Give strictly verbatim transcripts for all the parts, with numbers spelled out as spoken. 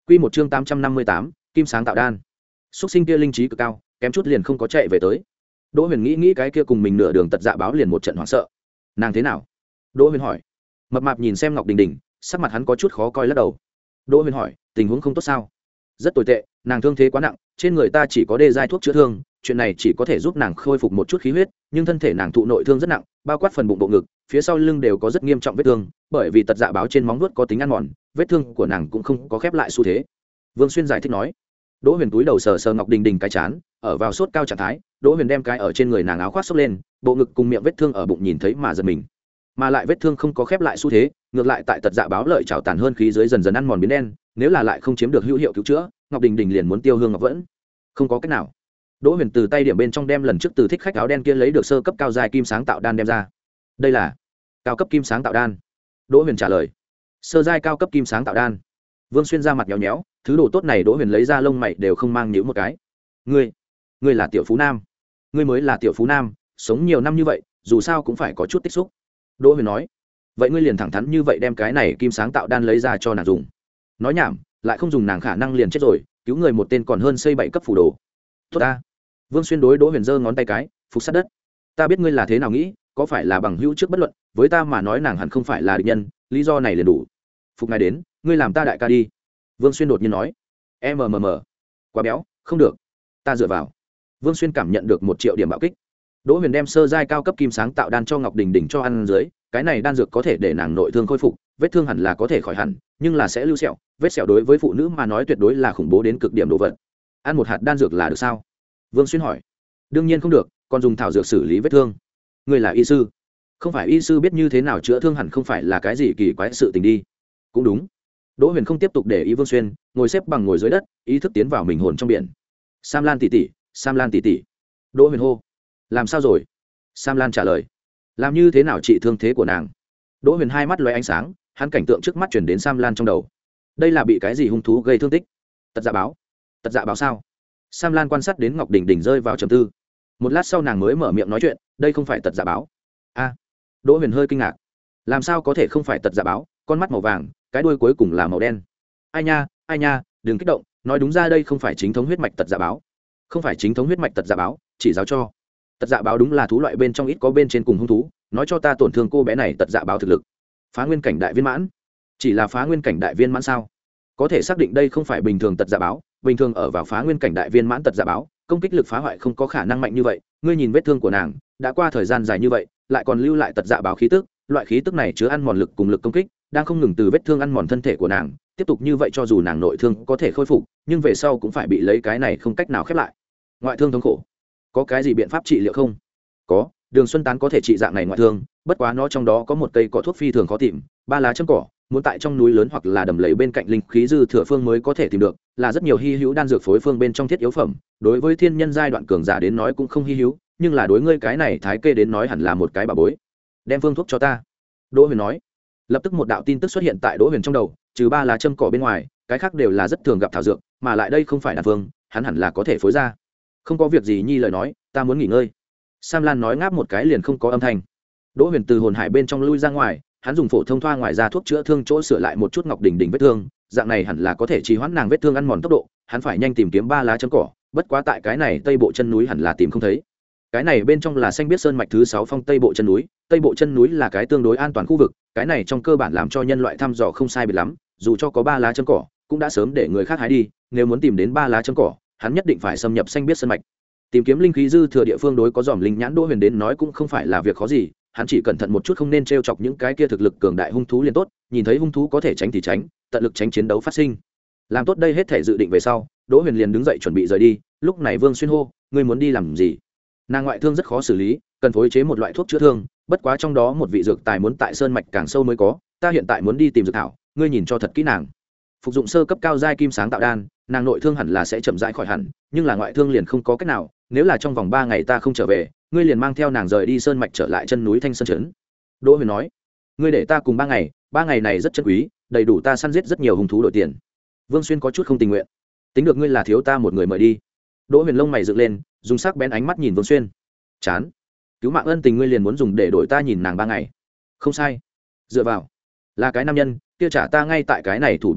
Quy một chương tám trăm năm mươi tám, kim sáng tạo đan. Súc sinh kia linh trí cực cao, kém chút liền không có chạy về tới. Đỗ Huyền nghĩ nghĩ cái kia cùng mình nửa đường tật dạ báo liền một trận hoảng sợ. Nàng thế nào? Đỗ Huyền hỏi. Mập mạp nhìn xem Ngọc Đình Đình, sắc mặt hắn có chút khó coi lắc đầu. Đỗ Huyền hỏi, tình huống không tốt sao? Rất tồi tệ, nàng thương thế quá nặng, trên người ta chỉ có đê giai thuốc chữa thương, chuyện này chỉ có thể giúp nàng khôi phục một chút khí huyết, nhưng thân thể nàng thụ nội thương rất nặng, bao quát phần bụng bộ ngực, phía sau lưng đều có rất nghiêm trọng vết thương, bởi vì tật dạ báo trên móng vuốt có tính ăn mòn, vết thương của nàng cũng không có khép lại xu thế. Vương Xuyên giải thích nói. Đỗ Huyền túi đầu sờ sờ Ngọc Đình Đình cái chán, ở vào sốt cao trạng thái, Đỗ Huyền đem cái ở trên người nàng áo khoác xốc lên, bộ ngực cùng miệng vết thương ở bụng nhìn thấy mà giật mình. Mà lại vết thương không có khép lại xu thế, ngược lại tại tật dạ báo lợi trào tàn hơn khí dưới dần dần ăn mòn biến đen, nếu là lại không chiếm được hữu hiệu cứu chữa, Ngọc Đình Đình liền muốn tiêu hương ngọc vẫn. Không có cách nào. Đỗ Huyền từ tay điểm bên trong đem lần trước từ thích khách áo đen kia lấy được sơ cấp cao giai kim sáng tạo đan đem ra. Đây là cao cấp kim sáng tạo đan. Đỗ Huyền trả lời. Sơ giai cao cấp kim sáng tạo đan. Vương Xuyên ra mặt nhéo nhéo, thứ đồ tốt này Đỗ Huyền lấy ra lông mày đều không mang nhíu một cái. Ngươi, ngươi là tiểu phú nam. Ngươi mới là tiểu phú nam, sống nhiều năm như vậy, dù sao cũng phải có chút tích xúc. Đỗ Huyền nói. Vậy ngươi liền thẳng thắn như vậy đem cái này kim sáng tạo đan lấy ra cho nàng dùng. Nói nhảm, lại không dùng nàng khả năng liền chết rồi, cứu người một tên còn hơn xây bảy cấp phủ đồ. Tốt ta. Vương Xuyên đối Đỗ Huyền giơ ngón tay cái, phục sát đất. Ta biết ngươi là thế nào nghĩ, có phải là bằng hữu trước bất luận, với ta mà nói nàng hẳn không phải là địch nhân, lý do này liền đủ. Phục ngài đến, ngươi làm ta đại ca đi. Vương Xuyên đột nhiên nói. Mmm, quá béo, không được. Ta dựa vào. Vương Xuyên cảm nhận được một triệu điểm bạo kích. Đỗ Huyền đem sơ giai cao cấp kim sáng tạo đan cho Ngọc Đình Đình cho ăn dưới, cái này đan dược có thể để nàng nội thương khôi phục, vết thương hẳn là có thể khỏi hẳn, nhưng là sẽ lưu sẹo, vết sẹo đối với phụ nữ mà nói tuyệt đối là khủng bố đến cực điểm đồ vật. Ăn một hạt đan dược là được sao? Vương Xuyên hỏi. Đương nhiên không được, còn dùng thảo dược xử lý vết thương. Ngươi là y sư? Không phải y sư biết như thế nào chữa thương hẳn không phải là cái gì kỳ quái sự tình đi. Cũng đúng. Đỗ Huyền không tiếp tục để ý Vương Xuyên, ngồi xếp bằng ngồi dưới đất, ý thức tiến vào mình hồn trong biển. Sam Lan tỷ tỷ, Sam Lan tỷ tỷ. Đỗ Huyền hô. Làm sao rồi? Sam Lan trả lời. Làm như thế nào trị thương thế của nàng? Đỗ Huyền hai mắt lóe ánh sáng, hắn cảnh tượng trước mắt chuyển đến Sam Lan trong đầu. Đây là bị cái gì hung thú gây thương tích? Tật dạ báo. Tật dạ báo sao? Sam Lan quan sát đến Ngọc Đình Đình rơi vào trầm tư. Một lát sau nàng mới mở miệng nói chuyện, đây không phải tật dạ báo. A. Đỗ Huyền hơi kinh ngạc. Làm sao có thể không phải tật dạ báo, con mắt màu vàng, cái đuôi cuối cùng là màu đen. Ai nha, ai nha, đừng kích động, nói đúng ra đây không phải chính thống huyết mạch tật dạ báo. Không phải chính thống huyết mạch tật dạ báo, chỉ giáo cho. Tật dạ báo đúng là thú loại bên trong ít có bên trên cùng hung thú, nói cho ta tổn thương cô bé này tật dạ báo thực lực. Phá nguyên cảnh đại viên mãn. Chỉ là phá nguyên cảnh đại viên mãn sao? Có thể xác định đây không phải bình thường tật dạ báo, bình thường ở vào phá nguyên cảnh đại viên mãn tật dạ báo, công kích lực phá hoại không có khả năng mạnh như vậy. Ngươi nhìn vết thương của nàng, đã qua thời gian dài như vậy, lại còn lưu lại tật dạ báo khí tức, loại khí tức này chứa ăn mòn lực cùng lực công kích, đang không ngừng từ vết thương ăn mòn thân thể của nàng, tiếp tục như vậy cho dù nàng nội thương có thể khôi phục, nhưng về sau cũng phải bị lấy cái này không cách nào khép lại. Ngoại thương thống khổ, có cái gì biện pháp trị liệu không? Có, Đường Xuân Tán có thể trị dạng này ngoại thương, bất quá nó trong đó có một cây cỏ thuốc phi thường khó tìm, ba lá châm cỏ, muốn tại trong núi lớn hoặc là đầm lầy bên cạnh linh khí dư thừa phương mới có thể tìm được, là rất nhiều hy hữu đan dược phối phương bên trong thiết yếu phẩm, đối với thiên nhân giai đoạn cường giả đến nói cũng không hy hữu, nhưng là đối ngươi cái này thái kê đến nói hẳn là một cái bà bối. Đem phương thuốc cho ta. Đỗ Huyền nói. Lập tức một đạo tin tức xuất hiện tại Đỗ Huyền trong đầu, trừ ba lá châm cỏ bên ngoài, cái khác đều là rất thường gặp thảo dược, mà lại đây không phải đan phương, hắn hẳn là có thể phối ra. Không có việc gì nhi lời nói, ta muốn nghỉ ngơi. Sam Lan nói ngáp một cái liền không có âm thanh. Đỗ Huyền từ hồn hải bên trong lui ra ngoài, hắn dùng phổ thông thoa ngoài ra thuốc chữa thương chỗ sửa lại một chút Ngọc Đình Đình vết thương, dạng này hẳn là có thể trì hoãn nàng vết thương ăn mòn tốc độ, hắn phải nhanh tìm kiếm ba lá châm cỏ, bất quá tại cái này tây bộ chân núi hẳn là tìm không thấy. Cái này bên trong là xanh biết sơn mạch thứ sáu phong tây bộ chân núi, tây bộ chân núi là cái tương đối an toàn khu vực, cái này trong cơ bản làm cho nhân loại thăm dò không sai biệt lắm, dù cho có ba lá châm cỏ, cũng đã sớm để người khác hái đi, nếu muốn tìm đến ba lá châm cỏ, hắn nhất định phải xâm nhập xanh biết sơn mạch. Tìm kiếm linh khí dư thừa địa phương đối có dòm linh nhãn Đỗ Huyền đến nói cũng không phải là việc khó gì, hắn chỉ cẩn thận một chút không nên trêu chọc những cái kia thực lực cường đại hung thú liền tốt, nhìn thấy hung thú có thể tránh thì tránh, tận lực tránh chiến đấu phát sinh. Làm tốt đây hết thể dự định về sau, Đỗ Huyền liền đứng dậy chuẩn bị rời đi, lúc này Vương Xuyên hô, ngươi muốn đi làm gì? Nàng ngoại thương rất khó xử lý, cần phối chế một loại thuốc chữa thương, bất quá trong đó một vị dược tài muốn tại sơn mạch càng sâu mới có, ta hiện tại muốn đi tìm dược thảo, ngươi nhìn cho thật kỹ nàng. Phục dụng sơ cấp cao giai kim sáng tạo đan, nàng nội thương hẳn là sẽ chậm rãi khỏi hẳn, nhưng là ngoại thương liền không có cách nào, nếu là trong vòng ba ngày ta không trở về, ngươi liền mang theo nàng rời đi sơn mạch trở lại chân núi Thanh Sơn trấn. Đỗ Huyền nói, ngươi để ta cùng ba ngày, ba ngày này rất chân quý, đầy đủ ta săn giết rất nhiều hung thú đổi tiền. Vương Xuyên có chút không tình nguyện. Tính được ngươi là thiếu ta một người mời đi. Đỗ Huyền lông mày dựng lên, dùng sắc bén ánh mắt nhìn Vương Xuyên. Chán, cứu mạng ân tình ngươi liền muốn dùng để đổi ta nhìn nàng ba ngày? Không sai, dựa vào là cái nam nhân kia, trả ta ngay tại cái này thủ ba ngày,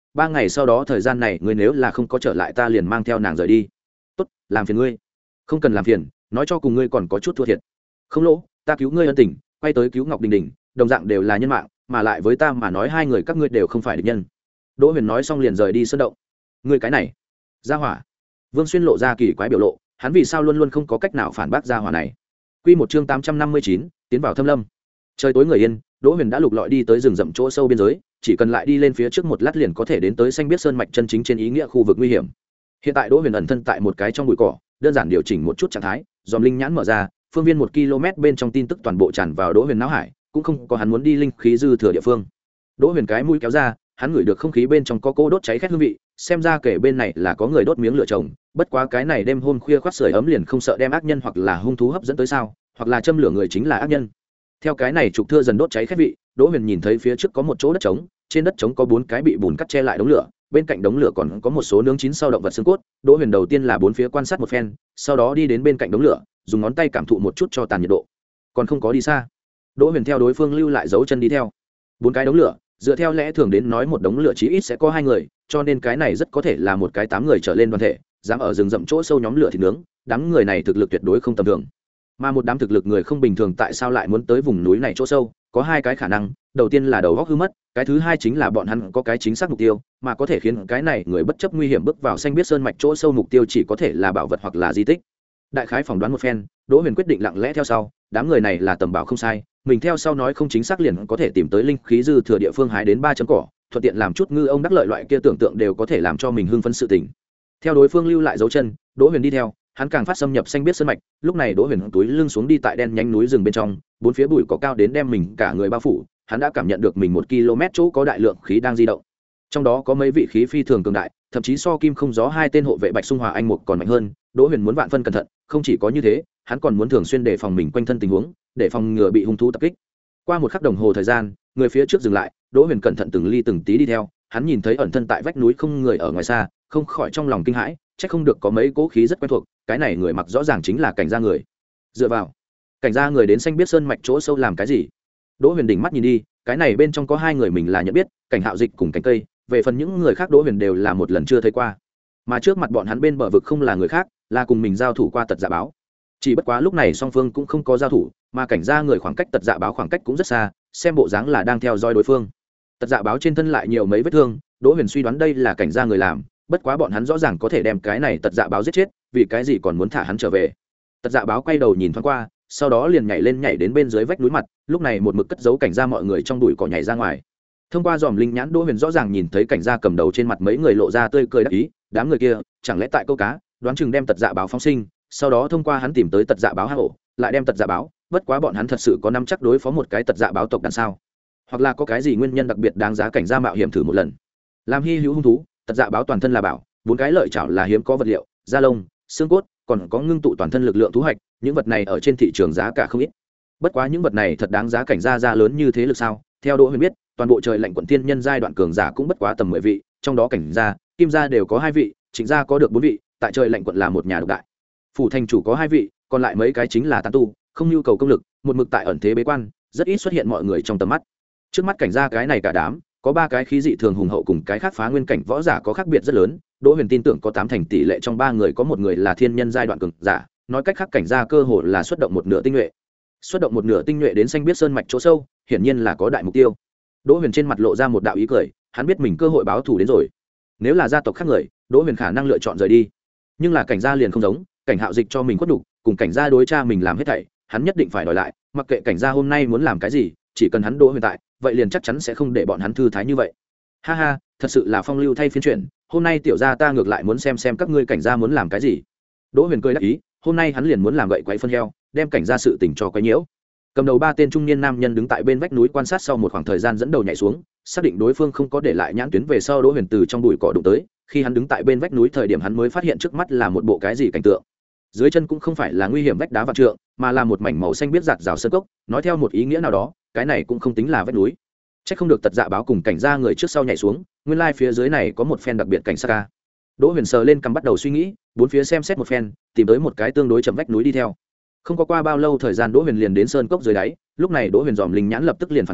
ba ngày sau đó thời gian này ngươi nếu là không có trở lại ta liền mang theo nàng rời đi. Tốt, làm phiền ngươi. Không cần làm phiền, nói cho cùng ngươi còn có chút thua thiệt. Không lỗ, ta cứu ngươi ân tình, quay tới cứu Ngọc Đình Đình, đồng dạng đều là nhân mạng, mà lại với ta mà nói hai người các ngươi đều không phải địch nhân. Đỗ Huyền nói xong liền rời đi sơn động. Ngươi cái này, gia hỏa. Vương Xuyên lộ ra kỳ quái biểu lộ, hắn vì sao luôn luôn không có cách nào phản bác gia hỏa này. Quy một chương tám trăm năm mươi chín, tiến vào thâm lâm. Trời tối người yên, Đỗ Huyền đã lục lọi đi tới rừng rậm chỗ sâu biên giới, chỉ cần lại đi lên phía trước một lát liền có thể đến tới xanh biết sơn mạch chân chính trên ý nghĩa khu vực nguy hiểm. Hiện tại Đỗ Huyền ẩn thân tại một cái trong bụi cỏ, đơn giản điều chỉnh một chút trạng thái, dòm linh nhãn mở ra, phương viên một km bên trong tin tức toàn bộ tràn vào Đỗ Huyền não hải, cũng không có hắn muốn đi linh khí dư thừa địa phương. Đỗ Huyền cái mũi kéo ra, hắn ngửi được không khí bên trong có cô đốt cháy khét hương vị, xem ra kể bên này là có người đốt miếng lửa trồng, bất quá cái này đêm hôm khuya khoắt sưởi ấm liền không sợ đem ác nhân hoặc là hung thú hấp dẫn tới sao, hoặc là châm lửa người chính là ác nhân. Theo cái này trục thưa dần đốt cháy khét vị, Đỗ Huyền nhìn thấy phía trước có một chỗ đất trống, trên đất trống có bốn cái bị bùn cắt che lại đống lửa, bên cạnh đống lửa còn có một số nướng chín sau động vật xương cốt. Đỗ Huyền đầu tiên là bốn phía quan sát một phen, sau đó đi đến bên cạnh đống lửa, dùng ngón tay cảm thụ một chút cho tàn nhiệt độ. Còn không có đi xa. Đỗ Huyền theo đối phương lưu lại dấu chân đi theo. Bốn cái đống lửa, dựa theo lẽ thường đến nói một đống lửa chí ít sẽ có hai người, cho nên cái này rất có thể là một cái tám người trở lên đoàn thể, dám ở rừng rậm chỗ sâu nhóm lửa thịt nướng, đám người này thực lực tuyệt đối không tầm thường. Mà một đám thực lực người không bình thường tại sao lại muốn tới vùng núi này chỗ sâu, có hai cái khả năng, đầu tiên là đầu óc hư mất, cái thứ hai chính là bọn hắn có cái chính xác mục tiêu, mà có thể khiến cái này người bất chấp nguy hiểm bước vào xanh biết sơn mạch chỗ sâu mục tiêu chỉ có thể là bảo vật hoặc là di tích. Đại khái phỏng đoán một phen, Đỗ Huyền quyết định lặng lẽ theo sau, đám người này là tầm bảo không sai, mình theo sau nói không chính xác liền có thể tìm tới linh khí dư thừa địa phương hái đến ba chấm cỏ, thuận tiện làm chút ngư ông đắc lợi loại kia tưởng tượng đều có thể làm cho mình hưng phấn sự tình. Theo đối phương lưu lại dấu chân, Đỗ Huyền đi theo, hắn càng phát xâm nhập xanh biết sơn mạch, lúc này Đỗ Huyền túi lưng xuống đi tại đen nhánh núi rừng bên trong, bốn phía bụi cỏ cao đến đem mình cả người bao phủ, hắn đã cảm nhận được mình một km chỗ có đại lượng khí đang di động. Trong đó có mấy vị khí phi thường cường đại, thậm chí so Kim Không Gió hai tên hộ vệ Bạch Xung Hòa anh mục còn mạnh hơn. Đỗ Huyền muốn vạn phân cẩn thận, không chỉ có như thế, hắn còn muốn thường xuyên đề phòng mình quanh thân tình huống, để phòng ngừa bị hung thú tập kích. Qua một khắc đồng hồ thời gian, người phía trước dừng lại, Đỗ Huyền cẩn thận từng ly từng tí đi theo, hắn nhìn thấy ẩn thân tại vách núi không người ở ngoài xa, không khỏi trong lòng kinh hãi, chắc không được có mấy cố khí rất quen thuộc, cái này người mặc rõ ràng chính là cảnh gia người. Dựa vào, cảnh gia người đến xanh biết sơn mạch chỗ sâu làm cái gì? Đỗ Huyền đỉnh mắt nhìn đi, cái này bên trong có hai người mình là nhận biết, Cảnh Hạo Dịch cùng Cảnh Cây, về phần những người khác Đỗ Huyền đều là một lần chưa thấy qua. Mà trước mặt bọn hắn bên bờ vực không là người khác, là cùng mình giao thủ qua Tật Dạ Báo. Chỉ bất quá lúc này song phương cũng không có giao thủ, mà cảnh gia người khoảng cách Tật Dạ Báo khoảng cách cũng rất xa, xem bộ dáng là đang theo dõi đối phương. Tật Dạ Báo trên thân lại nhiều mấy vết thương, Đỗ Huyền suy đoán đây là cảnh gia người làm, bất quá bọn hắn rõ ràng có thể đem cái này Tật Dạ Báo giết chết, vì cái gì còn muốn thả hắn trở về? Tật Dạ Báo quay đầu nhìn thoáng qua, sau đó liền nhảy lên nhảy đến bên dưới vách núi mặt, lúc này một mực cất giấu cảnh gia mọi người trong bụi cỏ nhảy ra ngoài. Thông qua dòm linh nhãn, Đỗ Huyền rõ ràng nhìn thấy cảnh gia cầm đầu trên mặt mấy người lộ ra tươi cười đắc ý, đám người kia chẳng lẽ tại câu cá, đoán chừng đem Tật Dạ Báo phóng sinh, sau đó thông qua hắn tìm tới Tật Dạ Báo hang ổ, lại đem Tật Dạ Báo, bất quá bọn hắn thật sự có nắm chắc đối phó một cái Tật Dạ Báo tộc đằng sao? Hoặc là có cái gì nguyên nhân đặc biệt đáng giá cảnh gia mạo hiểm thử một lần. Làm hy hữu hung thú, Tật Dạ Báo toàn thân là bảo, bốn cái lợi chảo là hiếm có vật liệu, da lông, xương cốt, còn có ngưng tụ toàn thân lực lượng thú hạch, những vật này ở trên thị trường giá cả không ít. Bất quá những vật này thật đáng giá cảnh gia ra lớn như thế lực sao? Theo Đỗ Huyền biết, toàn bộ trời lạnh quận thiên nhân giai đoạn cường giả cũng bất quá tầm mười vị, trong đó cảnh gia, kim gia đều có hai vị, Trịnh gia có được bốn vị, tại trời lạnh quận là một nhà độc đại. Phủ thành chủ có hai vị, còn lại mấy cái chính là tán tu, không nhu cầu công lực, một mực tại ẩn thế bế quan, rất ít xuất hiện mọi người trong tầm mắt. Trước mắt cảnh gia cái này cả đám, có ba cái khí dị thường hùng hậu cùng cái khác phá nguyên cảnh võ giả có khác biệt rất lớn. Đỗ Huyền tin tưởng có tám thành tỷ lệ trong ba người có một người là thiên nhân giai đoạn cường giả, nói cách khác cảnh gia cơ hồ là xuất động một nửa tinh nhuệ. Xuất động một nửa tinh nhuệ đến xanh biết sơn mạch chỗ sâu, hiển nhiên là có đại mục tiêu. Đỗ Huyền trên mặt lộ ra một đạo ý cười, hắn biết mình cơ hội báo thù đến rồi. Nếu là gia tộc khác người, Đỗ Huyền khả năng lựa chọn rời đi, nhưng là cảnh gia liền không giống, Cảnh Hạo Dịch cho mình khuất đủ, cùng cảnh gia đối cha mình làm hết thảy, hắn nhất định phải đòi lại, mặc kệ cảnh gia hôm nay muốn làm cái gì, chỉ cần hắn Đỗ Huyền tại, vậy liền chắc chắn sẽ không để bọn hắn thư thái như vậy. Ha ha, thật sự là phong lưu thay phiên chuyển, hôm nay tiểu gia ta ngược lại muốn xem xem các ngươi cảnh gia muốn làm cái gì. Đỗ Huyền cười đáp ý, hôm nay hắn liền muốn làm gậy quấy phân heo, đem cảnh gia sự tình cho quấy nhiễu. Cầm đầu ba tên trung niên nam nhân đứng tại bên vách núi quan sát, sau một khoảng thời gian dẫn đầu nhảy xuống, xác định đối phương không có để lại nhãn tuyến về sau, Đỗ Huyền từ trong bụi cỏ đụng tới, khi hắn đứng tại bên vách núi thời điểm hắn mới phát hiện trước mắt là một bộ cái gì cảnh tượng. Dưới chân cũng không phải là nguy hiểm vách đá vạn trượng, mà là một mảnh màu xanh biết giạt rào sơn cốc, nói theo một ý nghĩa nào đó, cái này cũng không tính là vách núi. Chắc không được Tật Dạ Báo cùng cảnh gia người trước sau nhảy xuống, nguyên lai phía dưới này có một phen đặc biệt cảnh sát ca. Đỗ Huyền sờ lên cằm bắt đầu suy nghĩ, bốn phía xem xét một phen, tìm tới một cái tương đối chậm vách núi đi theo. Không có qua bao lâu thời gian Đỗ Huyền liền đến sơn cốc dưới đáy, lúc này Đỗ Huyền dòm linh nhãn lập tức liền phản ứng,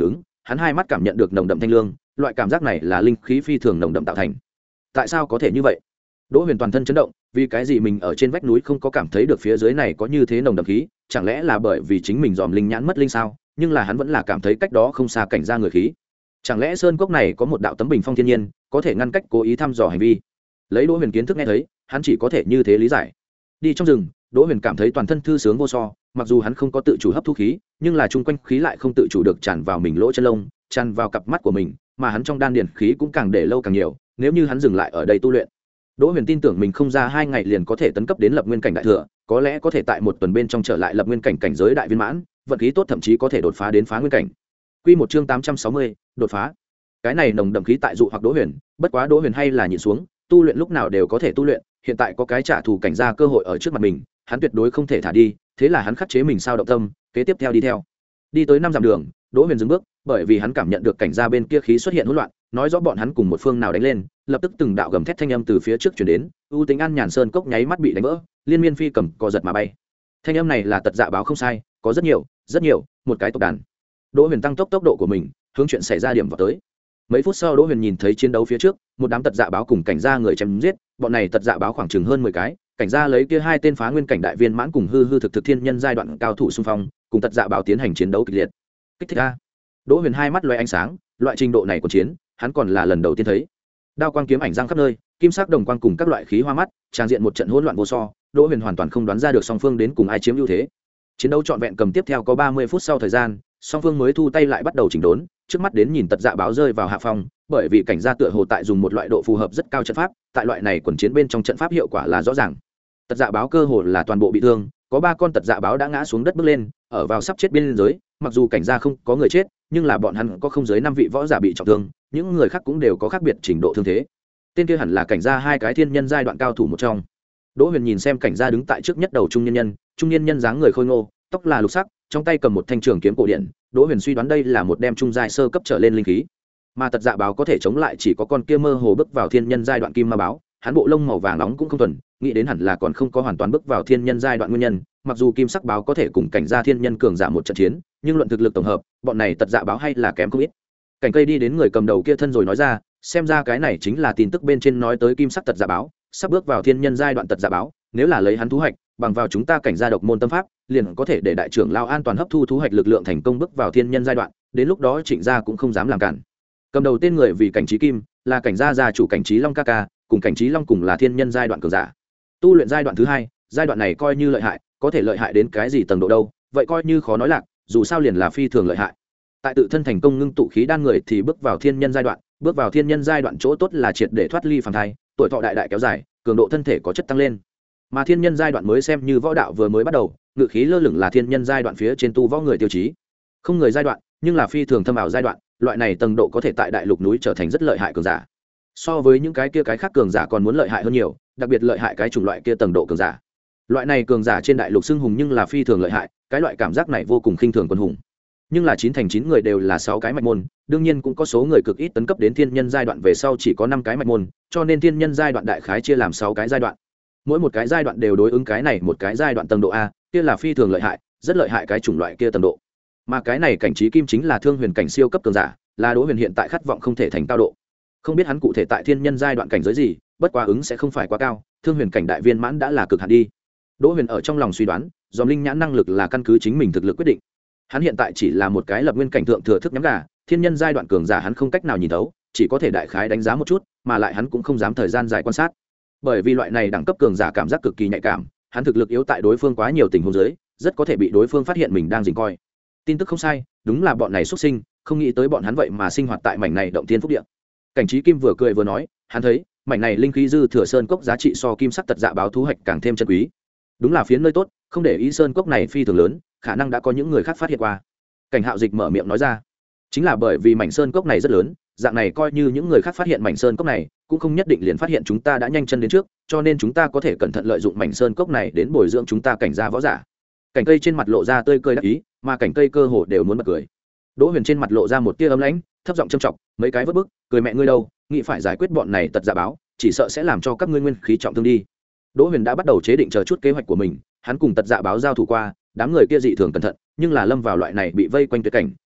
hắn hai mắt cảm nhận được nồng đậm thanh lương, loại cảm giác này là linh khí phi thường nồng đậm tạo thành. Tại sao có thể như vậy? Đỗ Huyền toàn thân chấn động, vì cái gì mình ở trên vách núi không có cảm thấy được phía dưới này có như thế nồng đậm khí, chẳng lẽ là bởi vì chính mình dòm linh nhãn mất linh sao? Nhưng là hắn vẫn là cảm thấy cách đó không xa cảnh ra người khí. Chẳng lẽ sơn cốc này có một đạo tấm bình phong thiên nhiên, có thể ngăn cách cố ý thăm dò hành vi? Lấy Đỗ Huyền kiến thức nghe thấy, hắn chỉ có thể như thế lý giải. Đi trong rừng, Đỗ Huyền cảm thấy toàn thân thư sướng vô so, mặc dù hắn không có tự chủ hấp thu khí, nhưng là chung quanh khí lại không tự chủ được tràn vào mình lỗ chân lông, tràn vào cặp mắt của mình, mà hắn trong đan điền khí cũng càng để lâu càng nhiều, nếu như hắn dừng lại ở đây tu luyện. Đỗ Huyền tin tưởng mình không ra hai ngày liền có thể tấn cấp đến lập nguyên cảnh đại thừa, có lẽ có thể tại một tuần bên trong trở lại lập nguyên cảnh cảnh giới đại viên mãn, vận khí tốt thậm chí có thể đột phá đến phá nguyên cảnh. Quy một chương tám trăm sáu mươi, đột phá. Cái này nồng đậm khí tại dụ hoặc Đỗ Huyền, bất quá Đỗ Huyền hay là nhịn xuống, tu luyện lúc nào đều có thể tu luyện, hiện tại có cái trả thù cảnh ra cơ hội ở trước mặt mình, hắn tuyệt đối không thể thả đi, thế là hắn khắc chế mình sao động tâm, kế tiếp theo đi theo. Đi tới năm dặm đường, Đỗ Huyền dừng bước, bởi vì hắn cảm nhận được cảnh ra bên kia khí xuất hiện hỗn loạn, nói rõ bọn hắn cùng một phương nào đánh lên, lập tức từng đạo gầm thét thanh âm từ phía trước truyền đến, ưu tính an nhàn sơn cốc nháy mắt bị đánh vỡ, liên miên phi cầm co giật mà bay. Thanh âm này là tật dạ báo không sai, có rất nhiều, rất nhiều, một cái tộc đàn. Đỗ Huyền tăng tốc tốc độ của mình, hướng chuyện xảy ra điểm vào tới. Mấy phút sau Đỗ Huyền nhìn thấy chiến đấu phía trước, một đám tật dạ báo cùng cảnh gia người chém giết, bọn này tật dạ báo khoảng chừng hơn mười cái, cảnh gia lấy kia hai tên phá nguyên cảnh đại viên mãn cùng hư hư thực thực thiên nhân giai đoạn cao thủ xung phong, cùng tật dạ báo tiến hành chiến đấu kịch liệt. Kích thích a. Đỗ Huyền hai mắt lóe ánh sáng, loại trình độ này của chiến, hắn còn là lần đầu tiên thấy. Đao quang kiếm ảnh giang khắp nơi, kim sắc đồng quang cùng các loại khí hoa mắt, trang diện một trận hỗn loạn vô so, Đỗ Huyền hoàn toàn không đoán ra được song phương đến cùng ai chiếm ưu thế. Chiến đấu trọn vẹn cầm tiếp theo có ba mươi phút sau thời gian, song phương mới thu tay lại bắt đầu chỉnh đốn, trước mắt đến nhìn tật dạ báo rơi vào hạ phong, bởi vì cảnh gia tựa hồ tại dùng một loại độ phù hợp rất cao trận pháp, tại loại này quần chiến bên trong trận pháp hiệu quả là rõ ràng. Tật dạ báo cơ hồ là toàn bộ bị thương, có ba con tật dạ báo đã ngã xuống đất bước lên, ở vào sắp chết biên giới, mặc dù cảnh gia không có người chết, nhưng là bọn hắn có không dưới năm vị võ giả bị trọng thương, những người khác cũng đều có khác biệt trình độ thương thế. Tên kia hẳn là cảnh gia hai cái thiên nhân giai đoạn cao thủ một trong. Đỗ Huyền nhìn xem cảnh gia đứng tại trước nhất đầu trung nhân nhân, trung nhân nhân dáng người khôi ngô, tóc là lục sắc, trong tay cầm một thanh trường kiếm cổ điển, Đỗ Huyền suy đoán đây là một đem trung giai sơ cấp trở lên linh khí. Mà tật dạ báo có thể chống lại chỉ có con kia mơ hồ bước vào thiên nhân giai đoạn kim ma báo, hắn bộ lông màu vàng nóng cũng không thuần, nghĩ đến hẳn là còn không có hoàn toàn bước vào thiên nhân giai đoạn nguyên nhân, mặc dù kim sắc báo có thể cùng cảnh gia thiên nhân cường giả một trận chiến, nhưng luận thực lực tổng hợp, bọn này tật dạ báo hay là kém không ít. Cảnh Cây đi đến người cầm đầu kia thân rồi nói ra, xem ra cái này chính là tin tức bên trên nói tới kim sắc tật dạ báo, sắp bước vào thiên nhân giai đoạn tật dạ báo, nếu là lấy hắn thú hạch, bằng vào chúng ta cảnh gia độc môn tâm pháp, liền có thể để đại trưởng lao an toàn hấp thu thú hạch lực lượng thành công bước vào thiên nhân giai đoạn, đến lúc đó Trịnh gia cũng không dám làm cản. Cầm đầu tên người vì cảnh trí kim, là cảnh gia gia chủ cảnh trí long ca ca, cùng cảnh trí long cùng là thiên nhân giai đoạn cường giả. Tu luyện giai đoạn thứ hai, giai đoạn này coi như lợi hại, có thể lợi hại đến cái gì tầng độ đâu, vậy coi như khó nói lạc, dù sao liền là phi thường lợi hại. Tại tự thân thành công ngưng tụ khí đan người thì bước vào thiên nhân giai đoạn, bước vào thiên nhân giai đoạn chỗ tốt là triệt để thoát ly phàm thai, tuổi thọ đại đại kéo dài, cường độ thân thể có chất tăng lên. Mà thiên nhân giai đoạn mới xem như võ đạo vừa mới bắt đầu, ngự khí lơ lửng là thiên nhân giai đoạn phía trên tu võ người tiêu chí. Không người giai đoạn, nhưng là phi thường thâm ảo giai đoạn, loại này tầng độ có thể tại đại lục núi trở thành rất lợi hại cường giả. So với những cái kia cái khác cường giả còn muốn lợi hại hơn nhiều, đặc biệt lợi hại cái chủng loại kia tầng độ cường giả. Loại này cường giả trên đại lục xưng hùng nhưng là phi thường lợi hại, cái loại cảm giác này vô cùng khinh thường quân hùng. Nhưng là chín thành chín người đều là sáu cái mạch môn, đương nhiên cũng có số người cực ít tấn cấp đến thiên nhân giai đoạn về sau chỉ có năm cái mạch môn, cho nên thiên nhân giai đoạn đại khái chia làm sáu cái giai đoạn. Mỗi một cái giai đoạn đều đối ứng cái này một cái giai đoạn tầng độ a, kia là phi thường lợi hại, rất lợi hại cái chủng loại kia tầng độ. Mà cái này cảnh trí kim chính là thương huyền cảnh siêu cấp cường giả, là Đỗ Huyền hiện tại khát vọng không thể thành cao độ. Không biết hắn cụ thể tại thiên nhân giai đoạn cảnh giới gì, bất quá ứng sẽ không phải quá cao, thương huyền cảnh đại viên mãn đã là cực hạn đi. Đỗ Huyền ở trong lòng suy đoán, dòm linh nhãn năng lực là căn cứ chính mình thực lực quyết định. Hắn hiện tại chỉ là một cái lập nguyên cảnh thượng thừa thức nhắm gà, thiên nhân giai đoạn cường giả hắn không cách nào nhìn thấu, chỉ có thể đại khái đánh giá một chút, mà lại hắn cũng không dám thời gian dài quan sát. Bởi vì loại này đẳng cấp cường giả cảm giác cực kỳ nhạy cảm, hắn thực lực yếu tại đối phương quá nhiều tình huống dưới, rất có thể bị đối phương phát hiện mình đang giằng coi. Tin tức không sai, đúng là bọn này xuất sinh, không nghĩ tới bọn hắn vậy mà sinh hoạt tại mảnh này động thiên phúc địa. Cảnh trí kim vừa cười vừa nói, hắn thấy mảnh này linh khí dư thừa sơn cốc giá trị so kim sắc tật dạ báo thú hạch càng thêm chân quý. Đúng là phiến nơi tốt, không để ý sơn cốc này phi thường lớn, khả năng đã có những người khác phát hiện qua. Cảnh Hạo Dịch mở miệng nói ra, chính là bởi vì mảnh sơn cốc này rất lớn, dạng này coi như những người khác phát hiện mảnh sơn cốc này, cũng không nhất định liền phát hiện chúng ta đã nhanh chân đến trước, cho nên chúng ta có thể cẩn thận lợi dụng mảnh sơn cốc này đến bồi dưỡng chúng ta cảnh gia võ giả. Cảnh Cây trên mặt lộ ra tươi cười đắc ý, mà Cảnh Cây cơ hồ đều muốn bật cười. Đỗ Huyền trên mặt lộ ra một tia ấm lãnh, thấp giọng châm chọc, mấy cái vớt bức, cười mẹ ngươi đâu, nghĩ phải giải quyết bọn này tật dạ báo, chỉ sợ sẽ làm cho các ngươi nguyên khí trọng thương đi. Đỗ Huyền đã bắt đầu chế định chờ chút kế hoạch của mình, hắn cùng tật dạ báo giao thủ qua, đám người kia dị thường cẩn thận, nhưng là lâm vào loại này bị vây quanh tuyệt cảnh,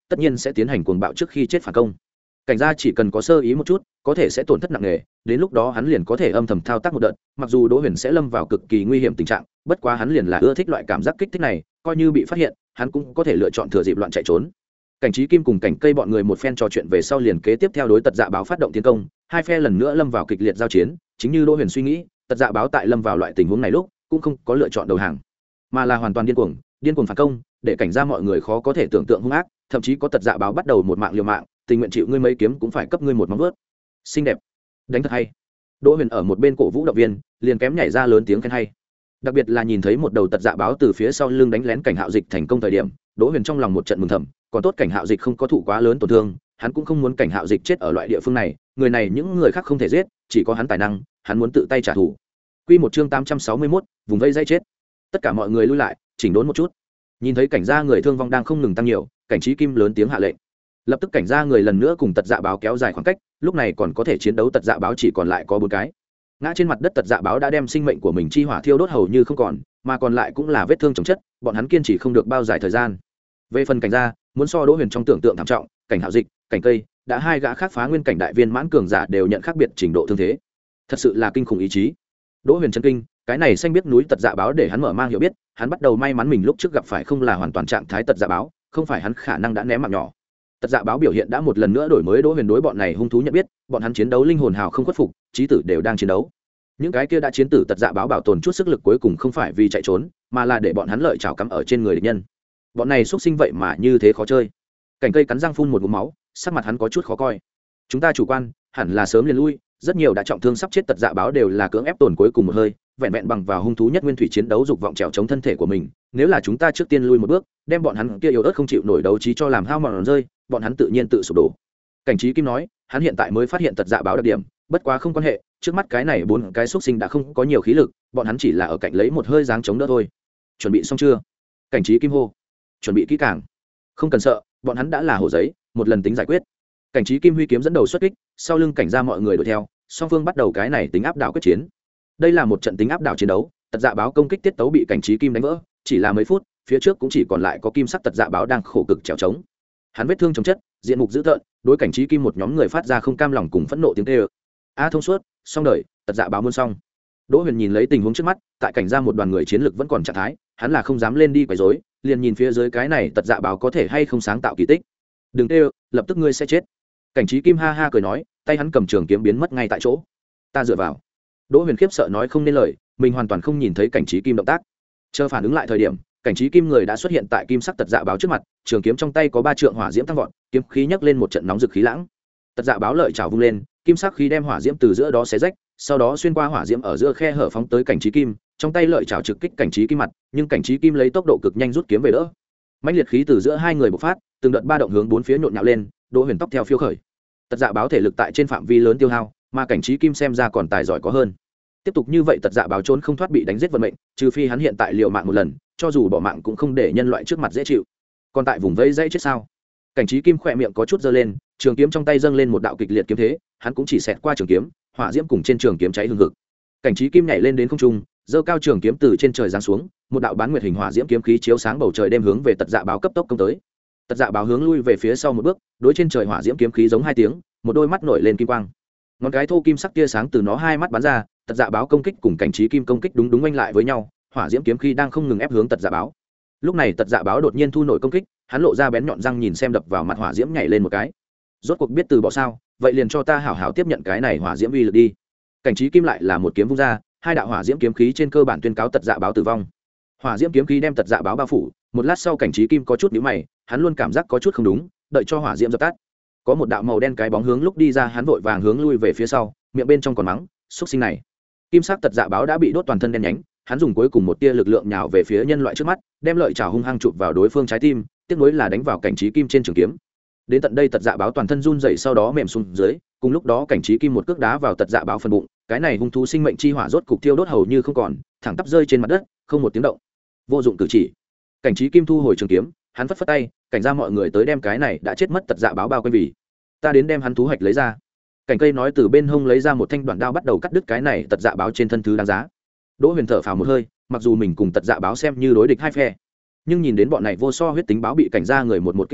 tất nhiên sẽ tiến hành cuồng bạo trước khi chết phản công. Cảnh gia chỉ cần có sơ ý một chút có thể sẽ tổn thất nặng nề, đến lúc đó hắn liền có thể âm thầm thao tác một đợt. Mặc dù Đỗ Huyền sẽ lâm vào cực kỳ nguy hiểm tình trạng, bất quá hắn liền là ưa thích loại cảm giác kích thích này, coi như bị phát hiện hắn cũng có thể lựa chọn thừa dịp loạn chạy trốn. Cảnh Trí Kim cùng Cảnh Cây bọn người một phen trò chuyện về sau liền kế tiếp theo đối Tật Dạ Báo phát động tiến công, hai phe lần nữa lâm vào kịch liệt giao chiến. Chính như Đỗ Huyền suy nghĩ, Tật Dạ Báo tại lâm vào loại tình huống này lúc cũng không có lựa chọn đầu hàng, mà là hoàn toàn điên cuồng điên cuồng phản công, để cảnh gia mọi người khó có thể tưởng tượng hung ác, thậm chí có Tật Dạ Báo bắt đầu một mạng liều mạng, tình nguyện chịu ngươi mấy kiếm cũng phải cấp ngươi một móng vuốt. Xinh đẹp, đánh thật hay. Đỗ Huyền ở một bên cổ vũ động viên, liền kém nhảy ra lớn tiếng khen hay. Đặc biệt là nhìn thấy một đầu Tật Dạ Báo từ phía sau lưng đánh lén Cảnh Hạo Dịch thành công thời điểm, Đỗ Huyền trong lòng một trận mừng thầm, còn tốt Cảnh Hạo Dịch không có thụ quá lớn tổn thương, hắn cũng không muốn Cảnh Hạo Dịch chết ở loại địa phương này, người này những người khác không thể giết, chỉ có hắn tài năng, hắn muốn tự tay trả thù. Quy một chương tám trăm sáu mươi mốt, vùng vây dây chết. Tất cả mọi người lui lại, chỉnh đốn một chút. Nhìn thấy cảnh gia người thương vong đang không ngừng tăng nhiều, Cảnh Trí Kim lớn tiếng hạ lệnh. Lập tức cảnh gia người lần nữa cùng Tật Dạ Báo kéo dài khoảng cách, lúc này còn có thể chiến đấu Tật Dạ Báo chỉ còn lại có bốn cái. Ngã trên mặt đất Tật Dạ Báo đã đem sinh mệnh của mình chi hỏa thiêu đốt hầu như không còn, mà còn lại cũng là vết thương chồng chất, bọn hắn kiên trì không được bao dài thời gian. Về phần cảnh gia, muốn so Đỗ Huyền trong tưởng tượng thảm trọng, Cảnh Hạo Dịch, Cảnh Cây, đã hai gã khác phá nguyên cảnh đại viên mãn cường giả đều nhận khác biệt trình độ thương thế. Thật sự là kinh khủng ý chí. Đỗ Huyền chấn kinh, cái này xanh biết núi Tật Dạ Báo để hắn mở mang hiểu biết, hắn bắt đầu may mắn mình lúc trước gặp phải không là hoàn toàn trạng thái Tật Dạ Báo, không phải hắn khả năng đã ném mạng nhỏ. Tật Dạ Báo biểu hiện đã một lần nữa đổi mới Đỗ Huyền đối bọn này hung thú nhận biết, bọn hắn chiến đấu linh hồn hào không khuất phục, chí tử đều đang chiến đấu. Những cái kia đã chiến tử Tật Dạ Báo bảo tồn chút sức lực cuối cùng không phải vì chạy trốn, mà là để bọn hắn lợi chảo cắm ở trên người địch nhân. Bọn này xuất sinh vậy mà như thế khó chơi. Cảnh Cây cắn răng phun một ngụm máu, sắc mặt hắn có chút khó coi. Chúng ta chủ quan, hẳn là sớm liền lui, rất nhiều đã trọng thương sắp chết Tật Dạ Báo đều là cưỡng ép tồn cuối cùng một hơi, vẹn vẹn bằng vào hung thú nhất nguyên thủy chiến đấu dục vọng trèo chống thân thể của mình, nếu là chúng ta trước tiên lui một bước, đem bọn hắn kia yếu ớt không chịu nổi đấu trí cho làm hao mòn rơi, bọn hắn tự nhiên tự sụp đổ. Cảnh Trí Kim nói, hắn hiện tại mới phát hiện Tật Dạ Báo đặc điểm, bất quá không quan hệ, trước mắt cái này bốn cái xuất sinh đã không có nhiều khí lực, bọn hắn chỉ là ở cạnh lấy một hơi dáng chống đỡ thôi. Chuẩn bị xong chưa? Cảnh Trí Kim hô. Chuẩn bị kỹ càng. Không cần sợ, bọn hắn đã là hồ giấy, một lần tính giải quyết. Cảnh Trí Kim huy kiếm dẫn đầu xuất kích, sau lưng cảnh gia mọi người đuổi theo, song phương bắt đầu cái này tính áp đảo quyết chiến. Đây là một trận tính áp đảo chiến đấu, Tật Dạ Báo công kích tiết tấu bị Cảnh Trí Kim đánh vỡ, chỉ là mấy phút, phía trước cũng chỉ còn lại có kim sắc Tật Dạ Báo đang khổ cực trèo trống. Hắn vết thương chồng chất, diện mục dữ tợn, đối Cảnh Trí Kim một nhóm người phát ra không cam lòng cùng phẫn nộ tiếng kêu. A thông suốt, xong đời, Tật Dạ Báo muôn xong. Đỗ Huyền nhìn lấy tình huống trước mắt, tại cảnh gia một đoàn người chiến lực vẫn còn trạng thái, hắn là không dám lên đi quấy rối, liền nhìn phía dưới cái này Tật Dạ Báo có thể hay không sáng tạo kỳ tích. Đừng kêu, lập tức ngươi sẽ chết. Cảnh Trí Kim ha ha cười nói, tay hắn cầm trường kiếm biến mất ngay tại chỗ. Ta dựa vào. Đỗ Huyền khiếp sợ nói không nên lời, mình hoàn toàn không nhìn thấy Cảnh Trí Kim động tác. Chờ phản ứng lại thời điểm, Cảnh Trí Kim người đã xuất hiện tại kim sắc Tật Dạ Báo trước mặt, trường kiếm trong tay có ba trượng hỏa diễm tăng vọt, kiếm khí nhấc lên một trận nóng rực khí lãng. Tật Dạ Báo lợi chảo vung lên, kim sắc khí đem hỏa diễm từ giữa đó xé rách, sau đó xuyên qua hỏa diễm ở giữa khe hở phóng tới Cảnh Trí Kim, trong tay lợi chảo trực kích Cảnh Trí Kim mặt, nhưng Cảnh Trí Kim lấy tốc độ cực nhanh rút kiếm về đỡ. Mãnh liệt khí từ giữa hai người bộc phát, từng đợt ba động hướng bốn phía nhộn nhạo lên, Đỗ Huyền tóc theo phiêu khởi. Tật Dạ Báo thể lực tại trên phạm vi lớn tiêu hao, mà Cảnh Trí Kim xem ra còn tài giỏi có hơn. Tiếp tục như vậy Tật Dạ Báo trốn không thoát bị đánh giết vận mệnh, trừ phi hắn hiện tại liều mạng một lần, cho dù bỏ mạng cũng không để nhân loại trước mặt dễ chịu. Còn tại vùng vây dãy chết sao? Cảnh Trí Kim khỏe miệng có chút giơ lên, trường kiếm trong tay dâng lên một đạo kịch liệt kiếm thế, hắn cũng chỉ xẹt qua trường kiếm, hỏa diễm cùng trên trường kiếm cháy hừng hực. Cảnh Trí Kim nhảy lên đến không trung, giơ cao trường kiếm từ trên trời giáng xuống, một đạo bán nguyệt hình hỏa diễm kiếm khí chiếu sáng bầu trời đem hướng về Tật Dạ Báo cấp tốc công tới. Tật Dạ Báo hướng lui về phía sau một bước, đối trên trời hỏa diễm kiếm khí giống hai tiếng, một đôi mắt nổi lên kim quang. Ngón cái thô kim sắc tia sáng từ nó hai mắt bắn ra, Tật Dạ Báo công kích cùng Cảnh Trí Kim công kích đúng đúng oanh lại với nhau, hỏa diễm kiếm khí đang không ngừng ép hướng Tật Dạ Báo. Lúc này Tật Dạ Báo đột nhiên thu nổi công kích, hắn lộ ra bén nhọn răng nhìn xem đập vào mặt hỏa diễm nhảy lên một cái. Rốt cuộc biết từ bỏ sao, vậy liền cho ta hảo hảo tiếp nhận cái này hỏa diễm uy lực đi. Cảnh Trí Kim lại là một kiếm vung ra, hai đạo hỏa diễm kiếm khí trên cơ bản tuyên cáo Tật Dạ Báo tử vong. Hỏa diễm kiếm khí đem Tật Dạ Báo bao phủ, một lát sau Cảnh Trí Kim có chút nhíu mày, hắn luôn cảm giác có chút không đúng, đợi cho hỏa diễm dập tắt. Có một đạo màu đen cái bóng hướng lúc đi ra, hắn vội vàng hướng lui về phía sau, miệng bên trong còn mắng, xúc sinh này. Kim sắc Tật Dạ Báo đã bị đốt toàn thân đen nhánh, hắn dùng cuối cùng một tia lực lượng nhào về phía nhân loại trước mắt, đem lợi chảo hung hăng chụp vào đối phương trái tim, tiếc nuối là đánh vào Cảnh Trí Kim trên trường kiếm. Đến tận đây Tật Dạ Báo toàn thân run rẩy, sau đó mềm xuống dưới, cùng lúc đó Cảnh Trí Kim một cước đá vào Tật Dạ Báo phần bụng, cái này hung thú sinh mệnh chi hỏa rốt cục thiêu đốt hầu như không còn, thẳng tắp rơi trên mặt đất, không một tiếng động. Vô dụng cử chỉ. Cảnh Trí Kim thu hồi trường kiếm, hắn phất phất tay, cảnh ra mọi người tới đem cái này đã chết mất Tật Dạ Báo bao quanh vì. Ta đến đem hắn thú hoạch lấy ra. Cảnh Cây nói từ bên hông lấy ra một thanh đoạn đao bắt đầu cắt đứt cái này Tật Dạ Báo trên thân thứ đáng giá. Đỗ Huyền thở phào một hơi, mặc dù mình cùng Tật Dạ Báo xem như đối địch hai phe, nhưng nhìn đến bọn này vô so huyết tính báo bị cảnh gia người một một kích giết,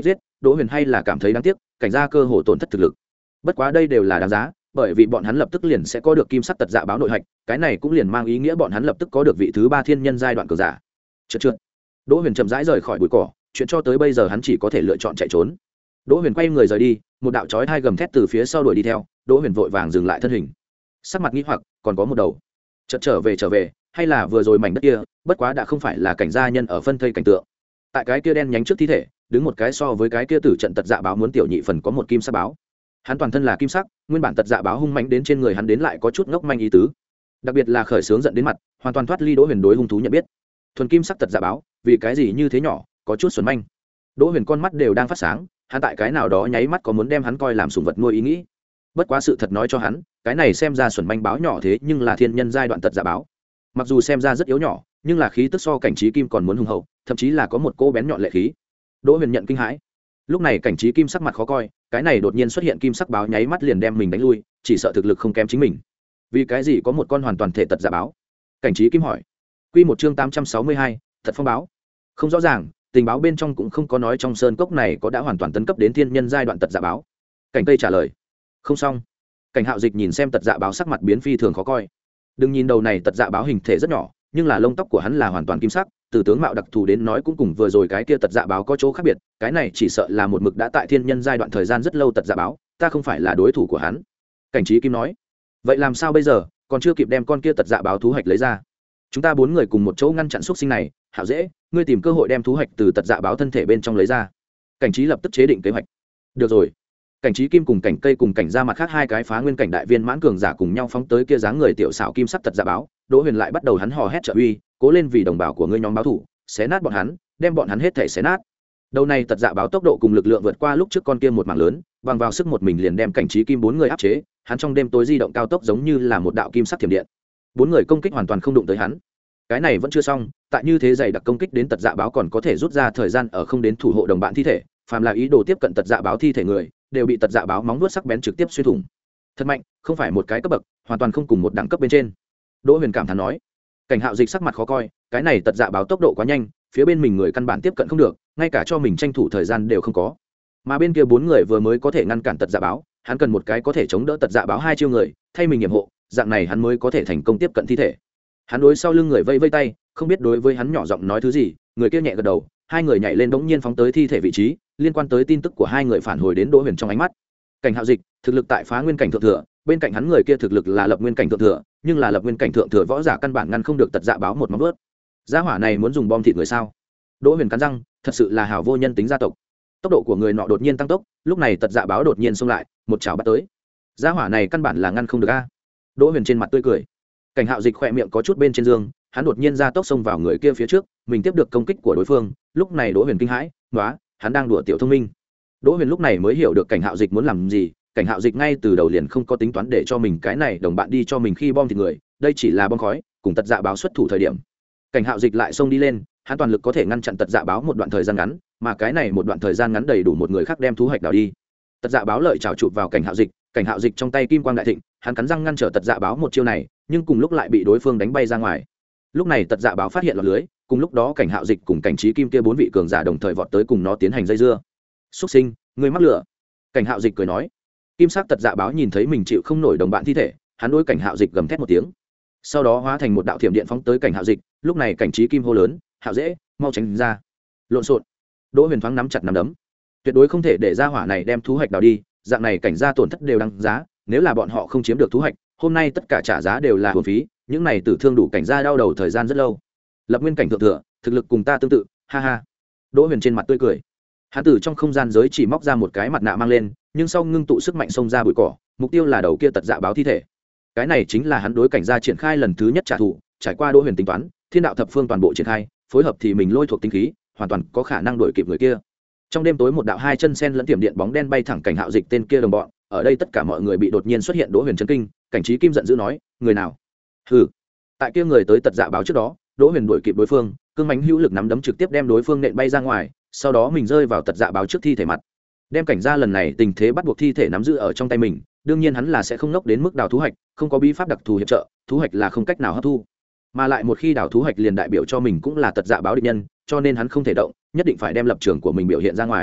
Đỗ Huyền hay là cảm thấy đáng tiếc, cảnh gia cơ hồ tổn thất thực lực. Bất quá đây đều là đáng giá, bởi vì bọn hắn lập tức liền sẽ có được kim sắc tật dạ báo nội hạch, cái này cũng liền mang ý nghĩa bọn hắn lập tức có được vị thứ ba thiên nhân giai đoạn cường giả. Trượt trượt. Đỗ Huyền chậm rãi rời khỏi bụi cỏ, chuyện cho tới bây giờ hắn chỉ có thể lựa chọn chạy trốn. Đỗ Huyền quay người rời đi, một đạo chói tai gầm thét từ phía sau đuổi đi theo, Đỗ Huyền vội vàng dừng lại thân hình. Sắc mặt nghi hoặc, còn có một đầu. Chợt trở về trở về, hay là vừa rồi mảnh đất kia, bất quá đã không phải là cảnh gia nhân ở phân thây cảnh tượng. Tại cái kia đen nhánh trước thi thể, đứng một cái so với cái kia tử trận tật dạ báo muốn tiểu nhị phần có một kim sắc báo. Hắn toàn thân là kim sắc, nguyên bản tật dạ báo hung mãnh đến trên người hắn đến lại có chút ngốc manh ý tứ. Đặc biệt là khởi sướng giận đến mặt, hoàn toàn thoát ly Đỗ Huyền đối hung thú nhận biết. Thuần kim sắc tật dạ báo, vì cái gì như thế nhỏ, có chút xuẩn manh. Đỗ Huyền con mắt đều đang phát sáng, hắn tại cái nào đó nháy mắt có muốn đem hắn coi làm sủng vật nuôi ý nghĩ. Bất quá sự thật nói cho hắn, cái này xem ra xuẩn manh báo nhỏ thế nhưng là thiên nhân giai đoạn tật dạ báo. Mặc dù xem ra rất yếu nhỏ, nhưng là khí tức so cảnh trí kim còn muốn hùng hậu, thậm chí là có một cô bén nhọn lệ khí. Đỗ Huyền nhận kinh hãi. Lúc này cảnh trí kim sắc mặt khó coi, cái này đột nhiên xuất hiện kim sắc báo nháy mắt liền đem mình đánh lui, chỉ sợ thực lực không kém chính mình. Vì cái gì có một con hoàn toàn thể tật dạ báo? Cảnh trí kim hỏi. Quy một chương tám trăm sáu mươi hai, thật phong báo. Không rõ ràng, tình báo bên trong cũng không có nói trong sơn cốc này có đã hoàn toàn tấn cấp đến thiên nhân giai đoạn tật dạ báo. Cảnh Tây trả lời. Không xong. Cảnh Hạo Dịch nhìn xem tật dạ báo sắc mặt biến phi thường khó coi. Đừng nhìn đầu này tật dạ báo hình thể rất nhỏ, nhưng là lông tóc của hắn là hoàn toàn kim sắc, từ tướng mạo đặc thù đến nói cũng cùng vừa rồi cái kia tật dạ báo có chỗ khác biệt, cái này chỉ sợ là một mực đã tại thiên nhân giai đoạn thời gian rất lâu tật dạ báo, ta không phải là đối thủ của hắn. Cảnh trí kim nói. Vậy làm sao bây giờ, còn chưa kịp đem con kia tật dạ báo thú hạch lấy ra. Chúng ta bốn người cùng một chỗ ngăn chặn xúc sinh này, Hạo dễ, ngươi tìm cơ hội đem thú hạch từ tật dạ báo thân thể bên trong lấy ra. Cảnh trí lập tức chế định kế hoạch. Được rồi. Cảnh trí kim cùng cảnh cây cùng cảnh ra mặt khác hai cái phá nguyên cảnh đại viên mãn cường giả cùng nhau phóng tới kia dáng người tiểu xảo kim sắc tật dạ báo. Đỗ Huyền lại bắt đầu hắn hò hét trợ uy, cố lên vì đồng bào của ngươi nhóm báo thủ, xé nát bọn hắn, đem bọn hắn hết thảy xé nát. Đầu này tật dạ báo tốc độ cùng lực lượng vượt qua lúc trước con kia một mảng lớn, bằng vào sức một mình liền đem cảnh trí kim bốn người áp chế, hắn trong đêm tối di động cao tốc giống như là một đạo kim sắc thiểm điện. Bốn người công kích hoàn toàn không đụng tới hắn. Cái này vẫn chưa xong, tại như thế dày đặc công kích đến tật dạ báo còn có thể rút ra thời gian ở không đến thủ hộ đồng bạn thi thể, phàm là ý đồ tiếp cận tật dạ báo thi thể người, đều bị tật dạ báo móng vuốt sắc bén trực tiếp xuyên thủng. Thật mạnh, không phải một cái cấp bậc, hoàn toàn không cùng một đẳng cấp bên trên. Đỗ Huyền cảm thán nói. Cảnh Hạo Dịch sắc mặt khó coi, cái này tật dạ báo tốc độ quá nhanh, phía bên mình người căn bản tiếp cận không được, ngay cả cho mình tranh thủ thời gian đều không có. Mà bên kia bốn người vừa mới có thể ngăn cản tật dạ báo, hắn cần một cái có thể chống đỡ tật dạ báo hai chiêu người, thay mình nhiệm hộ, dạng này hắn mới có thể thành công tiếp cận thi thể. Hắn đối sau lưng người vây vây tay, không biết đối với hắn nhỏ giọng nói thứ gì, người kia nhẹ gật đầu, hai người nhảy lên bỗng nhiên phóng tới thi thể vị trí, liên quan tới tin tức của hai người phản hồi đến Đỗ Huyền trong ánh mắt. Cảnh Hạo Dịch, thực lực tại phá nguyên cảnh thượng thừa, bên cạnh hắn người kia thực lực là lập nguyên cảnh thượng thừa, nhưng là lập nguyên cảnh thượng thừa võ giả căn bản ngăn không được tật dạ báo một móng vuốt. Gia hỏa này muốn dùng bom thịt người sao? Đỗ Huyền cắn răng, thật sự là hảo vô nhân tính gia tộc. Tốc độ của người nọ đột nhiên tăng tốc, lúc này tật dạ báo đột nhiên xông lại, một chảo bắt tới. Gia hỏa này căn bản là ngăn không được a. Đỗ Huyền trên mặt tươi cười. Cảnh Hạo Dịch khỏe miệng có chút bên trên giường, hắn đột nhiên ra tốc xông vào người kia phía trước, mình tiếp được công kích của đối phương, lúc này Đỗ Huyền kinh hãi, "Nóa, hắn đang đùa tiểu thông minh." Đỗ Huyền lúc này mới hiểu được Cảnh Hạo Dịch muốn làm gì, Cảnh Hạo Dịch ngay từ đầu liền không có tính toán để cho mình cái này đồng bạn đi cho mình khi bom thịt người, đây chỉ là bom khói, cùng tật dạ báo xuất thủ thời điểm. Cảnh Hạo Dịch lại xông đi lên, hắn toàn lực có thể ngăn chặn tật dạ báo một đoạn thời gian ngắn, mà cái này một đoạn thời gian ngắn đầy đủ một người khác đem thú hạch đào đi. Tật dạ báo lợi chảo chụp vào Cảnh Hạo Dịch, Cảnh Hạo Dịch trong tay kim quang đại thịnh, hắn cắn răng ngăn trở tật dạ báo một chiêu này, nhưng cùng lúc lại bị đối phương đánh bay ra ngoài. Lúc này tật dạ báo phát hiện lọt lưới, cùng lúc đó Cảnh Hạo Dịch cùng Cảnh Trí Kim kia bốn vị cường giả đồng thời vọt tới cùng nó tiến hành dây dưa. "Súc sinh, ngươi mắc lửa." Cảnh Hạo Dịch cười nói. Kim sắc tật dạ báo nhìn thấy mình chịu không nổi đồng bạn thi thể, hắn đối Cảnh Hạo Dịch gầm thét một tiếng, sau đó hóa thành một đạo thiểm điện phóng tới Cảnh Hạo Dịch. Lúc này Cảnh Trí Kim hô lớn, "Hạo dễ, mau tránh ra!" Lộn xộn. Đỗ Huyền thoáng nắm chặt nắm đấm, tuyệt đối không thể để ra hỏa này đem thú hạch đào đi, dạng này cảnh gia tổn thất đều đăng giá, nếu là bọn họ không chiếm được thú hạch, hôm nay tất cả trả giá đều là hưởng phí, những này tử thương đủ cảnh gia đau đầu thời gian rất lâu. Lập nguyên cảnh thượng thừa, thực lực cùng ta tương tự, ha ha. Đỗ Huyền trên mặt tươi cười. Hắn từ trong không gian giới chỉ móc ra một cái mặt nạ mang lên, nhưng sau ngưng tụ sức mạnh xông ra bụi cỏ, mục tiêu là đầu kia tật dạ báo thi thể. Cái này chính là hắn đối cảnh gia triển khai lần thứ nhất trả thù, trải qua Đỗ Huyền tính toán, thiên đạo thập phương toàn bộ triển khai, phối hợp thì mình lôi thuộc tinh khí, hoàn toàn có khả năng đuổi kịp người kia. Trong đêm tối một đạo hai chân sen lẫn tiềm điện bóng đen bay thẳng Cảnh Hạo Dịch tên kia đồng bọn, ở đây tất cả mọi người bị đột nhiên xuất hiện Đỗ Huyền chấn kinh, Cảnh Trí Kim giận dữ nói, người nào? Hừ. Tại kia người tới tật dạ báo trước đó, Đỗ Huyền đuổi kịp đối phương, cương mãnh hữu lực nắm đấm trực tiếp đem đối phương nện bay ra ngoài, sau đó mình rơi vào tật dạ báo trước thi thể mặt. Đem cảnh gia lần này tình thế bắt buộc thi thể nắm giữ ở trong tay mình, đương nhiên hắn là sẽ không nốc đến mức đào thú hạch, không có bí pháp đặc thù hiệp trợ, thú hạch là không cách nào hấp thu. Mà lại một khi đào thú hạch liền đại biểu cho mình cũng là tật dạ báo địch nhân, cho nên hắn không thể động, nhất định phải đem lập trường của mình biểu hiện ra ngoài.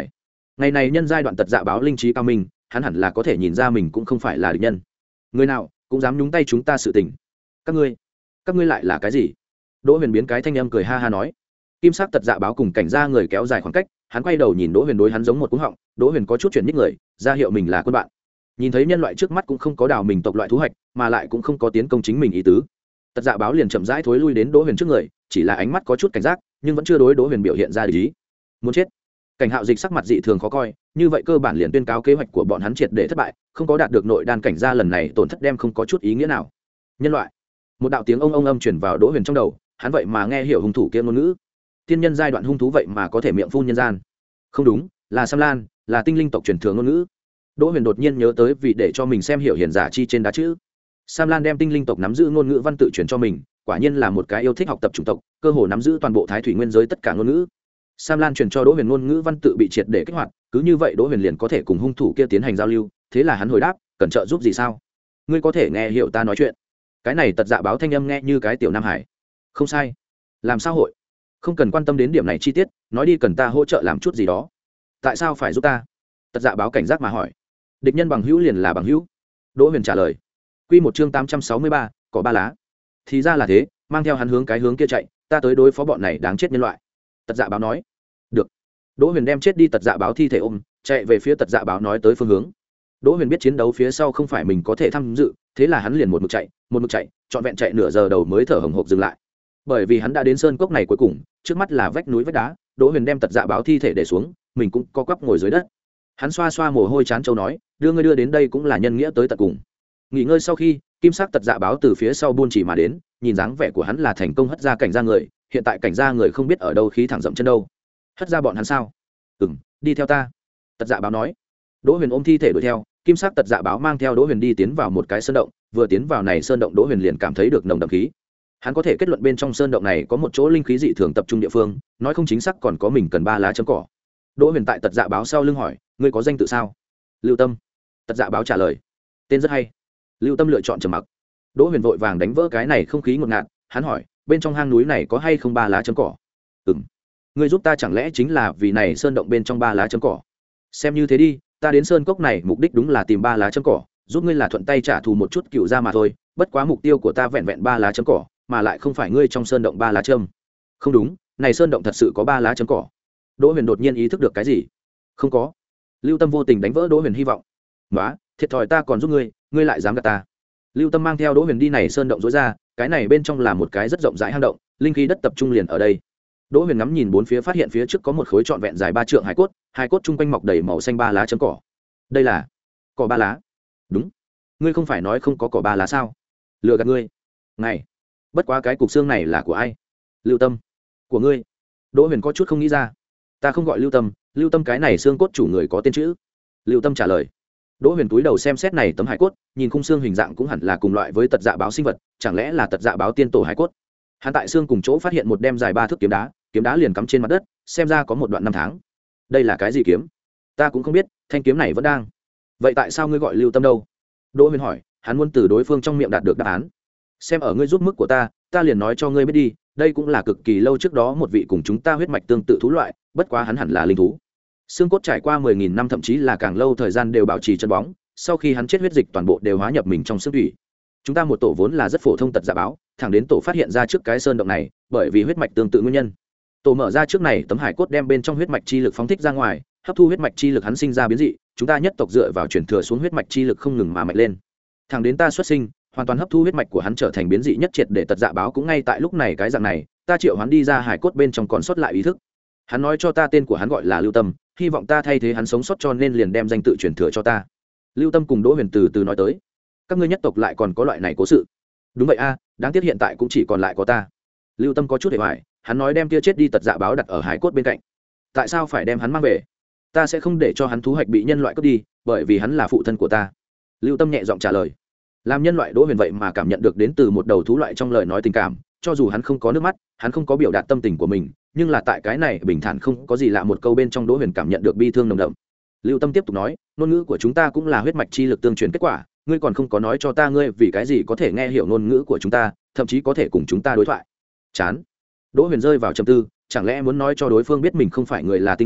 ngày này nhân giai đoạn tật dạ báo linh trí cao minh, hắn hẳn là có thể nhìn ra mình cũng không phải là địch nhân. Người nào cũng dám nhúng tay chúng ta sự tình. Các ngươi, các ngươi lại là cái gì? Đỗ Huyền biến cái thanh âm cười ha ha nói. Kim sắc tật dạ báo cùng cảnh gia người kéo dài khoảng cách, hắn quay đầu nhìn Đỗ Huyền, đối hắn giống một cú họng. Đỗ Huyền có chút chuyển nhích người, ra hiệu mình là quân bạn. Nhìn thấy nhân loại trước mắt cũng không có đào mình tộc loại thú hoạch, mà lại cũng không có tiến công chính mình ý tứ. Tật dạ báo liền chậm rãi thối lui đến Đỗ Huyền trước người, chỉ là ánh mắt có chút cảnh giác, nhưng vẫn chưa đối Đỗ Huyền biểu hiện ra ý. Muốn chết. Cảnh Hạo Dịch sắc mặt dị thường khó coi, như vậy cơ bản liền tuyên cáo kế hoạch của bọn hắn triệt để thất bại, không có đạt được nội đan cảnh gia lần này tổn thất đem không có chút ý nghĩa nào. Nhân loại. Một đạo tiếng ông ông âm truyền vào Đỗ Huyền trong đầu, hắn vậy mà nghe hiểu hung thủ kia ngôn ngữ. Tiên nhân giai đoạn hung thú vậy mà có thể miệng phun nhân gian. Không đúng, là Sam Lan, là tinh linh tộc truyền thừa ngôn ngữ. Đỗ Huyền đột nhiên nhớ tới vì để cho mình xem hiểu hiền giả chi trên đá chữ. Sam Lan đem tinh linh tộc nắm giữ ngôn ngữ văn tự truyền cho mình, quả nhiên là một cái yêu thích học tập chủng tộc, cơ hồ nắm giữ toàn bộ thái thủy nguyên giới tất cả ngôn ngữ. Sam Lan truyền cho Đỗ Huyền ngôn ngữ văn tự bị triệt để kích hoạt, cứ như vậy Đỗ Huyền liền có thể cùng hung thủ kia tiến hành giao lưu, thế là hắn hồi đáp, cần trợ giúp gì sao? Ngươi có thể nghe hiểu ta nói chuyện. Cái này tật dạ báo thanh âm nghe như cái tiểu nam hải. Không sai. Làm sao hội? Không cần quan tâm đến điểm này chi tiết, nói đi cần ta hỗ trợ làm chút gì đó. Tại sao phải giúp ta? Tật dạ báo cảnh giác mà hỏi. Địch nhân bằng hữu liền là bằng hữu. Đỗ Huyền trả lời. Quy một chương tám trăm sáu mươi ba, cỏ ba lá. Thì ra là thế, mang theo hắn hướng cái hướng kia chạy, ta tới đối phó bọn này đáng chết nhân loại. Tật dạ báo nói. Được. Đỗ Huyền đem chết đi tật dạ báo thi thể ôm, chạy về phía tật dạ báo nói tới phương hướng. Đỗ Huyền biết chiến đấu phía sau không phải mình có thể tham dự, thế là hắn liền một mực chạy, một mực chạy, trọn vẹn chạy nửa giờ đầu mới thở hổn hộc dừng lại. Bởi vì hắn đã đến sơn cốc này cuối cùng, trước mắt là vách núi vách đá, Đỗ Huyền đem tật dạ báo thi thể để xuống, mình cũng co quắp ngồi dưới đất. Hắn xoa xoa mồ hôi chán châu nói, đưa ngươi đưa đến đây cũng là nhân nghĩa tới tận cùng. Nghỉ ngơi sau khi, kim sắc tật dạ báo từ phía sau buôn chỉ mà đến, nhìn dáng vẻ của hắn là thành công hất ra cảnh gia người, hiện tại cảnh gia người không biết ở đâu khí thẳng dậm chân đâu. Hất ra bọn hắn sao? Ừm, đi theo ta. Tật dạ báo nói. Đỗ Huyền ôm thi thể đuổi theo, kim sắc tật dạ báo mang theo Đỗ Huyền đi tiến vào một cái sơn động, vừa tiến vào này sơn động Đỗ Huyền liền cảm thấy được nồng đậm khí. Hắn có thể kết luận bên trong sơn động này có một chỗ linh khí dị thường tập trung địa phương, nói không chính xác còn có mình cần ba lá chấm cỏ. Đỗ Huyền tại tật dạ báo sau lưng hỏi, ngươi có danh tự sao? Lưu Tâm. Tật dạ báo trả lời. Tên rất hay. Lưu Tâm lựa chọn trầm mặc. Đỗ Huyền vội vàng đánh vỡ cái này không khí ngột ngạt, hắn hỏi, bên trong hang núi này có hay không ba lá chấm cỏ? Ừm. Ngươi giúp ta chẳng lẽ chính là vì này sơn động bên trong ba lá chấm cỏ? Xem như thế đi, ta đến sơn cốc này mục đích đúng là tìm ba lá chấm cỏ, giúp ngươi là thuận tay trả thù một chút cựu gia mà thôi, bất quá mục tiêu của ta vẹn vẹn ba lá chấm cỏ, mà lại không phải ngươi trong sơn động ba lá châm. Không đúng, này sơn động thật sự có ba lá chấm cỏ. Đỗ Huyền đột nhiên ý thức được cái gì. Không có. Lưu Tâm vô tình đánh vỡ Đỗ Huyền hy vọng. Nóa, thiệt thòi ta còn giúp ngươi, ngươi lại dám gạt ta. Lưu Tâm mang theo Đỗ Huyền đi này sơn động rối ra, cái này bên trong là một cái rất rộng rãi hang động, linh khí đất tập trung liền ở đây. Đỗ Huyền ngắm nhìn bốn phía phát hiện phía trước có một khối trọn vẹn dài ba trượng hải cốt, hải cốt chung quanh mọc đầy màu xanh ba lá chấm cỏ. Đây là cỏ ba lá. Đúng. Ngươi không phải nói không có cỏ ba lá sao? Lừa gạt ngươi. Này, bất quá cái cục xương này là của ai? Lưu Tâm. Của ngươi. Đỗ Huyền có chút không nghĩ ra. Ta không gọi Lưu Tâm, Lưu Tâm cái này xương cốt chủ người có tên chữ. Lưu Tâm trả lời. Đỗ Huyền túi đầu xem xét này tấm hải cốt, nhìn khung xương hình dạng cũng hẳn là cùng loại với tật dạ báo sinh vật, chẳng lẽ là tật dạ báo tiên tổ hải cốt? Hắn tại xương cùng chỗ phát hiện một đem dài ba thước kiếm đá, kiếm đá liền cắm trên mặt đất, xem ra có một đoạn năm tháng. Đây là cái gì kiếm? Ta cũng không biết, thanh kiếm này vẫn đang. Vậy tại sao ngươi gọi Lưu Tâm đâu? Đỗ Huyền hỏi, hắn muốn từ đối phương trong miệng đạt được đáp án. Xem ở ngươi giúp mức của ta, ta liền nói cho ngươi biết đi, đây cũng là cực kỳ lâu trước đó một vị cùng chúng ta huyết mạch tương tự thú loại, bất quá hắn hẳn là linh thú. Xương cốt trải qua mười nghìn năm thậm chí là càng lâu thời gian đều bảo trì chân bóng, sau khi hắn chết huyết dịch toàn bộ đều hóa nhập mình trong xương thủy. Chúng ta một tổ vốn là rất phổ thông tật dạ báo, thẳng đến tổ phát hiện ra trước cái sơn động này, bởi vì huyết mạch tương tự nguyên nhân. Tổ mở ra trước này tấm hải cốt đem bên trong huyết mạch chi lực phóng thích ra ngoài, hấp thu huyết mạch chi lực hắn sinh ra biến dị, chúng ta nhất tộc dựa vào truyền thừa xuống huyết mạch chi lực không ngừng mà mạnh lên. Thẳng đến ta xuất sinh, hoàn toàn hấp thu huyết mạch của hắn trở thành biến dị nhất triệt để tật dạ báo cũng ngay tại lúc này cái dạng này, ta triệu hắn đi ra hải cốt bên trong còn sót lại ý thức. Hắn nói cho ta tên của hắn gọi là Lưu Tâm, hy vọng ta thay thế hắn sống sót cho nên liền đem danh tự truyền thừa cho ta. Lưu Tâm cùng Đỗ Huyền từ từ nói tới, các ngươi nhất tộc lại còn có loại này cố sự. Đúng vậy a, đáng tiếc hiện tại cũng chỉ còn lại có ta. Lưu Tâm có chút hề hoài, hắn nói đem kia chết đi tật dạ báo đặt ở hải cốt bên cạnh. Tại sao phải đem hắn mang về? Ta sẽ không để cho hắn thú hoạch bị nhân loại cướp đi, bởi vì hắn là phụ thân của ta. Lưu Tâm nhẹ giọng trả lời. Làm nhân loại Đỗ Huyền vậy mà cảm nhận được đến từ một đầu thú loại trong lời nói tình cảm, cho dù hắn không có nước mắt, hắn không có biểu đạt tâm tình của mình, nhưng là tại cái này bình thản không có gì lạ một câu bên trong Đỗ Huyền cảm nhận được bi thương nồng đậm. Lưu Tâm tiếp tục nói, ngôn ngữ của chúng ta cũng là huyết mạch chi lực tương truyền kết quả, ngươi còn không có nói cho ta ngươi vì cái gì có thể nghe hiểu ngôn ngữ của chúng ta, thậm chí có thể cùng chúng ta đối thoại. Chán. Đỗ Huyền rơi vào trầm tư, chẳng lẽ muốn nói cho đối phương biết mình không phải người là tinh linh,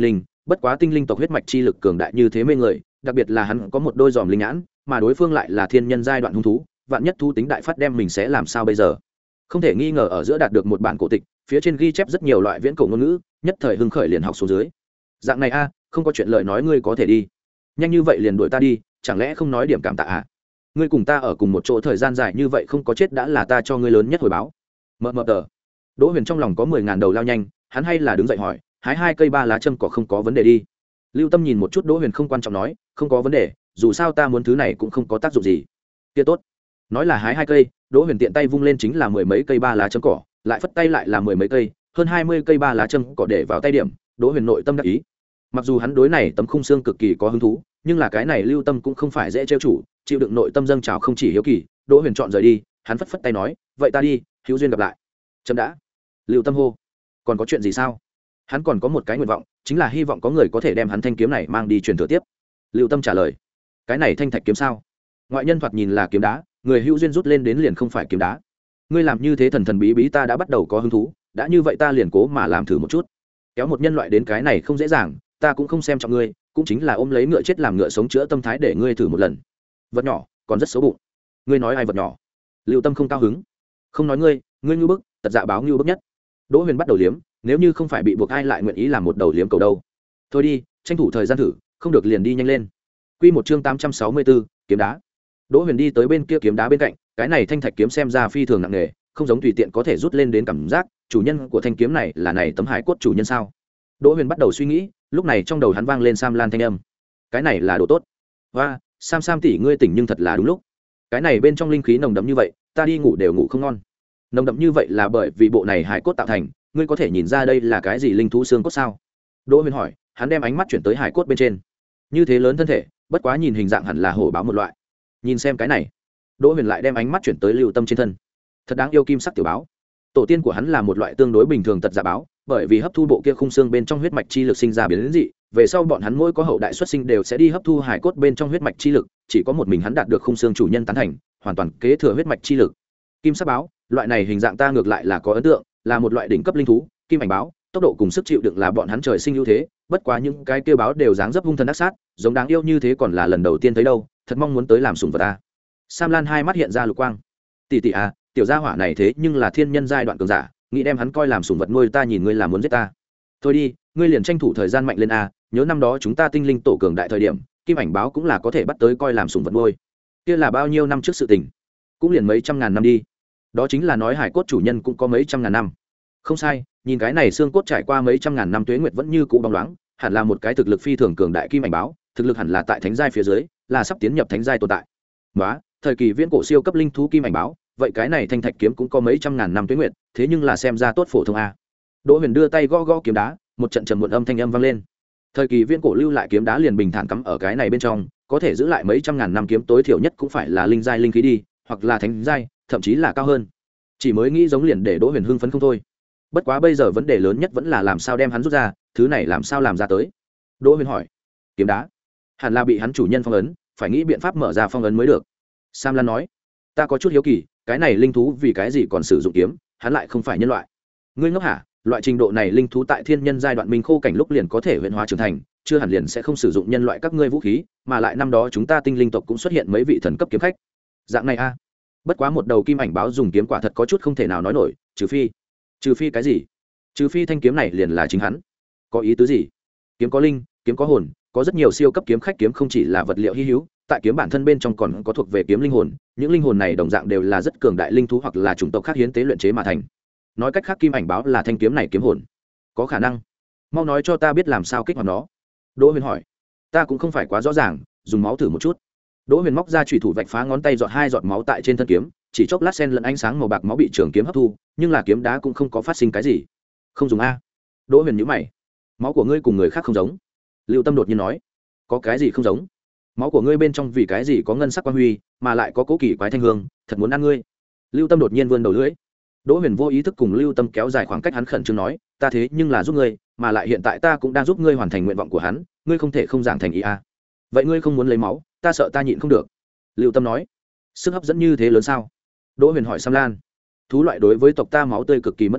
bất quá tinh linh tộc huyết mạch chi lực cường đại như thế mê người, đặc biệt là hắn có một đôi giòm linh nhãn, mà đối phương lại là thiên nhân giai đoạn hung thú, vạn nhất thú tính đại phát đem mình sẽ làm sao bây giờ. Không thể nghi ngờ ở giữa đạt được một bản cổ tịch, phía trên ghi chép rất nhiều loại viễn cổ ngôn ngữ, nhất thời hưng khởi liền học xuống dưới. Dạng này a, không có chuyện lời nói ngươi có thể đi. Nhanh như vậy liền đuổi ta đi, chẳng lẽ không nói điểm cảm tạ à? Ngươi cùng ta ở cùng một chỗ thời gian dài như vậy không có chết đã là ta cho ngươi lớn nhất hồi báo. Mờ mờ tờ. Đỗ Huyền trong lòng có mười ngàn đầu lao nhanh, hắn hay là đứng dậy hỏi, hái hai cây ba lá châm cỏ không có vấn đề đi. Lưu Tâm nhìn một chút Đỗ Huyền không quan trọng nói, không có vấn đề, dù sao ta muốn thứ này cũng không có tác dụng gì. Kia tốt. Nói là hái hai cây, Đỗ Huyền tiện tay vung lên chính là mười mấy cây ba lá châm cỏ, lại phất tay lại là mười mấy cây, hơn hai mươi cây ba lá châm cỏ để vào tay điểm. Đỗ Huyền nội tâm đắc ý. Mặc dù hắn đối này tấm khung xương cực kỳ có hứng thú, nhưng là cái này Lưu Tâm cũng không phải dễ trêu chủ, chịu đựng nội tâm dâng trào không chỉ hiếu kỳ. Đỗ Huyền chọn rời đi, hắn phất phất tay nói, vậy ta đi, hữu duyên gặp lại. Chấm đã. Lưu Tâm hô, còn có chuyện gì sao? Hắn còn có một cái nguyện vọng, chính là hy vọng có người có thể đem hắn thanh kiếm này mang đi truyền thừa tiếp. Lưu Tâm trả lời, cái này thanh thạch kiếm sao? Ngoại nhân thoạt nhìn là kiếm đá, người hữu duyên rút lên đến liền không phải kiếm đá. Ngươi làm như thế thần thần bí bí ta đã bắt đầu có hứng thú, đã như vậy ta liền cố mà làm thử một chút. Kéo một nhân loại đến cái này không dễ dàng, ta cũng không xem trọng ngươi, cũng chính là ôm lấy ngựa chết làm ngựa sống chữa tâm thái để ngươi thử một lần. Vật nhỏ, còn rất xấu bụng. Ngươi nói ai vật nhỏ? Lưu Tâm không cao hứng. Không nói ngươi, ngươi ngưu bức, tật dạ báo ngưu bức nhất. Đỗ Huyền bắt đầu liếm, nếu như không phải bị buộc ai lại nguyện ý làm một đầu liếm cầu đâu. Thôi đi, tranh thủ thời gian thử, không được liền đi nhanh lên. Quy một chương tám trăm sáu mươi tư, kiếm đá. Đỗ Huyền đi tới bên kia kiếm đá bên cạnh, cái này thanh thạch kiếm xem ra phi thường nặng nề, không giống tùy tiện có thể rút lên đến cảm giác, chủ nhân của thanh kiếm này là này tấm hải cốt chủ nhân sao? Đỗ Huyền bắt đầu suy nghĩ, lúc này trong đầu hắn vang lên Sam Lan thanh âm. Cái này là đồ tốt. Và, Sam Sam tỷ ngươi tỉnh nhưng thật là đúng lúc. Cái này bên trong linh khí nồng đậm như vậy, ta đi ngủ đều ngủ không ngon. Nồng đậm như vậy là bởi vì bộ này hải cốt tạo thành, ngươi có thể nhìn ra đây là cái gì linh thú xương cốt sao? Đỗ Huyền hỏi, hắn đem ánh mắt chuyển tới hải cốt bên trên. Như thế lớn thân thể, bất quá nhìn hình dạng hẳn là hổ báo một loại. Nhìn xem cái này. Đỗ Huyền lại đem ánh mắt chuyển tới Lưu Tâm trên thân. Thật đáng yêu kim sắc tiểu báo. Tổ tiên của hắn là một loại tương đối bình thường tật giả báo, bởi vì hấp thu bộ kia khung xương bên trong huyết mạch chi lực sinh ra biến dị, về sau bọn hắn mỗi có hậu đại xuất sinh đều sẽ đi hấp thu hải cốt bên trong huyết mạch chi lực, chỉ có một mình hắn đạt được khung xương chủ nhân tán thành, hoàn toàn kế thừa huyết mạch chi lực. Kim sắc báo, loại này hình dạng ta ngược lại là có ấn tượng, là một loại đỉnh cấp linh thú, kim ảnh báo, tốc độ cùng sức chịu đựng là bọn hắn trời sinh ưu thế, bất quá những cái kia báo đều dáng dấp hung thần ác sát, giống đáng yêu như thế còn là lần đầu tiên thấy đâu, thật mong muốn tới làm sủng vật ta. Sam Lan hai mắt hiện ra lục quang. Tỷ tỷ à, tiểu gia hỏa này thế nhưng là thiên nhân giai đoạn cường giả, nghĩ đem hắn coi làm sủng vật nuôi ta nhìn ngươi làm muốn giết ta. Thôi đi, ngươi liền tranh thủ thời gian mạnh lên a, nhớ năm đó chúng ta tinh linh tổ cường đại thời điểm, kim ảnh báo cũng là có thể bắt tới coi làm sủng vật nuôi. Kia là bao nhiêu năm trước sự tình? Cũng liền mấy trăm ngàn năm đi. Đó chính là nói hải cốt chủ nhân cũng có mấy trăm ngàn năm. Không sai, nhìn cái này xương cốt trải qua mấy trăm ngàn năm tuế nguyệt vẫn như cũ bóng loáng, hẳn là một cái thực lực phi thường cường đại kim ảnh báo, thực lực hẳn là tại thánh giai phía dưới, là sắp tiến nhập thánh giai tồn tại. Đó, thời kỳ viễn cổ siêu cấp linh thú kim ảnh báo, vậy cái này thanh thạch kiếm cũng có mấy trăm ngàn năm tuế nguyệt, thế nhưng là xem ra tốt phổ thông a. Đỗ Huyền đưa tay gõ gõ kiếm đá, một trận trầm muộn âm thanh âm vang lên. Thời kỳ viễn cổ lưu lại kiếm đá liền bình thản cắm ở cái này bên trong, có thể giữ lại mấy trăm ngàn năm kiếm tối thiểu nhất cũng phải là linh giai linh khí đi, hoặc là thánh giai, thậm chí là cao hơn. Chỉ mới nghĩ giống liền để Đỗ Huyền hưng phấn không thôi. Bất quá bây giờ vấn đề lớn nhất vẫn là làm sao đem hắn rút ra, thứ này làm sao làm ra tới. Đỗ Huyền hỏi, kiếm đá hẳn là bị hắn chủ nhân phong ấn, phải nghĩ biện pháp mở ra phong ấn mới được. Sam Lan nói, ta có chút hiếu kỳ, cái này linh thú vì cái gì còn sử dụng kiếm, hắn lại không phải nhân loại. Ngươi ngốc hả? Loại trình độ này linh thú tại thiên nhân giai đoạn minh khô cảnh lúc liền có thể huyễn hóa trưởng thành, chưa hẳn liền sẽ không sử dụng nhân loại các ngươi vũ khí, mà lại năm đó chúng ta tinh linh tộc cũng xuất hiện mấy vị thần cấp kiếm khách. Dạng này a. Bất quá một đầu kim ảnh báo dùng kiếm quả thật có chút không thể nào nói nổi, trừ phi, trừ phi cái gì? Trừ phi thanh kiếm này liền là chính hắn. Có ý tứ gì? Kiếm có linh, kiếm có hồn, có rất nhiều siêu cấp kiếm khách kiếm không chỉ là vật liệu hi hữu, tại kiếm bản thân bên trong còn có thuộc về kiếm linh hồn, những linh hồn này đồng dạng đều là rất cường đại linh thú hoặc là chủng tộc khác hiến tế luyện chế mà thành. Nói cách khác kim ảnh báo là thanh kiếm này kiếm hồn. Có khả năng. Mau nói cho ta biết làm sao kích hoạt nó. Đỗ Huyền hỏi. Ta cũng không phải quá rõ ràng, dùng máu thử một chút. Đỗ Huyền móc ra chủy thủ vạch phá ngón tay giọt hai giọt máu tại trên thân kiếm, chỉ chốc lát sen lẫn ánh sáng màu bạc máu bị trường kiếm hấp thu, nhưng là kiếm đá cũng không có phát sinh cái gì. Không dùng a. Đỗ Huyền nhíu mày. Máu của ngươi cùng người khác không giống. Lưu Tâm đột nhiên nói. Có cái gì không giống? Máu của ngươi bên trong vì cái gì có ngân sắc quang huy, mà lại có cố kỳ quái thanh hương, thật muốn ăn ngươi. Lưu Tâm đột nhiên vươn đầu lưỡi. Đỗ Huyền vô ý thức cùng Lưu Tâm kéo dài khoảng cách, hắn khẩn trương nói, ta thế nhưng là giúp ngươi, mà lại hiện tại ta cũng đang giúp ngươi hoàn thành nguyện vọng của hắn, ngươi không thể không giảng thành ý a. Vậy ngươi không muốn lấy máu, ta sợ ta nhịn không được. Lưu Tâm nói, sức hấp dẫn như thế lớn sao? Đỗ Huyền hỏi Sam Lan. Thú loại đối với tộc ta máu tươi cực kỳ mất cảm,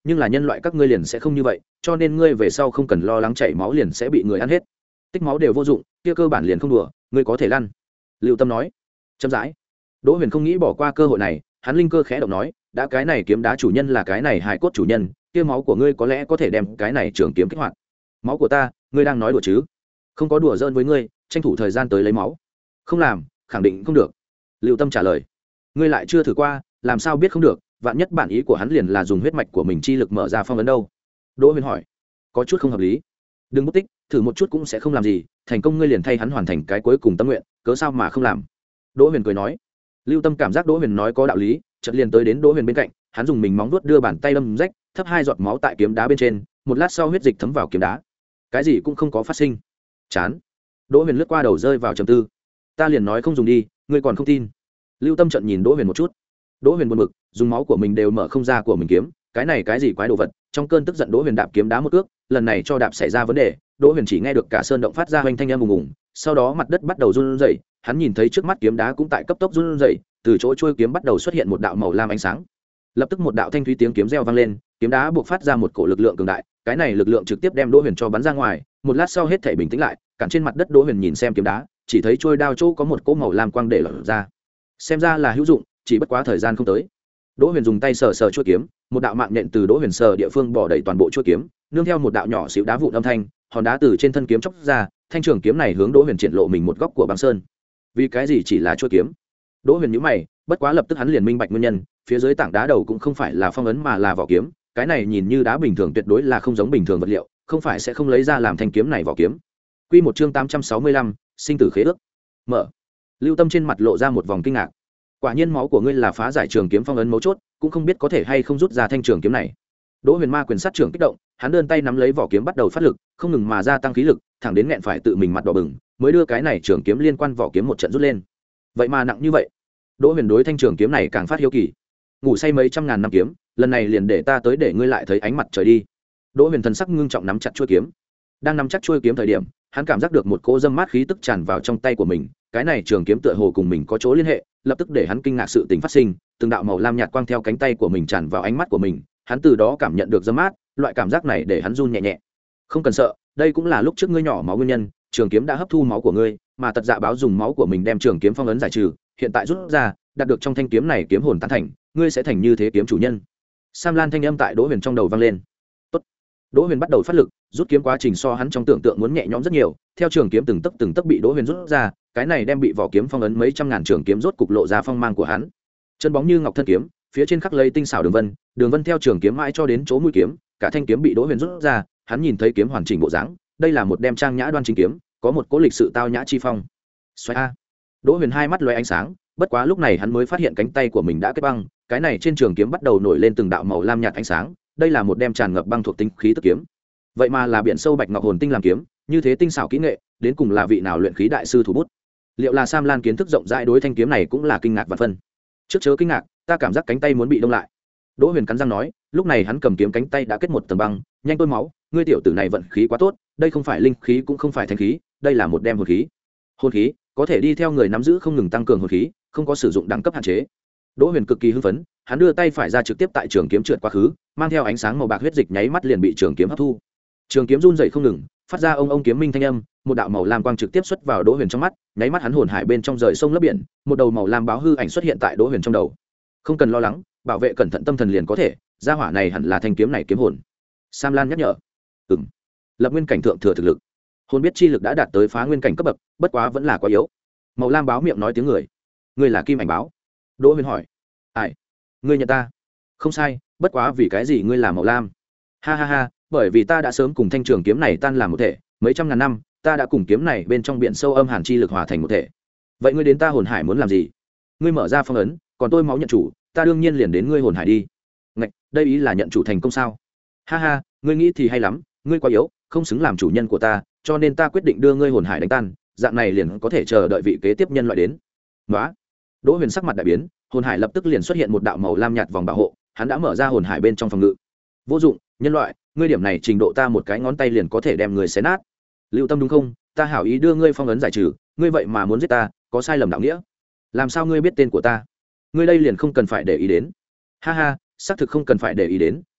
nhưng là nhân loại các ngươi liền sẽ không như vậy, cho nên ngươi về sau không cần lo lắng chảy máu liền sẽ bị người ăn hết. Tích máu đều vô dụng, kia cơ bản liền không đùa, ngươi có thể lăn. Lưu Tâm nói. Chậm rãi. Đỗ Huyền không nghĩ bỏ qua cơ hội này, hắn linh cơ khẽ động nói, đã cái này kiếm đá chủ nhân là cái này hài cốt chủ nhân, kia máu của ngươi có lẽ có thể đem cái này trường kiếm kích hoạt. Máu của ta, ngươi đang nói đùa chứ? Không có đùa giỡn với ngươi, tranh thủ thời gian tới lấy máu. Không làm, khẳng định không được. Lưu Tâm trả lời. Ngươi lại chưa thử qua, làm sao biết không được, vạn nhất bản ý của hắn liền là dùng huyết mạch của mình chi lực mở ra phong ấn đâu. Đỗ Huyền hỏi. Có chút không hợp lý. Đừng bút tích, thử một chút cũng sẽ không làm gì, thành công ngươi liền thay hắn hoàn thành cái cuối cùng tâm nguyện, cớ sao mà không làm. Đỗ Huyền cười nói. Lưu Tâm cảm giác Đỗ Huyền nói có đạo lý, chợt liền tới đến Đỗ Huyền bên cạnh, hắn dùng mình móng vuốt đưa bàn tay đâm rách, thấp hai giọt máu tại kiếm đá bên trên, một lát sau huyết dịch thấm vào kiếm đá. Cái gì cũng không có phát sinh. Chán. Đỗ Huyền lướt qua đầu rơi vào trầm tư. Ta liền nói không dùng đi, ngươi còn không tin. Lưu Tâm trợn nhìn Đỗ Huyền một chút. Đỗ Huyền buồn bực, dùng máu của mình đều mở không ra của mình kiếm, cái này cái gì quái đồ vật. Trong cơn tức giận Đỗ Huyền đạp kiếm đá một cước, lần này cho đạp xảy ra vấn đề, Đỗ Huyền chỉ nghe được cả sơn động phát ra hoành thanh âm ùng ùng, sau đó mặt đất bắt đầu run rẩy, hắn nhìn thấy trước mắt kiếm đá cũng tại cấp tốc run rẩy, từ chỗ chuôi kiếm bắt đầu xuất hiện một đạo màu lam ánh sáng. Lập tức một đạo thanh thúy tiếng kiếm reo vang lên, kiếm đá buộc phát ra một cổ lực lượng cường đại, cái này lực lượng trực tiếp đem Đỗ Huyền cho bắn ra ngoài, một lát sau hết thảy bình tĩnh lại, cản trên mặt đất Đỗ Huyền nhìn xem kiếm đá, chỉ thấy chuôi đao chỗ có một cỗ màu lam quang để lọt ra. Xem ra là hữu dụng, chỉ bất quá thời gian không tới. Đỗ Huyền dùng tay sờ sờ chuôi kiếm, một đạo mạng nhện từ Đỗ Huyền sờ địa phương bỏ đầy toàn bộ chuôi kiếm, nương theo một đạo nhỏ xíu đá vụn âm thanh, hòn đá từ trên thân kiếm chóc ra, thanh trường kiếm này hướng Đỗ Huyền triển lộ mình một góc của băng sơn. Vì cái gì chỉ là chuôi kiếm? Đỗ Huyền nhíu mày, bất quá lập tức hắn liền minh bạch nguyên nhân, phía dưới tảng đá đầu cũng không phải là phong ấn mà là vỏ kiếm, cái này nhìn như đá bình thường tuyệt đối là không giống bình thường vật liệu, không phải sẽ không lấy ra làm thanh kiếm này vỏ kiếm. Quy một chương tám trăm sáu mươi lăm, sinh tử khế ước. Mở. Lưu Tâm trên mặt lộ ra một vòng kinh ngạc. Quả nhiên máu của ngươi là phá giải trường kiếm phong ấn mấu chốt, cũng không biết có thể hay không rút ra thanh trường kiếm này. Đỗ Huyền ma quyền sát trưởng kích động, hắn đơn tay nắm lấy vỏ kiếm bắt đầu phát lực, không ngừng mà gia tăng khí lực, thẳng đến nghẹn phải tự mình mặt đỏ bừng, mới đưa cái này trường kiếm liên quan vỏ kiếm một trận rút lên. Vậy mà nặng như vậy. Đỗ Huyền đối thanh trường kiếm này càng phát hiếu kỳ. Ngủ say mấy trăm ngàn năm kiếm, lần này liền để ta tới để ngươi lại thấy ánh mặt trời đi. Đỗ Huyền thần sắc ngưng trọng nắm chặt chuôi kiếm. Đang nắm chắc chuôi kiếm thời điểm, hắn cảm giác được một cỗ dâm mát khí tức tràn vào trong tay của mình, cái này trường kiếm tựa hồ cùng mình có chỗ liên hệ, lập tức để hắn kinh ngạc sự tình phát sinh, từng đạo màu lam nhạt quang theo cánh tay của mình tràn vào ánh mắt của mình, hắn từ đó cảm nhận được dâm mát, loại cảm giác này để hắn run nhẹ nhẹ. Không cần sợ, đây cũng là lúc trước ngươi nhỏ máu nguyên nhân, trường kiếm đã hấp thu máu của ngươi, mà tật dạ báo dùng máu của mình đem trường kiếm phong ấn giải trừ, hiện tại rút ra, đạt được trong thanh kiếm này kiếm hồn tán thành, ngươi sẽ thành như thế kiếm chủ nhân. Sam Lan thanh âm tại Đỗ Huyền trong đầu vang lên. Tốt. Đỗ Huyền bắt đầu phát lực, rút kiếm quá trình so hắn trong tưởng tượng muốn nhẹ nhõm rất nhiều, theo trường kiếm từng tấc từng tấc bị Đỗ Huyền rút ra, cái này đem bị vỏ kiếm phong ấn mấy trăm ngàn trường kiếm rốt cục lộ ra phong mang của hắn. Chân bóng như ngọc thân kiếm, phía trên khắc lấy tinh xảo đường vân, đường vân theo trường kiếm mãi cho đến chỗ mũi kiếm, cả thanh kiếm bị Đỗ Huyền rút ra, hắn nhìn thấy kiếm hoàn chỉnh bộ dáng, đây là một đem trang nhã đoan chính kiếm, có một cố lịch sự tao nhã chi phong. Xoay a. Đỗ Huyền hai mắt lóe ánh sáng, bất quá lúc này hắn mới phát hiện cánh tay của mình đã kết băng, cái này trên trường kiếm bắt đầu nổi lên từng đạo màu lam nhạt ánh sáng, đây là một đem tràn ngập băng thuộc tính khí tức kiếm. Vậy mà là biển sâu bạch ngọc hồn tinh làm kiếm, như thế tinh xảo kỹ nghệ, đến cùng là vị nào luyện khí đại sư thủ bút? Liệu là Sam Lan kiến thức rộng rãi đối thanh kiếm này cũng là kinh ngạc và phân. Trước chớ kinh ngạc, ta cảm giác cánh tay muốn bị đông lại. Đỗ Huyền cắn răng nói, lúc này hắn cầm kiếm cánh tay đã kết một tầng băng, nhanh tôi máu, ngươi tiểu tử này vận khí quá tốt, đây không phải linh khí cũng không phải thanh khí, đây là một đem hồn khí. Hồn khí có thể đi theo người nắm giữ không ngừng tăng cường hồn khí, không có sử dụng đẳng cấp hạn chế. Đỗ Huyền cực kỳ hưng phấn, hắn đưa tay phải ra trực tiếp tại trường kiếm trượt quá khứ, mang theo ánh sáng màu bạc huyết dịch nháy mắt liền bị trường kiếm hấp thu. Trường kiếm run rẩy không ngừng, phát ra ông ông kiếm minh thanh âm, một đạo màu lam quang trực tiếp xuất vào Đỗ Huyền trong mắt, nháy mắt hắn hồn hải bên trong rời sông lấp biển, một đầu màu lam báo hư ảnh xuất hiện tại Đỗ Huyền trong đầu. Không cần lo lắng, bảo vệ cẩn thận tâm thần liền có thể, gia hỏa này hẳn là thanh kiếm này kiếm hồn. Sam Lan nhắc nhở. Ừm. Lập nguyên cảnh thượng thừa thực lực. Hồn biết chi lực đã đạt tới phá nguyên cảnh cấp bậc, bất quá vẫn là quá yếu. Màu lam báo miệng nói tiếng người. Ngươi là Kim Ảnh báo? Đỗ Huyền hỏi. Ai? Ngươi nhận ta? Không sai, bất quá vì cái gì ngươi là màu lam? Ha ha ha, bởi vì ta đã sớm cùng thanh trường kiếm này tan làm một thể, mấy trăm ngàn năm, ta đã cùng kiếm này bên trong biển sâu âm hàn chi lực hòa thành một thể. Vậy ngươi đến ta hồn hải muốn làm gì? Ngươi mở ra phong ấn, còn tôi máu nhận chủ, ta đương nhiên liền đến ngươi hồn hải đi. Ngạch, đây ý là nhận chủ thành công sao? Ha ha, ngươi nghĩ thì hay lắm, ngươi quá yếu, không xứng làm chủ nhân của ta, cho nên ta quyết định đưa ngươi hồn hải đánh tan, dạng này liền có thể chờ đợi vị kế tiếp nhân loại đến. Nóa. Đỗ Huyền sắc mặt đại biến, hồn hải lập tức liền xuất hiện một đạo màu lam nhạt vòng bảo hộ, hắn đã mở ra hồn hải bên trong phòng ngự. Vô dụng, nhân loại, ngươi điểm này trình độ ta một cái ngón tay liền có thể đem người xé nát. Lưu Tâm đúng không? Ta hảo ý đưa ngươi phong ấn giải trừ, ngươi vậy mà muốn giết ta, có sai lầm đạo nghĩa. Làm sao ngươi biết tên của ta? Ngươi đây liền không cần phải để ý đến. Ha ha, xác thực không cần phải để ý đến,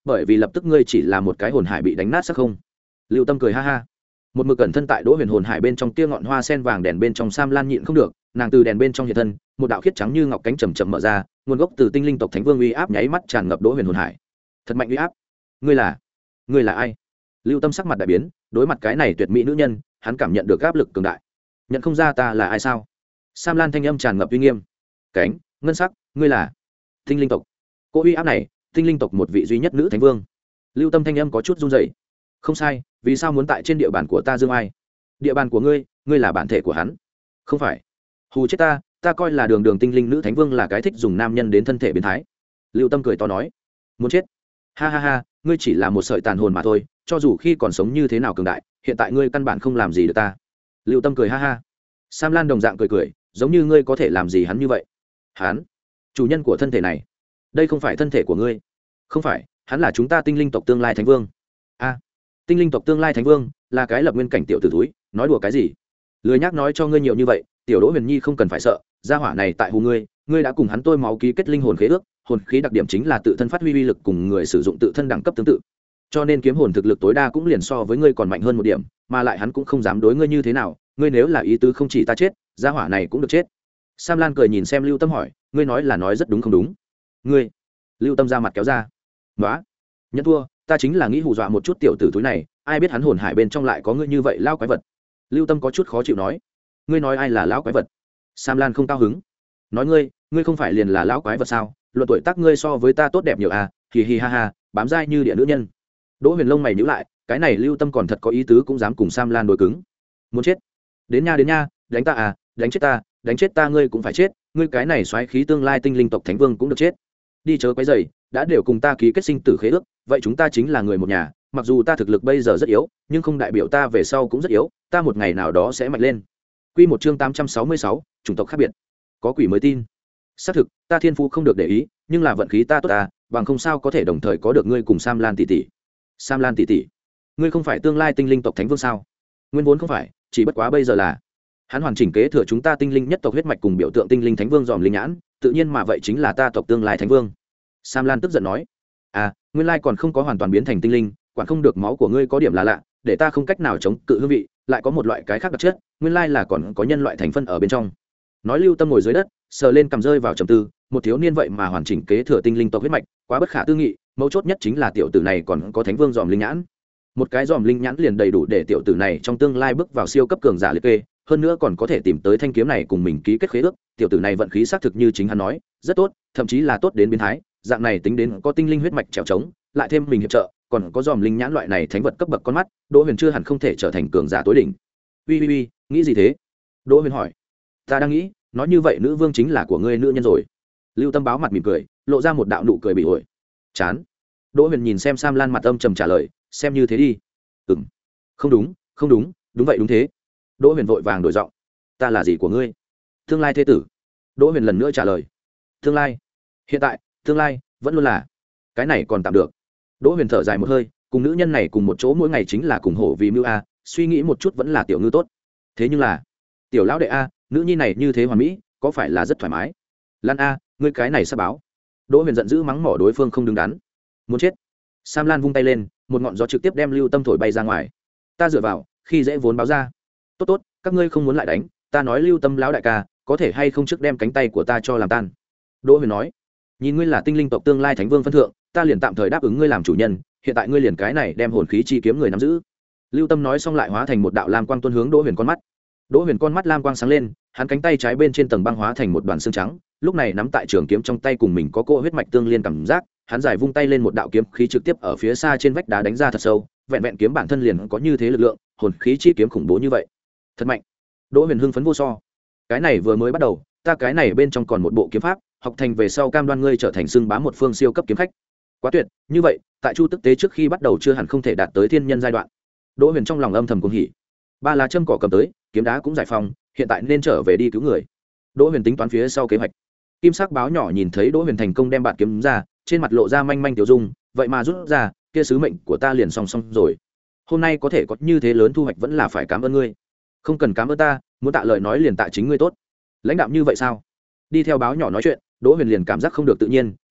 bởi vì lập tức ngươi chỉ là một cái hồn hải bị đánh nát sắc không. Lưu Tâm cười ha ha. Một mực cẩn thân tại Đỗ Huyền hồn hải bên trong tia ngọn hoa sen vàng đèn bên trong Sam Lan nhịn không được, nàng từ đèn bên trong hiện thân, một đạo khiết trắng như ngọc cánh chậm chậm mở ra, nguồn gốc từ tinh linh tộc thánh vương uy áp nháy mắt tràn ngập Đỗ Huyền hồn hải. Thật mạnh uy áp. Ngươi là? Ngươi là ai? Lưu Tâm sắc mặt đại biến, đối mặt cái này tuyệt mỹ nữ nhân, hắn cảm nhận được áp lực cường đại. Nhận không ra ta là ai sao? Sam Lan thanh âm tràn ngập uy nghiêm. Cánh, ngân sắc, ngươi là? Tinh linh tộc. Cô uy áp này, tinh linh tộc một vị duy nhất nữ thánh vương. Lưu Tâm thanh âm có chút run rẩy. Không sai, vì sao muốn tại trên địa bàn của ta dương ai? Địa bàn của ngươi, ngươi là bản thể của hắn. Không phải. Hù chết ta, ta coi là đường đường tinh linh nữ thánh vương là cái thích dùng nam nhân đến thân thể biến thái. Lưu Tâm cười to nói. Muốn chết? Ha ha ha, ngươi chỉ là một sợi tàn hồn mà thôi, cho dù khi còn sống như thế nào cường đại, hiện tại ngươi căn bản không làm gì được ta. Lưu Tâm cười ha ha. Sam Lan đồng dạng cười cười, giống như ngươi có thể làm gì hắn như vậy. Hắn, chủ nhân của thân thể này. Đây không phải thân thể của ngươi. Không phải, hắn là chúng ta tinh linh tộc tương lai thánh vương. A, tinh linh tộc tương lai thánh vương là cái lập nguyên cảnh tiểu tử túi, nói đùa cái gì? Lười nhác nói cho ngươi nhiều như vậy, tiểu Đỗ Huyền Nhi không cần phải sợ, gia hỏa này tại hù ngươi, ngươi đã cùng hắn tôi máu ký kết linh hồn khế ước, hồn khí đặc điểm chính là tự thân phát huy uy lực cùng người sử dụng tự thân đẳng cấp tương tự, cho nên kiếm hồn thực lực tối đa cũng liền so với ngươi còn mạnh hơn một điểm, mà lại hắn cũng không dám đối ngươi như thế nào, ngươi nếu là ý tứ không chỉ ta chết, gia hỏa này cũng được chết. Sam Lan cười nhìn xem Lưu Tâm hỏi, ngươi nói là nói rất đúng không đúng? Ngươi? Lưu Tâm ra mặt kéo ra. Nóa, nhận thua, ta chính là nghĩ hù dọa một chút tiểu tử túi này, ai biết hắn hồn hải bên trong lại có ngươi như vậy lao quái vật. Lưu Tâm có chút khó chịu nói, ngươi nói ai là lão quái vật? Sam Lan không cao hứng, nói ngươi, ngươi không phải liền là lão quái vật sao? Luận tuổi tác ngươi so với ta tốt đẹp nhiều à? Hì hì ha ha, bám dai như địa nữ nhân. Đỗ Huyền lông mày nhíu lại, cái này Lưu Tâm còn thật có ý tứ cũng dám cùng Sam Lan đối cứng. Muốn chết? Đến nha đến nha, đánh ta à, đánh chết ta, đánh chết ta ngươi cũng phải chết, ngươi cái này xoáy khí tương lai tinh linh tộc thánh vương cũng được chết. Đi chớ quấy rầy, đã đều cùng ta ký kết sinh tử khế ước, vậy chúng ta chính là người một nhà, mặc dù ta thực lực bây giờ rất yếu, nhưng không đại biểu ta về sau cũng rất yếu, ta một ngày nào đó sẽ mạnh lên. Quy một chương tám trăm sáu mươi sáu, chủng tộc khác biệt. Có quỷ mới tin. Xác thực, ta thiên phú không được để ý, nhưng là vận khí ta tốt ta, bằng không sao có thể đồng thời có được ngươi cùng Sam Lan tỷ tỷ. Sam Lan tỷ tỷ, ngươi không phải tương lai tinh linh tộc thánh vương sao? Nguyên vốn không phải, chỉ bất quá bây giờ là. Hắn hoàn chỉnh kế thừa chúng ta tinh linh nhất tộc huyết mạch cùng biểu tượng tinh linh thánh vương dòm linh nhãn, tự nhiên mà vậy chính là ta tộc tương lai thánh vương. Sam Lan tức giận nói, à, nguyên lai còn không có hoàn toàn biến thành tinh linh, quản không được máu của ngươi có điểm là lạ, để ta không cách nào chống cự hương vị, lại có một loại cái khác đặc chất, nguyên lai là còn có nhân loại thành phân ở bên trong. Nói Lưu Tâm ngồi dưới đất, sờ lên cầm rơi vào trầm tư, một thiếu niên vậy mà hoàn chỉnh kế thừa tinh linh tộc huyết mạch, quá bất khả tư nghị, mấu chốt nhất chính là tiểu tử này còn có thánh vương dòm linh nhãn. Một cái dòm linh nhãn liền đầy đủ để tiểu tử này trong tương lai bước vào siêu cấp cường giả liệt kê, hơn nữa còn có thể tìm tới thanh kiếm này cùng mình ký kết khế ước, tiểu tử này vận khí xác thực như chính hắn nói, rất tốt, thậm chí là tốt đến biến thái, dạng này tính đến có tinh linh huyết mạch trèo trống, lại thêm mình hiệp trợ, còn có dòm linh nhãn loại này thánh vật cấp bậc con mắt, Đỗ Huyền chưa hẳn không thể trở thành cường giả tối đỉnh. Uy uy uy, nghĩ gì thế? Đỗ Huyền hỏi. Ta đang nghĩ, nói như vậy nữ vương chính là của ngươi nữ nhân rồi. Lưu Tâm báo mặt mỉm cười, lộ ra một đạo nụ cười bị ổi. Chán. Đỗ Huyền nhìn xem Sam Lan mặt âm trầm trả lời, xem như thế đi. Ừm. Không đúng, không đúng, đúng vậy đúng thế. Đỗ Huyền vội vàng đổi giọng. Ta là gì của ngươi? Tương lai thế tử. Đỗ Huyền lần nữa trả lời. Tương lai, hiện tại, tương lai, vẫn luôn là. Cái này còn tạm được. Đỗ Huyền thở dài một hơi, cùng nữ nhân này cùng một chỗ mỗi ngày chính là cùng hổ vì mưu a, suy nghĩ một chút vẫn là tiểu ngư tốt. Thế nhưng là, tiểu lão đệ a, nữ nhi này như thế hoàn mỹ, có phải là rất thoải mái? Lan a, ngươi cái này sao báo? Đỗ Huyền giận dữ mắng mỏ đối phương không đứng đắn. Muốn chết. Sam Lan vung tay lên, một ngọn gió trực tiếp đem Lưu Tâm thổi bay ra ngoài. Ta dựa vào, khi dễ vốn báo ra. Tốt tốt, các ngươi không muốn lại đánh, ta nói Lưu Tâm lão đại ca, có thể hay không trước đem cánh tay của ta cho làm tan. Đỗ Huyền nói, nhìn ngươi là tinh linh tộc tương lai thánh vương phân thượng, ta liền tạm thời đáp ứng ngươi làm chủ nhân, hiện tại ngươi liền cái này đem hồn khí chi kiếm người nắm giữ. Lưu Tâm nói xong lại hóa thành một đạo lam quang tuôn hướng Đỗ Huyền con mắt. Đỗ Huyền con mắt lam quang sáng lên, hắn cánh tay trái bên trên tầng băng hóa thành một đoàn xương trắng, lúc này nắm tại trường kiếm trong tay cùng mình có cỗ huyết mạch tương liên cảm giác, hắn giải vung tay lên một đạo kiếm khí trực tiếp ở phía xa trên vách đá đánh ra thật sâu, vẹn vẹn kiếm bản thân liền có như thế lực lượng, hồn khí chi kiếm khủng bố như vậy. Thật mạnh. Đỗ Huyền hưng phấn vô so. Cái này vừa mới bắt đầu, ta cái này bên trong còn một bộ kiếm pháp, học thành về sau cam đoan ngươi trở thành xưng bá một phương siêu cấp kiếm khách. Quá tuyệt, như vậy, tại Chu Tức tế trước khi bắt đầu chưa hẳn không thể đạt tới thiên nhân giai đoạn. Đỗ Huyền trong lòng âm thầm cuồng hỉ. Ba lá châm cỏ cầm tới, kiếm đá cũng giải phóng, hiện tại nên trở về đi cứu người. Đỗ Huyền tính toán phía sau kế hoạch. Kim sắc báo nhỏ nhìn thấy Đỗ Huyền thành công đem bạn kiếm ra, trên mặt lộ ra manh manh tiểu dung, vậy mà rút ra, kia sứ mệnh của ta liền song song rồi. Hôm nay có thể có như thế lớn thu hoạch vẫn là phải cảm ơn ngươi. Không cần cảm ơn ta, muốn tạ lời nói liền tạ chính ngươi tốt. Lãnh đạo như vậy sao? Đi theo báo nhỏ nói chuyện, Đỗ Huyền liền cảm giác không được tự nhiên,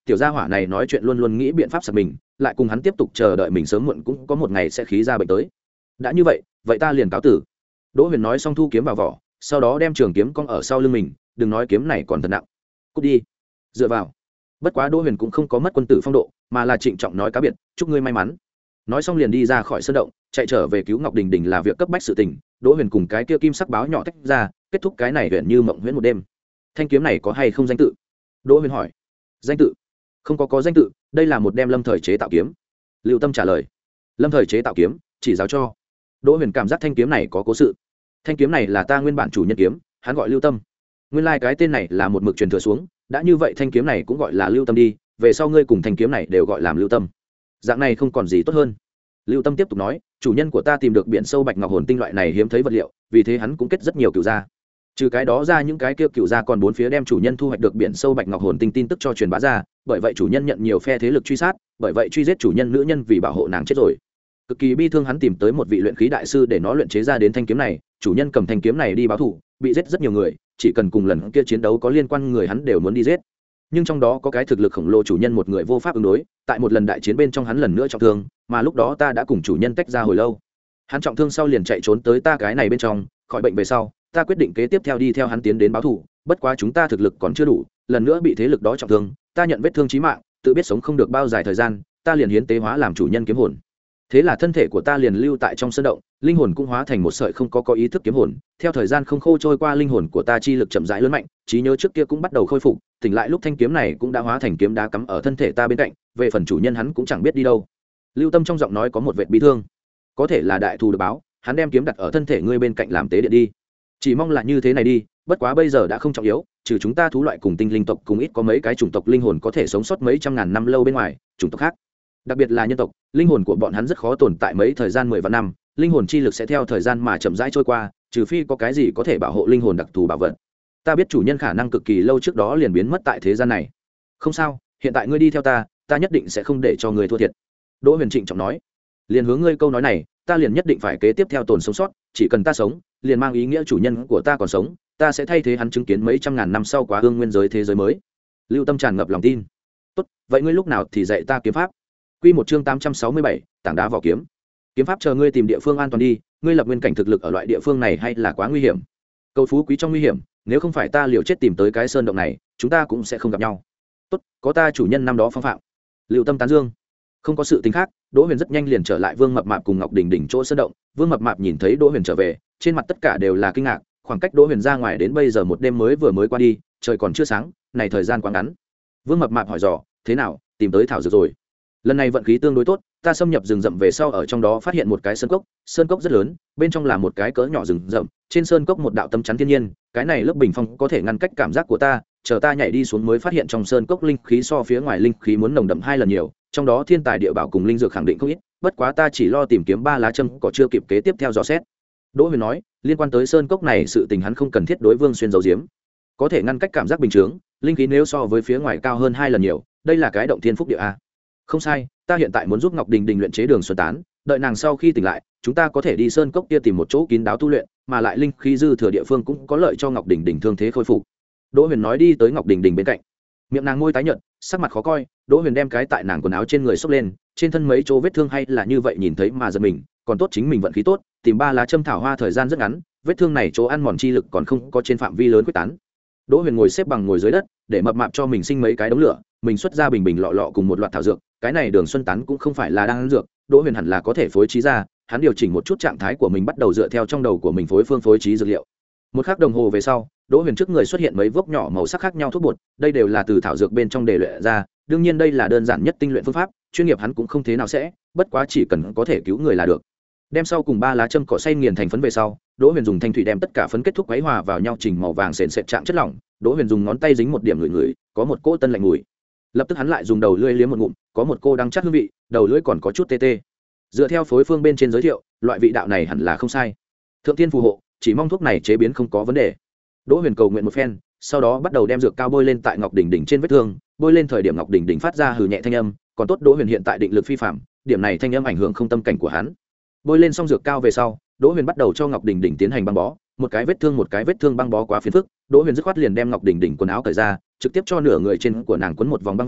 tiểu gia hỏa này nói chuyện luôn luôn nghĩ biện pháp sạch mình, lại cùng hắn tiếp tục chờ đợi mình sớm muộn cũng có một ngày sẽ khí ra bệnh tới. Đã như vậy, vậy ta liền cáo tử. Đỗ Huyền nói xong thu kiếm vào vỏ, sau đó đem trường kiếm cong ở sau lưng mình, đừng nói kiếm này còn thật nặng. Cút đi. Dựa vào. Bất quá Đỗ Huyền cũng không có mất quân tử phong độ, mà là trịnh trọng nói cá biệt, chúc ngươi may mắn. Nói xong liền đi ra khỏi sân động, chạy trở về cứu Ngọc Đình Đình là việc cấp bách sự tình. Đỗ Huyền cùng cái kia kim sắc báo nhỏ tách ra, kết thúc cái này huyền như mộng huyễn một đêm. Thanh kiếm này có hay không danh tự? Đỗ Huyền hỏi. Danh tự? Không có có danh tự, đây là một đem lâm thời chế tạo kiếm. Lưu Tâm trả lời. Lâm thời chế tạo kiếm, chỉ giáo cho. Đỗ Huyền cảm giác thanh kiếm này có cố sự. Thanh kiếm này là ta nguyên bản chủ nhân kiếm, hắn gọi Lưu Tâm. Nguyên lai like cái tên này là một mực truyền thừa xuống, đã như vậy thanh kiếm này cũng gọi là Lưu Tâm đi, về sau ngươi cùng thanh kiếm này đều gọi làm Lưu Tâm. Dạng này không còn gì tốt hơn. Lưu Tâm tiếp tục nói, chủ nhân của ta tìm được biển sâu bạch ngọc hồn tinh loại này hiếm thấy vật liệu, vì thế hắn cũng kết rất nhiều cửu gia. Trừ cái đó ra, những cái kia cửu gia còn bốn phía đem chủ nhân thu hoạch được biển sâu bạch ngọc hồn tinh tin tức cho truyền bá ra, bởi vậy chủ nhân nhận nhiều phe thế lực truy sát, bởi vậy truy giết chủ nhân nữ nhân vì bảo hộ nàng chết rồi. Cực kỳ bi thương, hắn tìm tới một vị luyện khí đại sư để nó luyện chế ra đến thanh kiếm này, chủ nhân cầm thanh kiếm này đi báo thù, bị giết rất nhiều người, chỉ cần cùng lần kia chiến đấu có liên quan người hắn đều muốn đi giết. Nhưng trong đó có cái thực lực khổng lồ chủ nhân một người vô pháp ứng đối, tại một lần đại chiến bên trong hắn lần nữa trọng thương, mà lúc đó ta đã cùng chủ nhân tách ra hồi lâu. Hắn trọng thương sau liền chạy trốn tới ta cái này bên trong, khỏi bệnh về sau, ta quyết định kế tiếp theo đi theo hắn tiến đến báo thù, bất quá chúng ta thực lực còn chưa đủ, lần nữa bị thế lực đó trọng thương, ta nhận vết thương chí mạng, tự biết sống không được bao dài thời gian, ta liền hiến tế hóa làm chủ nhân kiếm hồn. Thế là thân thể của ta liền lưu tại trong sơn động, linh hồn cũng hóa thành một sợi không có có ý thức kiếm hồn. Theo thời gian không khô trôi qua, linh hồn của ta chi lực chậm rãi lớn mạnh, trí nhớ trước kia cũng bắt đầu khôi phục, tỉnh lại lúc thanh kiếm này cũng đã hóa thành kiếm đá cắm ở thân thể ta bên cạnh, về phần chủ nhân hắn cũng chẳng biết đi đâu. Lưu Tâm trong giọng nói có một vệt bi thương. Có thể là đại thù được báo, hắn đem kiếm đặt ở thân thể ngươi bên cạnh làm tế điện đi. Chỉ mong là như thế này đi, bất quá bây giờ đã không trọng yếu, trừ chúng ta thú loại cùng tinh linh tộc cùng ít có mấy cái chủng tộc linh hồn có thể sống sót mấy trăm ngàn năm lâu bên ngoài, chủng tộc khác, đặc biệt là nhân tộc, linh hồn của bọn hắn rất khó tồn tại mấy thời gian mười vạn năm, linh hồn chi lực sẽ theo thời gian mà chậm rãi trôi qua, trừ phi có cái gì có thể bảo hộ linh hồn đặc thù bảo vật. Ta biết chủ nhân khả năng cực kỳ lâu trước đó liền biến mất tại thế gian này. Không sao, hiện tại ngươi đi theo ta, ta nhất định sẽ không để cho ngươi thua thiệt. Đỗ Huyền trịnh trọng nói. Liền hướng ngươi câu nói này, ta liền nhất định phải kế tiếp theo tồn sống sót, chỉ cần ta sống, liền mang ý nghĩa chủ nhân của ta còn sống, ta sẽ thay thế hắn chứng kiến mấy trăm ngàn năm sau quá hương nguyên giới thế giới mới. Lưu Tâm tràn ngập lòng tin. Tốt, vậy ngươi lúc nào thì dạy ta kiếm pháp? Quy một chương tám trăm sáu mươi bảy, tảng đá vỏ kiếm. Kiếm pháp chờ ngươi tìm địa phương an toàn đi, ngươi lập nguyên cảnh thực lực ở loại địa phương này hay là quá nguy hiểm. Cầu phú quý trong nguy hiểm, nếu không phải ta liều chết tìm tới cái sơn động này, chúng ta cũng sẽ không gặp nhau. Tốt, có ta chủ nhân năm đó phong phạm. Lưu Tâm tán dương. Không có sự tình khác, Đỗ Huyền rất nhanh liền trở lại Vương Mập Mạp cùng Ngọc Đình Đình chỗ sơn động. Vương Mập Mạp nhìn thấy Đỗ Huyền trở về, trên mặt tất cả đều là kinh ngạc, khoảng cách Đỗ Huyền ra ngoài đến bây giờ một đêm mới vừa mới qua đi, trời còn chưa sáng, này thời gian quá ngắn. Vương Mập Mạp hỏi dò, thế nào, tìm tới thảo dược rồi? Lần này vận khí tương đối tốt, ta xâm nhập rừng rậm về sau ở trong đó phát hiện một cái sơn cốc, sơn cốc rất lớn, bên trong là một cái cỡ nhỏ rừng rậm, trên sơn cốc một đạo tấm chắn thiên nhiên, cái này lớp bình phong có thể ngăn cách cảm giác của ta, chờ ta nhảy đi xuống mới phát hiện trong sơn cốc linh khí so phía ngoài linh khí muốn nồng đậm hai lần nhiều, trong đó thiên tài địa bảo cùng linh dược khẳng định không ít, bất quá ta chỉ lo tìm kiếm ba lá châm có chưa kịp kế tiếp theo dò xét. Đỗ Huyền nói, liên quan tới sơn cốc này sự tình hắn không cần thiết đối Vương Xuyên giấu giếm, có thể ngăn cách cảm giác bình thường, linh khí nếu so với phía ngoài cao hơn hai lần nhiều, đây là cái động thiên phúc địa a. Không sai, ta hiện tại muốn giúp Ngọc Đình Đình luyện chế đường xuân tán, đợi nàng sau khi tỉnh lại, chúng ta có thể đi sơn cốc kia tìm một chỗ kín đáo tu luyện, mà lại linh khí dư thừa địa phương cũng có lợi cho Ngọc Đình Đình thương thế khôi phục. Đỗ Huyền nói đi tới Ngọc Đình Đình bên cạnh, miệng nàng môi tái nhợt, sắc mặt khó coi. Đỗ Huyền đem cái tại nàng quần áo trên người xốc lên, trên thân mấy chỗ vết thương hay là như vậy nhìn thấy mà giật mình, còn tốt chính mình vận khí tốt, tìm ba lá châm thảo hoa thời gian rất ngắn, vết thương này chỗ ăn mòn chi lực còn không có trên phạm vi lớn quyết tán. Đỗ Huyền ngồi xếp bằng ngồi dưới đất, để Mập Mạp cho mình sinh mấy cái đống lửa, mình xuất ra bình bình lọ lọ cùng một loạt thảo dược, cái này đường xuân tán cũng không phải là đang ăn dược, Đỗ Huyền hẳn là có thể phối trí ra, hắn điều chỉnh một chút trạng thái của mình, bắt đầu dựa theo trong đầu của mình phối phương phối trí dược liệu. Một khắc đồng hồ về sau, Đỗ Huyền trước người xuất hiện mấy vốc nhỏ màu sắc khác nhau thuốc bột, đây đều là từ thảo dược bên trong để luyện ra, đương nhiên đây là đơn giản nhất tinh luyện phương pháp, chuyên nghiệp hắn cũng không thế nào sẽ, bất quá chỉ cần có thể cứu người là được. Đem sau cùng ba lá châm cỏ xay nghiền thành phấn về sau, Đỗ Huyền dùng thanh thủy đem tất cả phấn kết thúc quấy hòa vào nhau trình màu vàng sền sệt trạng chất lỏng, Đỗ Huyền dùng ngón tay dính một điểm ngửi ngửi, có một cỗ tân lạnh mùi. Lập tức hắn lại dùng đầu lưỡi liếm một ngụm, có một cô đắng chắc hương vị, đầu lưỡi còn có chút tê tê. Dựa theo phối phương bên trên giới thiệu, loại vị đạo này hẳn là không sai. Thượng tiên phù hộ, chỉ mong thuốc này chế biến không có vấn đề. Đỗ Huyền cầu nguyện một phen, sau đó bắt đầu đem dược cao bôi lên tại Ngọc Đình Đình trên vết thương, bôi lên thời điểm Ngọc Đình Đình phát ra hừ nhẹ thanh âm, còn tốt Đỗ Huyền hiện tại định lực phi phàm, điểm này thanh âm ảnh hưởng không tâm cảnh của hắn. Bôi lên xong dược cao về sau, Đỗ Huyền bắt đầu cho Ngọc Đình Đình tiến hành băng bó, một cái vết thương một cái vết thương băng bó quá phiền phức, Đỗ Huyền dứt khoát liền đem Ngọc Đình Đình quần áo cởi ra, trực tiếp cho nửa người trên của nàng quấn một vòng băng vải,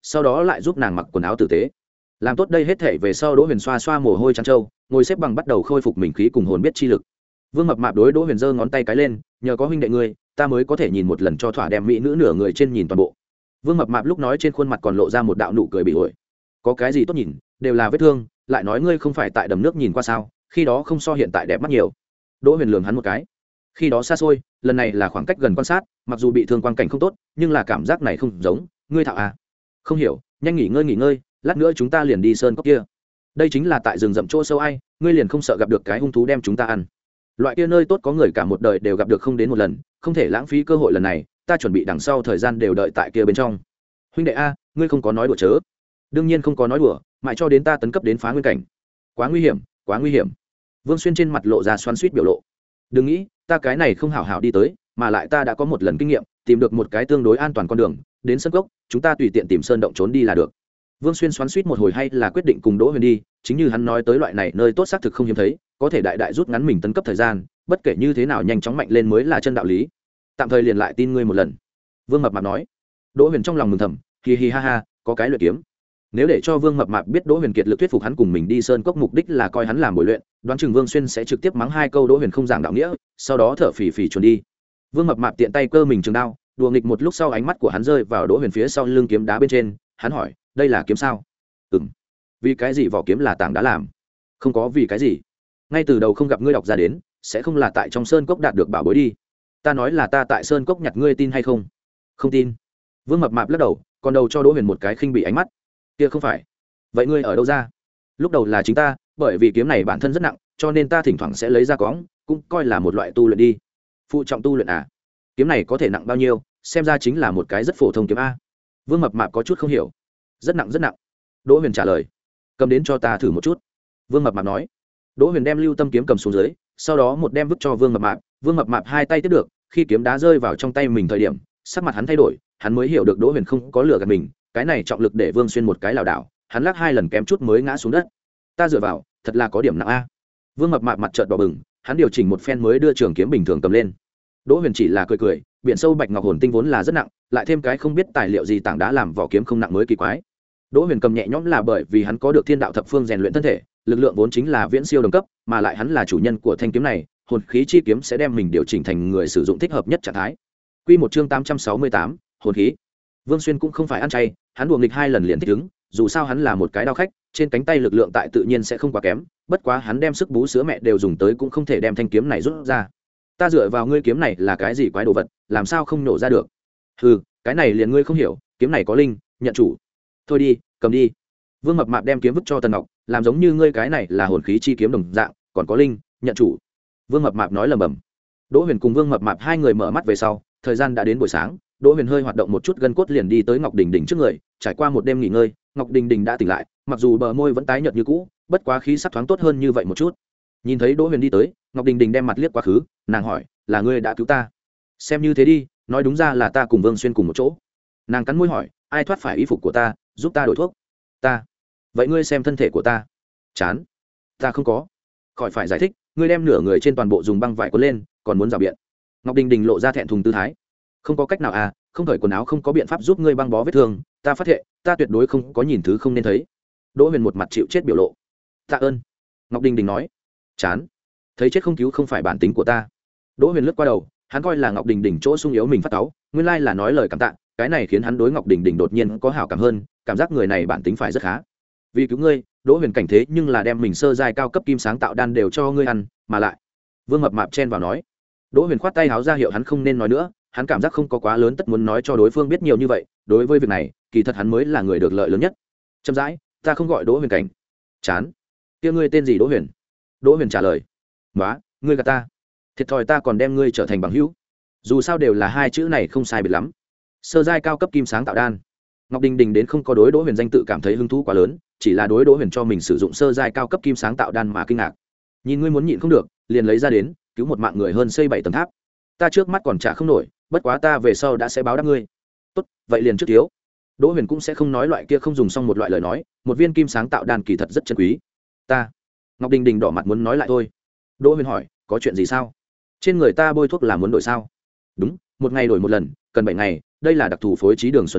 sau đó lại giúp nàng mặc quần áo tử tế. Làm tốt đây hết thể về sau, Đỗ Huyền xoa xoa mồ hôi trắng trâu, ngồi xếp bằng bắt đầu khôi phục mình khí cùng hồn biết chi lực. Vương Mập Mạp đối Đỗ Huyền giơ ngón tay cái lên, nhờ có huynh đệ ngươi, ta mới có thể nhìn một lần cho thỏa, đem mỹ nữ nửa người trên nhìn toàn bộ. Vương Mập Mạp lúc nói trên khuôn mặt còn lộ ra một đạo nụ cười bị ổi. Có cái gì tốt nhìn, đều là vết thương, lại nói ngươi không phải tại đầm nước nhìn qua sao, khi đó không so hiện tại đẹp mắt nhiều. Đỗ Huyền lườm hắn một cái. Khi đó xa xôi, lần này là khoảng cách gần quan sát, mặc dù bị thương quang cảnh không tốt, nhưng là cảm giác này không giống, ngươi thạo à? Không hiểu, nhanh nghỉ ngơi nghỉ ngơi, lát nữa chúng ta liền đi sơn cốc kia. Đây chính là tại rừng rậm chỗ sâu ai, ngươi liền không sợ gặp được cái hung thú đem chúng ta ăn. Loại kia nơi tốt có người cả một đời đều gặp được không đến một lần, không thể lãng phí cơ hội lần này, ta chuẩn bị đằng sau thời gian đều đợi tại kia bên trong. Huynh đệ a, ngươi không có nói đùa chớ? Đương nhiên không có nói đùa, mãi cho đến ta tấn cấp đến phá nguyên cảnh. Quá nguy hiểm, quá nguy hiểm. Vương Xuyên trên mặt lộ ra xoắn xuýt biểu lộ. Đừng nghĩ, ta cái này không hảo hảo đi tới, mà lại ta đã có một lần kinh nghiệm, tìm được một cái tương đối an toàn con đường, đến sân cốc, chúng ta tùy tiện tìm sơn động trốn đi là được. Vương Xuyên xoắn xuýt một hồi hay là quyết định cùng Đỗ Huyền đi, chính như hắn nói tới loại này nơi tốt xác thực không hiếm thấy, có thể đại đại rút ngắn mình tấn cấp thời gian, bất kể như thế nào nhanh chóng mạnh lên mới là chân đạo lý. Tạm thời liền lại tin ngươi một lần. Vương Mập Mạp nói. Đỗ Huyền trong lòng mừng thầm, hi hi ha ha, có cái luyện kiếm. Nếu để cho Vương Mập Mạp biết Đỗ Huyền kiệt lực thuyết phục hắn cùng mình đi sơn cốc mục đích là coi hắn làm bồi luyện, đoán chừng Vương Xuyên sẽ trực tiếp mắng hai câu Đỗ Huyền không giảng đạo nghĩa, sau đó thở phì phì chuồn đi. Vương Mập Mạp tiện tay cơ mình trường đao, đùa nghịch một lúc sau ánh mắt của hắn rơi vào Đỗ Huyền phía sau lưng kiếm đá bên trên, hắn hỏi, đây là kiếm sao? Ừm. Vì cái gì vỏ kiếm là tảng đá làm? Không có vì cái gì. Ngay từ đầu không gặp ngươi đọc ra đến, sẽ không là tại trong sơn cốc đạt được bảo bối đi. Ta nói là ta tại sơn cốc nhặt ngươi tin hay không? Không tin. Vương Mập Mạp lắc đầu, còn đầu cho Đỗ Huyền một cái khinh bị ánh mắt. Kia không phải. Vậy ngươi ở đâu ra? Lúc đầu là chính ta, bởi vì kiếm này bản thân rất nặng, cho nên ta thỉnh thoảng sẽ lấy ra cõng, cũng coi là một loại tu luyện đi. Phụ trọng tu luyện à? Kiếm này có thể nặng bao nhiêu? Xem ra chính là một cái rất phổ thông kiếm a. Vương Mập Mạp có chút không hiểu. Rất nặng rất nặng. Đỗ Huyền trả lời. Cầm đến cho ta thử một chút. Vương Mập Mạp nói. Đỗ Huyền đem lưu tâm kiếm cầm xuống dưới, sau đó một đem vứt cho Vương Mập Mạp. Vương Mập Mạp hai tay tiếp được, khi kiếm đá rơi vào trong tay mình thời điểm, sắc mặt hắn thay đổi, hắn mới hiểu được Đỗ Huyền không có lừa gạt mình, cái này trọng lực để Vương Xuyên một cái lảo đảo, hắn lắc hai lần kém chút mới ngã xuống đất. Ta dựa vào, thật là có điểm nặng a. Vương Mập Mạp mặt trợn đỏ bừng, hắn điều chỉnh một phen mới đưa trường kiếm bình thường cầm lên. Đỗ Huyền chỉ là cười cười, biển sâu bạch ngọc hồn tinh vốn là rất nặng, lại thêm cái không biết tài liệu gì tảng đá làm vỏ kiếm không nặng mới kỳ quái. Đỗ Huyền cầm nhẹ nhõm là bởi vì hắn có được thiên đạo thập phương rèn luyện thân thể, lực lượng vốn chính là viễn siêu đồng cấp, mà lại hắn là chủ nhân của thanh kiếm này, hồn khí chi kiếm sẽ đem mình điều chỉnh thành người sử dụng thích hợp nhất trạng thái. Quy một chương tám trăm sáu mươi tám, hồn khí. Vương Xuyên cũng không phải ăn chay, hắn đùa nghịch hai lần liền thích ứng, dù sao hắn là một cái đao khách, trên cánh tay lực lượng tại tự nhiên sẽ không quá kém, bất quá hắn đem sức bú sữa mẹ đều dùng tới cũng không thể đem thanh kiếm này rút ra. Ta dựa vào ngươi kiếm này là cái gì quái đồ vật, làm sao không nổ ra được? Hừ, cái này liền ngươi không hiểu, kiếm này có linh, nhận chủ. Thôi đi, cầm đi. Vương Mập Mạp đem kiếm vứt cho Tần Ngọc, làm giống như ngươi cái này là hồn khí chi kiếm đồng dạng, còn có linh, nhận chủ. Vương Mập Mạp nói lầm bầm. Đỗ Huyền cùng Vương Mập Mạp hai người mở mắt về sau, thời gian đã đến buổi sáng, Đỗ Huyền hơi hoạt động một chút gân cốt liền đi tới Ngọc Đình Đình trước người, trải qua một đêm nghỉ ngơi, Ngọc Đình Đình đã tỉnh lại, mặc dù bờ môi vẫn tái nhợt như cũ, bất quá khí sắc thoáng tốt hơn như vậy một chút. Nhìn thấy Đỗ Huyền đi tới, Ngọc Đình Đình đem mặt liếc quá khứ, nàng hỏi, là ngươi đã cứu ta? Xem như thế đi, nói đúng ra là ta cùng Vương Xuyên cùng một chỗ. Nàng cắn môi hỏi, ai thoát phải y phục của ta, giúp ta đổi thuốc? Ta. Vậy ngươi xem thân thể của ta. Chán. Ta không có. Khỏi phải giải thích, ngươi đem nửa người trên toàn bộ dùng băng vải cuốn lên, còn muốn rào biện. Ngọc Đình Đình lộ ra thẹn thùng tư thái. Không có cách nào à, không cởi quần áo không có biện pháp giúp ngươi băng bó vết thương, ta phát hiện, ta tuyệt đối không có nhìn thứ không nên thấy. Đỗ Huyền một mặt chịu chết biểu lộ. Tạ ơn. Ngọc Đình Đình nói. Chán. Thấy chết không cứu không phải bản tính của ta. Đỗ Huyền lướt qua đầu, hắn coi là Ngọc Đình Đình chỗ sung yếu mình phát cáu, nguyên lai là nói lời cảm tạ, cái này khiến hắn đối Ngọc Đình Đình đột nhiên có hảo cảm hơn, cảm giác người này bản tính phải rất khá. Vì cứu ngươi, Đỗ Huyền cảnh thế nhưng là đem mình sơ giai cao cấp kim sáng tạo đan đều cho ngươi ăn, mà lại. Vương Mập Mạp chen vào nói. Đỗ Huyền khoát tay háo ra hiệu hắn không nên nói nữa, hắn cảm giác không có quá lớn tất muốn nói cho đối phương biết nhiều như vậy, đối với việc này, kỳ thật hắn mới là người được lợi lớn nhất. Chậm rãi, ta không gọi Đỗ Huyền cảnh. Chán. Kia ngươi tên gì Đỗ Huyền? Đỗ Huyền trả lời. Nóa, ngươi gạt ta. Thiệt thòi ta còn đem ngươi trở thành bằng hữu. Dù sao đều là hai chữ này không sai biệt lắm. Sơ giai cao cấp kim sáng tạo đan. Ngọc Đình Đình đến không có đối Đỗ Huyền danh tự cảm thấy hứng thú quá lớn, chỉ là đối Đỗ Huyền cho mình sử dụng sơ giai cao cấp kim sáng tạo đan mà kinh ngạc. Nhìn ngươi muốn nhịn không được, liền lấy ra đến, cứu một mạng người hơn xây bảy tầng tháp. Ta trước mắt còn trả không nổi, bất quá ta về sau đã sẽ báo đáp ngươi. Tốt, vậy liền trước thiếu. Đỗ Huyền cũng sẽ không nói loại kia không dùng xong một loại lời nói, một viên kim sáng tạo đan kỳ thật rất chân quý. Ta. Ngọc Đình Đình đỏ mặt muốn nói lại thôi. Đỗ Huyền hỏi, có chuyện gì sao? Trên người ta bôi thuốc là muốn đổi sao? Đúng, một ngày đổi một lần, cần bảy ngày, đây là đặc thù phối trí đường xuân tán,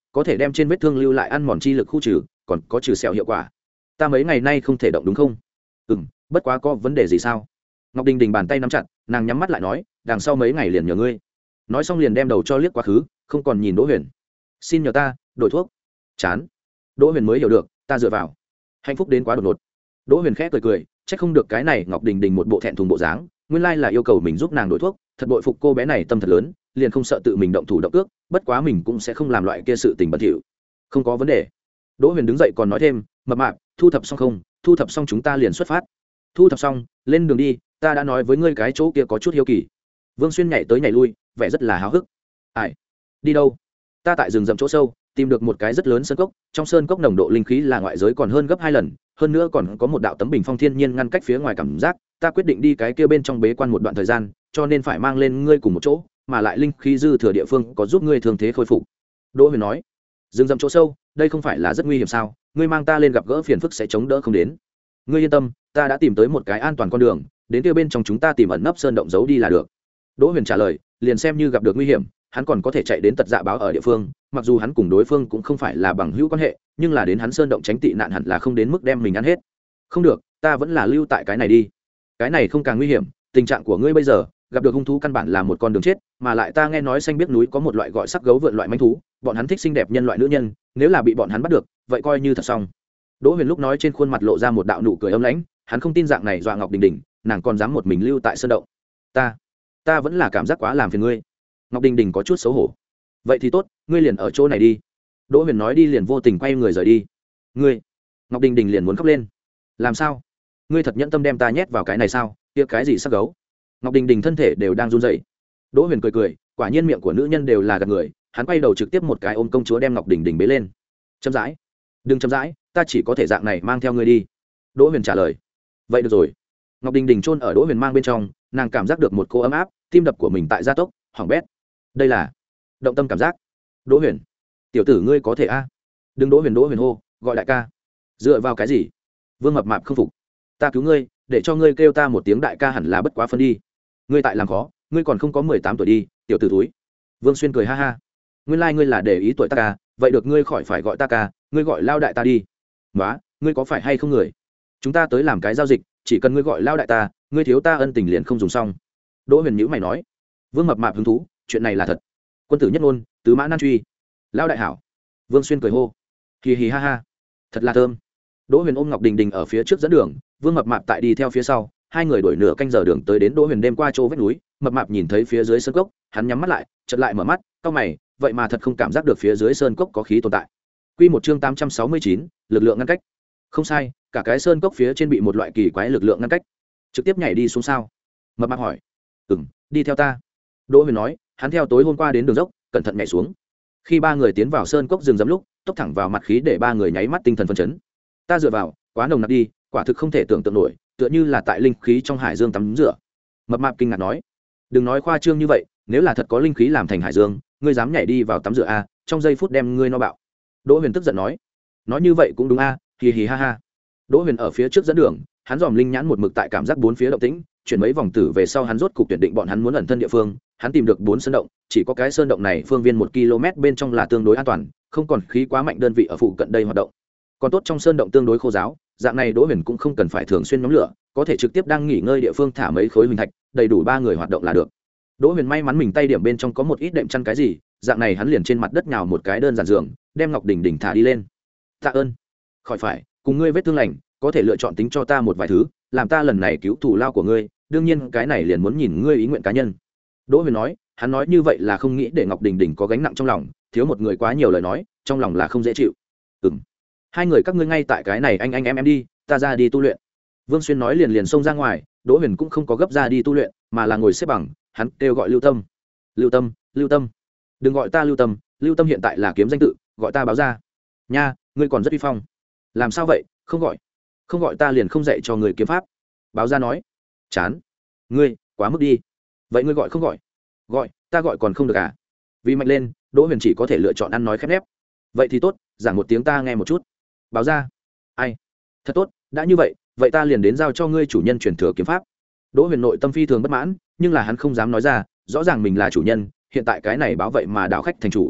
có thể đem trên vết thương lưu lại ăn mòn chi lực khu trừ, còn có trừ sẹo hiệu quả. Ta mấy ngày nay không thể động đúng không? Ừm, bất quá có vấn đề gì sao? Ngọc Đình Đình bàn tay nắm chặt, nàng nhắm mắt lại nói, đằng sau mấy ngày liền nhờ ngươi. Nói xong liền đem đầu cho liếc quá khứ, không còn nhìn Đỗ Huyền. Xin nhờ ta đổi thuốc. Chán. Đỗ Huyền mới hiểu được, ta dựa vào. Hạnh phúc đến quá đột ngột. Đỗ Huyền khẽ cười cười, chắc không được cái này Ngọc Đình Đình một bộ thẹn thùng bộ dáng, nguyên lai là yêu cầu mình giúp nàng đổi thuốc, thật bội phục cô bé này tâm thật lớn, liền không sợ tự mình động thủ động cước, bất quá mình cũng sẽ không làm loại kia sự tình bẩn thỉu. Không có vấn đề. Đỗ Huyền đứng dậy còn nói thêm, mập mạp, thu thập xong không? Thu thập xong chúng ta liền xuất phát. Thu thập xong, lên đường đi, ta đã nói với ngươi cái chỗ kia có chút hiếu kỳ. Vương Xuyên nhảy tới nhảy lui, vẻ rất là háo hức. Ai? Đi đâu? Ta tại rừng rậm chỗ sâu, tìm được một cái rất lớn sơn cốc, trong sơn cốc nồng độ linh khí là ngoại giới còn hơn gấp hai lần, hơn nữa còn có một đạo tấm bình phong thiên nhiên ngăn cách phía ngoài cảm giác, ta quyết định đi cái kia bên trong bế quan một đoạn thời gian, cho nên phải mang lên ngươi cùng một chỗ, mà lại linh khí dư thừa địa phương có giúp ngươi thương thế khôi phục. Đỗ Huyền nói, rừng rậm chỗ sâu, đây không phải là rất nguy hiểm sao? Ngươi mang ta lên gặp gỡ phiền phức sẽ chống đỡ không đến. Ngươi yên tâm, ta đã tìm tới một cái an toàn con đường, đến kia bên trong chúng ta tìm ẩn nấp sơn động giấu đi là được. Đỗ Huyền trả lời, liền xem như gặp được nguy hiểm, hắn còn có thể chạy đến tật dạ báo ở địa phương, mặc dù hắn cùng đối phương cũng không phải là bằng hữu quan hệ, nhưng là đến hắn sơn động tránh tị nạn hẳn là không đến mức đem mình ăn hết. Không được, ta vẫn là lưu tại cái này đi. Cái này không càng nguy hiểm, tình trạng của ngươi bây giờ, gặp được hung thú căn bản là một con đường chết, mà lại ta nghe nói xanh biết núi có một loại gọi sắc gấu vượn loại manh thú, bọn hắn thích xinh đẹp nhân loại nữ nhân, nếu là bị bọn hắn bắt được, vậy coi như thật xong. Đỗ Huyền lúc nói trên khuôn mặt lộ ra một đạo nụ cười ấm lãnh, hắn không tin dạng này dọa Ngọc Đình Đình, nàng còn dám một mình lưu tại sơn động. Ta, ta vẫn là cảm giác quá làm phiền ngươi. Ngọc Đình Đình có chút xấu hổ. Vậy thì tốt, ngươi liền ở chỗ này đi. Đỗ Huyền nói đi liền vô tình quay người rời đi. Ngươi? Ngọc Đình Đình liền muốn khóc lên. Làm sao? Ngươi thật nhẫn tâm đem ta nhét vào cái này sao? Kia cái gì sắc gấu? Ngọc Đình Đình thân thể đều đang run rẩy. Đỗ Huyền cười cười, quả nhiên miệng của nữ nhân đều là gạt người, hắn quay đầu trực tiếp một cái ôm công chúa đem Ngọc Đình Đình bế lên. Chậm rãi, đừng chậm rãi, ta chỉ có thể dạng này mang theo ngươi đi. Đỗ Huyền trả lời. Vậy được rồi. Ngọc Đình Đình chôn ở Đỗ Huyền mang bên trong, nàng cảm giác được một cô ấm áp, tim đập của mình tại gia tốc, hỏng bét. Đây là động tâm cảm giác. Đỗ Huyền, tiểu tử ngươi có thể a? Đừng Đỗ Huyền Đỗ Huyền hô, gọi đại ca. Dựa vào cái gì? Vương Mập Mạp không phục. Ta cứu ngươi, để cho ngươi kêu ta một tiếng đại ca hẳn là bất quá phân đi. Ngươi tại làm khó, ngươi còn không có mười tám tuổi đi, tiểu tử túi. Vương Xuyên cười ha ha. Nguyên lai like ngươi là để ý tuổi ta ca, vậy được ngươi khỏi phải gọi ta ca, ngươi gọi lao đại ta đi. Nóa, ngươi có phải hay không người? Chúng ta tới làm cái giao dịch, chỉ cần ngươi gọi lao đại ta, ngươi thiếu ta ân tình liền không dùng xong. Đỗ Huyền nhíu mày nói. Vương Mập Mạp hứng thú, chuyện này là thật. Quân tử nhất ngôn, tứ mã nan truy. Lao đại hảo. Vương Xuyên cười hô. Hì hì ha ha. Thật là thơm. Đỗ Huyền ôm Ngọc Đình Đình ở phía trước dẫn đường, Vương Mập Mạp tại đi theo phía sau, hai người đuổi nửa canh giờ đường tới đến Đỗ Huyền đêm qua chỗ vách núi. Mập Mạp nhìn thấy phía dưới sơn cốc, hắn nhắm mắt lại, chợt lại mở mắt, cau mày, vậy mà thật không cảm giác được phía dưới sơn cốc có khí tồn tại. Quy một chương tám trăm sáu mươi chín, lực lượng ngăn cách. Không sai, cả cái sơn cốc phía trên bị một loại kỳ quái lực lượng ngăn cách. Trực tiếp nhảy đi xuống sao? Mập Mạp hỏi. Ừm, đi theo ta. Đỗ Huyền nói, hắn theo tối hôm qua đến đường dốc, cẩn thận nhảy xuống. Khi ba người tiến vào sơn cốc rừng rậm lúc, tốc thẳng vào mặt khí để ba người nháy mắt tinh thần phấn chấn. Ta dựa vào, quá nồng nặc đi, quả thực không thể tưởng tượng nổi, tựa như là tại linh khí trong hải dương tắm rửa. Mập Mạp kinh ngạc nói, đừng nói khoa trương như vậy, nếu là thật có linh khí làm thành hải dương, ngươi dám nhảy đi vào tắm rửa a, trong giây phút đem ngươi no bạo. Đỗ Huyền tức giận nói, nói như vậy cũng đúng a, hì hì ha ha. Đỗ Huyền ở phía trước dẫn đường, hắn dòm linh nhãn một mực tại cảm giác bốn phía động tĩnh, chuyển mấy vòng tử về sau hắn rốt cục tuyển định bọn hắn muốn ẩn thân địa phương, hắn tìm được bốn sơn động, chỉ có cái sơn động này phương viên một ki lô mét bên trong là tương đối an toàn, không còn khí quá mạnh đơn vị ở phụ cận đây hoạt động. Còn tốt trong sơn động tương đối khô giáo, dạng này Đỗ Huyền cũng không cần phải thường xuyên nhóm lửa, có thể trực tiếp đang nghỉ ngơi địa phương thả mấy khối huỳnh thạch, đầy đủ ba người hoạt động là được. Đỗ Huyền may mắn mình tay điểm bên trong có một ít đệm chăn cái gì, dạng này hắn liền trên mặt đất nhào một cái đơn giản giường, đem Ngọc Đình Đình thả đi lên. Tạ ơn. Khỏi phải, cùng ngươi vết thương lành, có thể lựa chọn tính cho ta một vài thứ, làm ta lần này cứu thù lao của ngươi, đương nhiên cái này liền muốn nhìn ngươi ý nguyện cá nhân. Đỗ Huyền nói, hắn nói như vậy là không nghĩ để Ngọc Đình Đình có gánh nặng trong lòng, thiếu một người quá nhiều lời nói, trong lòng là không dễ chịu. Ừm. Hai người các ngươi ngay tại cái này anh anh em em đi, ta ra đi tu luyện. Vương Xuyên nói liền liền xông ra ngoài, Đỗ Huyền cũng không có gấp ra đi tu luyện, mà là ngồi xếp bằng, hắn kêu gọi Lưu Tâm. Lưu Tâm, Lưu Tâm. Đừng gọi ta Lưu Tâm, Lưu Tâm hiện tại là kiếm danh tự, gọi ta báo ra. Nha, ngươi còn rất uy phong. Làm sao vậy, không gọi. Không gọi ta liền không dạy cho người kiếm pháp. Báo ra nói. Chán. Ngươi, quá mức đi. Vậy ngươi gọi không gọi? Gọi, ta gọi còn không được à? Vì mạnh lên, Đỗ Huyền chỉ có thể lựa chọn ăn nói khép nép. Vậy thì tốt, giảng một tiếng ta nghe một chút. Báo ra. Ai? Thật tốt, đã như vậy, vậy ta liền đến giao cho ngươi chủ nhân truyền thừa kiếm pháp. Đỗ Huyền nội tâm phi thường bất mãn, nhưng là hắn không dám nói ra, rõ ràng mình là chủ nhân, hiện tại cái này báo vậy mà đảo khách thành chủ.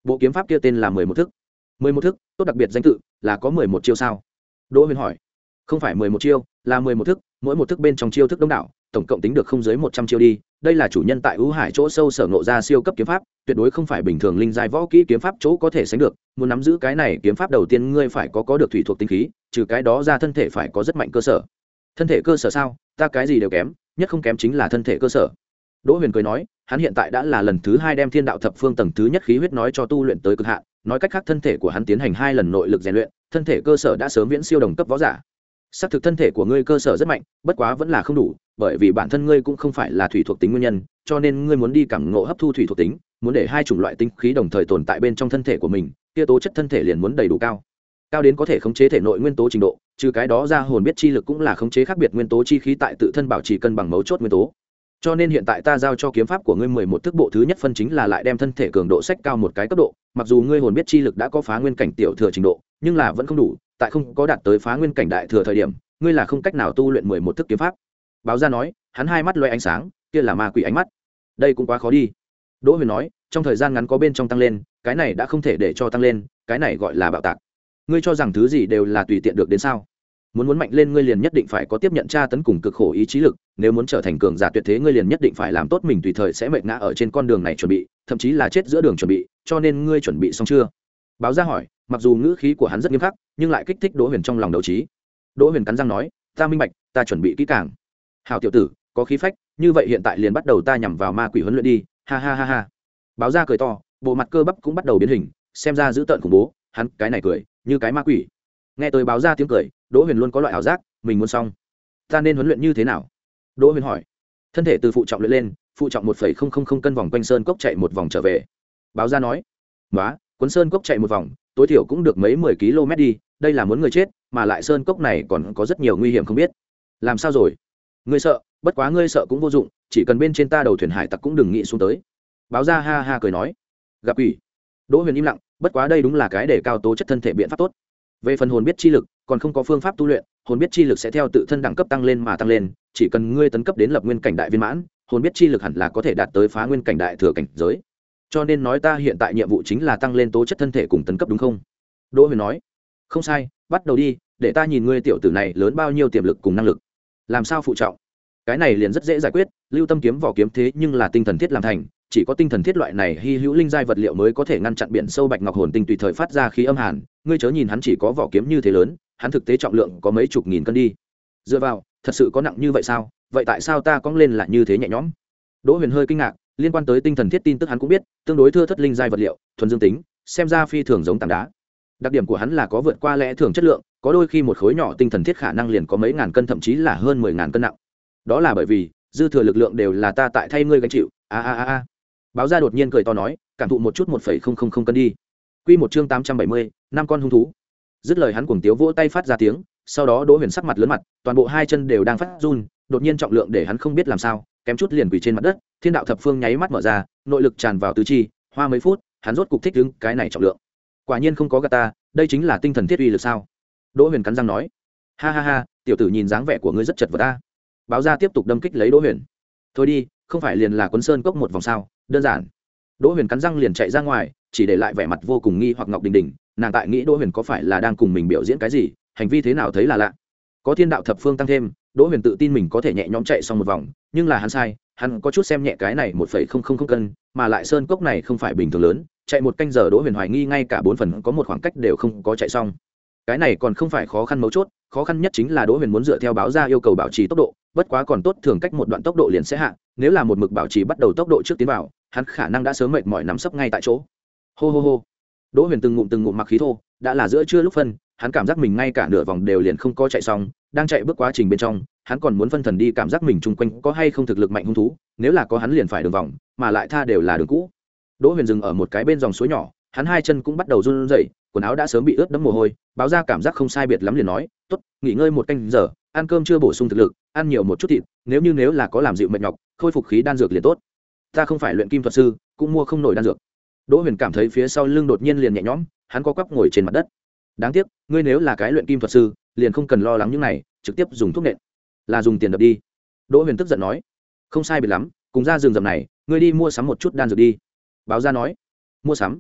bộ kiếm pháp kia tên là mười một thức. Mười một thức tốt, đặc biệt danh tự là có mười một chiêu sao? Đỗ Huyền hỏi. Không phải mười một chiêu, là mười một thức, mỗi một thức bên trong chiêu thức đông đảo, tổng cộng tính được không dưới một trăm chiêu đi. Đây là chủ nhân tại ưu hải chỗ sâu sở ngộ ra siêu cấp kiếm pháp, tuyệt đối không phải bình thường linh giai võ kỹ kiếm pháp chỗ có thể sánh được. Muốn nắm giữ cái này kiếm pháp đầu tiên ngươi phải có có được thủy thuộc tinh khí, trừ cái đó ra thân thể phải có rất mạnh cơ sở. Thân thể cơ sở sao? Ta cái gì đều kém, nhất không kém chính là thân thể cơ sở. Đỗ Huyền cười nói, hắn hiện tại đã là lần thứ hai đem Thiên Đạo Thập Phương tầng thứ nhất khí huyết nói cho tu luyện tới cực hạn, nói cách khác thân thể của hắn tiến hành hai lần nội lực rèn luyện, thân thể cơ sở đã sớm viễn siêu đồng cấp võ giả. Xác thực thân thể của ngươi cơ sở rất mạnh, bất quá vẫn là không đủ, bởi vì bản thân ngươi cũng không phải là thủy thuộc tính nguyên nhân, cho nên ngươi muốn đi cảm ngộ hấp thu thủy thuộc tính, muốn để hai chủng loại tinh khí đồng thời tồn tại bên trong thân thể của mình, kia tố chất thân thể liền muốn đầy đủ cao. Cao đến có thể khống chế thể nội nguyên tố trình độ, trừ cái đó ra hồn biết chi lực cũng là khống chế khác biệt nguyên tố chi khí tại tự thân bảo trì cân bằng mấu chốt nguyên tố. Cho nên hiện tại ta giao cho kiếm pháp của ngươi mười một thức bộ thứ nhất phân chính là lại đem thân thể cường độ sách cao một cái cấp độ, mặc dù ngươi hồn biết chi lực đã có phá nguyên cảnh tiểu thừa trình độ, nhưng là vẫn không đủ, tại không có đạt tới phá nguyên cảnh đại thừa thời điểm, ngươi là không cách nào tu luyện mười một thức kiếm pháp. Báo Gia nói, hắn hai mắt loe ánh sáng, kia là ma quỷ ánh mắt. Đây cũng quá khó đi. Đỗ Huyền nói, trong thời gian ngắn có bên trong tăng lên, cái này đã không thể để cho tăng lên, cái này gọi là bạo tạc. Ngươi cho rằng thứ gì đều là tùy tiện được đến sao? Muốn muốn mạnh lên ngươi liền nhất định phải có tiếp nhận tra tấn cùng cực khổ ý chí lực, nếu muốn trở thành cường giả tuyệt thế ngươi liền nhất định phải làm tốt mình tùy thời sẽ mệt ngã ở trên con đường này chuẩn bị, thậm chí là chết giữa đường chuẩn bị, cho nên ngươi chuẩn bị xong chưa? Báo Gia hỏi, mặc dù ngữ khí của hắn rất nghiêm khắc, nhưng lại kích thích Đỗ Huyền trong lòng đấu trí. Đỗ Huyền cắn răng nói, ta minh bạch, ta chuẩn bị kỹ càng. Hảo tiểu tử, có khí phách, như vậy hiện tại liền bắt đầu ta nhằm vào ma quỷ huấn luyện đi, ha ha ha ha. Báo Gia cười to, bộ mặt cơ bắp cũng bắt đầu biến hình, xem ra dữ tợn khủng bố, hắn cái này cười, như cái ma quỷ. Nghe tới Báo Gia tiếng cười, Đỗ Huyền luôn có loại ảo giác, mình muốn xong. Ta nên huấn luyện như thế nào? Đỗ Huyền hỏi. Thân thể từ phụ trọng luyện lên, phụ trọng một phẩy không không không cân vòng quanh sơn cốc chạy một vòng trở về. Báo Gia nói. Nóa, cuốn sơn cốc chạy một vòng, tối thiểu cũng được mấy mười ki lô mét đi, đây là muốn người chết, mà lại sơn cốc này còn có rất nhiều nguy hiểm không biết. Làm sao rồi? Ngươi sợ, bất quá ngươi sợ cũng vô dụng, chỉ cần bên trên ta đầu thuyền hải tặc cũng đừng nghĩ xuống tới. Báo Gia ha ha cười nói. Gặp quỷ. Đỗ Huyền im lặng, bất quá đây đúng là cái để cao tố chất thân thể biện pháp tốt. Về phần hồn biết chi lực, còn không có phương pháp tu luyện, hồn biết chi lực sẽ theo tự thân đẳng cấp tăng lên mà tăng lên, chỉ cần ngươi tấn cấp đến lập nguyên cảnh đại viên mãn, hồn biết chi lực hẳn là có thể đạt tới phá nguyên cảnh đại thừa cảnh giới. Cho nên nói ta hiện tại nhiệm vụ chính là tăng lên tố chất thân thể cùng tấn cấp đúng không? Đỗ Huyền nói. Không sai, bắt đầu đi, để ta nhìn ngươi tiểu tử này lớn bao nhiêu tiềm lực cùng năng lực. Làm sao phụ trọng? Cái này liền rất dễ giải quyết, lưu tâm kiếm vỏ kiếm thế nhưng là tinh thần thiết làm thành, chỉ có tinh thần thiết loại này hy hữu linh giai vật liệu mới có thể ngăn chặn biển sâu bạch ngọc hồn tinh tùy thời phát ra khí âm hàn, ngươi chớ nhìn hắn chỉ có vỏ kiếm như thế lớn, hắn thực tế trọng lượng có mấy chục nghìn cân đi. Dựa vào, thật sự có nặng như vậy sao? Vậy tại sao ta cong lên lại như thế nhẹ nhõm? Đỗ Huyền hơi kinh ngạc, liên quan tới tinh thần thiết tin tức hắn cũng biết, tương đối thưa thất linh giai vật liệu, thuần dương tính, xem ra phi thường giống tảng đá. Đặc điểm của hắn là có vượt qua lẽ thường chất lượng, có đôi khi một khối nhỏ tinh thần thiết khả năng liền có mấy ngàn cân thậm chí là hơn mười ngàn cân nặng. Đó là bởi vì dư thừa lực lượng đều là ta tại thay ngươi gánh chịu. A a a a. Báo Gia đột nhiên cười to nói, cảm thụ một chút một phẩy không không không cân đi. Quy một chương tám trăm bảy mươi, năm con hung thú. Dứt lời hắn cuồng tiếu vỗ tay phát ra tiếng, sau đó Đỗ Huyền sắc mặt lớn mặt, toàn bộ hai chân đều đang phát run, đột nhiên trọng lượng để hắn không biết làm sao, kém chút liền quỳ trên mặt đất, Thiên Đạo Thập Phương nháy mắt mở ra, nội lực tràn vào tứ chi, hoa mấy phút, hắn rốt cục thích ứng cái này trọng lượng. Quả nhiên không có gạt ta, đây chính là tinh thần thiết uy lực sao? Đỗ Huyền cắn răng nói. Ha ha ha, tiểu tử nhìn dáng vẻ của ngươi rất chật vật ta. Báo Gia tiếp tục đâm kích lấy Đỗ Huyền. Thôi đi, không phải liền là cuốn sơn cốc một vòng sao, đơn giản. Đỗ Huyền cắn răng liền chạy ra ngoài, chỉ để lại vẻ mặt vô cùng nghi hoặc Ngọc Đình Đình, nàng tại nghĩ Đỗ Huyền có phải là đang cùng mình biểu diễn cái gì, hành vi thế nào thấy là lạ. Có Thiên Đạo Thập Phương tăng thêm, Đỗ Huyền tự tin mình có thể nhẹ nhõm chạy xong một vòng, nhưng là hắn sai, hắn có chút xem nhẹ cái này một phẩy không không không cân, mà lại sơn cốc này không phải bình thường lớn, chạy một canh giờ Đỗ Huyền hoài nghi ngay cả bốn phần có một khoảng cách đều không có chạy xong. Cái này còn không phải khó khăn mấu chốt, khó khăn nhất chính là Đỗ Huyền muốn dựa theo Báo Gia yêu cầu bảo trì tốc độ, bất quá còn tốt thường cách một đoạn tốc độ liền sẽ hạ, nếu là một mực bảo trì bắt đầu tốc độ trước tiến vào, hắn khả năng đã sớm mệt mỏi nằm sấp ngay tại chỗ. Hô hô hô. Đỗ Huyền từng ngụm từng ngụm mặc khí thô, đã là giữa trưa lúc phân, hắn cảm giác mình ngay cả nửa vòng đều liền không có chạy xong, đang chạy bước quá trình bên trong, hắn còn muốn phân thần đi cảm giác mình chung quanh có hay không thực lực mạnh hung thú, nếu là có hắn liền phải đường vòng, mà lại tha đều là đường cũ. Đỗ Huyền dừng ở một cái bên dòng suối nhỏ, hắn hai chân cũng bắt đầu run rẩy, quần áo đã sớm bị ướt đẫm mồ hôi, Báo Gia cảm giác không sai biệt lắm liền nói, "Tốt, nghỉ ngơi một canh giờ, ăn cơm chưa bổ sung thực lực, ăn nhiều một chút thịt, nếu như nếu là có làm dịu mệt nhọc, khôi phục khí đan dược liền tốt. Ta không phải luyện kim thuật sư, cũng mua không nổi đan dược." Đỗ Huyền cảm thấy phía sau lưng đột nhiên liền nhẹ nhõm, hắn co quắp ngồi trên mặt đất. "Đáng tiếc, ngươi nếu là cái luyện kim thuật sư, liền không cần lo lắng những này, trực tiếp dùng thuốc nện, là dùng tiền đập đi." Đỗ Huyền tức giận nói. "Không sai biệt lắm, cùng ra rừng rậm này, ngươi đi mua sắm một chút đan dược đi." Báo Gia nói. "Mua sắm?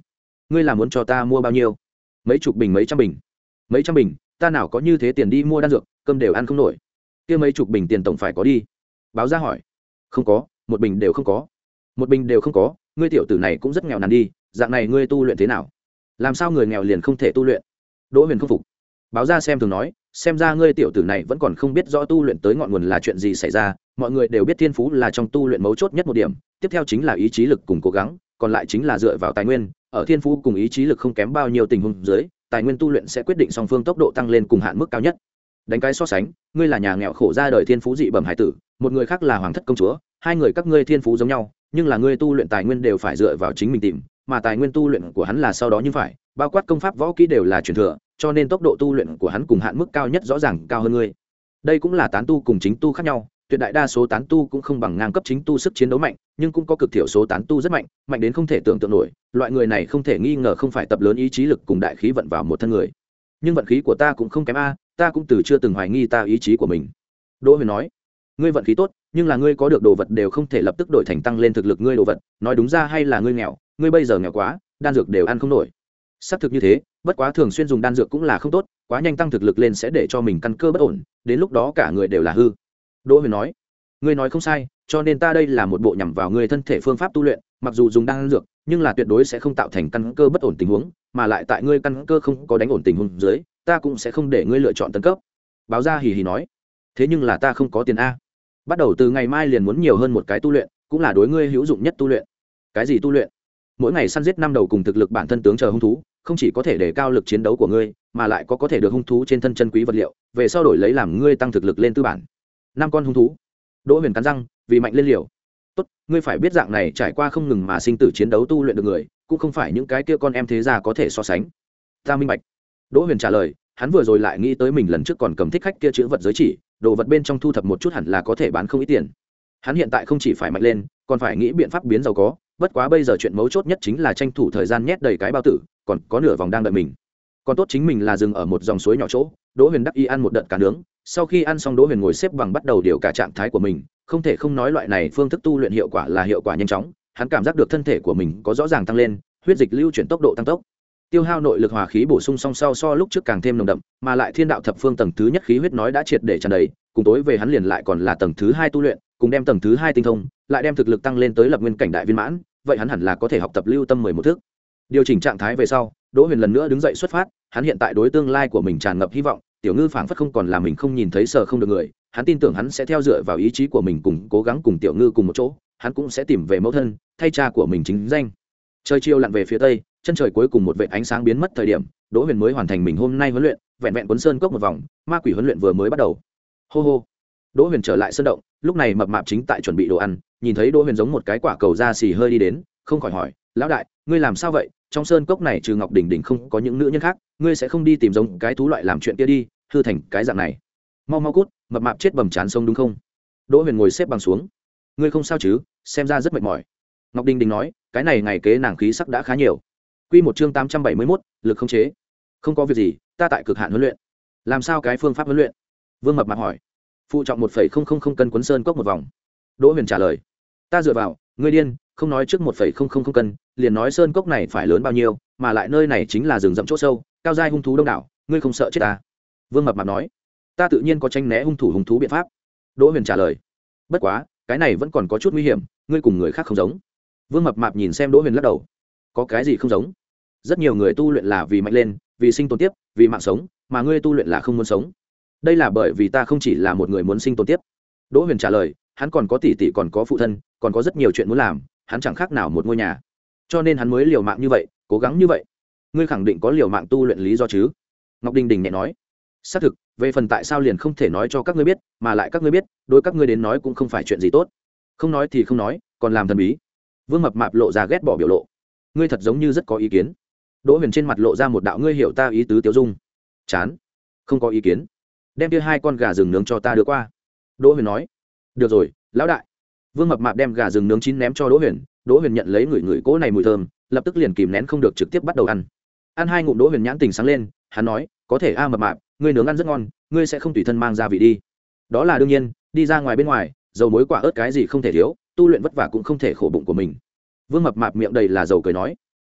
ngươi là muốn cho ta mua bao nhiêu? Mấy chục bình, mấy trăm bình? Mấy trăm bình, ta nào có như thế tiền đi mua đan dược, cơm đều ăn không nổi. Kia mấy chục bình tiền tổng phải có đi. Báo ra hỏi. Không có, một bình đều không có. Một bình đều không có, ngươi tiểu tử này cũng rất nghèo nàn đi, dạng này ngươi tu luyện thế nào? Làm sao người nghèo liền không thể tu luyện? Đỗ Huyền không phục. Báo ra xem thường nói, xem ra ngươi tiểu tử này vẫn còn không biết rõ tu luyện tới ngọn nguồn là chuyện gì xảy ra. Mọi người đều biết thiên phú là trong tu luyện mấu chốt nhất một điểm, tiếp theo chính là ý chí lực cùng cố gắng, còn lại chính là dựa vào tài nguyên. Ở thiên phú cùng ý chí lực không kém bao nhiêu tình huống dưới, tài nguyên tu luyện sẽ quyết định song phương tốc độ tăng lên cùng hạn mức cao nhất. Đánh cái so sánh, ngươi là nhà nghèo khổ ra đời thiên phú dị bẩm hải tử, một người khác là hoàng thất công chúa, hai người các ngươi thiên phú giống nhau, nhưng là ngươi tu luyện tài nguyên đều phải dựa vào chính mình tìm, mà tài nguyên tu luyện của hắn là sau đó như phải, bao quát công pháp võ kỹ đều là truyền thừa, cho nên tốc độ tu luyện của hắn cùng hạn mức cao nhất rõ ràng cao hơn ngươi. Đây cũng là tán tu cùng chính tu khác nhau, tuyệt đại đa số tán tu cũng không bằng ngang cấp chính tu sức chiến đấu mạnh, nhưng cũng có cực thiểu số tán tu rất mạnh, mạnh đến không thể tưởng tượng nổi, loại người này không thể nghi ngờ không phải tập lớn ý chí lực cùng đại khí vận vào một thân người. Nhưng vận khí của ta cũng không kém a, ta cũng từ chưa từng hoài nghi ta ý chí của mình. Đỗ Huyền nói, ngươi vận khí tốt, nhưng là ngươi có được đồ vật đều không thể lập tức đổi thành tăng lên thực lực ngươi đồ vật, nói đúng ra hay là ngươi nghèo, ngươi bây giờ nghèo quá, đan dược đều ăn không nổi. Xác thực như thế, bất quá thường xuyên dùng đan dược cũng là không tốt, quá nhanh tăng thực lực lên sẽ để cho mình căn cơ bất ổn, đến lúc đó cả người đều là hư. Đỗ Huyền nói, ngươi nói không sai, cho nên ta đây là một bộ nhằm vào ngươi thân thể phương pháp tu luyện, mặc dù dùng đan dược, nhưng là tuyệt đối sẽ không tạo thành căn cơ bất ổn tình huống, mà lại tại ngươi căn cơ không có đánh ổn tình huống dưới, ta cũng sẽ không để ngươi lựa chọn tấn cấp. Báo ra hì hì nói, thế nhưng là ta không có tiền a. Bắt đầu từ ngày mai liền muốn nhiều hơn một cái tu luyện, cũng là đối ngươi hữu dụng nhất tu luyện. Cái gì tu luyện? Mỗi ngày săn giết năm đầu cùng thực lực bản thân tướng chờ hung thú, không chỉ có thể đề cao lực chiến đấu của ngươi, mà lại có có thể được hung thú trên thân chân quý vật liệu, về sau đổi lấy làm ngươi tăng thực lực lên tư bản. Năm con hung thú. Đỗ Huyền cắn răng, vì mạnh lên liều. Tốt, ngươi phải biết dạng này trải qua không ngừng mà sinh tử chiến đấu tu luyện được người, cũng không phải những cái kia con em thế gia có thể so sánh. Ta minh bạch. Đỗ Huyền trả lời, hắn vừa rồi lại nghĩ tới mình lần trước còn cầm thích khách kia chữ vật giới chỉ, đồ vật bên trong thu thập một chút hẳn là có thể bán không ít tiền. Hắn hiện tại không chỉ phải mạnh lên, còn phải nghĩ biện pháp biến giàu có, bất quá bây giờ chuyện mấu chốt nhất chính là tranh thủ thời gian nhét đầy cái bao tử, còn có nửa vòng đang đợi mình. Còn tốt chính mình là dừng ở một dòng suối nhỏ chỗ, Đỗ Huyền đắc ý ăn một đợt cá nướng, sau khi ăn xong Đỗ Huyền ngồi xếp bằng bắt đầu điều cả trạng thái của mình, không thể không nói loại này phương thức tu luyện hiệu quả là hiệu quả nhanh chóng, hắn cảm giác được thân thể của mình có rõ ràng tăng lên, huyết dịch lưu chuyển tốc độ tăng tốc. Tiêu hao nội lực hòa khí bổ sung song sau so lúc trước càng thêm nồng đậm, mà lại thiên đạo thập phương tầng thứ nhất khí huyết nói đã triệt để tràn đầy, cùng tối về hắn liền lại còn là tầng thứ hai tu luyện, cùng đem tầng thứ hai tinh thông, lại đem thực lực tăng lên tới lập nguyên cảnh đại viên mãn, vậy hắn hẳn là có thể học tập lưu tâm mười một thức. Điều chỉnh trạng thái về sau, Đỗ Huyền lần nữa đứng dậy xuất phát, hắn hiện tại đối tương lai của mình tràn ngập hy vọng, Tiểu Ngư phảng phất không còn là mình không nhìn thấy sợ không được người, hắn tin tưởng hắn sẽ theo dựa vào ý chí của mình cùng cố gắng cùng Tiểu Ngư cùng một chỗ, hắn cũng sẽ tìm về mẫu thân, thay cha của mình chính danh. Trời chiều lặn về phía tây, chân trời cuối cùng một vệt ánh sáng biến mất thời điểm, Đỗ Huyền mới hoàn thành mình hôm nay huấn luyện, vẹn vẹn cuốn sơn cốc một vòng, ma quỷ huấn luyện vừa mới bắt đầu. Hô hô. Đỗ Huyền trở lại sơn động, lúc này mập mạp chính tại chuẩn bị đồ ăn, nhìn thấy Đỗ Huyền giống một cái quả cầu da xì hơi đi đến, không khỏi hỏi, lão đại, ngươi làm sao vậy? Trong sơn cốc này trừ Ngọc Đình Đình không có những nữ nhân khác, ngươi sẽ không đi tìm giống cái thú loại làm chuyện kia đi, hư thành cái dạng này. Mau mau cút, mập mạp chết bầm chán sông đúng không? Đỗ Huyền ngồi xếp bằng xuống. Ngươi không sao chứ? Xem ra rất mệt mỏi. Ngọc Đình Đình nói, cái này ngày kế nàng khí sắc đã khá nhiều. Quy một chương tám trăm bảy mươi mốt, lực khống chế. Không có việc gì, ta tại cực hạn huấn luyện. Làm sao cái phương pháp huấn luyện? Vương Mập Mạp hỏi. Phụ trọng một phẩy không không không cân cuốn sơn cốc một vòng. Đỗ Huyền trả lời. Ta dựa vào, ngươi điên, không nói trước một phẩy không không không cân, liền nói sơn cốc này phải lớn bao nhiêu, mà lại nơi này chính là rừng rậm chỗ sâu, cao giai hung thú đông đảo, ngươi không sợ chết ta? Vương Mập Mạp nói. Ta tự nhiên có tranh né hung thủ hung thú biện pháp. Đỗ Huyền trả lời. Bất quá, cái này vẫn còn có chút nguy hiểm, ngươi cùng người khác không giống. Vương Mập Mạp nhìn xem Đỗ Huyền lắc đầu. Có cái gì không giống? Rất nhiều người tu luyện là vì mạnh lên, vì sinh tồn tiếp, vì mạng sống, mà ngươi tu luyện là không muốn sống. Đây là bởi vì ta không chỉ là một người muốn sinh tồn tiếp. Đỗ Huyền trả lời, hắn còn có tỷ tỷ, còn có phụ thân, còn có rất nhiều chuyện muốn làm, hắn chẳng khác nào một ngôi nhà, cho nên hắn mới liều mạng như vậy, cố gắng như vậy. Ngươi khẳng định có liều mạng tu luyện lý do chứ? Ngọc Đình Đình nhẹ nói. Xác thực, về phần tại sao liền không thể nói cho các ngươi biết, mà lại các ngươi biết, đối các ngươi đến nói cũng không phải chuyện gì tốt. Không nói thì không nói, còn làm thần bí. Vương Mập Mạp lộ ra ghét bỏ biểu lộ. Ngươi thật giống như rất có ý kiến. Đỗ Huyền trên mặt lộ ra một đạo ngươi hiểu ta ý tứ tiêu dung. Chán, không có ý kiến. Đem kia hai con gà rừng nướng cho ta đưa qua. Đỗ Huyền nói. Được rồi, lão đại. Vương Mập Mạp đem gà rừng nướng chín ném cho Đỗ Huyền. Đỗ Huyền nhận lấy người người cỗ này mùi thơm, lập tức liền kìm nén không được trực tiếp bắt đầu ăn. Ăn hai ngụm Đỗ Huyền nhãn tình sáng lên, hắn nói, có thể a Mập Mạp, ngươi nướng ăn rất ngon, ngươi sẽ không tùy thân mang gia vị đi? Đó là đương nhiên, đi ra ngoài bên ngoài, dầu muối quả ớt cái gì không thể thiếu, tu luyện vất vả cũng không thể khổ bụng của mình. Vương Mập Mạp miệng đầy là dầu cười nói.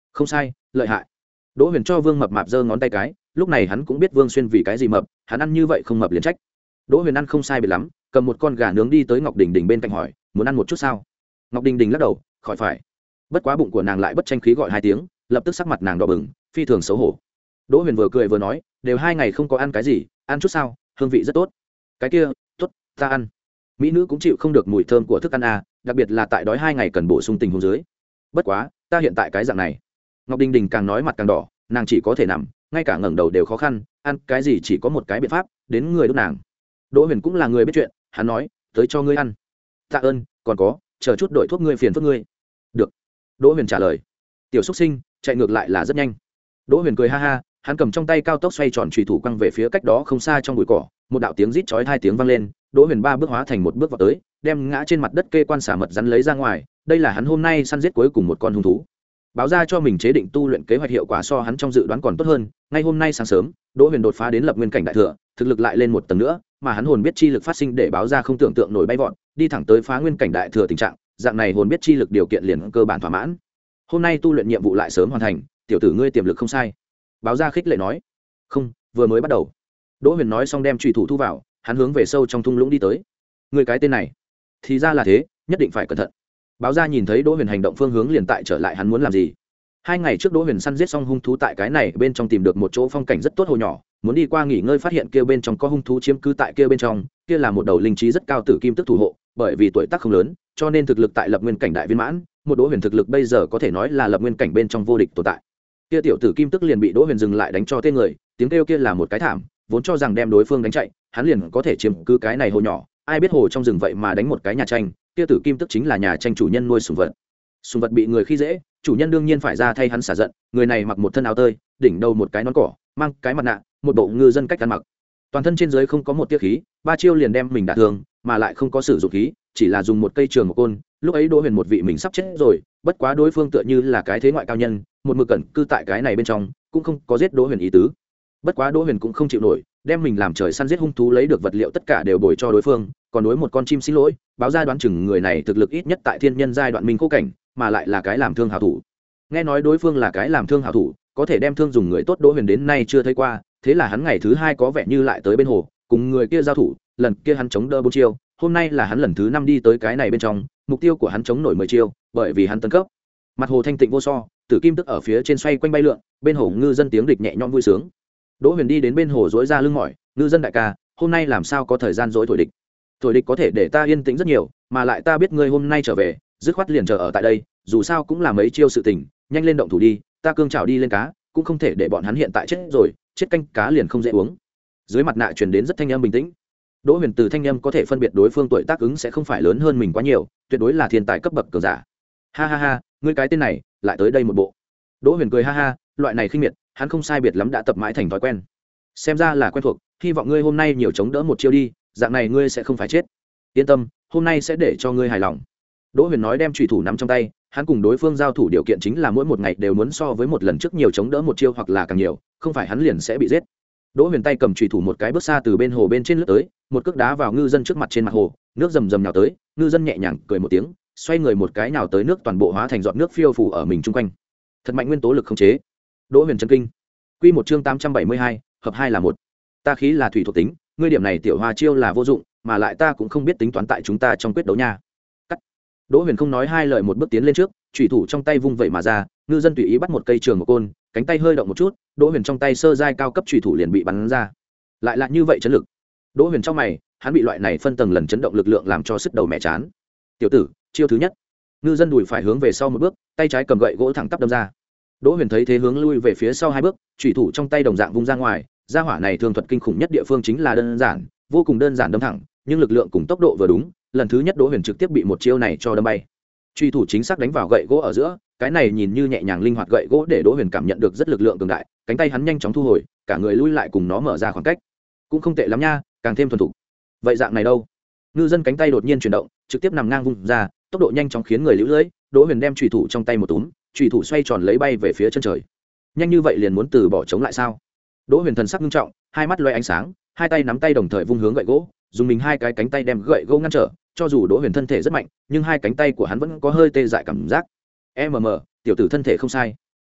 không sai, lợi hại. Đỗ Huyền cho Vương Mập Mạp giơ ngón tay cái, lúc này hắn cũng biết Vương Xuyên vì cái gì mập, hắn ăn như vậy không mập liền trách. Đỗ Huyền ăn không sai biệt lắm, cầm một con gà nướng đi tới Ngọc Đình Đình bên cạnh hỏi, muốn ăn một chút sao? Ngọc Đình Đình lắc đầu, khỏi phải. Bất quá bụng của nàng lại bất tranh khí gọi hai tiếng, lập tức sắc mặt nàng đỏ bừng, phi thường xấu hổ. Đỗ Huyền vừa cười vừa nói, đều hai ngày không có ăn cái gì, ăn chút sao, hương vị rất tốt. Cái kia, tốt, ta ăn. Mỹ nữ cũng chịu không được mùi thơm của thức ăn à, đặc biệt là tại đói hai ngày cần bổ sung tình huống dưới. Bất quá, ta hiện tại cái dạng này. Ngọc Đình Đình càng nói mặt càng đỏ, nàng chỉ có thể nằm, ngay cả ngẩng đầu đều khó khăn, ăn cái gì chỉ có một cái biện pháp, đến người đốt nàng. Đỗ Huyền cũng là người biết chuyện, hắn nói, tới cho ngươi ăn. Tạ ơn, còn có, chờ chút đổi thuốc ngươi phiền phức ngươi. Được. Đỗ Huyền trả lời. Tiểu Súc Sinh, chạy ngược lại là rất nhanh. Đỗ Huyền cười ha ha, hắn cầm trong tay cao tốc xoay tròn chùy thủ quăng về phía cách đó không xa trong bụi cỏ, một đạo tiếng rít chói hai tiếng vang lên, Đỗ Huyền ba bước hóa thành một bước vào tới, đem ngã trên mặt đất kê quan xả mật rắn lấy ra ngoài, đây là hắn hôm nay săn giết cuối cùng một con hung thú. Báo ra cho mình chế định tu luyện kế hoạch hiệu quả so hắn trong dự đoán còn tốt hơn, ngay hôm nay sáng sớm, Đỗ Huyền đột phá đến lập nguyên cảnh đại thừa, thực lực lại lên một tầng nữa, mà hắn hồn biết chi lực phát sinh để báo ra không tưởng tượng nổi bay vọt, đi thẳng tới phá nguyên cảnh đại thừa tình trạng, dạng này hồn biết chi lực điều kiện liền cơ bản thỏa mãn. Hôm nay tu luyện nhiệm vụ lại sớm hoàn thành, tiểu tử ngươi tiềm lực không sai. Báo ra khích lệ nói. Không, vừa mới bắt đầu. Đỗ Huyền nói xong đem chùy thủ thu vào, hắn hướng về sâu trong thung lũng đi tới. Người cái tên này, thì ra là thế, nhất định phải cẩn thận. Báo ra nhìn thấy Đỗ Huyền hành động phương hướng liền tại trở lại hắn muốn làm gì. Hai ngày trước Đỗ Huyền săn giết xong hung thú tại cái này bên trong tìm được một chỗ phong cảnh rất tốt hồ nhỏ, muốn đi qua nghỉ ngơi phát hiện kia bên trong có hung thú chiếm cứ tại kia bên trong, kia là một đầu linh trí rất cao tử kim tức thủ hộ, bởi vì tuổi tác không lớn, cho nên thực lực tại lập nguyên cảnh đại viên mãn, một Đỗ Huyền thực lực bây giờ có thể nói là lập nguyên cảnh bên trong vô địch tồn tại. Kia tiểu tử kim tức liền bị Đỗ Huyền dừng lại đánh cho tên người, tiếng kêu kia là một cái thảm, vốn cho rằng đem đối phương đánh chạy, hắn liền có thể chiếm cứ cái này hồ nhỏ, ai biết hồ trong rừng vậy mà đánh một cái nhà tranh, kia tử kim tức chính là nhà tranh chủ nhân nuôi sủng vật. Sủng vật bị người khi dễ, chủ nhân đương nhiên phải ra thay hắn xả giận, người này mặc một thân áo tơi, đỉnh đầu một cái nón cỏ, mang cái mặt nạ, một bộ ngư dân cách ăn mặc. Toàn thân trên dưới không có một tia khí, ba chiêu liền đem mình đả thương, mà lại không có sử dụng khí, chỉ là dùng một cây trường một côn. Lúc ấy Đỗ Huyền một vị mình sắp chết rồi, bất quá đối phương tựa như là cái thế ngoại cao nhân, một mực cẩn cư tại cái này bên trong, cũng không có giết Đỗ Huyền ý tứ. Bất quá Đỗ Huyền cũng không chịu nổi, đem mình làm trời săn giết hung thú lấy được vật liệu tất cả đều bồi cho đối phương, còn đối một con chim xin lỗi, báo ra đoán chừng người này thực lực ít nhất tại thiên nhân giai đoạn minh khô cảnh, mà lại là cái làm thương hảo thủ. Nghe nói đối phương là cái làm thương hảo thủ, có thể đem thương dùng người tốt Đỗ Huyền đến nay chưa thấy qua, thế là hắn ngày thứ hai có vẻ như lại tới bên hồ, cùng người kia giao thủ, lần kia hắn chống đỡ bốn chiêu, hôm nay là hắn lần thứ năm đi tới cái này bên trong, mục tiêu của hắn chống nổi mười chiêu, bởi vì hắn tấn cấp. Mặt hồ thanh tịnh vô so, tử kim tức ở phía trên xoay quanh bay lượn, bên hồ ngư dân tiếng địch nhẹ nhõm vui sướng. Đỗ Huyền đi đến bên hồ dỗi ra lưng mỏi, ngư dân đại ca, hôm nay làm sao có thời gian dỗi thổi địch? Thổi địch có thể để ta yên tĩnh rất nhiều, mà lại ta biết ngươi hôm nay trở về, dứt khoát liền chờ ở tại đây, dù sao cũng là mấy chiêu sự tình, nhanh lên động thủ đi, ta cương chảo đi lên cá, cũng không thể để bọn hắn hiện tại chết rồi, chết canh cá liền không dễ uống. Dưới mặt nạ truyền đến rất thanh âm bình tĩnh. Đỗ Huyền từ thanh âm có thể phân biệt đối phương tuổi tác ứng sẽ không phải lớn hơn mình quá nhiều, tuyệt đối là thiên tài cấp bậc cường giả. Ha ha ha, ngươi cái tên này, lại tới đây một bộ. Đỗ Huyền cười ha ha, loại này khinh miệt, hắn không sai biệt lắm đã tập mãi thành thói quen. Xem ra là quen thuộc, hy vọng ngươi hôm nay nhiều chống đỡ một chiêu đi, dạng này ngươi sẽ không phải chết. Yên tâm, hôm nay sẽ để cho ngươi hài lòng. Đỗ Huyền nói đem chủy thủ nắm trong tay, hắn cùng đối phương giao thủ điều kiện chính là mỗi một ngày đều muốn so với một lần trước nhiều chống đỡ một chiêu hoặc là càng nhiều, không phải hắn liền sẽ bị giết. Đỗ Huyền tay cầm chủy thủ một cái bước xa từ bên hồ bên trên lướt tới, một cước đá vào ngư dân trước mặt trên mặt hồ, nước rầm rầm nhào tới, ngư dân nhẹ nhàng cười một tiếng, xoay người một cái nhào tới nước toàn bộ hóa thành giọt nước phiêu phù ở mình chung quanh. Thật mạnh nguyên tố lực khống chế. Đỗ Huyền chấn kinh. Quy một chương tám trăm bảy mươi hai, hợp hai là một. Ta khí là thủy thuộc tính, ngươi điểm này tiểu hoa chiêu là vô dụng, mà lại ta cũng không biết tính toán tại chúng ta trong quyết đấu nha. Cắt. Đỗ Huyền không nói hai lời một bước tiến lên trước, chủy thủ trong tay vung vậy mà ra, ngư dân tùy ý bắt một cây trường một côn, cánh tay hơi động một chút, Đỗ Huyền trong tay sơ giai cao cấp chủy thủ liền bị bắn ra. Lại là như vậy chấn lực. Đỗ Huyền trong mày, hắn bị loại này phân tầng lần chấn động lực lượng làm cho sức đầu mẹ chán. Tiểu tử, chiêu thứ nhất. Ngư dân đùi phải hướng về sau một bước, tay trái cầm gậy gỗ thẳng tắp đâm ra. Đỗ Huyền thấy thế hướng lui về phía sau hai bước, chủy thủ trong tay đồng dạng vung ra ngoài, gia hỏa này thương thuật kinh khủng nhất địa phương chính là đơn giản, vô cùng đơn giản đâm thẳng, nhưng lực lượng cùng tốc độ vừa đúng, lần thứ nhất Đỗ Huyền trực tiếp bị một chiêu này cho đâm bay. Chủy thủ chính xác đánh vào gậy gỗ ở giữa, cái này nhìn như nhẹ nhàng linh hoạt gậy gỗ để Đỗ Huyền cảm nhận được rất lực lượng cường đại, cánh tay hắn nhanh chóng thu hồi, cả người lui lại cùng nó mở ra khoảng cách. Cũng không tệ lắm nha, càng thêm thuần thục. Vậy dạng này đâu? Ngư dân cánh tay đột nhiên chuyển động, trực tiếp nằm ngang vung ra, tốc độ nhanh chóng khiến người lũ lưỡi, Đỗ Huyền đem chủy thủ trong tay một túm, chủy thủ xoay tròn lấy bay về phía chân trời. Nhanh như vậy liền muốn từ bỏ chống lại sao? Đỗ Huyền thần sắc nghiêm trọng, hai mắt lóe ánh sáng, hai tay nắm tay đồng thời vung hướng gậy gỗ, dùng mình hai cái cánh tay đem gậy gỗ ngăn trở, cho dù Đỗ Huyền thân thể rất mạnh, nhưng hai cánh tay của hắn vẫn có hơi tê dại cảm giác. "Em mờ, tiểu tử thân thể không sai."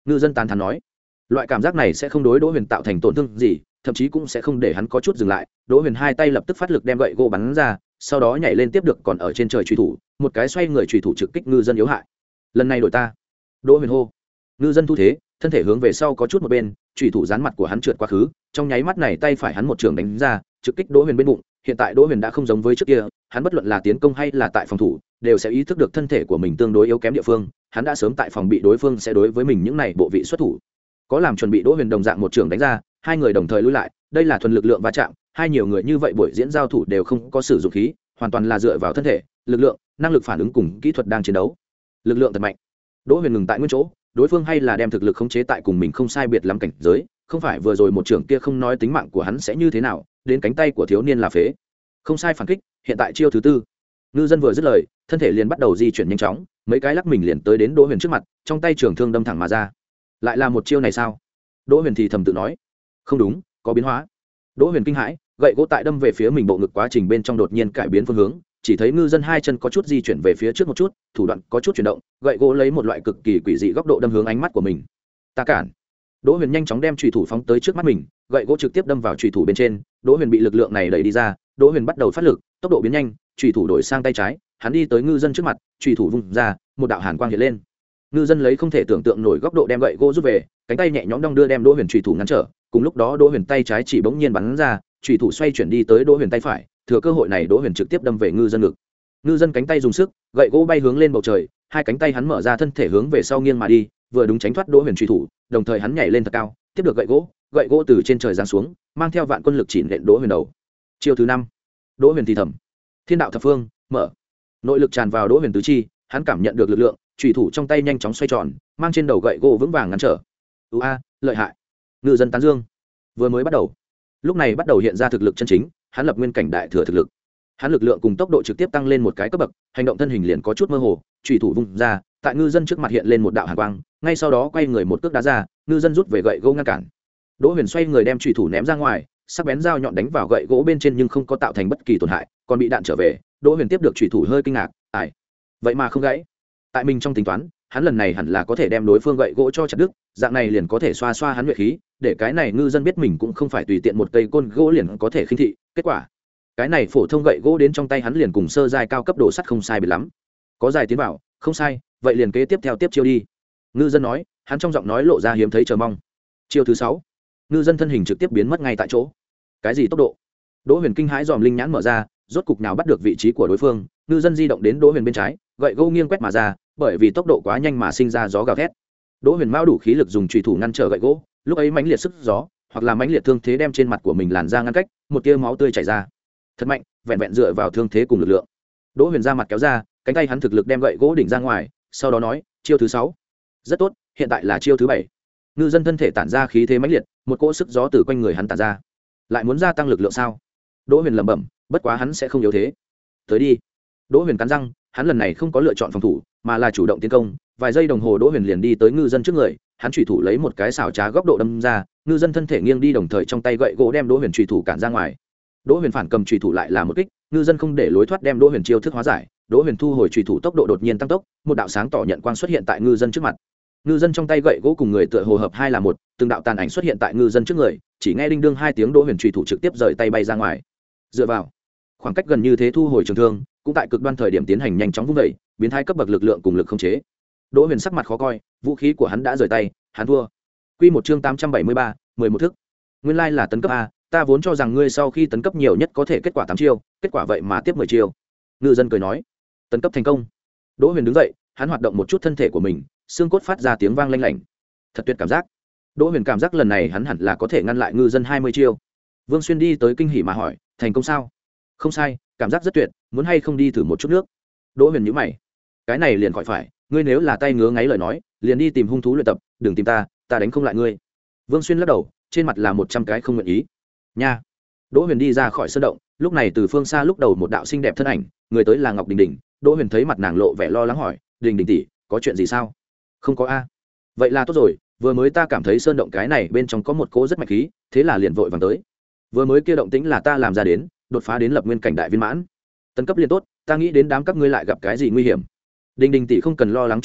Ngư dân tán thán nói. Loại cảm giác này sẽ không đối Đỗ Huyền tạo thành tổn thương gì, thậm chí cũng sẽ không để hắn có chút dừng lại. Đỗ Huyền hai tay lập tức phát lực đem gậy gỗ bắn ra, sau đó nhảy lên tiếp được còn ở trên trời truy thủ, một cái xoay người truy thủ trực kích ngư dân yếu hại. Lần này đổi ta. Đỗ Huyền hô. Ngư dân thu thế, thân thể hướng về sau có chút một bên, truy thủ dán mặt của hắn trượt quá khứ, trong nháy mắt này tay phải hắn một trường đánh ra, trực kích Đỗ Huyền bên bụng. Hiện tại Đỗ Huyền đã không giống với trước kia, hắn bất luận là tiến công hay là tại phòng thủ, đều sẽ ý thức được thân thể của mình tương đối yếu kém địa phương, hắn đã sớm tại phòng bị đối phương sẽ đối với mình những này bộ vị xuất thủ. Có làm chuẩn bị, Đỗ Huyền đồng dạng một trường đánh ra, hai người đồng thời lùi lại, đây là thuần lực lượng va chạm, hai nhiều người như vậy buổi diễn giao thủ đều không có sử dụng khí, hoàn toàn là dựa vào thân thể, lực lượng, năng lực phản ứng cùng kỹ thuật đang chiến đấu. Lực lượng thật mạnh. Đỗ Huyền ngừng tại nguyên chỗ, đối phương hay là đem thực lực khống chế tại cùng mình không sai biệt lắm cảnh giới, không phải vừa rồi một trường kia không nói tính mạng của hắn sẽ như thế nào, đến cánh tay của thiếu niên là phế. Không sai phản kích, hiện tại chiêu thứ tư. Ngư dân vừa dứt lời, thân thể liền bắt đầu di chuyển nhanh chóng, mấy cái lắc mình liền tới đến Đỗ Huyền trước mặt, trong tay trường thương đâm thẳng mà ra. Lại là một chiêu này sao? Đỗ Huyền thì thầm tự nói. Không đúng, có biến hóa. Đỗ Huyền kinh hãi, gậy gỗ tại đâm về phía mình bộ ngực quá trình bên trong đột nhiên cải biến phương hướng, chỉ thấy ngư dân hai chân có chút di chuyển về phía trước một chút, thủ đoạn có chút chuyển động, gậy gỗ lấy một loại cực kỳ quỷ dị góc độ đâm hướng ánh mắt của mình. Ta cản. Đỗ Huyền nhanh chóng đem chùy thủ phóng tới trước mắt mình, gậy gỗ trực tiếp đâm vào chùy thủ bên trên, Đỗ Huyền bị lực lượng này đẩy đi ra, Đỗ Huyền bắt đầu phát lực, tốc độ biến nhanh, chùy thủ đổi sang tay trái, hắn đi tới ngư dân trước mặt, chùy thủ vung ra, một đạo hàn quang hiện lên. Ngư dân lấy không thể tưởng tượng nổi góc độ đem gậy gỗ rút về, cánh tay nhẹ nhõm đong đưa đem Đỗ Huyền chùy thủ ngăn trở, cùng lúc đó Đỗ Huyền tay trái chỉ bỗng nhiên bắn ra, chùy thủ xoay chuyển đi tới Đỗ Huyền tay phải, thừa cơ hội này Đỗ Huyền trực tiếp đâm về ngư dân ngực. Ngư dân cánh tay dùng sức, gậy gỗ bay hướng lên bầu trời, hai cánh tay hắn mở ra thân thể hướng về sau nghiêng mà đi, vừa đúng tránh thoát Đỗ Huyền chùy thủ, đồng thời hắn nhảy lên thật cao, tiếp được gậy gỗ, gậy gỗ từ trên trời giáng xuống, mang theo vạn quân lực chỉ nện Đỗ Huyền đầu. Chiêu thứ năm. Đỗ Huyền thì thầm. Thiên đạo thập phương, mở. Nội lực tràn vào Đỗ Huyền tứ chi, hắn cảm nhận được lực lượng, chùy thủ trong tay nhanh chóng xoay tròn, mang trên đầu gậy gỗ vững vàng ngăn trở. "Ua, a, lợi hại." Ngư dân tán dương. Vừa mới bắt đầu, lúc này bắt đầu hiện ra thực lực chân chính, hắn lập nguyên cảnh đại thừa thực lực. Hắn lực lượng cùng tốc độ trực tiếp tăng lên một cái cấp bậc, hành động thân hình liền có chút mơ hồ, chùy thủ vung ra, tại ngư dân trước mặt hiện lên một đạo hàn quang, ngay sau đó quay người một cước đá ra, ngư dân rút về gậy gỗ ngăn cản. Đỗ Huyền xoay người đem chùy thủ ném ra ngoài, sắc bén dao nhọn đánh vào gậy gỗ bên trên nhưng không có tạo thành bất kỳ tổn hại, còn bị đạn trở về. Đỗ Huyền tiếp được chùy thủ hơi kinh ngạc, "Ải, vậy mà không gãy." Tại mình trong tính toán, hắn lần này hẳn là có thể đem đối phương gậy gỗ cho chặt đứt, dạng này liền có thể xoa xoa hắn nhuệ khí, để cái này ngư dân biết mình cũng không phải tùy tiện một cây côn gỗ liền có thể khinh thị. Kết quả, cái này phổ thông gậy gỗ đến trong tay hắn liền cùng sơ giai cao cấp đồ sắt không sai biệt lắm. Có dài tiến vào, không sai, vậy liền kế tiếp theo tiếp chiêu đi. Ngư dân nói, hắn trong giọng nói lộ ra hiếm thấy chờ mong. Chiêu thứ sáu. Ngư dân thân hình trực tiếp biến mất ngay tại chỗ. Cái gì tốc độ? Đỗ Huyền kinh hãi dòm linh nhãn mở ra, rốt cục nào bắt được vị trí của đối phương. Ngư dân di động đến Đỗ Huyền bên trái, gậy gỗ nghiêng quét mà ra, bởi vì tốc độ quá nhanh mà sinh ra gió gào thét. Đỗ Huyền mao đủ khí lực dùng chùy thủ ngăn trở gậy gỗ, lúc ấy mãnh liệt sức gió, hoặc là mãnh liệt thương thế đem trên mặt của mình làn ra ngăn cách, một tia máu tươi chảy ra. Thật mạnh, vẹn vẹn dựa vào thương thế cùng lực lượng. Đỗ Huyền ra mặt kéo ra, cánh tay hắn thực lực đem gậy gỗ đỉnh ra ngoài, sau đó nói, chiêu thứ sáu. Rất tốt, hiện tại là chiêu thứ bảy. Ngư dân thân thể tản ra khí thế mãnh liệt, một cỗ sức gió từ quanh người hắn tản ra. Lại muốn gia tăng lực lượng sao? Đỗ Huyền lẩm bẩm, bất quá hắn sẽ không yếu thế. Tới đi. Đỗ Huyền cắn răng, hắn lần này không có lựa chọn phòng thủ, mà là chủ động tiến công. Vài giây đồng hồ Đỗ Huyền liền đi tới ngư dân trước người, hắn chủy thủ lấy một cái xảo trá góc độ đâm ra, ngư dân thân thể nghiêng đi đồng thời trong tay gậy gỗ đem Đỗ Huyền chủy thủ cản ra ngoài. Đỗ Huyền phản cầm chủy thủ lại là một kích, ngư dân không để lối thoát đem Đỗ Huyền chiêu thức hóa giải, Đỗ Huyền thu hồi chủy thủ tốc độ đột nhiên tăng tốc, một đạo sáng tỏ nhận quang xuất hiện tại ngư dân trước mặt. Ngư dân trong tay gậy gỗ cùng người tựa hồ hợp hai là một, từng đạo tàn ảnh xuất hiện tại ngư dân trước người, chỉ nghe đinh đương hai tiếng Đỗ Huyền chủy thủ trực tiếp rời tay bay ra ngoài. Dựa vào khoảng cách gần như thế thu hồi trường thương, cũng tại cực đoan thời điểm tiến hành nhanh chóng vung dậy, biến thái cấp bậc lực lượng cùng lực không chế. Đỗ Huyền sắc mặt khó coi, vũ khí của hắn đã rời tay, hắn thua. Quy một chương tám trăm bảy mươi ba, mười một thức. Nguyên lai là tấn cấp a, ta vốn cho rằng ngươi sau khi tấn cấp nhiều nhất có thể kết quả tám chiêu, kết quả vậy mà tiếp mười chiêu. Ngư dân cười nói, tấn cấp thành công. Đỗ Huyền đứng dậy, hắn hoạt động một chút thân thể của mình, xương cốt phát ra tiếng vang lanh lảnh. Thật tuyệt cảm giác. Đỗ Huyền cảm giác lần này hắn hẳn là có thể ngăn lại ngư dân hai mươi chiêu. Vương Xuyên đi tới kinh hỉ mà hỏi, thành công sao? Không sai, cảm giác rất tuyệt, muốn hay không đi thử một chút nước? Đỗ Huyền nhíu mày. Cái này liền khỏi phải, ngươi nếu là tay ngứa ngáy lời nói, liền đi tìm hung thú luyện tập, đừng tìm ta, ta đánh không lại ngươi. Vương Xuyên lắc đầu, trên mặt là một trăm cái không nguyện ý. Nha. Đỗ Huyền đi ra khỏi sơn động, lúc này từ phương xa lúc đầu một đạo xinh đẹp thân ảnh, người tới là Ngọc Đình Đình. Đỗ Huyền thấy mặt nàng lộ vẻ lo lắng hỏi, Đình Đình tỷ, có chuyện gì sao? Không có a. Vậy là tốt rồi, vừa mới ta cảm thấy sơn động cái này bên trong có một cỗ rất mạnh khí, thế là liền vội vàng tới. Vừa mới kia động tĩnh là ta làm ra đến, đột phá đến lập nguyên cảnh đại viên mãn. Tấn cấp liền tốt, ta nghĩ đến đám các ngươi lại gặp cái gì nguy hiểm. Đình Đình tỷ không cần lo lắng cho ta,